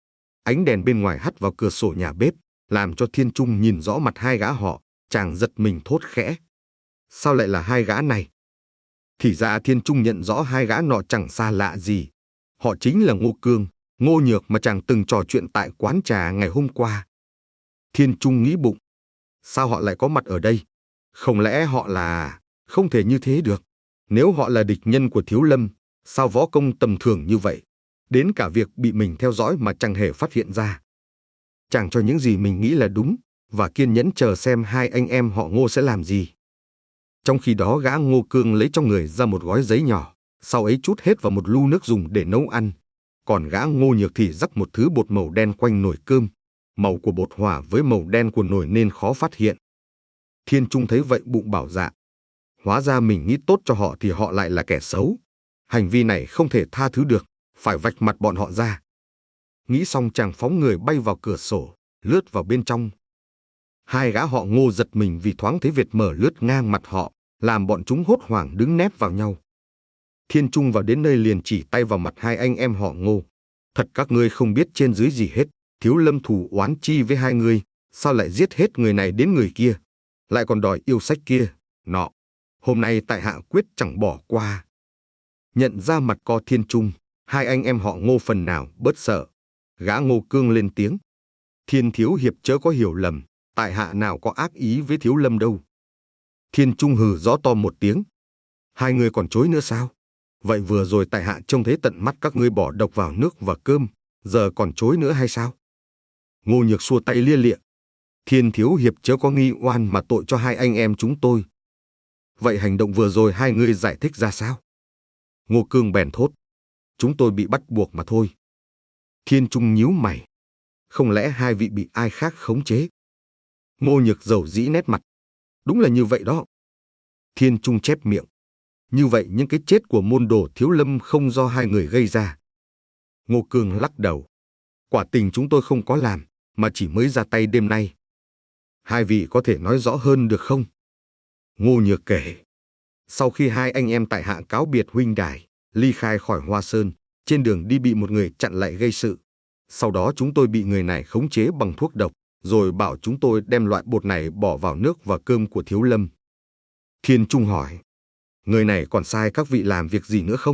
[SPEAKER 1] Ánh đèn bên ngoài hắt vào cửa sổ nhà bếp, làm cho Thiên Trung nhìn rõ mặt hai gã họ. Chàng giật mình thốt khẽ. Sao lại là hai gã này? Thì ra Thiên Trung nhận rõ hai gã nọ chẳng xa lạ gì. Họ chính là Ngô Cương, Ngô Nhược mà chàng từng trò chuyện tại quán trà ngày hôm qua. Thiên Trung nghĩ bụng. Sao họ lại có mặt ở đây? Không lẽ họ là... Không thể như thế được. Nếu họ là địch nhân của Thiếu Lâm, sao võ công tầm thường như vậy? Đến cả việc bị mình theo dõi mà chẳng hề phát hiện ra. Chàng cho những gì mình nghĩ là đúng, và kiên nhẫn chờ xem hai anh em họ Ngô sẽ làm gì. Trong khi đó gã Ngô Cương lấy trong người ra một gói giấy nhỏ, sau ấy trút hết vào một lu nước dùng để nấu ăn. Còn gã Ngô Nhược thì rắc một thứ bột màu đen quanh nồi cơm. Màu của bột hòa với màu đen của nồi nên khó phát hiện. Thiên Trung thấy vậy bụng bảo dạ. Hóa ra mình nghĩ tốt cho họ thì họ lại là kẻ xấu. Hành vi này không thể tha thứ được, phải vạch mặt bọn họ ra. Nghĩ xong chàng phóng người bay vào cửa sổ, lướt vào bên trong. Hai gã họ Ngô giật mình vì thoáng thấy vệt mở lướt ngang mặt họ, làm bọn chúng hốt hoảng đứng nép vào nhau. Thiên Trung vào đến nơi liền chỉ tay vào mặt hai anh em họ Ngô. Thật các ngươi không biết trên dưới gì hết, Thiếu Lâm thù oán chi với hai ngươi, sao lại giết hết người này đến người kia, lại còn đòi yêu sách kia, nọ. Hôm nay tại hạ quyết chẳng bỏ qua. Nhận ra mặt co Thiên Trung, hai anh em họ Ngô phần nào bớt sợ. Gã Ngô Cương lên tiếng. Thiên thiếu hiệp chớ có hiểu lầm, tại hạ nào có ác ý với Thiếu Lâm đâu. Thiên Trung hừ rõ to một tiếng. Hai người còn chối nữa sao? Vậy vừa rồi tại hạ trông thấy tận mắt các ngươi bỏ độc vào nước và cơm, giờ còn chối nữa hay sao? Ngô Nhược xua tay lia lịa. Thiên thiếu hiệp chớ có nghi oan mà tội cho hai anh em chúng tôi. Vậy hành động vừa rồi hai ngươi giải thích ra sao? Ngô Cương bèn thốt. Chúng tôi bị bắt buộc mà thôi. Thiên Trung nhíu mày. Không lẽ hai vị bị ai khác khống chế? Ngô Nhược dầu dĩ nét mặt. Đúng là như vậy đó. Thiên Trung chép miệng. Như vậy những cái chết của môn đồ Thiếu Lâm không do hai người gây ra. Ngô Cương lắc đầu. Quả tình chúng tôi không có làm, mà chỉ mới ra tay đêm nay. Hai vị có thể nói rõ hơn được không? Ngô Nhược kể. Sau khi hai anh em tại hạ cáo biệt huynh đài, ly khai khỏi Hoa Sơn, trên đường đi bị một người chặn lại gây sự. Sau đó chúng tôi bị người này khống chế bằng thuốc độc, rồi bảo chúng tôi đem loại bột này bỏ vào nước và cơm của Thiếu Lâm. Thiên Trung hỏi. Người này còn sai các vị làm việc gì nữa không?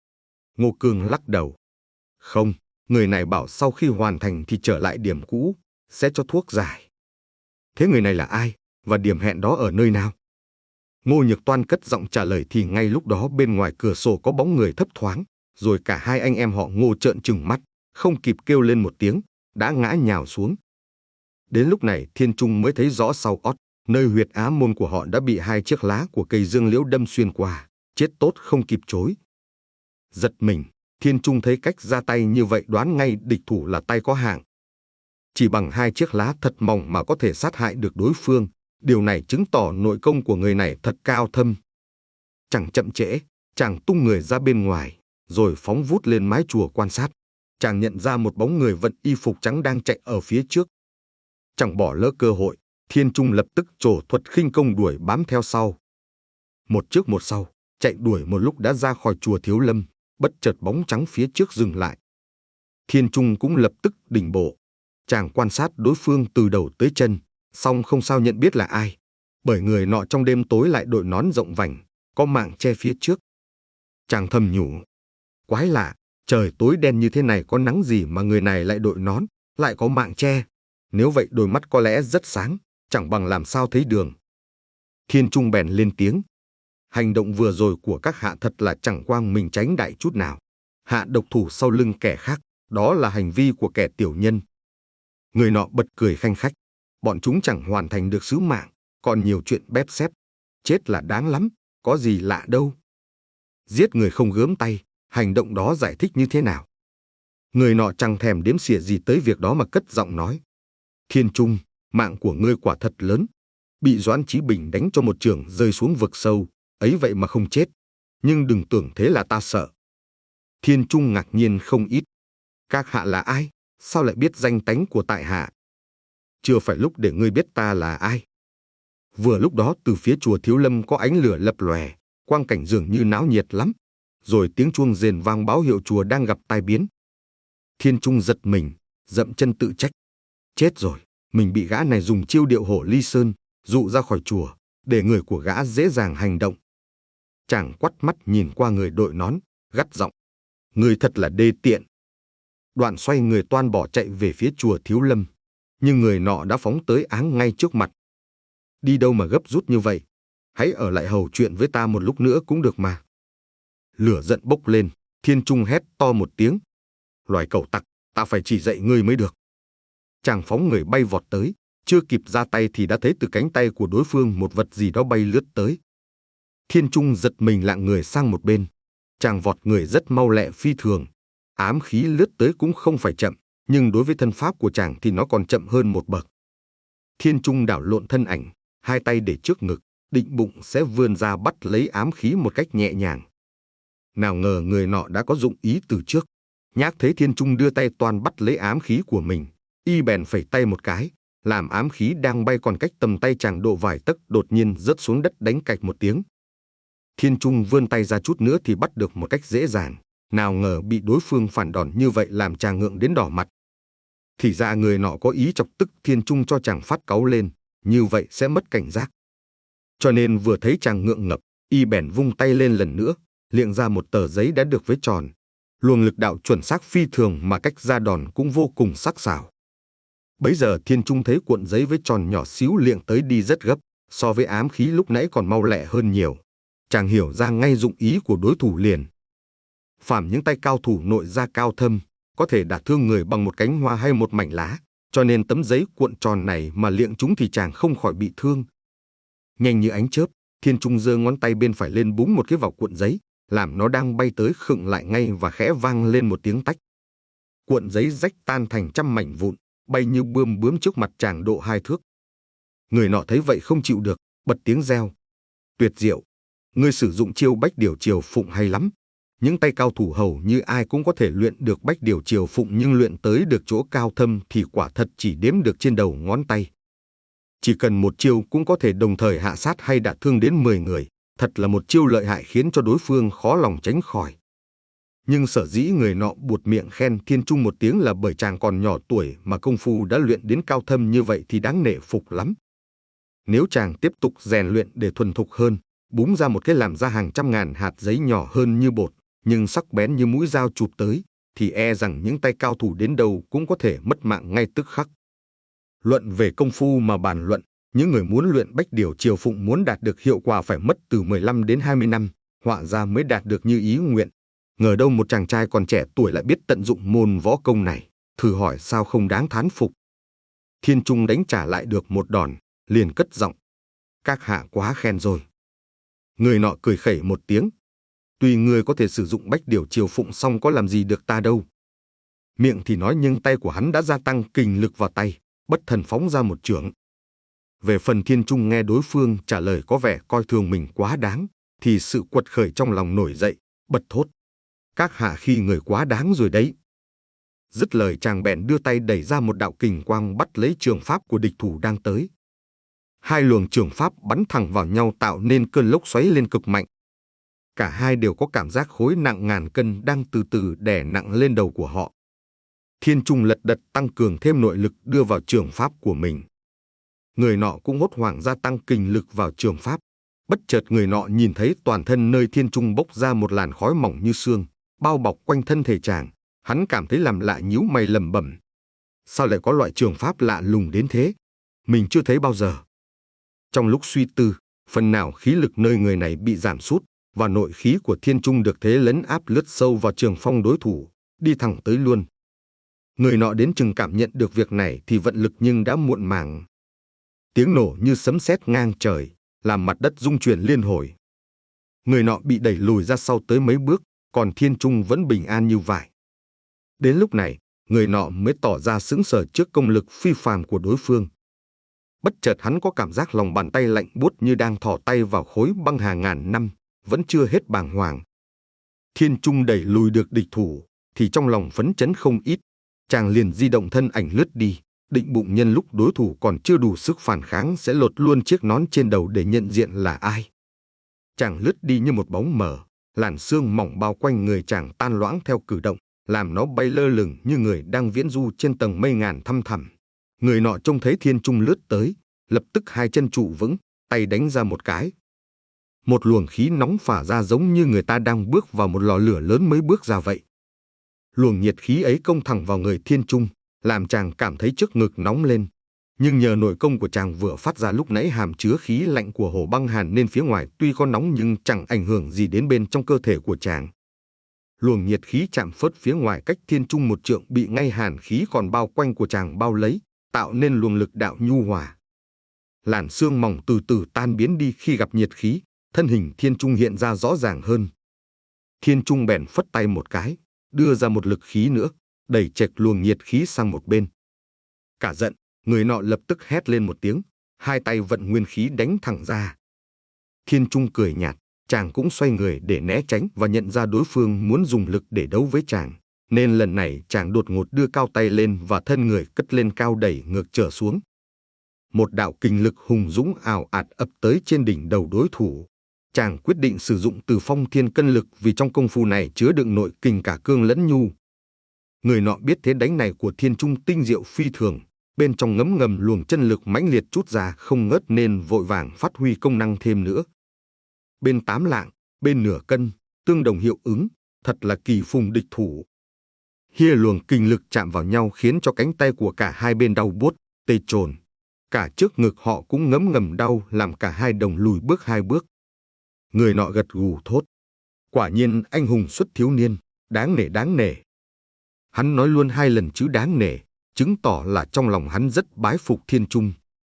[SPEAKER 1] Ngô Cương lắc đầu. Không, người này bảo sau khi hoàn thành thì trở lại điểm cũ, sẽ cho thuốc giải. Thế người này là ai, và điểm hẹn đó ở nơi nào? Ngô Nhược toan cất giọng trả lời thì ngay lúc đó bên ngoài cửa sổ có bóng người thấp thoáng, rồi cả hai anh em họ Ngô trợn trừng mắt, không kịp kêu lên một tiếng, đã ngã nhào xuống. Đến lúc này Thiên Trung mới thấy rõ sau ót, nơi huyệt á môn của họ đã bị hai chiếc lá của cây dương liễu đâm xuyên qua, chết tốt không kịp chối. Giật mình, Thiên Trung thấy cách ra tay như vậy đoán ngay địch thủ là tay có hạng. Chỉ bằng hai chiếc lá thật mỏng mà có thể sát hại được đối phương, điều này chứng tỏ nội công của người này thật cao thâm. Chẳng chậm trễ, chàng tung người ra bên ngoài, rồi phóng vút lên mái chùa quan sát. Chàng nhận ra một bóng người vận y phục trắng đang chạy ở phía trước. Chẳng bỏ lỡ cơ hội, Thiên Trung lập tức trổ thuật khinh công đuổi bám theo sau. Một trước một sau, chạy đuổi một lúc đã ra khỏi chùa Thiếu Lâm, bất chợt bóng trắng phía trước dừng lại. Thiên Trung cũng lập tức đỉnh bộ. Chàng quan sát đối phương từ đầu tới chân, song không sao nhận biết là ai, bởi người nọ trong đêm tối lại đội nón rộng vành, có mạng che phía trước. Chàng thầm nhủ, quái lạ, trời tối đen như thế này có nắng gì mà người này lại đội nón, lại có mạng che. Nếu vậy đôi mắt có lẽ rất sáng, chẳng bằng làm sao thấy đường. Thiên Trung bèn lên tiếng. Hành động vừa rồi của các hạ thật là chẳng quang mình tránh đại chút nào. Hạ độc thủ sau lưng kẻ khác, đó là hành vi của kẻ tiểu nhân. Người nọ bật cười khanh khách. Bọn chúng chẳng hoàn thành được sứ mạng, còn nhiều chuyện bép xép. Chết là đáng lắm, có gì lạ đâu. Giết người không gớm tay, hành động đó giải thích như thế nào? Người nọ chẳng thèm đếm xỉa gì tới việc đó mà cất giọng nói. Thiên Trung, mạng của ngươi quả thật lớn. Bị Doãn Chí Bình đánh cho một chưởng rơi xuống vực sâu, ấy vậy mà không chết. Nhưng đừng tưởng thế là ta sợ. Thiên Trung ngạc nhiên không ít. Các hạ là ai? Sao lại biết danh tánh của tại hạ? Chưa phải lúc để ngươi biết ta là ai. Vừa lúc đó từ phía chùa Thiếu Lâm có ánh lửa lập lòe, quang cảnh dường như náo nhiệt lắm. Rồi tiếng chuông rền vang báo hiệu chùa đang gặp tai biến. Thiên Trung giật mình, dậm chân tự trách. Chết rồi, mình bị gã này dùng chiêu điệu hổ ly sơn, dụ ra khỏi chùa, để người của gã dễ dàng hành động. Chàng quắt mắt nhìn qua người đội nón, gắt giọng. Người thật là đê tiện. Đoạn xoay người toan bỏ chạy về phía chùa Thiếu Lâm, nhưng người nọ đã phóng tới áng ngay trước mặt. Đi đâu mà gấp rút như vậy? Hãy ở lại hầu chuyện với ta một lúc nữa cũng được mà. Lửa giận bốc lên, Thiên Trung hét to một tiếng. Loài cẩu tặc, ta phải chỉ dạy ngươi mới được. Chàng phóng người bay vọt tới, chưa kịp ra tay thì đã thấy từ cánh tay của đối phương một vật gì đó bay lướt tới. Thiên Trung giật mình lạng người sang một bên. Chàng vọt người rất mau lẹ phi thường. Ám khí lướt tới cũng không phải chậm, nhưng đối với thân pháp của chàng thì nó còn chậm hơn một bậc. Thiên Trung đảo lộn thân ảnh, hai tay để trước ngực, định bụng sẽ vươn ra bắt lấy ám khí một cách nhẹ nhàng. Nào ngờ người nọ đã có dụng ý từ trước. Nhác thấy Thiên Trung đưa tay toan bắt lấy ám khí của mình, y bèn phẩy tay một cái, làm ám khí đang bay còn cách tầm tay chàng độ vài tấc đột nhiên rớt xuống đất đánh cạch một tiếng. Thiên Trung vươn tay ra chút nữa thì bắt được một cách dễ dàng, nào ngờ bị đối phương phản đòn như vậy làm chàng ngượng đến đỏ mặt. Thì ra người nọ có ý chọc tức Thiên Trung cho chàng phát cáu lên, như vậy sẽ mất cảnh giác. Cho nên vừa thấy chàng ngượng ngập, y bèn vung tay lên lần nữa, liệng ra một tờ giấy đã được vấy tròn. Luồng lực đạo chuẩn xác phi thường mà cách ra đòn cũng vô cùng sắc sảo. Bấy giờ Thiên Trung thấy cuộn giấy với tròn nhỏ xíu liệng tới đi rất gấp, so với ám khí lúc nãy còn mau lẹ hơn nhiều. Chàng hiểu ra ngay dụng ý của đối thủ liền. Phàm những tay cao thủ nội gia cao thâm, có thể đả thương người bằng một cánh hoa hay một mảnh lá, cho nên tấm giấy cuộn tròn này mà liệng chúng thì chàng không khỏi bị thương. Nhanh như ánh chớp, Thiên Trung giơ ngón tay bên phải lên búng một cái vào cuộn giấy, làm nó đang bay tới khựng lại ngay và khẽ vang lên một tiếng tách. Cuộn giấy rách tan thành trăm mảnh vụn, bay như bươm bướm trước mặt chàng độ hai thước. Người nọ thấy vậy không chịu được, bật tiếng reo. Tuyệt diệu, ngươi sử dụng chiêu bách điều triều phụng hay lắm. Những tay cao thủ hầu như ai cũng có thể luyện được bách điều triều phụng, nhưng luyện tới được chỗ cao thâm thì quả thật chỉ đếm được trên đầu ngón tay. Chỉ cần một chiêu cũng có thể đồng thời hạ sát hay đả thương đến mười người. Thật là một chiêu lợi hại khiến cho đối phương khó lòng tránh khỏi. Nhưng sở dĩ người nọ buột miệng khen Thiên Trung một tiếng là bởi chàng còn nhỏ tuổi mà công phu đã luyện đến cao thâm như vậy thì đáng nể phục lắm. Nếu chàng tiếp tục rèn luyện để thuần thục hơn, búng ra một cái làm ra hàng trăm ngàn hạt giấy nhỏ hơn như bột, nhưng sắc bén như mũi dao chụp tới, thì e rằng những tay cao thủ đến đâu cũng có thể mất mạng ngay tức khắc. Luận về công phu mà bàn luận, những người muốn luyện bách điều triều phụng muốn đạt được hiệu quả phải mất từ mười lăm đến hai mươi năm, họa ra mới đạt được như ý nguyện. Ngờ đâu một chàng trai còn trẻ tuổi lại biết tận dụng môn võ công này, thử hỏi sao không đáng thán phục. Thiên Trung đánh trả lại được một đòn, liền cất giọng. Các hạ quá khen rồi. Người nọ cười khẩy một tiếng. Tuy ngươi có thể sử dụng bách điều triều phụng xong có làm gì được ta đâu. Miệng thì nói nhưng tay của hắn đã gia tăng kình lực vào tay, bất thần phóng ra một chưởng. Về phần Thiên Trung nghe đối phương trả lời có vẻ coi thường mình quá đáng, thì sự quật khởi trong lòng nổi dậy, bật thốt. Các hạ khi người quá đáng rồi đấy. Dứt lời chàng bèn đưa tay đẩy ra một đạo kình quang bắt lấy trường pháp của địch thủ đang tới. Hai luồng trường pháp bắn thẳng vào nhau tạo nên cơn lốc xoáy lên cực mạnh. Cả hai đều có cảm giác khối nặng ngàn cân đang từ từ đè nặng lên đầu của họ. Thiên Trung lật đật tăng cường thêm nội lực đưa vào trường pháp của mình. Người nọ cũng hốt hoảng gia tăng kình lực vào trường pháp. Bất chợt người nọ nhìn thấy toàn thân nơi Thiên Trung bốc ra một làn khói mỏng như sương, bao bọc quanh thân thể chàng. Hắn cảm thấy làm lạ nhíu mày lẩm bẩm. Sao lại có loại trường pháp lạ lùng đến thế? Mình chưa thấy bao giờ. Trong lúc suy tư, phần nào khí lực nơi người này bị giảm sút, và nội khí của Thiên Trung được thế lấn áp lướt sâu vào trường phong đối thủ, đi thẳng tới luôn. Người nọ đến chừng cảm nhận được việc này thì vận lực nhưng đã muộn màng. Tiếng nổ như sấm sét ngang trời, làm mặt đất rung chuyển liên hồi. Người nọ bị đẩy lùi ra sau tới mấy bước, còn Thiên Trung vẫn bình an như vải. Đến lúc này, người nọ mới tỏ ra sững sờ trước công lực phi phàm của đối phương. Bất chợt hắn có cảm giác lòng bàn tay lạnh buốt như đang thò tay vào khối băng hà ngàn năm, vẫn chưa hết bàng hoàng. Thiên Trung đẩy lùi được địch thủ, thì trong lòng phấn chấn không ít. Chàng liền di động thân ảnh lướt đi, định bụng nhân lúc đối thủ còn chưa đủ sức phản kháng sẽ lột luôn chiếc nón trên đầu để nhận diện là ai. Chàng lướt đi như một bóng mờ, làn sương mỏng bao quanh người chàng tan loãng theo cử động, làm nó bay lơ lửng như người đang viễn du trên tầng mây ngàn thăm thẳm. Người nọ trông thấy Thiên Trung lướt tới, lập tức hai chân trụ vững, tay đánh ra một cái. Một luồng khí nóng phả ra giống như người ta đang bước vào một lò lửa lớn mới bước ra vậy. Luồng nhiệt khí ấy công thẳng vào người Thiên Trung, làm chàng cảm thấy trước ngực nóng lên. Nhưng nhờ nội công của chàng vừa phát ra lúc nãy hàm chứa khí lạnh của hồ băng hàn nên phía ngoài tuy có nóng nhưng chẳng ảnh hưởng gì đến bên trong cơ thể của chàng. Luồng nhiệt khí chạm phớt phía ngoài cách Thiên Trung một trượng bị ngay hàn khí còn bao quanh của chàng bao lấy, tạo nên luồng lực đạo nhu hòa. Làn sương mỏng từ từ tan biến đi khi gặp nhiệt khí, thân hình Thiên Trung hiện ra rõ ràng hơn. Thiên Trung bèn phất tay một cái, đưa ra một lực khí nữa, đẩy chệch luồng nhiệt khí sang một bên. Cả giận, người nọ lập tức hét lên một tiếng, hai tay vận nguyên khí đánh thẳng ra. Thiên Trung cười nhạt, chàng cũng xoay người để né tránh và nhận ra đối phương muốn dùng lực để đấu với chàng, nên lần này chàng đột ngột đưa cao tay lên và thân người cất lên cao đẩy ngược trở xuống. Một đạo kình lực hùng dũng ào ạt ập tới trên đỉnh đầu đối thủ. Chàng quyết định sử dụng Từ Phong Thiên Cân Lực vì trong công phu này chứa đựng nội kình cả cương lẫn nhu. Người nọ biết thế đánh này của Thiên Trung tinh diệu phi thường, bên trong ngấm ngầm luồng chân lực mãnh liệt trút ra không ngớt nên vội vàng phát huy công năng thêm nữa. Bên tám lạng, bên nửa cân, tương đồng hiệu ứng, thật là kỳ phùng địch thủ. Hia luồng kình lực chạm vào nhau khiến cho cánh tay của cả hai bên đau buốt, tê chồn. Cả trước ngực họ cũng ngấm ngầm đau làm cả hai đồng lùi bước hai bước. Người nọ gật gù thốt. Quả nhiên anh hùng xuất thiếu niên, đáng nể đáng nể. Hắn nói luôn hai lần chữ đáng nể, chứng tỏ là trong lòng hắn rất bái phục Thiên Trung.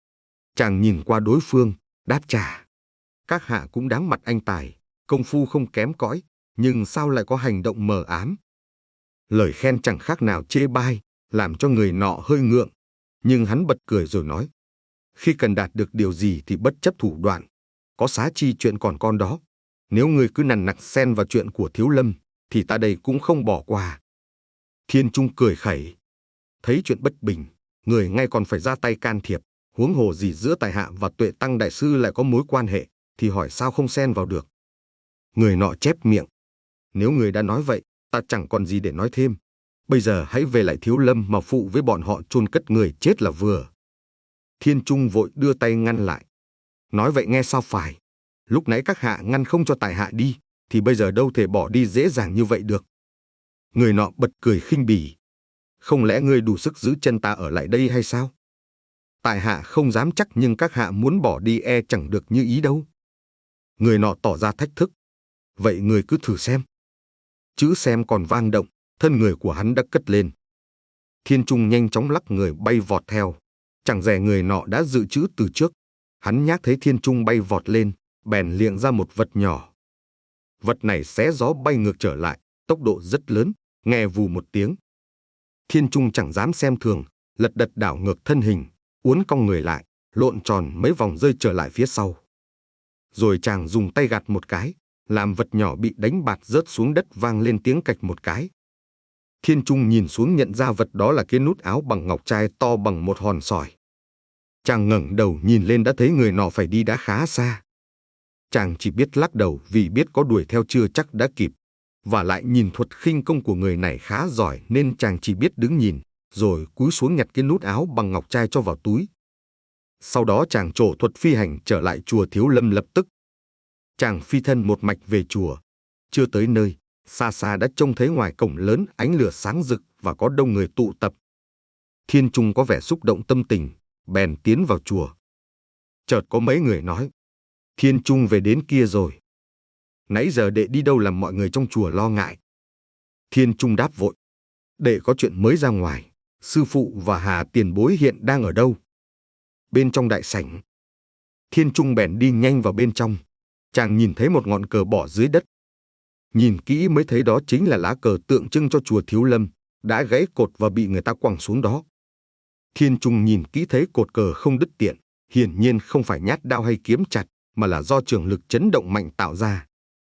[SPEAKER 1] Chàng nhìn qua đối phương, đáp trả. Các hạ cũng đáng mặt anh tài, công phu không kém cõi, nhưng sao lại có hành động mờ ám. Lời khen chẳng khác nào chê bai, làm cho người nọ hơi ngượng. Nhưng hắn bật cười rồi nói. Khi cần đạt được điều gì thì bất chấp thủ đoạn. Có xá chi chuyện còn con đó. Nếu người cứ nằn nặc xen vào chuyện của Thiếu Lâm, thì ta đây cũng không bỏ qua. Thiên Trung cười khẩy. Thấy chuyện bất bình, người ngay còn phải ra tay can thiệp. Huống hồ gì giữa tài hạ và Tuệ Tăng đại sư lại có mối quan hệ, thì hỏi sao không xen vào được. Người nọ chép miệng. Nếu người đã nói vậy, ta chẳng còn gì để nói thêm. Bây giờ hãy về lại Thiếu Lâm mà phụ với bọn họ chôn cất người chết là vừa. Thiên Trung vội đưa tay ngăn lại. Nói vậy nghe sao phải. Lúc nãy các hạ ngăn không cho tài hạ đi, thì bây giờ đâu thể bỏ đi dễ dàng như vậy được. Người nọ bật cười khinh bỉ. Không lẽ ngươi đủ sức giữ chân ta ở lại đây hay sao? Tại hạ không dám chắc nhưng các hạ muốn bỏ đi e chẳng được như ý đâu. Người nọ tỏ ra thách thức. Vậy người cứ thử xem. Chữ xem còn vang động, thân người của hắn đã cất lên. Thiên Trung nhanh chóng lắc người bay vọt theo. Chẳng dè người nọ đã dự trữ từ trước. Hắn nhác thấy Thiên Trung bay vọt lên, bèn liệng ra một vật nhỏ. Vật này xé gió bay ngược trở lại, tốc độ rất lớn, nghe vù một tiếng. Thiên Trung chẳng dám xem thường, lật đật đảo ngược thân hình, uốn cong người lại, lộn tròn mấy vòng rơi trở lại phía sau. Rồi chàng dùng tay gạt một cái, làm vật nhỏ bị đánh bạt rớt xuống đất vang lên tiếng cạch một cái. Thiên Trung nhìn xuống nhận ra vật đó là cái nút áo bằng ngọc trai to bằng một hòn sỏi. Chàng ngẩng đầu nhìn lên đã thấy người nọ phải đi đã khá xa. Chàng chỉ biết lắc đầu vì biết có đuổi theo chưa chắc đã kịp. Và lại nhìn thuật khinh công của người này khá giỏi nên chàng chỉ biết đứng nhìn, rồi cúi xuống nhặt cái nút áo bằng ngọc trai cho vào túi. Sau đó chàng trổ thuật phi hành trở lại chùa Thiếu Lâm lập tức. Chàng phi thân một mạch về chùa. Chưa tới nơi, xa xa đã trông thấy ngoài cổng lớn ánh lửa sáng rực và có đông người tụ tập. Thiên Trung có vẻ xúc động tâm tình, bèn tiến vào chùa. Chợt có mấy người nói, Thiên Trung về đến kia rồi. Nãy giờ đệ đi đâu làm mọi người trong chùa lo ngại. Thiên Trung đáp vội, đệ có chuyện mới ra ngoài, sư phụ và Hà tiền bối hiện đang ở đâu? Bên trong đại sảnh. Thiên Trung bèn đi nhanh vào bên trong. Chàng nhìn thấy một ngọn cờ bỏ dưới đất. Nhìn kỹ mới thấy đó chính là lá cờ tượng trưng cho chùa Thiếu Lâm, đã gãy cột và bị người ta quẳng xuống đó. Thiên Trung nhìn kỹ thấy cột cờ không đứt tiện, hiển nhiên không phải nhát đao hay kiếm chặt, mà là do trường lực chấn động mạnh tạo ra.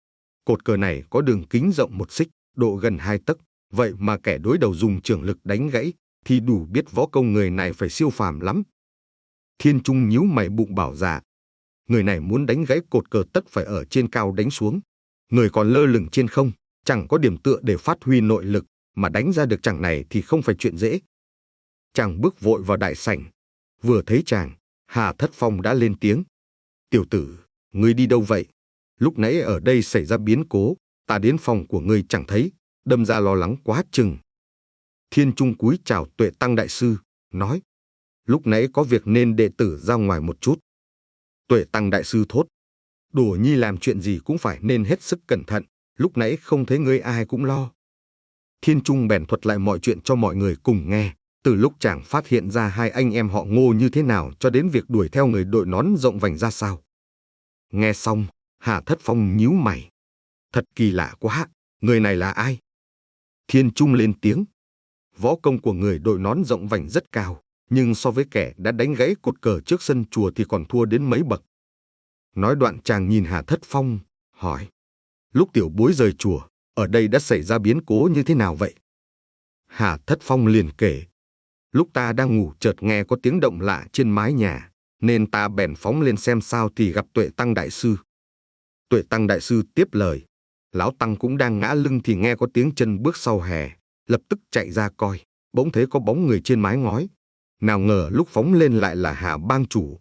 [SPEAKER 1] Cột cờ này có đường kính rộng một xích, độ gần hai tấc, vậy mà kẻ đối đầu dùng trường lực đánh gãy, thì đủ biết võ công người này phải siêu phàm lắm. Thiên Trung nhíu mày bụng bảo dạ. Người này muốn đánh gãy cột cờ tất phải ở trên cao đánh xuống. Người còn lơ lửng trên không, chẳng có điểm tựa để phát huy nội lực, mà đánh ra được chàng này thì không phải chuyện dễ. Chàng bước vội vào đại sảnh. Vừa thấy chàng, Hà Thất Phong đã lên tiếng. Tiểu tử, ngươi đi đâu vậy? Lúc nãy ở đây xảy ra biến cố, ta đến phòng của ngươi chẳng thấy, đâm ra lo lắng quá chừng. Thiên Trung cúi chào Tuệ Tăng đại sư, nói. Lúc nãy có việc nên đệ tử ra ngoài một chút. Tuệ Tăng đại sư thốt. Đùa nhi làm chuyện gì cũng phải nên hết sức cẩn thận, lúc nãy không thấy ngươi ai cũng lo. Thiên Trung bèn thuật lại mọi chuyện cho mọi người cùng nghe, từ lúc chàng phát hiện ra hai anh em họ Ngô như thế nào cho đến việc đuổi theo người đội nón rộng vành ra sao. Nghe xong, Hà Thất Phong nhíu mày. Thật kỳ lạ quá, người này là ai? Thiên Trung lên tiếng. Võ công của người đội nón rộng vành rất cao, nhưng so với kẻ đã đánh gãy cột cờ trước sân chùa thì còn thua đến mấy bậc. Nói đoạn chàng nhìn Hà Thất Phong, hỏi. Lúc tiểu bối rời chùa, ở đây đã xảy ra biến cố như thế nào vậy? Hà Thất Phong liền kể. Lúc ta đang ngủ chợt nghe có tiếng động lạ trên mái nhà, nên ta bèn phóng lên xem sao thì gặp Tuệ Tăng đại sư. Tuệ Tăng đại sư tiếp lời. Lão Tăng cũng đang ngã lưng thì nghe có tiếng chân bước sau hè, lập tức chạy ra coi, bỗng thấy có bóng người trên mái ngói. Nào ngờ lúc phóng lên lại là Hà bang chủ.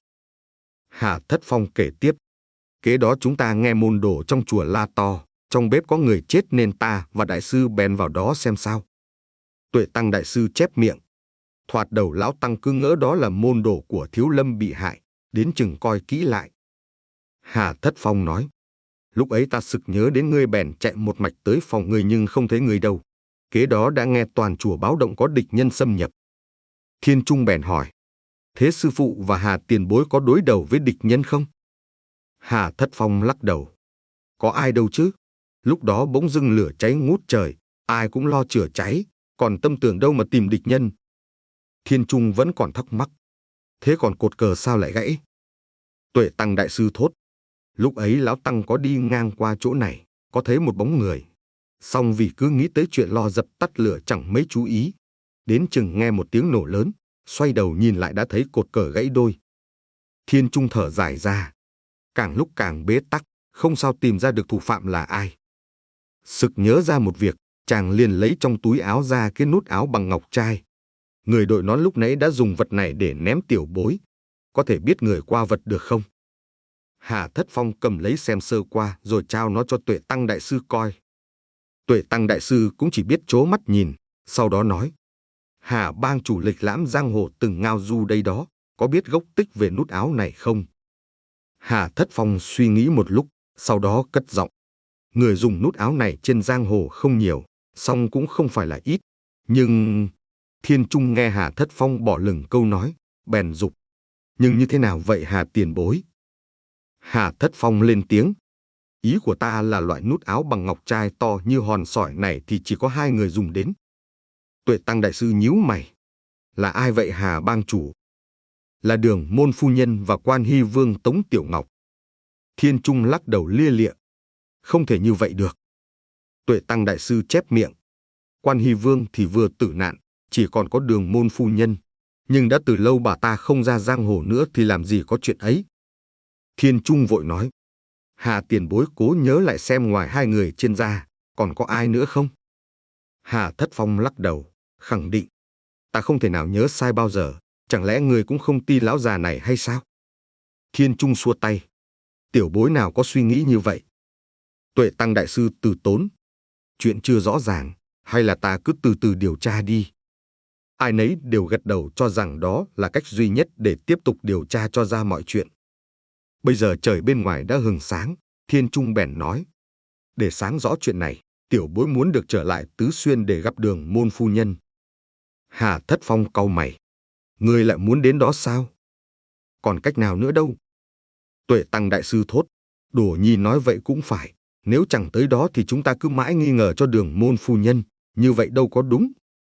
[SPEAKER 1] Hà Thất Phong kể tiếp. Kế đó chúng ta nghe môn đồ trong chùa la to, trong bếp có người chết nên ta và đại sư bèn vào đó xem sao. Tuệ Tăng đại sư chép miệng. Thoạt đầu lão Tăng cứ ngỡ đó là môn đồ của Thiếu Lâm bị hại, đến chừng coi kỹ lại. Hà Thất Phong nói. Lúc ấy ta sực nhớ đến ngươi bèn chạy một mạch tới phòng ngươi nhưng không thấy ngươi đâu. Kế đó đã nghe toàn chùa báo động có địch nhân xâm nhập. Thiên Trung bèn hỏi. Thế sư phụ và Hà tiền bối có đối đầu với địch nhân không? Hà Thất Phong lắc đầu. Có ai đâu chứ. Lúc đó bỗng dưng lửa cháy ngút trời, ai cũng lo chữa cháy, còn tâm tưởng đâu mà tìm địch nhân. Thiên Trung vẫn còn thắc mắc. Thế còn cột cờ sao lại gãy? Tuệ Tăng đại sư thốt. Lúc ấy lão Tăng có đi ngang qua chỗ này, có thấy một bóng người. Song vì cứ nghĩ tới chuyện lo dập tắt lửa chẳng mấy chú ý. Đến chừng nghe một tiếng nổ lớn, xoay đầu nhìn lại đã thấy cột cờ gãy đôi. Thiên Trung thở dài ra. Càng lúc càng bế tắc, không sao tìm ra được thủ phạm là ai. Sực nhớ ra một việc, chàng liền lấy trong túi áo ra cái nút áo bằng ngọc trai. Người đội nón lúc nãy đã dùng vật này để ném tiểu bối. Có thể biết người qua vật được không? Hà Thất Phong cầm lấy xem sơ qua rồi trao nó cho Tuệ Tăng đại sư coi. Tuệ Tăng đại sư cũng chỉ biết trố mắt nhìn, sau đó nói. Hà bang chủ lịch lãm giang hồ từng ngao du đây đó, có biết gốc tích về nút áo này không? Hà Thất Phong suy nghĩ một lúc, sau đó cất giọng. Người dùng nút áo này trên giang hồ không nhiều, song cũng không phải là ít. Nhưng... Thiên Trung nghe Hà Thất Phong bỏ lửng câu nói, bèn dục. Nhưng như thế nào vậy Hà tiền bối? Hà Thất Phong lên tiếng. Ý của ta là loại nút áo bằng ngọc trai to như hòn sỏi này thì chỉ có hai người dùng đến. Tuệ Tăng đại sư nhíu mày. Là ai vậy Hà bang chủ? Là Đường Môn phu nhân và Quan Hy Vương Tống Tiểu Ngọc. Thiên Trung lắc đầu lia lịa. Không thể như vậy được. Tuệ Tăng đại sư chép miệng. Quan Hy Vương thì vừa tử nạn, chỉ còn có Đường Môn phu nhân. Nhưng đã từ lâu bà ta không ra giang hồ nữa thì làm gì có chuyện ấy. Thiên Trung vội nói. Hà tiền bối cố nhớ lại xem ngoài hai người trên da, còn có ai nữa không? Hà Thất Phong lắc đầu, khẳng định. Ta không thể nào nhớ sai bao giờ, chẳng lẽ người cũng không tin lão già này hay sao? Thiên Trung xua tay. Tiểu bối nào có suy nghĩ như vậy? Tuệ Tăng đại sư từ tốn. Chuyện chưa rõ ràng, hay là ta cứ từ từ điều tra đi. Ai nấy đều gật đầu cho rằng đó là cách duy nhất để tiếp tục điều tra cho ra mọi chuyện. Bây giờ trời bên ngoài đã hừng sáng, Thiên Trung bèn nói. Để sáng rõ chuyện này, tiểu bối muốn được trở lại Tứ Xuyên để gặp Đường Môn phu nhân. Hà Thất Phong cau mày. Ngươi lại muốn đến đó sao? Còn cách nào nữa đâu? Tuệ Tăng đại sư thốt. Đùa nhi nói vậy cũng phải. Nếu chẳng tới đó thì chúng ta cứ mãi nghi ngờ cho Đường Môn phu nhân. Như vậy đâu có đúng.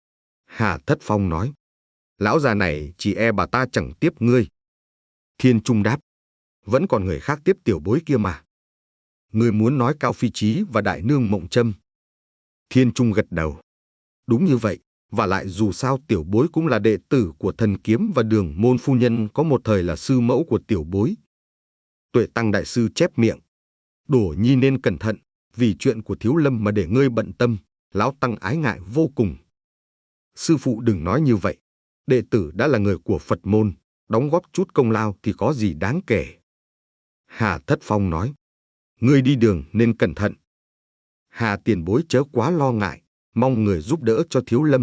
[SPEAKER 1] Hà Thất Phong nói. Lão già này chỉ e bà ta chẳng tiếp ngươi. Thiên Trung đáp. Vẫn còn người khác tiếp tiểu bối kia mà. Ngươi muốn nói Cao Phi Chí và Đại Nương Mộng Trâm. Thiên Trung gật đầu. Đúng như vậy, Và lại dù sao tiểu bối cũng là đệ tử của thần kiếm và Đường môn phu nhân có một thời là sư mẫu của tiểu bối. Tuệ Tăng đại sư chép miệng. Đổ Nhi nên cẩn thận, vì chuyện của Thiếu Lâm mà để ngươi bận tâm, lão Tăng ái ngại vô cùng. Sư phụ đừng nói như vậy, đệ tử đã là người của Phật môn, đóng góp chút công lao thì có gì đáng kể. Hà Thất Phong nói, ngươi đi đường nên cẩn thận. Hà tiền bối chớ quá lo ngại, mong người giúp đỡ cho Thiếu Lâm.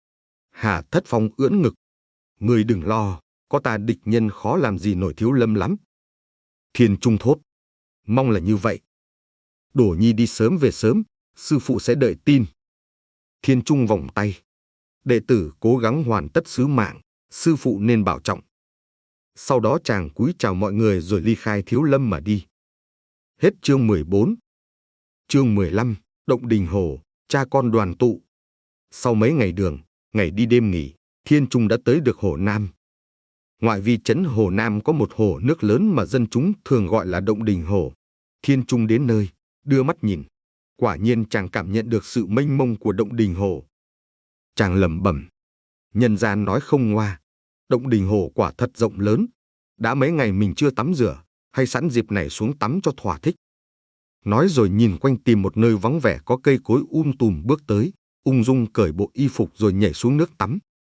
[SPEAKER 1] Hà Thất Phong ưỡn ngực, ngươi đừng lo, có ta địch nhân khó làm gì nổi Thiếu Lâm lắm. Thiên Trung thốt, mong là như vậy. Đổ Nhi đi sớm về sớm, sư phụ sẽ đợi tin. Thiên Trung vòng tay, đệ tử cố gắng hoàn tất sứ mạng, sư phụ nên bảo trọng. Sau đó chàng cúi chào mọi người rồi ly khai Thiếu Lâm mà đi. Hết chương mười bốn. Chương mười lăm, Động Đình Hồ, cha con đoàn tụ. Sau mấy ngày đường, ngày đi đêm nghỉ, Thiên Trung đã tới được Hồ Nam. Ngoại vi trấn Hồ Nam có một hồ nước lớn mà dân chúng thường gọi là Động Đình Hồ. Thiên Trung đến nơi, đưa mắt nhìn. Quả nhiên chàng cảm nhận được sự mênh mông của Động Đình Hồ. Chàng lẩm bẩm, nhân gian nói không ngoa, Động Đình Hồ quả thật rộng lớn. Đã mấy ngày mình chưa tắm rửa, hay sẵn dịp này xuống tắm cho thỏa thích. Nói rồi nhìn quanh tìm một nơi vắng vẻ có cây cối um tùm bước tới, ung dung cởi bộ y phục rồi nhảy xuống nước tắm.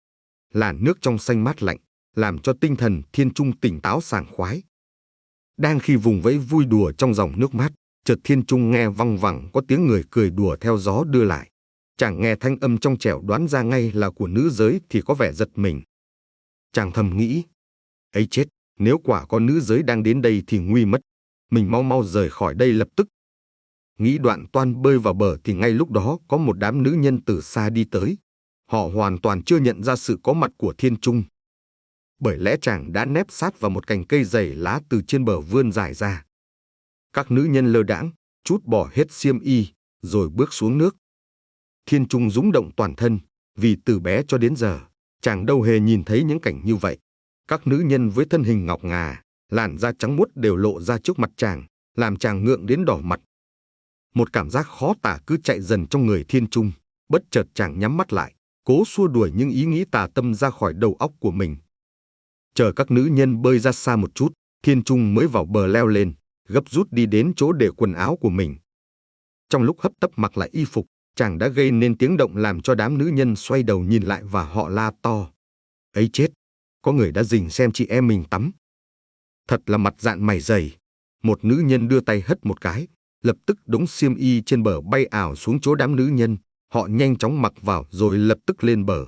[SPEAKER 1] Làn nước trong xanh mát lạnh, làm cho tinh thần Thiên Trung tỉnh táo sảng khoái. Đang khi vùng vẫy vui đùa trong dòng nước mát, chợt Thiên Trung nghe văng vẳng có tiếng người cười đùa theo gió đưa lại. Chàng nghe thanh âm trong trẻo đoán ra ngay là của nữ giới thì có vẻ giật mình. Chàng thầm nghĩ, ấy chết, nếu quả có nữ giới đang đến đây thì nguy mất. Mình mau mau rời khỏi đây lập tức. Nghĩ đoạn toan bơi vào bờ thì ngay lúc đó có một đám nữ nhân từ xa đi tới. Họ hoàn toàn chưa nhận ra sự có mặt của Thiên Trung. Bởi lẽ chàng đã nép sát vào một cành cây dày lá từ trên bờ vươn dài ra. Các nữ nhân lơ đãng, trút bỏ hết xiêm y, rồi bước xuống nước. Thiên Trung rúng động toàn thân, vì từ bé cho đến giờ, chàng đâu hề nhìn thấy những cảnh như vậy. Các nữ nhân với thân hình ngọc ngà, làn da trắng muốt đều lộ ra trước mặt chàng, làm chàng ngượng đến đỏ mặt. Một cảm giác khó tả cứ chạy dần trong người Thiên Trung, bất chợt chàng nhắm mắt lại, cố xua đuổi những ý nghĩ tà tâm ra khỏi đầu óc của mình. Chờ các nữ nhân bơi ra xa một chút, Thiên Trung mới vào bờ leo lên, gấp rút đi đến chỗ để quần áo của mình. Trong lúc hấp tấp mặc lại y phục, chàng đã gây nên tiếng động làm cho đám nữ nhân xoay đầu nhìn lại và họ la to. Ấy chết, có người đã rình xem chị em mình tắm. Thật là mặt dạn mày dày. Một nữ nhân đưa tay hất một cái, lập tức đống xiêm y trên bờ bay ảo xuống chỗ đám nữ nhân. Họ nhanh chóng mặc vào rồi lập tức lên bờ.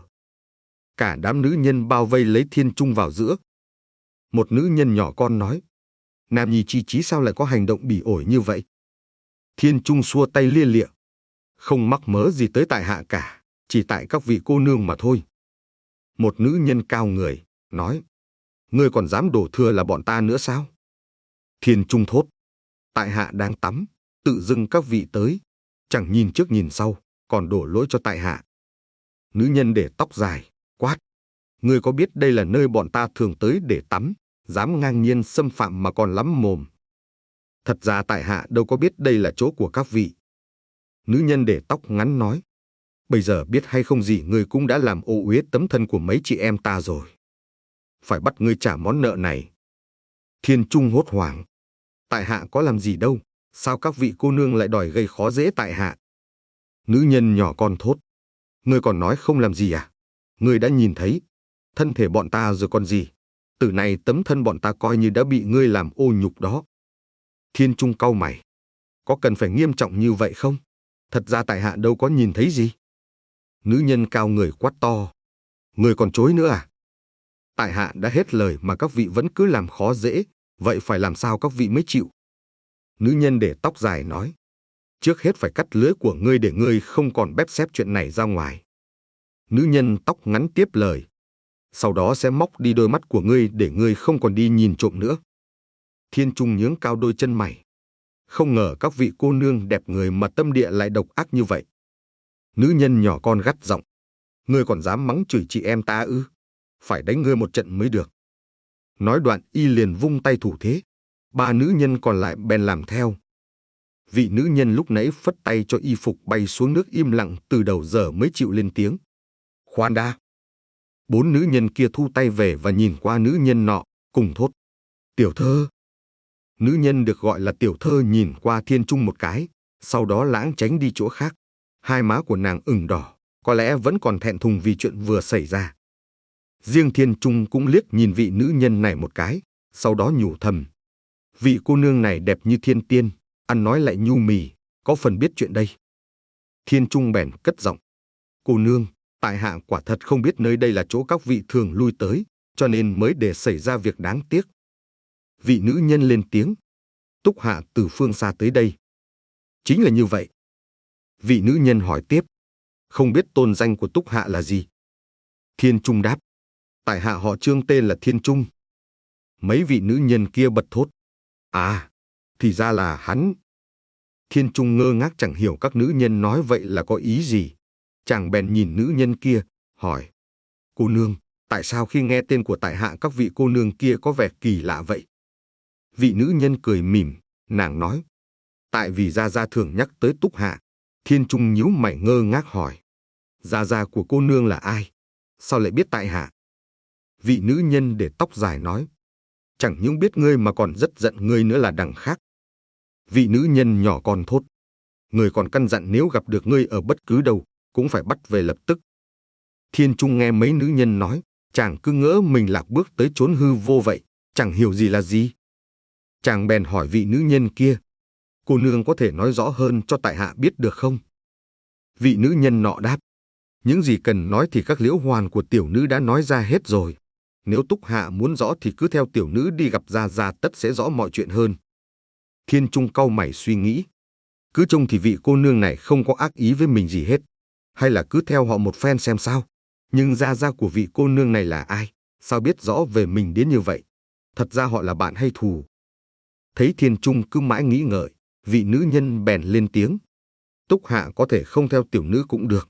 [SPEAKER 1] Cả đám nữ nhân bao vây lấy Thiên Trung vào giữa. Một nữ nhân nhỏ con nói, Nam Nhi chi chí sao lại có hành động bỉ ổi như vậy? Thiên Trung xua tay lia lịa, không mắc mớ gì tới tại hạ cả, chỉ tại các vị cô nương mà thôi. Một nữ nhân cao người, nói, ngươi còn dám đổ thừa là bọn ta nữa sao? Thiên Trung thốt, tại hạ đang tắm, tự dưng các vị tới, chẳng nhìn trước nhìn sau, còn đổ lỗi cho tại hạ. Nữ nhân để tóc dài, quát, ngươi có biết đây là nơi bọn ta thường tới để tắm, dám ngang nhiên xâm phạm mà còn lắm mồm. Thật ra tại hạ đâu có biết đây là chỗ của các vị. Nữ nhân để tóc ngắn nói, bây giờ biết hay không gì ngươi cũng đã làm ô uế tấm thân của mấy chị em ta rồi. Phải bắt ngươi trả món nợ này. Thiên Trung hốt hoảng, tại hạ có làm gì đâu, sao các vị cô nương lại đòi gây khó dễ tại hạ? Nữ nhân nhỏ con thốt, ngươi còn nói không làm gì à? Ngươi đã nhìn thấy thân thể bọn ta rồi còn gì? Từ nay tấm thân bọn ta coi như đã bị ngươi làm ô nhục đó. Thiên Trung cau mày, có cần phải nghiêm trọng như vậy không? Thật ra tại hạ đâu có nhìn thấy gì. Nữ nhân cao người quát to, ngươi còn chối nữa à? Tại hạ đã hết lời mà các vị vẫn cứ làm khó dễ, vậy phải làm sao các vị mới chịu? Nữ nhân để tóc dài nói, trước hết phải cắt lưỡi của ngươi để ngươi không còn bếp xếp chuyện này ra ngoài. Nữ nhân tóc ngắn tiếp lời, sau đó sẽ móc đi đôi mắt của ngươi để ngươi không còn đi nhìn trộm nữa. Thiên Trung nhướng cao đôi chân mày, không ngờ các vị cô nương đẹp người mà tâm địa lại độc ác như vậy. Nữ nhân nhỏ con gắt giọng, ngươi còn dám mắng chửi chị em ta ư? Phải đánh ngươi một trận mới được. Nói đoạn y liền vung tay thủ thế, ba nữ nhân còn lại bèn làm theo. Vị nữ nhân lúc nãy phất tay cho y phục bay xuống nước im lặng từ đầu giờ mới chịu lên tiếng. Khoan đã. Bốn nữ nhân kia thu tay về và nhìn qua nữ nhân nọ, cùng thốt. Tiểu thơ. Nữ nhân được gọi là tiểu thơ nhìn qua Thiên Trung một cái, sau đó lãng tránh đi chỗ khác. Hai má của nàng ửng đỏ, có lẽ vẫn còn thẹn thùng vì chuyện vừa xảy ra. Riêng Thiên Trung cũng liếc nhìn vị nữ nhân này một cái, sau đó nhủ thầm. Vị cô nương này đẹp như thiên tiên, ăn nói lại nhu mì, có phần biết chuyện đây. Thiên Trung bèn cất giọng. Cô nương, tại hạ quả thật không biết nơi đây là chỗ các vị thường lui tới, cho nên mới để xảy ra việc đáng tiếc. Vị nữ nhân lên tiếng. Túc hạ từ phương xa tới đây. Chính là như vậy. Vị nữ nhân hỏi tiếp. Không biết tôn danh của Túc hạ là gì? Thiên Trung đáp. Tại hạ họ Trương tên là Thiên Trung. Mấy vị nữ nhân kia bật thốt. À, thì ra là hắn. Thiên Trung ngơ ngác chẳng hiểu các nữ nhân nói vậy là có ý gì. Chàng bèn nhìn nữ nhân kia, hỏi. Cô nương, tại sao khi nghe tên của tại hạ các vị cô nương kia có vẻ kỳ lạ vậy? Vị nữ nhân cười mỉm, nàng nói. Tại vì Gia Gia thường nhắc tới Túc hạ. Thiên Trung nhíu mày ngơ ngác hỏi. Gia Gia của cô nương là ai? Sao lại biết tại hạ? Vị nữ nhân để tóc dài nói. Chẳng những biết ngươi mà còn rất giận ngươi nữa là đằng khác. Vị nữ nhân nhỏ con thốt. Ngươi còn căn dặn nếu gặp được ngươi ở bất cứ đâu, cũng phải bắt về lập tức. Thiên Trung nghe mấy nữ nhân nói, chàng cứ ngỡ mình lạc bước tới chốn hư vô vậy, chẳng hiểu gì là gì. Chàng bèn hỏi vị nữ nhân kia. Cô nương có thể nói rõ hơn cho tại hạ biết được không? Vị nữ nhân nọ đáp. Những gì cần nói thì các liễu hoàn của tiểu nữ đã nói ra hết rồi. Nếu Túc hạ muốn rõ thì cứ theo tiểu nữ đi gặp Gia Gia tất sẽ rõ mọi chuyện hơn. Thiên Trung cau mày suy nghĩ. Cứ trông thì vị cô nương này không có ác ý với mình gì hết. Hay là cứ theo họ một phen xem sao. Nhưng Gia Gia của vị cô nương này là ai? Sao biết rõ về mình đến như vậy? Thật ra họ là bạn hay thù? Thấy Thiên Trung cứ mãi nghĩ ngợi, vị nữ nhân bèn lên tiếng. Túc hạ có thể không theo tiểu nữ cũng được.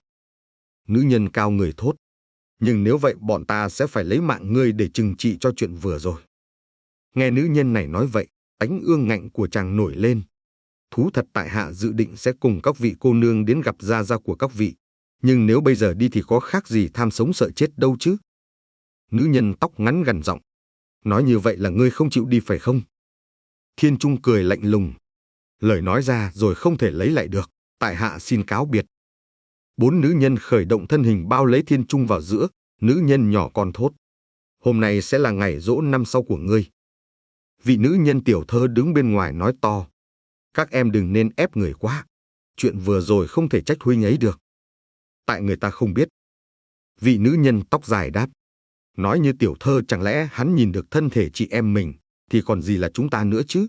[SPEAKER 1] Nữ nhân cao người thốt. Nhưng nếu vậy bọn ta sẽ phải lấy mạng ngươi để trừng trị cho chuyện vừa rồi. Nghe nữ nhân này nói vậy, tánh ương ngạnh của chàng nổi lên. Thú thật tại hạ dự định sẽ cùng các vị cô nương đến gặp Gia Gia của các vị. Nhưng nếu bây giờ đi thì có khác gì tham sống sợ chết đâu chứ. Nữ nhân tóc ngắn gằn giọng. Nói như vậy là ngươi không chịu đi phải không? Thiên Trung cười lạnh lùng. Lời nói ra rồi không thể lấy lại được. Tại hạ xin cáo biệt. Bốn nữ nhân khởi động thân hình bao lấy Thiên Trung vào giữa. Nữ nhân nhỏ con thốt. Hôm nay sẽ là ngày giỗ năm sau của ngươi. Vị nữ nhân tiểu thơ đứng bên ngoài nói to. Các em đừng nên ép người quá. Chuyện vừa rồi không thể trách huynh ấy được. Tại người ta không biết. Vị nữ nhân tóc dài đáp. Nói như tiểu thơ chẳng lẽ hắn nhìn được thân thể chị em mình, thì còn gì là chúng ta nữa chứ?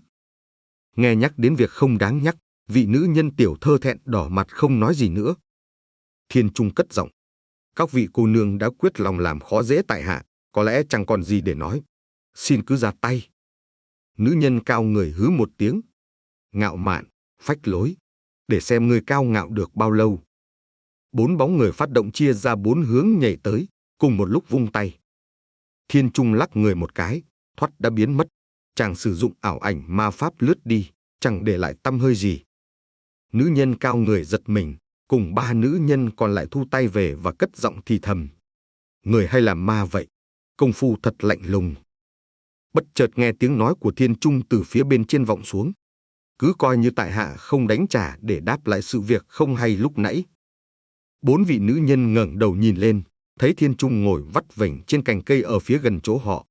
[SPEAKER 1] Nghe nhắc đến việc không đáng nhắc, vị nữ nhân tiểu thơ thẹn đỏ mặt không nói gì nữa. Thiên Trung cất giọng. Các vị cô nương đã quyết lòng làm khó dễ tại hạ, có lẽ chẳng còn gì để nói. Xin cứ ra tay. Nữ nhân cao người hứ một tiếng. Ngạo mạn, phách lối. Để xem ngươi cao ngạo được bao lâu. Bốn bóng người phát động chia ra bốn hướng nhảy tới, cùng một lúc vung tay. Thiên Trung lắc người một cái, thoát đã biến mất. Chàng sử dụng ảo ảnh ma pháp lướt đi, chẳng để lại tăm hơi gì. Nữ nhân cao người giật mình, cùng ba nữ nhân còn lại thu tay về và cất giọng thì thầm. Người hay là ma vậy? Công phu thật lạnh lùng. Bất chợt nghe tiếng nói của Thiên Trung từ phía bên trên vọng xuống. Cứ coi như tại hạ không đánh trả để đáp lại sự việc không hay lúc nãy. Bốn vị nữ nhân ngẩng đầu nhìn lên, thấy Thiên Trung ngồi vắt vểnh trên cành cây ở phía gần chỗ họ.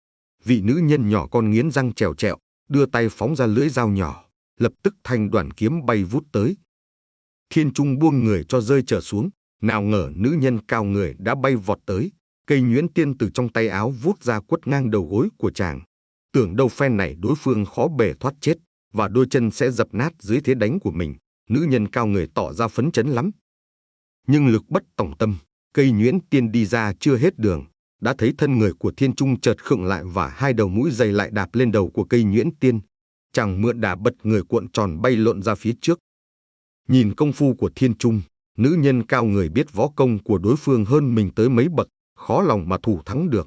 [SPEAKER 1] Vị nữ nhân nhỏ con nghiến răng trèo trẹo, đưa tay phóng ra lưỡi dao nhỏ, lập tức thanh đoàn kiếm bay vút tới. Thiên Trung buông người cho rơi trở xuống, nào ngờ nữ nhân cao người đã bay vọt tới, cây nhuyễn tiên từ trong tay áo vút ra quất ngang đầu gối của chàng. Tưởng đâu phen này đối phương khó bề thoát chết, và đôi chân sẽ dập nát dưới thế đánh của mình. Nữ nhân cao người tỏ ra phấn chấn lắm. Nhưng lực bất tòng tâm, cây nhuyễn tiên đi ra chưa hết đường, đã thấy thân người của Thiên Trung chợt khựng lại và hai đầu mũi giày lại đạp lên đầu của cây nhuyễn tiên. Chàng mượn đà bật người cuộn tròn bay lộn ra phía trước. Nhìn công phu của Thiên Trung, nữ nhân cao người biết võ công của đối phương hơn mình tới mấy bậc, khó lòng mà thủ thắng được.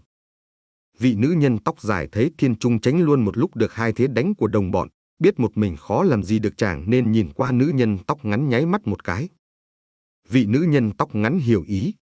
[SPEAKER 1] Vị nữ nhân tóc dài thấy Thiên Trung tránh luôn một lúc được hai thế đánh của đồng bọn, biết một mình khó làm gì được chàng nên nhìn qua nữ nhân tóc ngắn nháy mắt một cái. Vị nữ nhân tóc ngắn hiểu ý,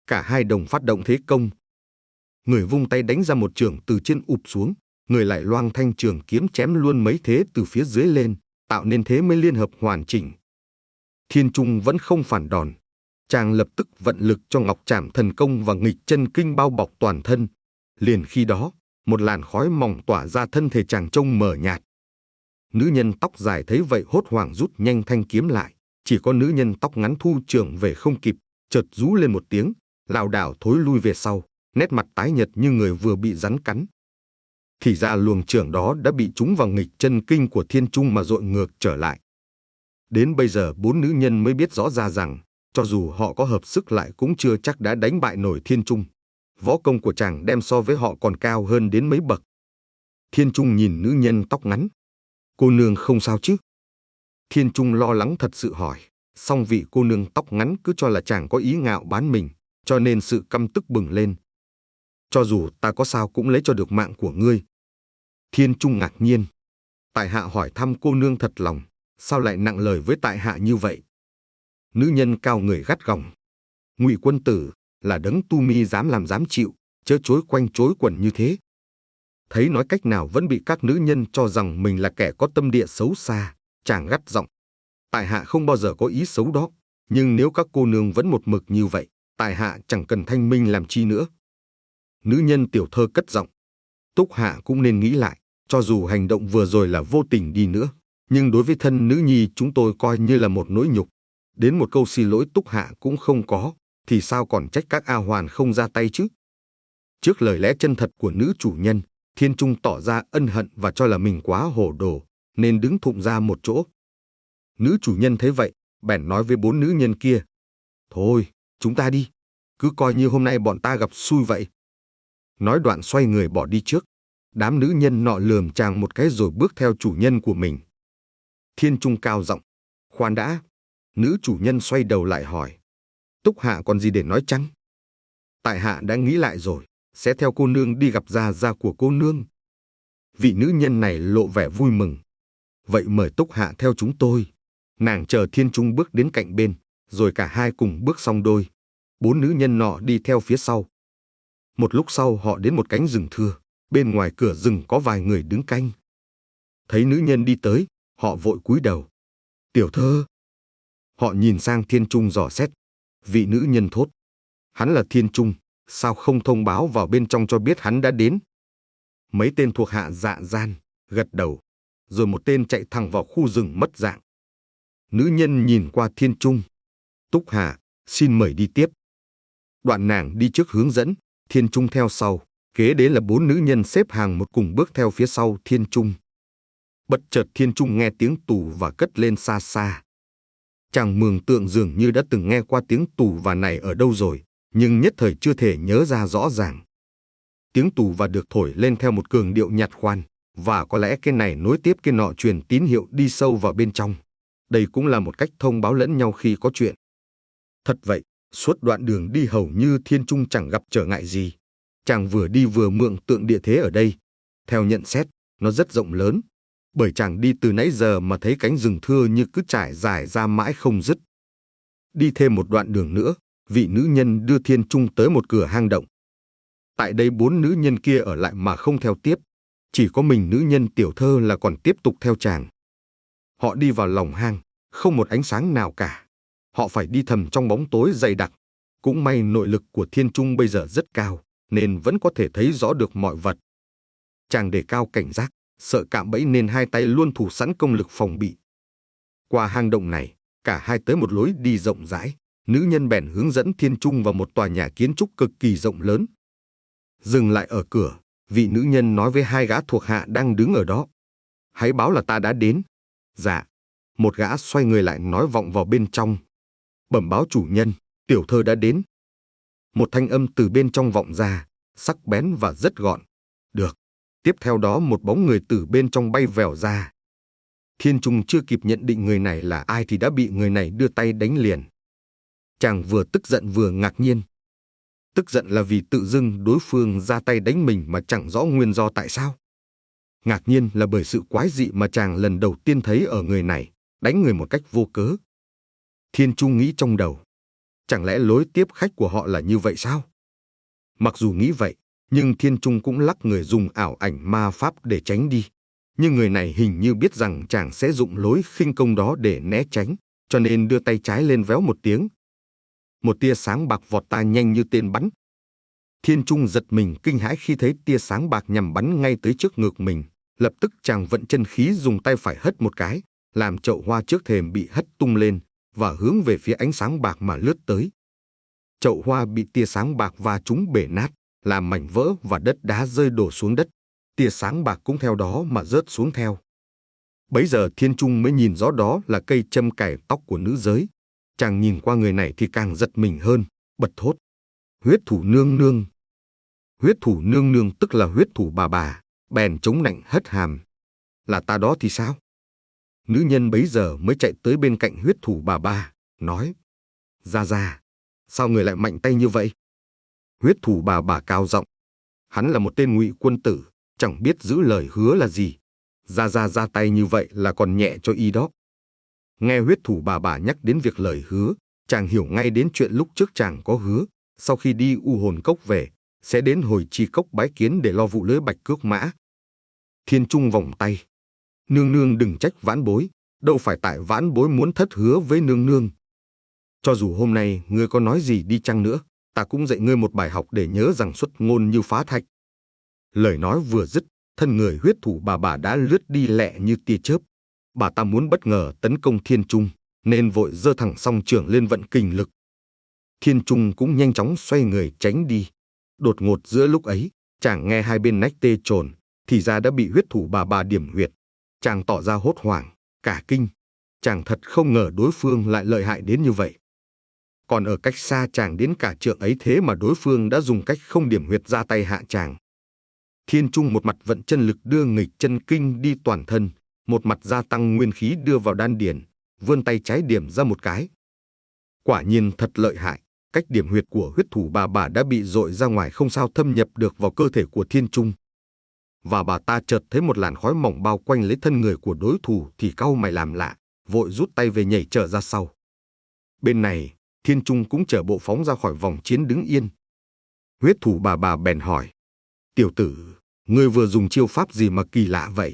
[SPEAKER 1] Cả hai đồng phát động thế công. Người vung tay đánh ra một chưởng từ trên ụp xuống, người lại loang thanh trường kiếm chém luôn mấy thế từ phía dưới lên, tạo nên thế mới liên hợp hoàn chỉnh. Thiên Trung vẫn không phản đòn. Chàng lập tức vận lực cho Ngọc Trảm Thần Công và Nghịch Chân Kinh bao bọc toàn thân. Liền khi đó, một làn khói mỏng tỏa ra thân thể chàng trông mờ nhạt. Nữ nhân tóc dài thấy vậy hốt hoảng rút nhanh thanh kiếm lại. Chỉ có nữ nhân tóc ngắn thu chưởng về không kịp, chợt rú lên một tiếng, lảo đảo thối lui về sau, nét mặt tái nhợt như người vừa bị rắn cắn. Thì ra luồng chưởng đó đã bị trúng vào Nghịch Chân Kinh của Thiên Trung mà dội ngược trở lại. Đến bây giờ bốn nữ nhân mới biết rõ ra rằng, cho dù họ có hợp sức lại cũng chưa chắc đã đánh bại nổi Thiên Trung. Võ công của chàng đem so với họ còn cao hơn đến mấy bậc. Thiên Trung nhìn nữ nhân tóc ngắn. Cô nương không sao chứ? Thiên Trung lo lắng thật sự hỏi. Song vị cô nương tóc ngắn cứ cho là chàng có ý ngạo báng mình, cho nên sự căm tức bừng lên. Cho dù ta có sao cũng lấy cho được mạng của ngươi. Thiên Trung ngạc nhiên. Tại hạ hỏi thăm cô nương thật lòng, sao lại nặng lời với tại hạ như vậy? Nữ nhân cao người gắt gỏng. Ngụy quân tử là đấng tu mi dám làm dám chịu, chớ chối quanh chối quẩn như thế. Thấy nói cách nào vẫn bị các nữ nhân cho rằng mình là kẻ có tâm địa xấu xa, chàng gắt giọng. Tại hạ không bao giờ có ý xấu đó, nhưng nếu các cô nương vẫn một mực như vậy, tại hạ chẳng cần thanh minh làm chi nữa. Nữ nhân tiểu thơ cất giọng. Túc hạ cũng nên nghĩ lại, cho dù hành động vừa rồi là vô tình đi nữa, nhưng đối với thân nữ nhi chúng tôi coi như là một nỗi nhục. Đến một câu xin lỗi Túc hạ cũng không có, thì sao còn trách các A Hoàn không ra tay chứ? Trước lời lẽ chân thật của nữ chủ nhân, Thiên Trung tỏ ra ân hận và cho là mình quá hổ đồ, nên đứng thụng ra một chỗ. Nữ chủ nhân thấy vậy, bèn nói với bốn nữ nhân kia. Thôi, chúng ta đi, cứ coi như hôm nay bọn ta gặp xui vậy. Nói đoạn xoay người bỏ đi trước. Đám nữ nhân nọ lườm chàng một cái rồi bước theo chủ nhân của mình. Thiên Trung cao giọng. Khoan đã. Nữ chủ nhân xoay đầu lại hỏi. Túc hạ còn gì để nói chăng? Tại hạ đã nghĩ lại rồi, sẽ theo cô nương đi gặp gia gia của cô nương. Vị nữ nhân này lộ vẻ vui mừng. Vậy mời Túc hạ theo chúng tôi. Nàng chờ Thiên Trung bước đến cạnh bên, rồi cả hai cùng bước song đôi. Bốn nữ nhân nọ đi theo phía sau. Một lúc sau họ đến một cánh rừng thưa, bên ngoài cửa rừng có vài người đứng canh. Thấy nữ nhân đi tới, họ vội cúi đầu. Tiểu thơ. Họ nhìn sang Thiên Trung dò xét. Vị nữ nhân thốt. Hắn là Thiên Trung, sao không thông báo vào bên trong cho biết hắn đã đến? Mấy tên thuộc hạ dạ gian, gật đầu. Rồi một tên chạy thẳng vào khu rừng mất dạng. Nữ nhân nhìn qua Thiên Trung. Túc hạ, xin mời đi tiếp. Đoạn nàng đi trước hướng dẫn, Thiên Trung theo sau. Kế đến là bốn nữ nhân xếp hàng một cùng bước theo phía sau Thiên Trung. Bất chợt Thiên Trung nghe tiếng tù và cất lên xa xa. Chàng mường tượng dường như đã từng nghe qua tiếng tù và này ở đâu rồi, nhưng nhất thời chưa thể nhớ ra rõ ràng. Tiếng tù và được thổi lên theo một cường điệu nhạt khoan, và có lẽ cái này nối tiếp cái nọ truyền tín hiệu đi sâu vào bên trong. Đây cũng là một cách thông báo lẫn nhau khi có chuyện. Thật vậy, suốt đoạn đường đi hầu như Thiên Trung chẳng gặp trở ngại gì. Chàng vừa đi vừa mường tượng địa thế ở đây. Theo nhận xét, nó rất rộng lớn, bởi chàng đi từ nãy giờ mà thấy cánh rừng thưa như cứ trải dài ra mãi không dứt. Đi thêm một đoạn đường nữa, vị nữ nhân đưa Thiên Trung tới một cửa hang động. Tại đây bốn nữ nhân kia ở lại mà không theo tiếp, chỉ có mình nữ nhân tiểu thơ là còn tiếp tục theo chàng. Họ đi vào lòng hang, không một ánh sáng nào cả. Họ phải đi thầm trong bóng tối dày đặc. Cũng may nội lực của Thiên Trung bây giờ rất cao, nên vẫn có thể thấy rõ được mọi vật. Chàng đề cao cảnh giác, sợ cạm bẫy nên hai tay luôn thủ sẵn công lực phòng bị. Qua hang động này, cả hai tới một lối đi rộng rãi. Nữ nhân bèn hướng dẫn Thiên Trung vào một tòa nhà kiến trúc cực kỳ rộng lớn. Dừng lại ở cửa, vị nữ nhân nói với hai gã thuộc hạ đang đứng ở đó. Hãy báo là ta đã đến. Dạ. Một gã xoay người lại nói vọng vào bên trong. Bẩm báo chủ nhân, tiểu thơ đã đến. Một thanh âm từ bên trong vọng ra, sắc bén và rất gọn. Được. Tiếp theo đó một bóng người từ bên trong bay vèo ra. Thiên Trung chưa kịp nhận định người này là ai thì đã bị người này đưa tay đánh liền. Chàng vừa tức giận vừa ngạc nhiên. Tức giận là vì tự dưng đối phương ra tay đánh mình mà chẳng rõ nguyên do tại sao. Ngạc nhiên là bởi sự quái dị mà chàng lần đầu tiên thấy ở người này, đánh người một cách vô cớ. Thiên Trung nghĩ trong đầu. Chẳng lẽ lối tiếp khách của họ là như vậy sao? Mặc dù nghĩ vậy, nhưng Thiên Trung cũng lắc người dùng ảo ảnh ma pháp để tránh đi. Nhưng người này hình như biết rằng chàng sẽ dụng lối khinh công đó để né tránh, cho nên đưa tay trái lên véo một tiếng. Một tia sáng bạc vọt ta nhanh như tên bắn. Thiên Trung giật mình kinh hãi khi thấy tia sáng bạc nhằm bắn ngay tới trước ngực mình. Lập tức chàng vận chân khí dùng tay phải hất một cái, làm chậu hoa trước thềm bị hất tung lên và hướng về phía ánh sáng bạc mà lướt tới. Chậu hoa bị tia sáng bạc va trúng bể nát, làm mảnh vỡ và đất đá rơi đổ xuống đất. Tia sáng bạc cũng theo đó mà rớt xuống theo. Bấy giờ Thiên Trung mới nhìn rõ đó là cây châm cài tóc của nữ giới. Chàng nhìn qua người này thì càng giật mình hơn, bật thốt: huyết thủ nương nương. Huyết thủ nương nương tức là huyết thủ bà bà, bèn chống nạnh hất hàm: là ta đó thì sao? Nữ nhân bấy giờ mới chạy tới bên cạnh huyết thủ bà bà, nói: Gia Gia, sao người lại mạnh tay như vậy? Huyết thủ bà bà cao giọng: hắn là một tên ngụy quân tử, chẳng biết giữ lời hứa là gì. Gia Gia ra tay như vậy là còn nhẹ cho y đó. Nghe huyết thủ bà bà nhắc đến việc lời hứa, chàng hiểu ngay đến chuyện lúc trước chàng có hứa, sau khi đi U Hồn Cốc về, sẽ đến Hồi Chi Cốc bái kiến để lo vụ lưới bạch cước mã. Thiên Trung vòng tay: nương nương đừng trách vãn bối, đâu phải tại vãn bối muốn thất hứa với nương nương. Cho dù hôm nay ngươi có nói gì đi chăng nữa, ta cũng dạy ngươi một bài học để nhớ rằng xuất ngôn như phá thạch. Lời nói vừa dứt, thân người huyết thủ bà bà đã lướt đi lẹ như tia chớp. Bà ta muốn bất ngờ tấn công Thiên Trung, nên vội giơ thẳng song trưởng lên vận kình lực. Thiên Trung cũng nhanh chóng xoay người tránh đi. Đột ngột giữa lúc ấy, chàng nghe hai bên nách tê trồn, thì ra đã bị huyết thủ bà bà điểm huyệt. Chàng tỏ ra hốt hoảng, cả kinh. Chàng thật không ngờ đối phương lại lợi hại đến như vậy. Còn ở cách xa chàng đến cả trượng ấy thế mà đối phương đã dùng cách không điểm huyệt ra tay hạ chàng. Thiên Trung một mặt vận chân lực đưa nghịch chân kinh đi toàn thân, một mặt gia tăng nguyên khí đưa vào đan điền, vươn tay trái điểm ra một cái. Quả nhiên thật lợi hại, cách điểm huyệt của huyết thủ bà bà đã bị dội ra ngoài không sao thâm nhập được vào cơ thể của Thiên Trung. Và bà ta chợt thấy một làn khói mỏng bao quanh lấy thân người của đối thủ thì cau mày làm lạ, vội rút tay về nhảy trở ra sau. Bên này, Thiên Trung cũng chở bộ phóng ra khỏi vòng chiến đứng yên. Huyết thủ bà bà bèn hỏi: tiểu tử, ngươi vừa dùng chiêu pháp gì mà kỳ lạ vậy?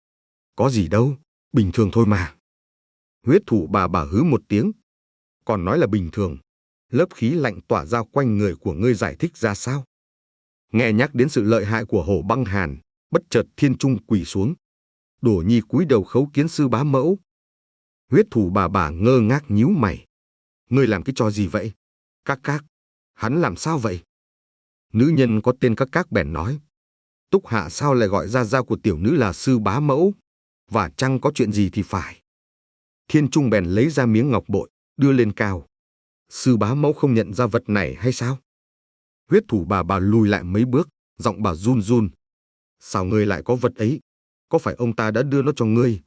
[SPEAKER 1] Có gì đâu, bình thường thôi mà. Huyết thủ bà bà hứ một tiếng: còn nói là bình thường, lớp khí lạnh tỏa ra quanh người của ngươi giải thích ra sao? Nghe nhắc đến sự lợi hại của Hổ Băng Hàn, bất chợt Thiên Trung quỳ xuống. Đổ Nhi cúi đầu khấu kiến sư bá mẫu. Huyết thủ bà bà ngơ ngác nhíu mày: ngươi làm cái trò gì vậy? Các các, hắn làm sao vậy? Nữ nhân có tên Các Các bèn nói: Túc Hạ sao lại gọi Gia Gia của tiểu nữ là sư bá mẫu? Và chăng có chuyện gì thì phải. Thiên Trung bèn lấy ra miếng ngọc bội, đưa lên cao. Sư bá mẫu không nhận ra vật này hay sao? Huyết thủ bà bà lùi lại mấy bước, giọng bà run run: sao ngươi lại có vật ấy? Có phải ông ta đã đưa nó cho ngươi?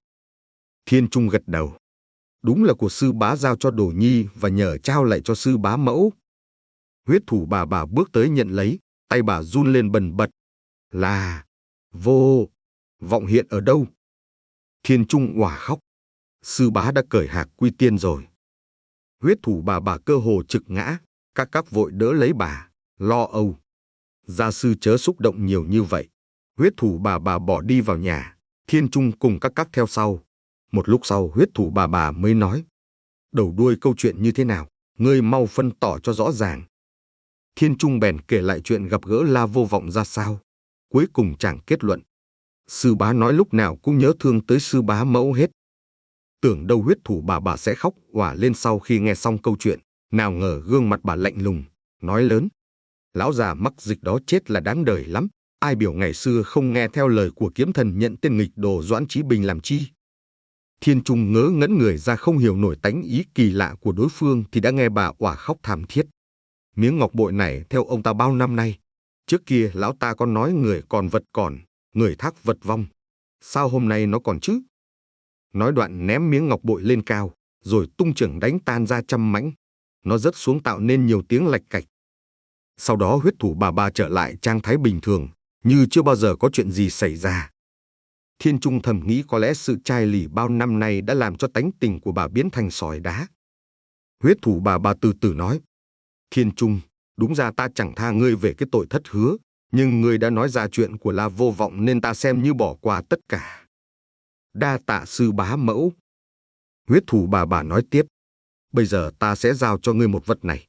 [SPEAKER 1] Thiên Trung gật đầu: đúng là của sư bá giao cho Đồ Nhi và nhờ trao lại cho sư bá mẫu. Huyết thủ bà bà bước tới nhận lấy, tay bà run lên bần bật: là vô vọng hiện ở đâu? Thiên Trung òa khóc: sư bá đã cởi hạc quy tiên rồi. Huyết thủ bà bà cơ hồ trực ngã. Các các vội đỡ lấy bà, lo âu: gia sư chớ xúc động nhiều như vậy. Huyết thủ bà bà bỏ đi vào nhà. Thiên Trung cùng các các theo sau. Một lúc sau huyết thủ bà bà mới nói: đầu đuôi câu chuyện như thế nào, ngươi mau phân tỏ cho rõ ràng. Thiên Trung bèn kể lại chuyện gặp gỡ La Vô Vọng ra sao. Cuối cùng chàng kết luận: sư bá nói lúc nào cũng nhớ thương tới sư bá mẫu hết. Tưởng đâu huyết thủ bà bà sẽ khóc òa lên sau khi nghe xong câu chuyện, nào ngờ gương mặt bà lạnh lùng, nói lớn: lão già mắc dịch đó chết là đáng đời lắm. Ai biểu ngày xưa không nghe theo lời của kiếm thần nhận tên nghịch đồ Doãn Chí Bình làm chi? Thiên Trung ngớ ngẩn người ra, không hiểu nổi tánh ý kỳ lạ của đối phương thì đã nghe bà òa khóc thảm thiết. Miếng ngọc bội này theo ông ta bao năm nay. Trước kia lão ta có nói người còn vật còn, người thác vật vong. Sao hôm nay nó còn chứ? Nói đoạn ném miếng ngọc bội lên cao, rồi tung chưởng đánh tan ra trăm mảnh. Nó rớt xuống tạo nên nhiều tiếng lạch cạch. Sau đó huyết thủ bà bà trở lại trạng thái bình thường, như chưa bao giờ có chuyện gì xảy ra. Thiên Trung thầm nghĩ có lẽ sự chai lì bao năm nay đã làm cho tánh tình của bà biến thành sỏi đá. Huyết thủ bà bà từ từ nói: Thiên Trung, đúng ra ta chẳng tha ngươi về cái tội thất hứa, nhưng ngươi đã nói ra chuyện của La Vô Vọng nên ta xem như bỏ qua tất cả. Đa tạ sư bá mẫu. Huyết thủ bà bà nói tiếp, bây giờ ta sẽ giao cho ngươi một vật này.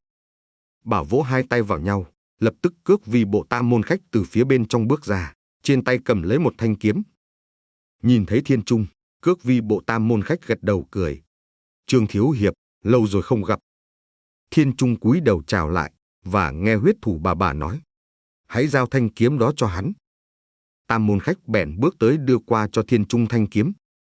[SPEAKER 1] Bà vỗ hai tay vào nhau, lập tức Cước Vi bộ tam môn khách từ phía bên trong bước ra, trên tay cầm lấy một thanh kiếm. Nhìn thấy Thiên Trung, Cước Vi bộ tam môn khách gật đầu cười. Trương thiếu hiệp, lâu rồi không gặp. Thiên Trung cúi đầu chào lại, và nghe huyết thủ bà bà nói, hãy giao thanh kiếm đó cho hắn. Tam môn khách bèn bước tới đưa qua cho Thiên Trung thanh kiếm.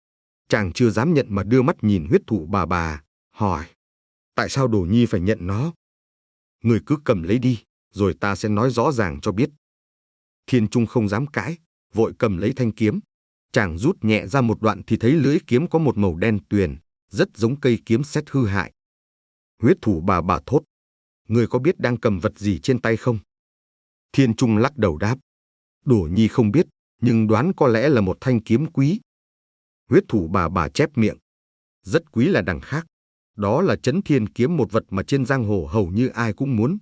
[SPEAKER 1] Chàng chưa dám nhận mà đưa mắt nhìn huyết thủ bà bà, hỏi, tại sao Đồ Nhi phải nhận nó? Người cứ cầm lấy đi, rồi ta sẽ nói rõ ràng cho biết. Thiên Trung không dám cãi, vội cầm lấy thanh kiếm. Chàng rút nhẹ ra một đoạn thì thấy lưỡi kiếm có một màu đen tuyền, rất giống cây kiếm sét hư hại. Huyết thủ bà bà thốt, người có biết đang cầm vật gì trên tay không? Thiên Trung lắc đầu đáp, Đồ Nhi không biết, nhưng đoán có lẽ là một thanh kiếm quý. Huyết thủ bà bà chép miệng, rất quý là đằng khác. Đó là Chấn Thiên kiếm, một vật mà trên giang hồ hầu như ai cũng muốn.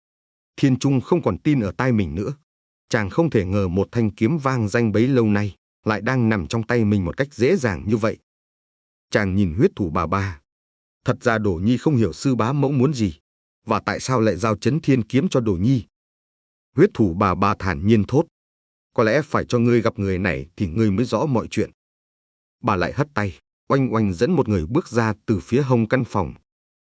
[SPEAKER 1] Thiên Trung không còn tin ở tai mình nữa. Chàng không thể ngờ một thanh kiếm vang danh bấy lâu nay lại đang nằm trong tay mình một cách dễ dàng như vậy. Chàng nhìn huyết thủ bà bà. Thật ra Đồ Nhi không hiểu sư bá mẫu muốn gì, và tại sao lại giao Chấn Thiên kiếm cho Đồ Nhi. Huyết thủ bà bà thản nhiên thốt, có lẽ phải cho ngươi gặp người này thì ngươi mới rõ mọi chuyện. Bà lại hất tay, oanh oanh dẫn một người bước ra từ phía hông căn phòng.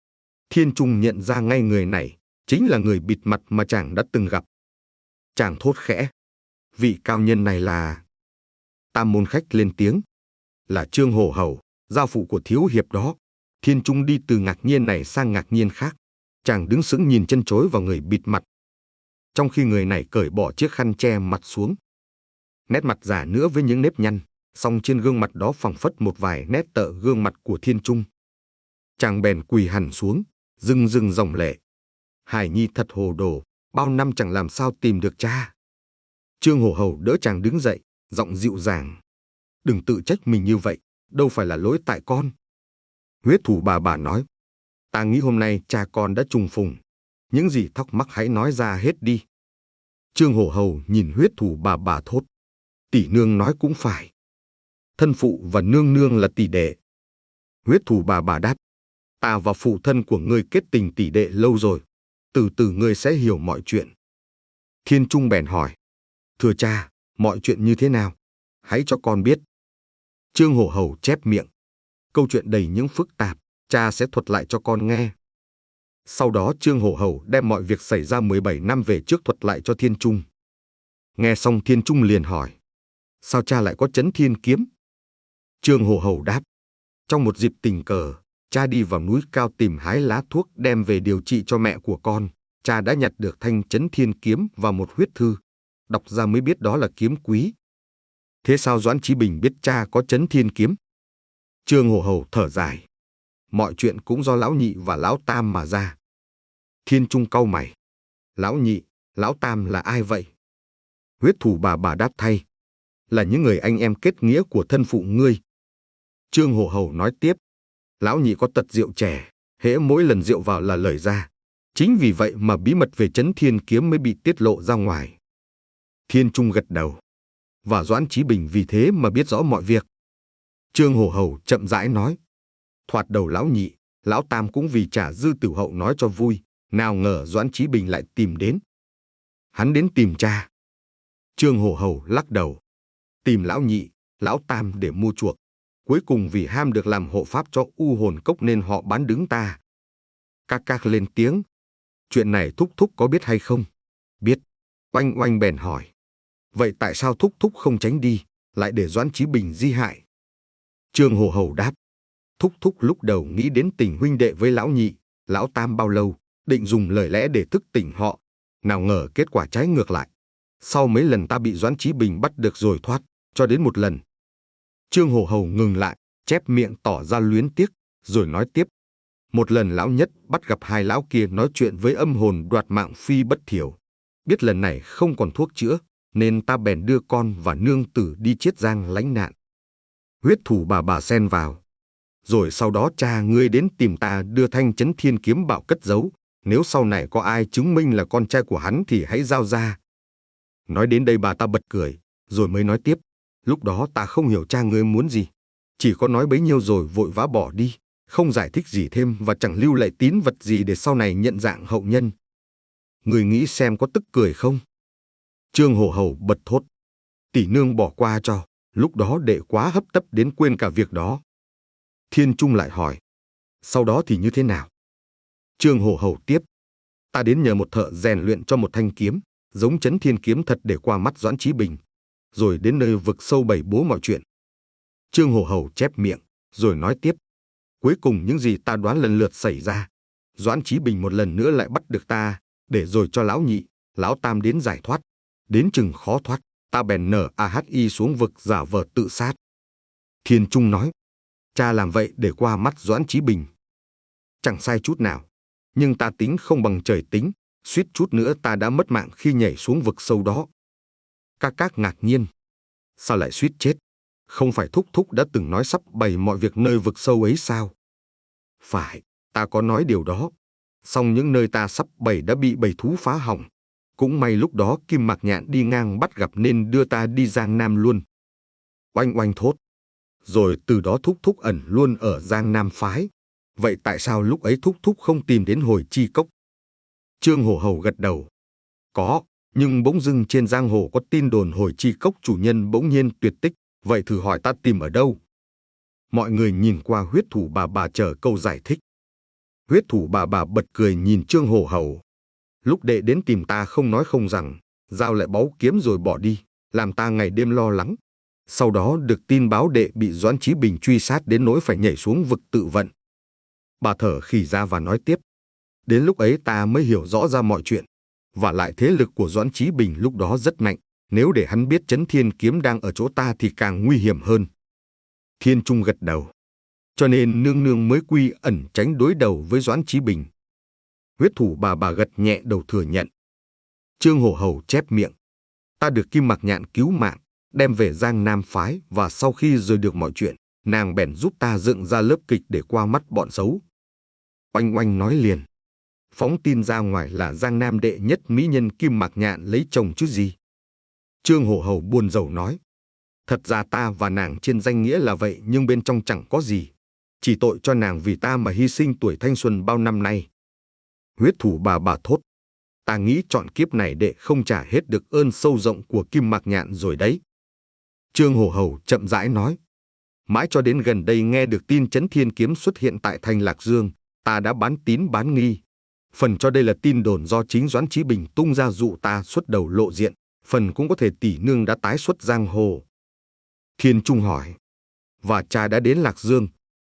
[SPEAKER 1] Thiên Trung nhận ra ngay người này chính là người bịt mặt mà chàng đã từng gặp. Chàng thốt khẽ, vị cao nhân này là... Tam môn khách lên tiếng, là Trương Hổ Hầu, giao phụ của thiếu hiệp đó. Thiên Trung đi từ ngạc nhiên này sang ngạc nhiên khác. Chàng đứng sững nhìn chân chối vào người bịt mặt, trong khi người này cởi bỏ chiếc khăn che mặt xuống. Nét mặt giả nữa với những nếp nhăn, song trên gương mặt đó phảng phất một vài nét tợ gương mặt của Thiên Trung. Chàng bèn quỳ hẳn xuống, rưng rưng ròng lệ. Hải Nhi thật hồ đồ, bao năm chẳng làm sao tìm được cha. Trương Hổ Hầu đỡ chàng đứng dậy, giọng dịu dàng. Đừng tự trách mình như vậy, đâu phải là lỗi tại con. Huyết thủ bà bà nói, ta nghĩ hôm nay cha con đã trùng phùng. Những gì thắc mắc hãy nói ra hết đi. Trương Hổ Hầu nhìn huyết thủ bà bà thốt, tỷ nương nói cũng phải. Thân phụ và nương nương là tỷ đệ. Huyết thủ bà bà đáp, ta và phụ thân của ngươi kết tình tỷ đệ lâu rồi, từ từ ngươi sẽ hiểu mọi chuyện. Thiên Trung bèn hỏi, thưa cha, mọi chuyện như thế nào? Hãy cho con biết. Trương Hổ Hầu chép miệng, câu chuyện đầy những phức tạp, cha sẽ thuật lại cho con nghe. Sau đó Trương Hổ Hầu đem mọi việc xảy ra mười bảy năm về trước thuật lại cho Thiên Trung. Nghe xong Thiên Trung liền hỏi, sao cha lại có Chấn Thiên kiếm? Trương Hổ Hầu đáp, trong một dịp tình cờ, cha đi vào núi cao tìm hái lá thuốc đem về điều trị cho mẹ của con. Cha đã nhặt được thanh Chấn Thiên kiếm và một huyết thư. Đọc ra mới biết đó là kiếm quý. Thế sao Doãn Chí Bình biết cha có Chấn Thiên kiếm? Trương Hổ Hầu thở dài, mọi chuyện cũng do lão nhị và lão tam mà ra. Thiên Trung cau mày, lão nhị, lão tam là ai vậy? Huyết thủ bà bà đáp thay, là những người anh em kết nghĩa của thân phụ ngươi. Trương Hổ Hầu nói tiếp, lão nhị có tật rượu chè, hễ mỗi lần rượu vào là lời ra. Chính vì vậy mà bí mật về Chấn Thiên kiếm mới bị tiết lộ ra ngoài. Thiên Trung gật đầu, và Doãn Chí Bình vì thế mà biết rõ mọi việc. Trương Hổ Hầu chậm rãi nói, thoạt đầu lão nhị, lão tam cũng vì trả dư tiểu hậu nói cho vui, nào ngờ Doãn Chí Bình lại tìm đến. Hắn đến tìm cha. Trương Hổ Hầu lắc đầu, tìm lão nhị, lão tam để mua chuộc. Cuối cùng vì ham được làm hộ pháp cho U Hồn Cốc nên họ bán đứng ta. Các các lên tiếng, chuyện này Thúc Thúc có biết hay không? Biết. Oanh Oanh bèn hỏi, vậy tại sao Thúc Thúc không tránh đi, lại để Doãn Chí Bình di hại? Trương Hổ Hầu đáp, Thúc Thúc lúc đầu nghĩ đến tình huynh đệ với lão nhị, lão tam bao lâu, định dùng lời lẽ để thức tỉnh họ, nào ngờ kết quả trái ngược lại. Sau mấy lần ta bị Doãn Chí Bình bắt được rồi thoát, cho đến một lần. Trương Hổ Hầu ngừng lại, chép miệng tỏ ra luyến tiếc, rồi nói tiếp. Một lần lão nhất bắt gặp hai lão kia nói chuyện với âm hồn đoạt mạng Phi Bất Thiểu. Biết lần này không còn thuốc chữa, nên ta bèn đưa con và nương tử đi Chiết Giang lánh nạn. Huyết thủ bà bà xen vào. Rồi sau đó cha ngươi đến tìm ta đưa thanh Chấn Thiên kiếm bảo cất giấu, Nếu sau này có ai chứng minh là con trai của hắn thì hãy giao ra. Nói đến đây bà ta bật cười, rồi mới nói tiếp. Lúc đó ta không hiểu cha ngươi muốn gì. Chỉ có nói bấy nhiêu rồi vội vã bỏ đi, không giải thích gì thêm và chẳng lưu lại tín vật gì để sau này nhận dạng hậu nhân. Người nghĩ xem có tức cười không? Trương Hổ Hầu bật thốt. Tỷ nương bỏ qua cho, lúc đó đệ quá hấp tấp đến quên cả việc đó. Thiên Trung lại hỏi. Sau đó thì như thế nào? Trương Hổ Hầu tiếp. Ta đến nhờ một thợ rèn luyện cho một thanh kiếm, giống Chấn Thiên kiếm thật để qua mắt Doãn Chí Bình, rồi đến nơi vực sâu bày bố mọi chuyện. Trương Hổ Hầu chép miệng, rồi nói tiếp. Cuối cùng những gì ta đoán lần lượt xảy ra. Doãn Chí Bình một lần nữa lại bắt được ta, để rồi cho lão nhị, lão tam đến giải thoát. Đến chừng khó thoát, ta bèn nở a hát i xuống vực giả vờ tự sát. Thiên Trung nói. Cha làm vậy để qua mắt Doãn Chí Bình. Chẳng sai chút nào, nhưng ta tính không bằng trời tính, suýt chút nữa ta đã mất mạng khi nhảy xuống vực sâu đó. Các các ngạc nhiên. Sao lại suýt chết? Không phải Thúc Thúc đã từng nói sắp bày mọi việc nơi vực sâu ấy sao? Phải, ta có nói điều đó. Song những nơi ta sắp bày đã bị bầy thú phá hỏng. Cũng may lúc đó Kim Mạc Nhạn đi ngang bắt gặp nên đưa ta đi Giang Nam luôn. Oanh oanh thốt. Rồi từ đó Thúc Thúc ẩn luôn ở Giang Nam phái. Vậy tại sao lúc ấy Thúc Thúc không tìm đến Hồi Chi Cốc? Trương Hổ Hầu gật đầu. Có, nhưng bỗng dưng trên giang hồ có tin đồn Hồi Chi Cốc chủ nhân bỗng nhiên tuyệt tích. Vậy thử hỏi ta tìm ở đâu? Mọi người nhìn qua Huyết Thủ bà bà chờ câu giải thích. Huyết Thủ bà bà bật cười nhìn Trương Hổ Hầu. Lúc đệ đến tìm ta không nói không rằng, giao lại báu kiếm rồi bỏ đi, làm ta ngày đêm lo lắng. Sau đó được tin báo đệ bị Doãn Chí Bình truy sát đến nỗi phải nhảy xuống vực tự vận. Bà thở khì ra và nói tiếp. Đến lúc ấy ta mới hiểu rõ ra mọi chuyện. Và lại thế lực của Doãn Chí Bình lúc đó rất mạnh. Nếu để hắn biết Chấn Thiên kiếm đang ở chỗ ta thì càng nguy hiểm hơn. Thiên Trung gật đầu. Cho nên nương nương mới quy ẩn tránh đối đầu với Doãn Chí Bình. Huyết Thủ bà bà gật nhẹ đầu thừa nhận. Trương Hổ Hầu chép miệng. Ta được Kim Mạc Nhạn cứu mạng, đem về Giang Nam phái và sau khi rồi được mọi chuyện, nàng bèn giúp ta dựng ra lớp kịch để qua mắt bọn xấu. Oanh oanh nói liền. Phóng tin ra ngoài là Giang Nam đệ nhất mỹ nhân Kim Mạc Nhạn lấy chồng chứ gì. Trương Hổ Hầu buồn rầu nói. Thật ra ta và nàng trên danh nghĩa là vậy nhưng bên trong chẳng có gì. Chỉ tội cho nàng vì ta mà hy sinh tuổi thanh xuân bao năm nay. Huyết Thủ bà bà thốt. Ta nghĩ chọn kiếp này đệ không trả hết được ơn sâu rộng của Kim Mạc Nhạn rồi đấy. Trương Hổ Hầu chậm rãi nói. Mãi cho đến gần đây nghe được tin Chấn Thiên kiếm xuất hiện tại thành Lạc Dương, ta đã bán tín bán nghi. Phần cho đây là tin đồn do chính Doãn Chí Bình tung ra dụ ta xuất đầu lộ diện, phần cũng có thể tỷ nương đã tái xuất giang hồ. Thiên Trung hỏi. Và cha đã đến Lạc Dương?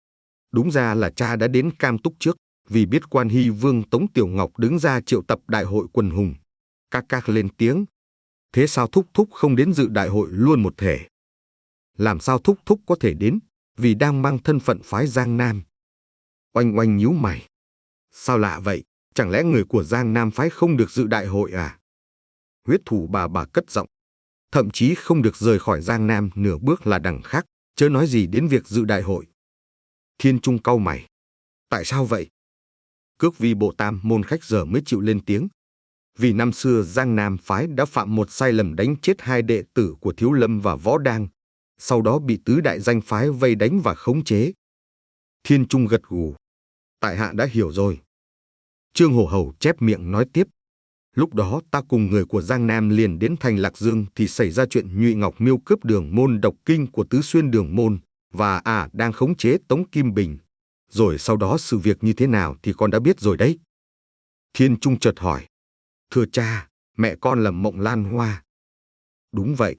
[SPEAKER 1] Đúng ra là cha đã đến Cam Túc trước, vì biết Quan Hy Vương Tống Tiểu Ngọc đứng ra triệu tập đại hội quần hùng. Các các lên tiếng. Thế sao Thúc Thúc không đến dự đại hội luôn một thể? Làm sao Thúc Thúc có thể đến, vì đang mang thân phận phái Giang Nam? Oanh oanh nhíu mày. Sao lạ vậy, chẳng lẽ người của Giang Nam phái không được dự đại hội à? Huyết Thủ bà bà cất giọng. Thậm chí không được rời khỏi Giang Nam nửa bước là đằng khác, chớ nói gì đến việc dự đại hội. Thiên Trung cau mày. Tại sao vậy? Cước Vi Bộ Tam môn khách giờ mới chịu lên tiếng. Vì năm xưa Giang Nam phái đã phạm một sai lầm đánh chết hai đệ tử của Thiếu Lâm và Võ Đang, sau đó bị tứ đại danh phái vây đánh và khống chế. Thiên Trung gật gù. Tại hạ đã hiểu rồi. Trương Hổ Hầu chép miệng nói tiếp. Lúc đó ta cùng người của Giang Nam liền đến thành Lạc Dương thì xảy ra chuyện Nhụy Ngọc Miêu cướp Đường Môn độc kinh của Tứ Xuyên Đường Môn và à đang khống chế Tống Kim Bình. Rồi sau đó sự việc như thế nào thì con đã biết rồi đấy. Thiên Trung chợt hỏi. Thưa cha, mẹ con là Mộng Lan Hoa. Đúng vậy.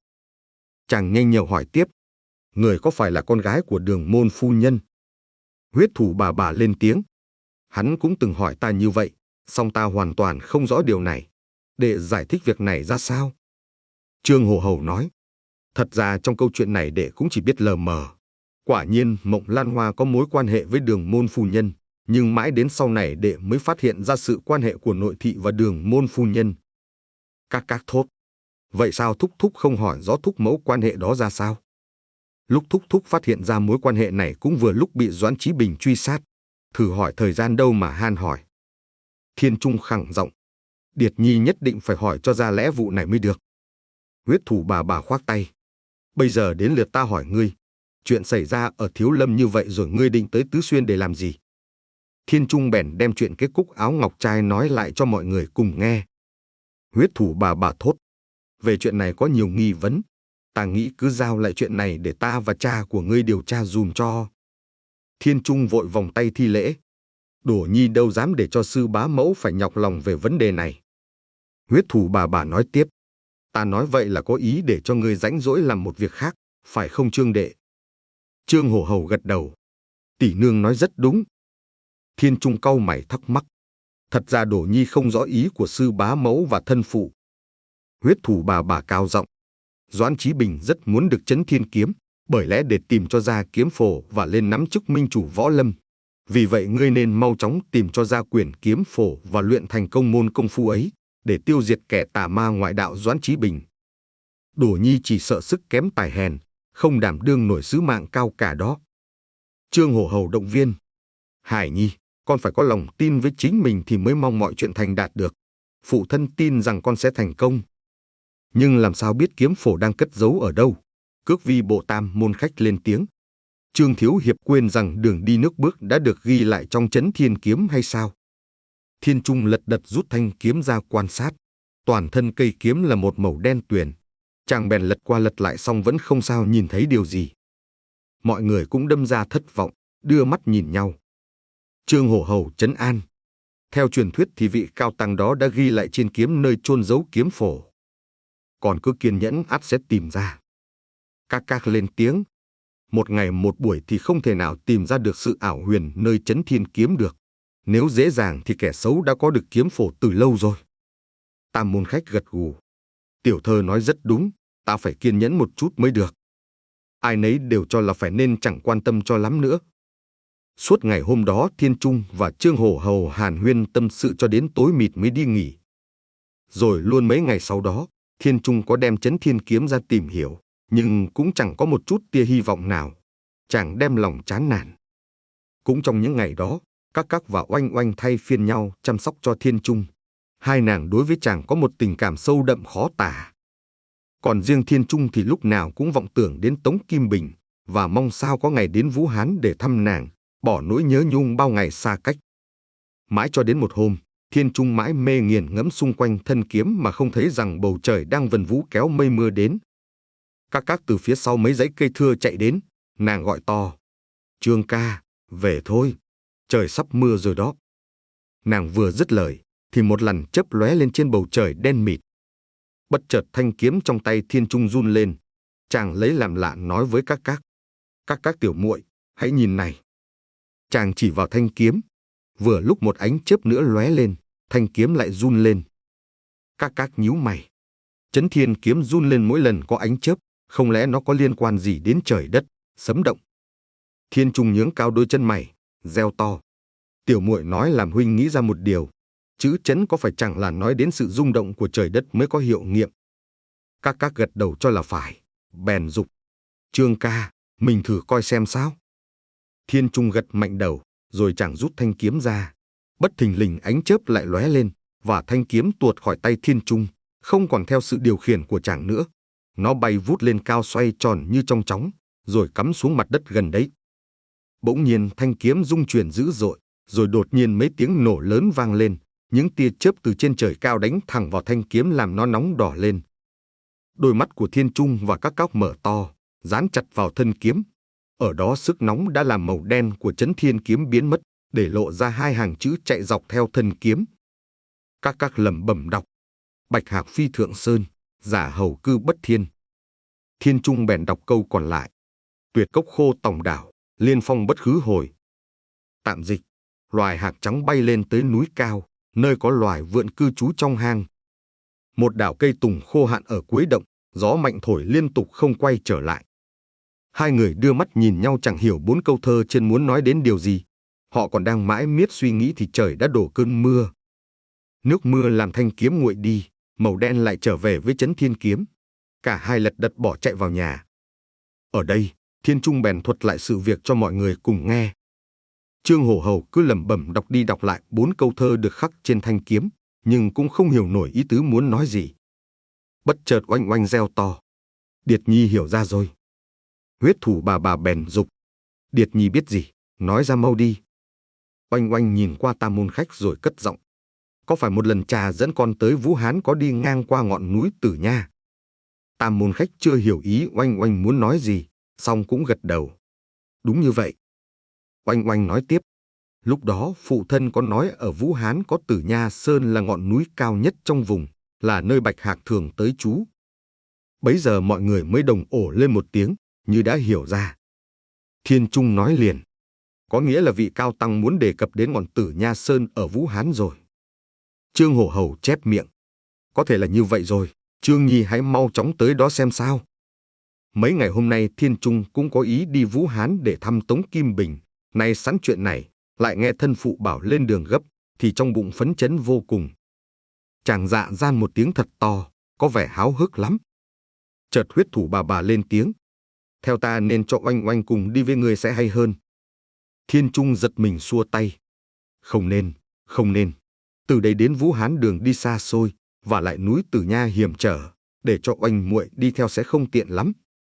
[SPEAKER 1] Chàng nhanh nhậu hỏi tiếp. Người có phải là con gái của Đường Môn phu nhân? Huyết Thủ bà bà lên tiếng. Hắn cũng từng hỏi ta như vậy, song ta hoàn toàn không rõ điều này. Đệ giải thích việc này ra sao? Trương Hổ Hầu nói. Thật ra trong câu chuyện này đệ cũng chỉ biết lờ mờ. Quả nhiên Mộng Lan Hoa có mối quan hệ với Đường Môn phu nhân, nhưng mãi đến sau này đệ mới phát hiện ra sự quan hệ của nội thị và Đường Môn phu nhân. Các các thốt. Vậy sao Thúc Thúc không hỏi rõ Thúc mẫu quan hệ đó ra sao? Lúc Thúc Thúc phát hiện ra mối quan hệ này cũng vừa lúc bị Doãn Chí Bình truy sát. Thử hỏi thời gian đâu mà han hỏi. Thiên Trung khẳng giọng, Điệt Nhi nhất định phải hỏi cho ra lẽ vụ này mới được. Huyết thủ bà bà khoác tay, bây giờ đến lượt ta hỏi ngươi, chuyện xảy ra ở Thiếu Lâm như vậy rồi ngươi định tới Tứ Xuyên để làm gì? Thiên Trung bèn đem chuyện cái cúc áo ngọc trai nói lại cho mọi người cùng nghe. Huyết thủ bà bà thốt, về chuyện này có nhiều nghi vấn, ta nghĩ cứ giao lại chuyện này để ta và cha của ngươi điều tra dùm cho. Thiên Trung vội vòng tay thi lễ, Đổ Nhi đâu dám để cho sư bá mẫu phải nhọc lòng về vấn đề này. Huyết thủ bà bà nói tiếp, ta nói vậy là có ý để cho ngươi rãnh rỗi làm một việc khác, phải không Trương đệ? Trương Hổ Hầu gật đầu, tỷ nương nói rất đúng. Thiên Trung cau mày thắc mắc, thật ra Đổ Nhi không rõ ý của sư bá mẫu và thân phụ. Huyết thủ bà bà cao giọng, Doãn Chí Bình rất muốn được chấn thiên kiếm, bởi lẽ để tìm cho ra kiếm phổ và lên nắm chức minh chủ võ lâm. Vì vậy ngươi nên mau chóng tìm cho ra quyển kiếm phổ và luyện thành công môn công phu ấy, để tiêu diệt kẻ tà ma ngoại đạo Doãn Chí Bình. Đổ Nhi chỉ sợ sức kém tài hèn, không đảm đương nổi sứ mạng cao cả đó. Trương Hổ Hầu động viên, Hải Nhi, con phải có lòng tin với chính mình thì mới mong mọi chuyện thành đạt được. Phụ thân tin rằng con sẽ thành công. Nhưng làm sao biết kiếm phổ đang cất giấu ở đâu? Cước vi bộ tam môn khách lên tiếng. Trương Thiếu Hiệp quên rằng đường đi nước bước đã được ghi lại trong chấn thiên kiếm hay sao? Thiên Trung lật đật rút thanh kiếm ra quan sát. Toàn thân cây kiếm là một màu đen tuyền. Chàng bèn lật qua lật lại xong vẫn không sao nhìn thấy điều gì. Mọi người cũng đâm ra thất vọng, đưa mắt nhìn nhau. Trương Hổ Hầu trấn an. Theo truyền thuyết thì vị cao tăng đó đã ghi lại trên kiếm nơi chôn giấu kiếm phổ. Còn cứ kiên nhẫn ắt sẽ tìm ra. Các các lên tiếng. Một ngày một buổi thì không thể nào tìm ra được sự ảo huyền nơi chấn thiên kiếm được. Nếu dễ dàng thì kẻ xấu đã có được kiếm phổ từ lâu rồi. Tam môn khách gật gù. Tiểu thơ nói rất đúng, ta phải kiên nhẫn một chút mới được. Ai nấy đều cho là phải nên chẳng quan tâm cho lắm nữa. Suốt ngày hôm đó Thiên Trung và Trương Hổ Hầu hàn huyên tâm sự cho đến tối mịt mới đi nghỉ. Rồi luôn mấy ngày sau đó, Thiên Trung có đem chấn thiên kiếm ra tìm hiểu, nhưng cũng chẳng có một chút tia hy vọng nào. Chàng đem lòng chán nản. Cũng trong những ngày đó, các các và oanh oanh thay phiên nhau chăm sóc cho Thiên Trung. Hai nàng đối với chàng có một tình cảm sâu đậm khó tả. Còn riêng Thiên Trung thì lúc nào cũng vọng tưởng đến Tống Kim Bình và mong sao có ngày đến Vũ Hán để thăm nàng, bỏ nỗi nhớ nhung bao ngày xa cách. Mãi cho đến một hôm, Thiên Trung mãi mê nghiền ngẫm xung quanh thân kiếm mà không thấy rằng bầu trời đang vần vũ kéo mây mưa đến. Các các từ phía sau mấy dãy cây thưa chạy đến, nàng gọi to, Trương ca, về thôi, trời sắp mưa rồi đó. Nàng vừa dứt lời, thì một làn chớp lóe lên trên bầu trời đen mịt. Bất chợt thanh kiếm trong tay Thiên Trung run lên, chàng lấy làm lạ nói với các các, các các tiểu muội, hãy nhìn này. Chàng chỉ vào thanh kiếm, vừa lúc một ánh chớp nữa lóe lên, thanh kiếm lại run lên. Các các nhíu mày, chấn thiên kiếm run lên mỗi lần có ánh chớp, không lẽ nó có liên quan gì đến trời đất, sấm động? Thiên Trung nhướng cao đôi chân mày, reo to, tiểu muội nói làm huynh nghĩ ra một điều, chữ chấn có phải chẳng là nói đến sự rung động của trời đất mới có hiệu nghiệm? Các các gật đầu cho là phải, bèn dục, Trương ca, mình thử coi xem sao. Thiên Trung gật mạnh đầu, rồi chàng rút thanh kiếm ra. Bất thình lình ánh chớp lại lóe lên, và thanh kiếm tuột khỏi tay Thiên Trung, không còn theo sự điều khiển của chàng nữa. Nó bay vút lên cao xoay tròn như trong chóng, rồi cắm xuống mặt đất gần đấy. Bỗng nhiên thanh kiếm rung chuyển dữ dội, rồi đột nhiên mấy tiếng nổ lớn vang lên, những tia chớp từ trên trời cao đánh thẳng vào thanh kiếm làm nó nóng đỏ lên. Đôi mắt của Thiên Trung và các các mở to, dán chặt vào thân kiếm. Ở đó sức nóng đã làm màu đen của chấn thiên kiếm biến mất, để lộ ra hai hàng chữ chạy dọc theo thân kiếm. Các các lẩm bẩm đọc, Bạch Hạc phi thượng sơn, giả hầu cư bất thiên. Thiên Trung bèn đọc câu còn lại, tuyệt cốc khô tòng đảo, liên phong bất khứ hồi. Tạm dịch, loài hạc trắng bay lên tới núi cao, nơi có loài vượn cư trú trong hang. Một đảo cây tùng khô hạn ở cuối động, gió mạnh thổi liên tục không quay trở lại. Hai người đưa mắt nhìn nhau chẳng hiểu bốn câu thơ trên muốn nói đến điều gì. Họ còn đang mãi miết suy nghĩ thì trời đã đổ cơn mưa. Nước mưa làm thanh kiếm nguội đi, màu đen lại trở về với chấn thiên kiếm. Cả hai lật đật bỏ chạy vào nhà. Ở đây, Thiên Trung bèn thuật lại sự việc cho mọi người cùng nghe. Trương Hổ Hầu cứ lẩm bẩm đọc đi đọc lại bốn câu thơ được khắc trên thanh kiếm, nhưng cũng không hiểu nổi ý tứ muốn nói gì. Bất chợt Oanh Oanh reo to. Điệt Nhi hiểu ra rồi. Huyết thủ bà bà bèn dục. Điệt Nhi biết gì, nói ra mau đi. Oanh Oanh nhìn qua Tam môn khách rồi cất giọng. Có phải một lần trà dẫn con tới Vũ Hán có đi ngang qua ngọn núi Tử Nha? Tam môn khách chưa hiểu ý Oanh Oanh muốn nói gì, song cũng gật đầu. Đúng như vậy. Oanh Oanh nói tiếp. Lúc đó phụ thân có nói ở Vũ Hán có Tử Nha Sơn là ngọn núi cao nhất trong vùng, là nơi Bạch Hạc thường tới trú. Bấy giờ mọi người mới đồng ổ lên một tiếng, như đã hiểu ra. Thiên Trung nói liền. Có nghĩa là vị cao tăng muốn đề cập đến ngọn Tử Nha Sơn ở Vũ Hán rồi. Trương Hổ Hầu chép miệng. Có thể là như vậy rồi, Trương Nhi hãy mau chóng tới đó xem sao. Mấy ngày hôm nay Thiên Trung cũng có ý đi Vũ Hán để thăm Tống Kim Bình. Nay sẵn chuyện này, lại nghe thân phụ bảo lên đường gấp, thì trong bụng phấn chấn vô cùng. Chàng dạ gian một tiếng thật to, có vẻ háo hức lắm. Chợt huyết thủ bà bà lên tiếng. Theo ta nên cho Oanh Oanh cùng đi với người sẽ hay hơn. Thiên Trung giật mình xua tay. Không nên, không nên. Từ đây đến Vũ Hán đường đi xa xôi, và lại núi Tử Nha hiểm trở, để cho Oanh muội đi theo sẽ không tiện lắm.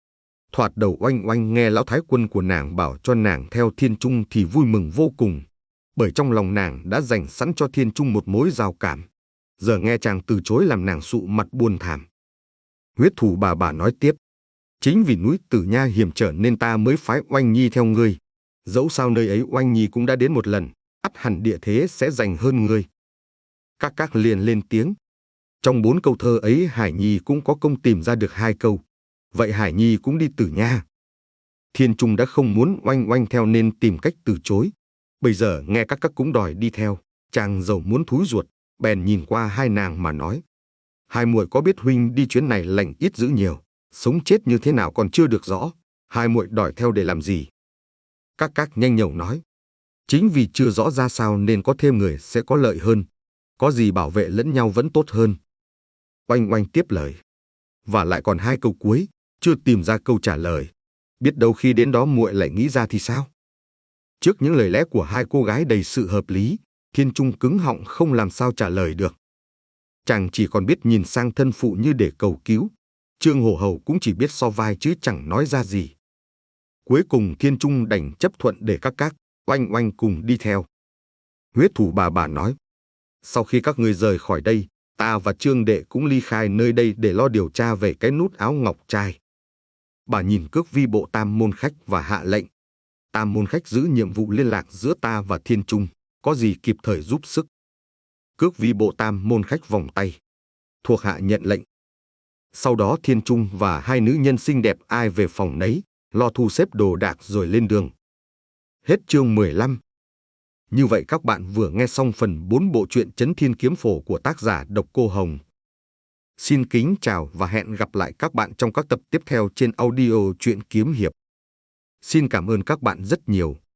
[SPEAKER 1] Thoạt đầu Oanh Oanh nghe lão thái quân của nàng bảo cho nàng theo Thiên Trung thì vui mừng vô cùng, bởi trong lòng nàng đã dành sẵn cho Thiên Trung một mối giao cảm. Giờ nghe chàng từ chối làm nàng sụ mặt buồn thảm. Huyết thủ bà bà nói tiếp. Chính vì núi Tử Nha hiểm trở nên ta mới phái Oanh Nhi theo ngươi. Dẫu sao nơi ấy Oanh Nhi cũng đã đến một lần, ắt hẳn địa thế sẽ dành hơn ngươi. Các các liền lên tiếng. Trong bốn câu thơ ấy Hải Nhi cũng có công tìm ra được hai câu. Vậy Hải Nhi cũng đi Tử Nha. Thiên Trung đã không muốn Oanh Oanh theo nên tìm cách từ chối. Bây giờ nghe các các cũng đòi đi theo, chàng giàu muốn thúi ruột, bèn nhìn qua hai nàng mà nói. Hai muội có biết huynh đi chuyến này lành ít dữ nhiều, sống chết như thế nào còn chưa được rõ, hai muội đòi theo để làm gì? Các các nhanh nhẩu nói. Chính vì chưa rõ ra sao nên có thêm người sẽ có lợi hơn, có gì bảo vệ lẫn nhau vẫn tốt hơn. Oanh Oanh tiếp lời. Và lại còn hai câu cuối, chưa tìm ra câu trả lời. Biết đâu khi đến đó muội lại nghĩ ra thì sao? Trước những lời lẽ của hai cô gái đầy sự hợp lý, Thiên Trung cứng họng không làm sao trả lời được. Chàng chỉ còn biết nhìn sang thân phụ như để cầu cứu. Trương Hổ Hầu cũng chỉ biết so vai chứ chẳng nói ra gì. Cuối cùng Thiên Trung đành chấp thuận để các các, Oanh Oanh cùng đi theo. Huyết thủ bà bà nói. Sau khi các người rời khỏi đây, ta và Trương đệ cũng ly khai nơi đây để lo điều tra về cái nút áo ngọc trai. Bà nhìn cước vi bộ Tam môn khách và hạ lệnh. Tam môn khách giữ nhiệm vụ liên lạc giữa ta và Thiên Trung, có gì kịp thời giúp sức. Cước vi bộ Tam môn khách vòng tay. Thuộc hạ nhận lệnh. Sau đó Thiên Trung và hai nữ nhân xinh đẹp ai về phòng nấy, lo thu xếp đồ đạc rồi lên đường. Hết chương mười lăm. Như vậy các bạn vừa nghe xong phần bốn bộ truyện Chấn Thiên Kiếm Phổ của tác giả Độc Cô Hồng. Xin kính chào và hẹn gặp lại các bạn trong các tập tiếp theo trên audio truyện kiếm hiệp. Xin cảm ơn các bạn rất nhiều.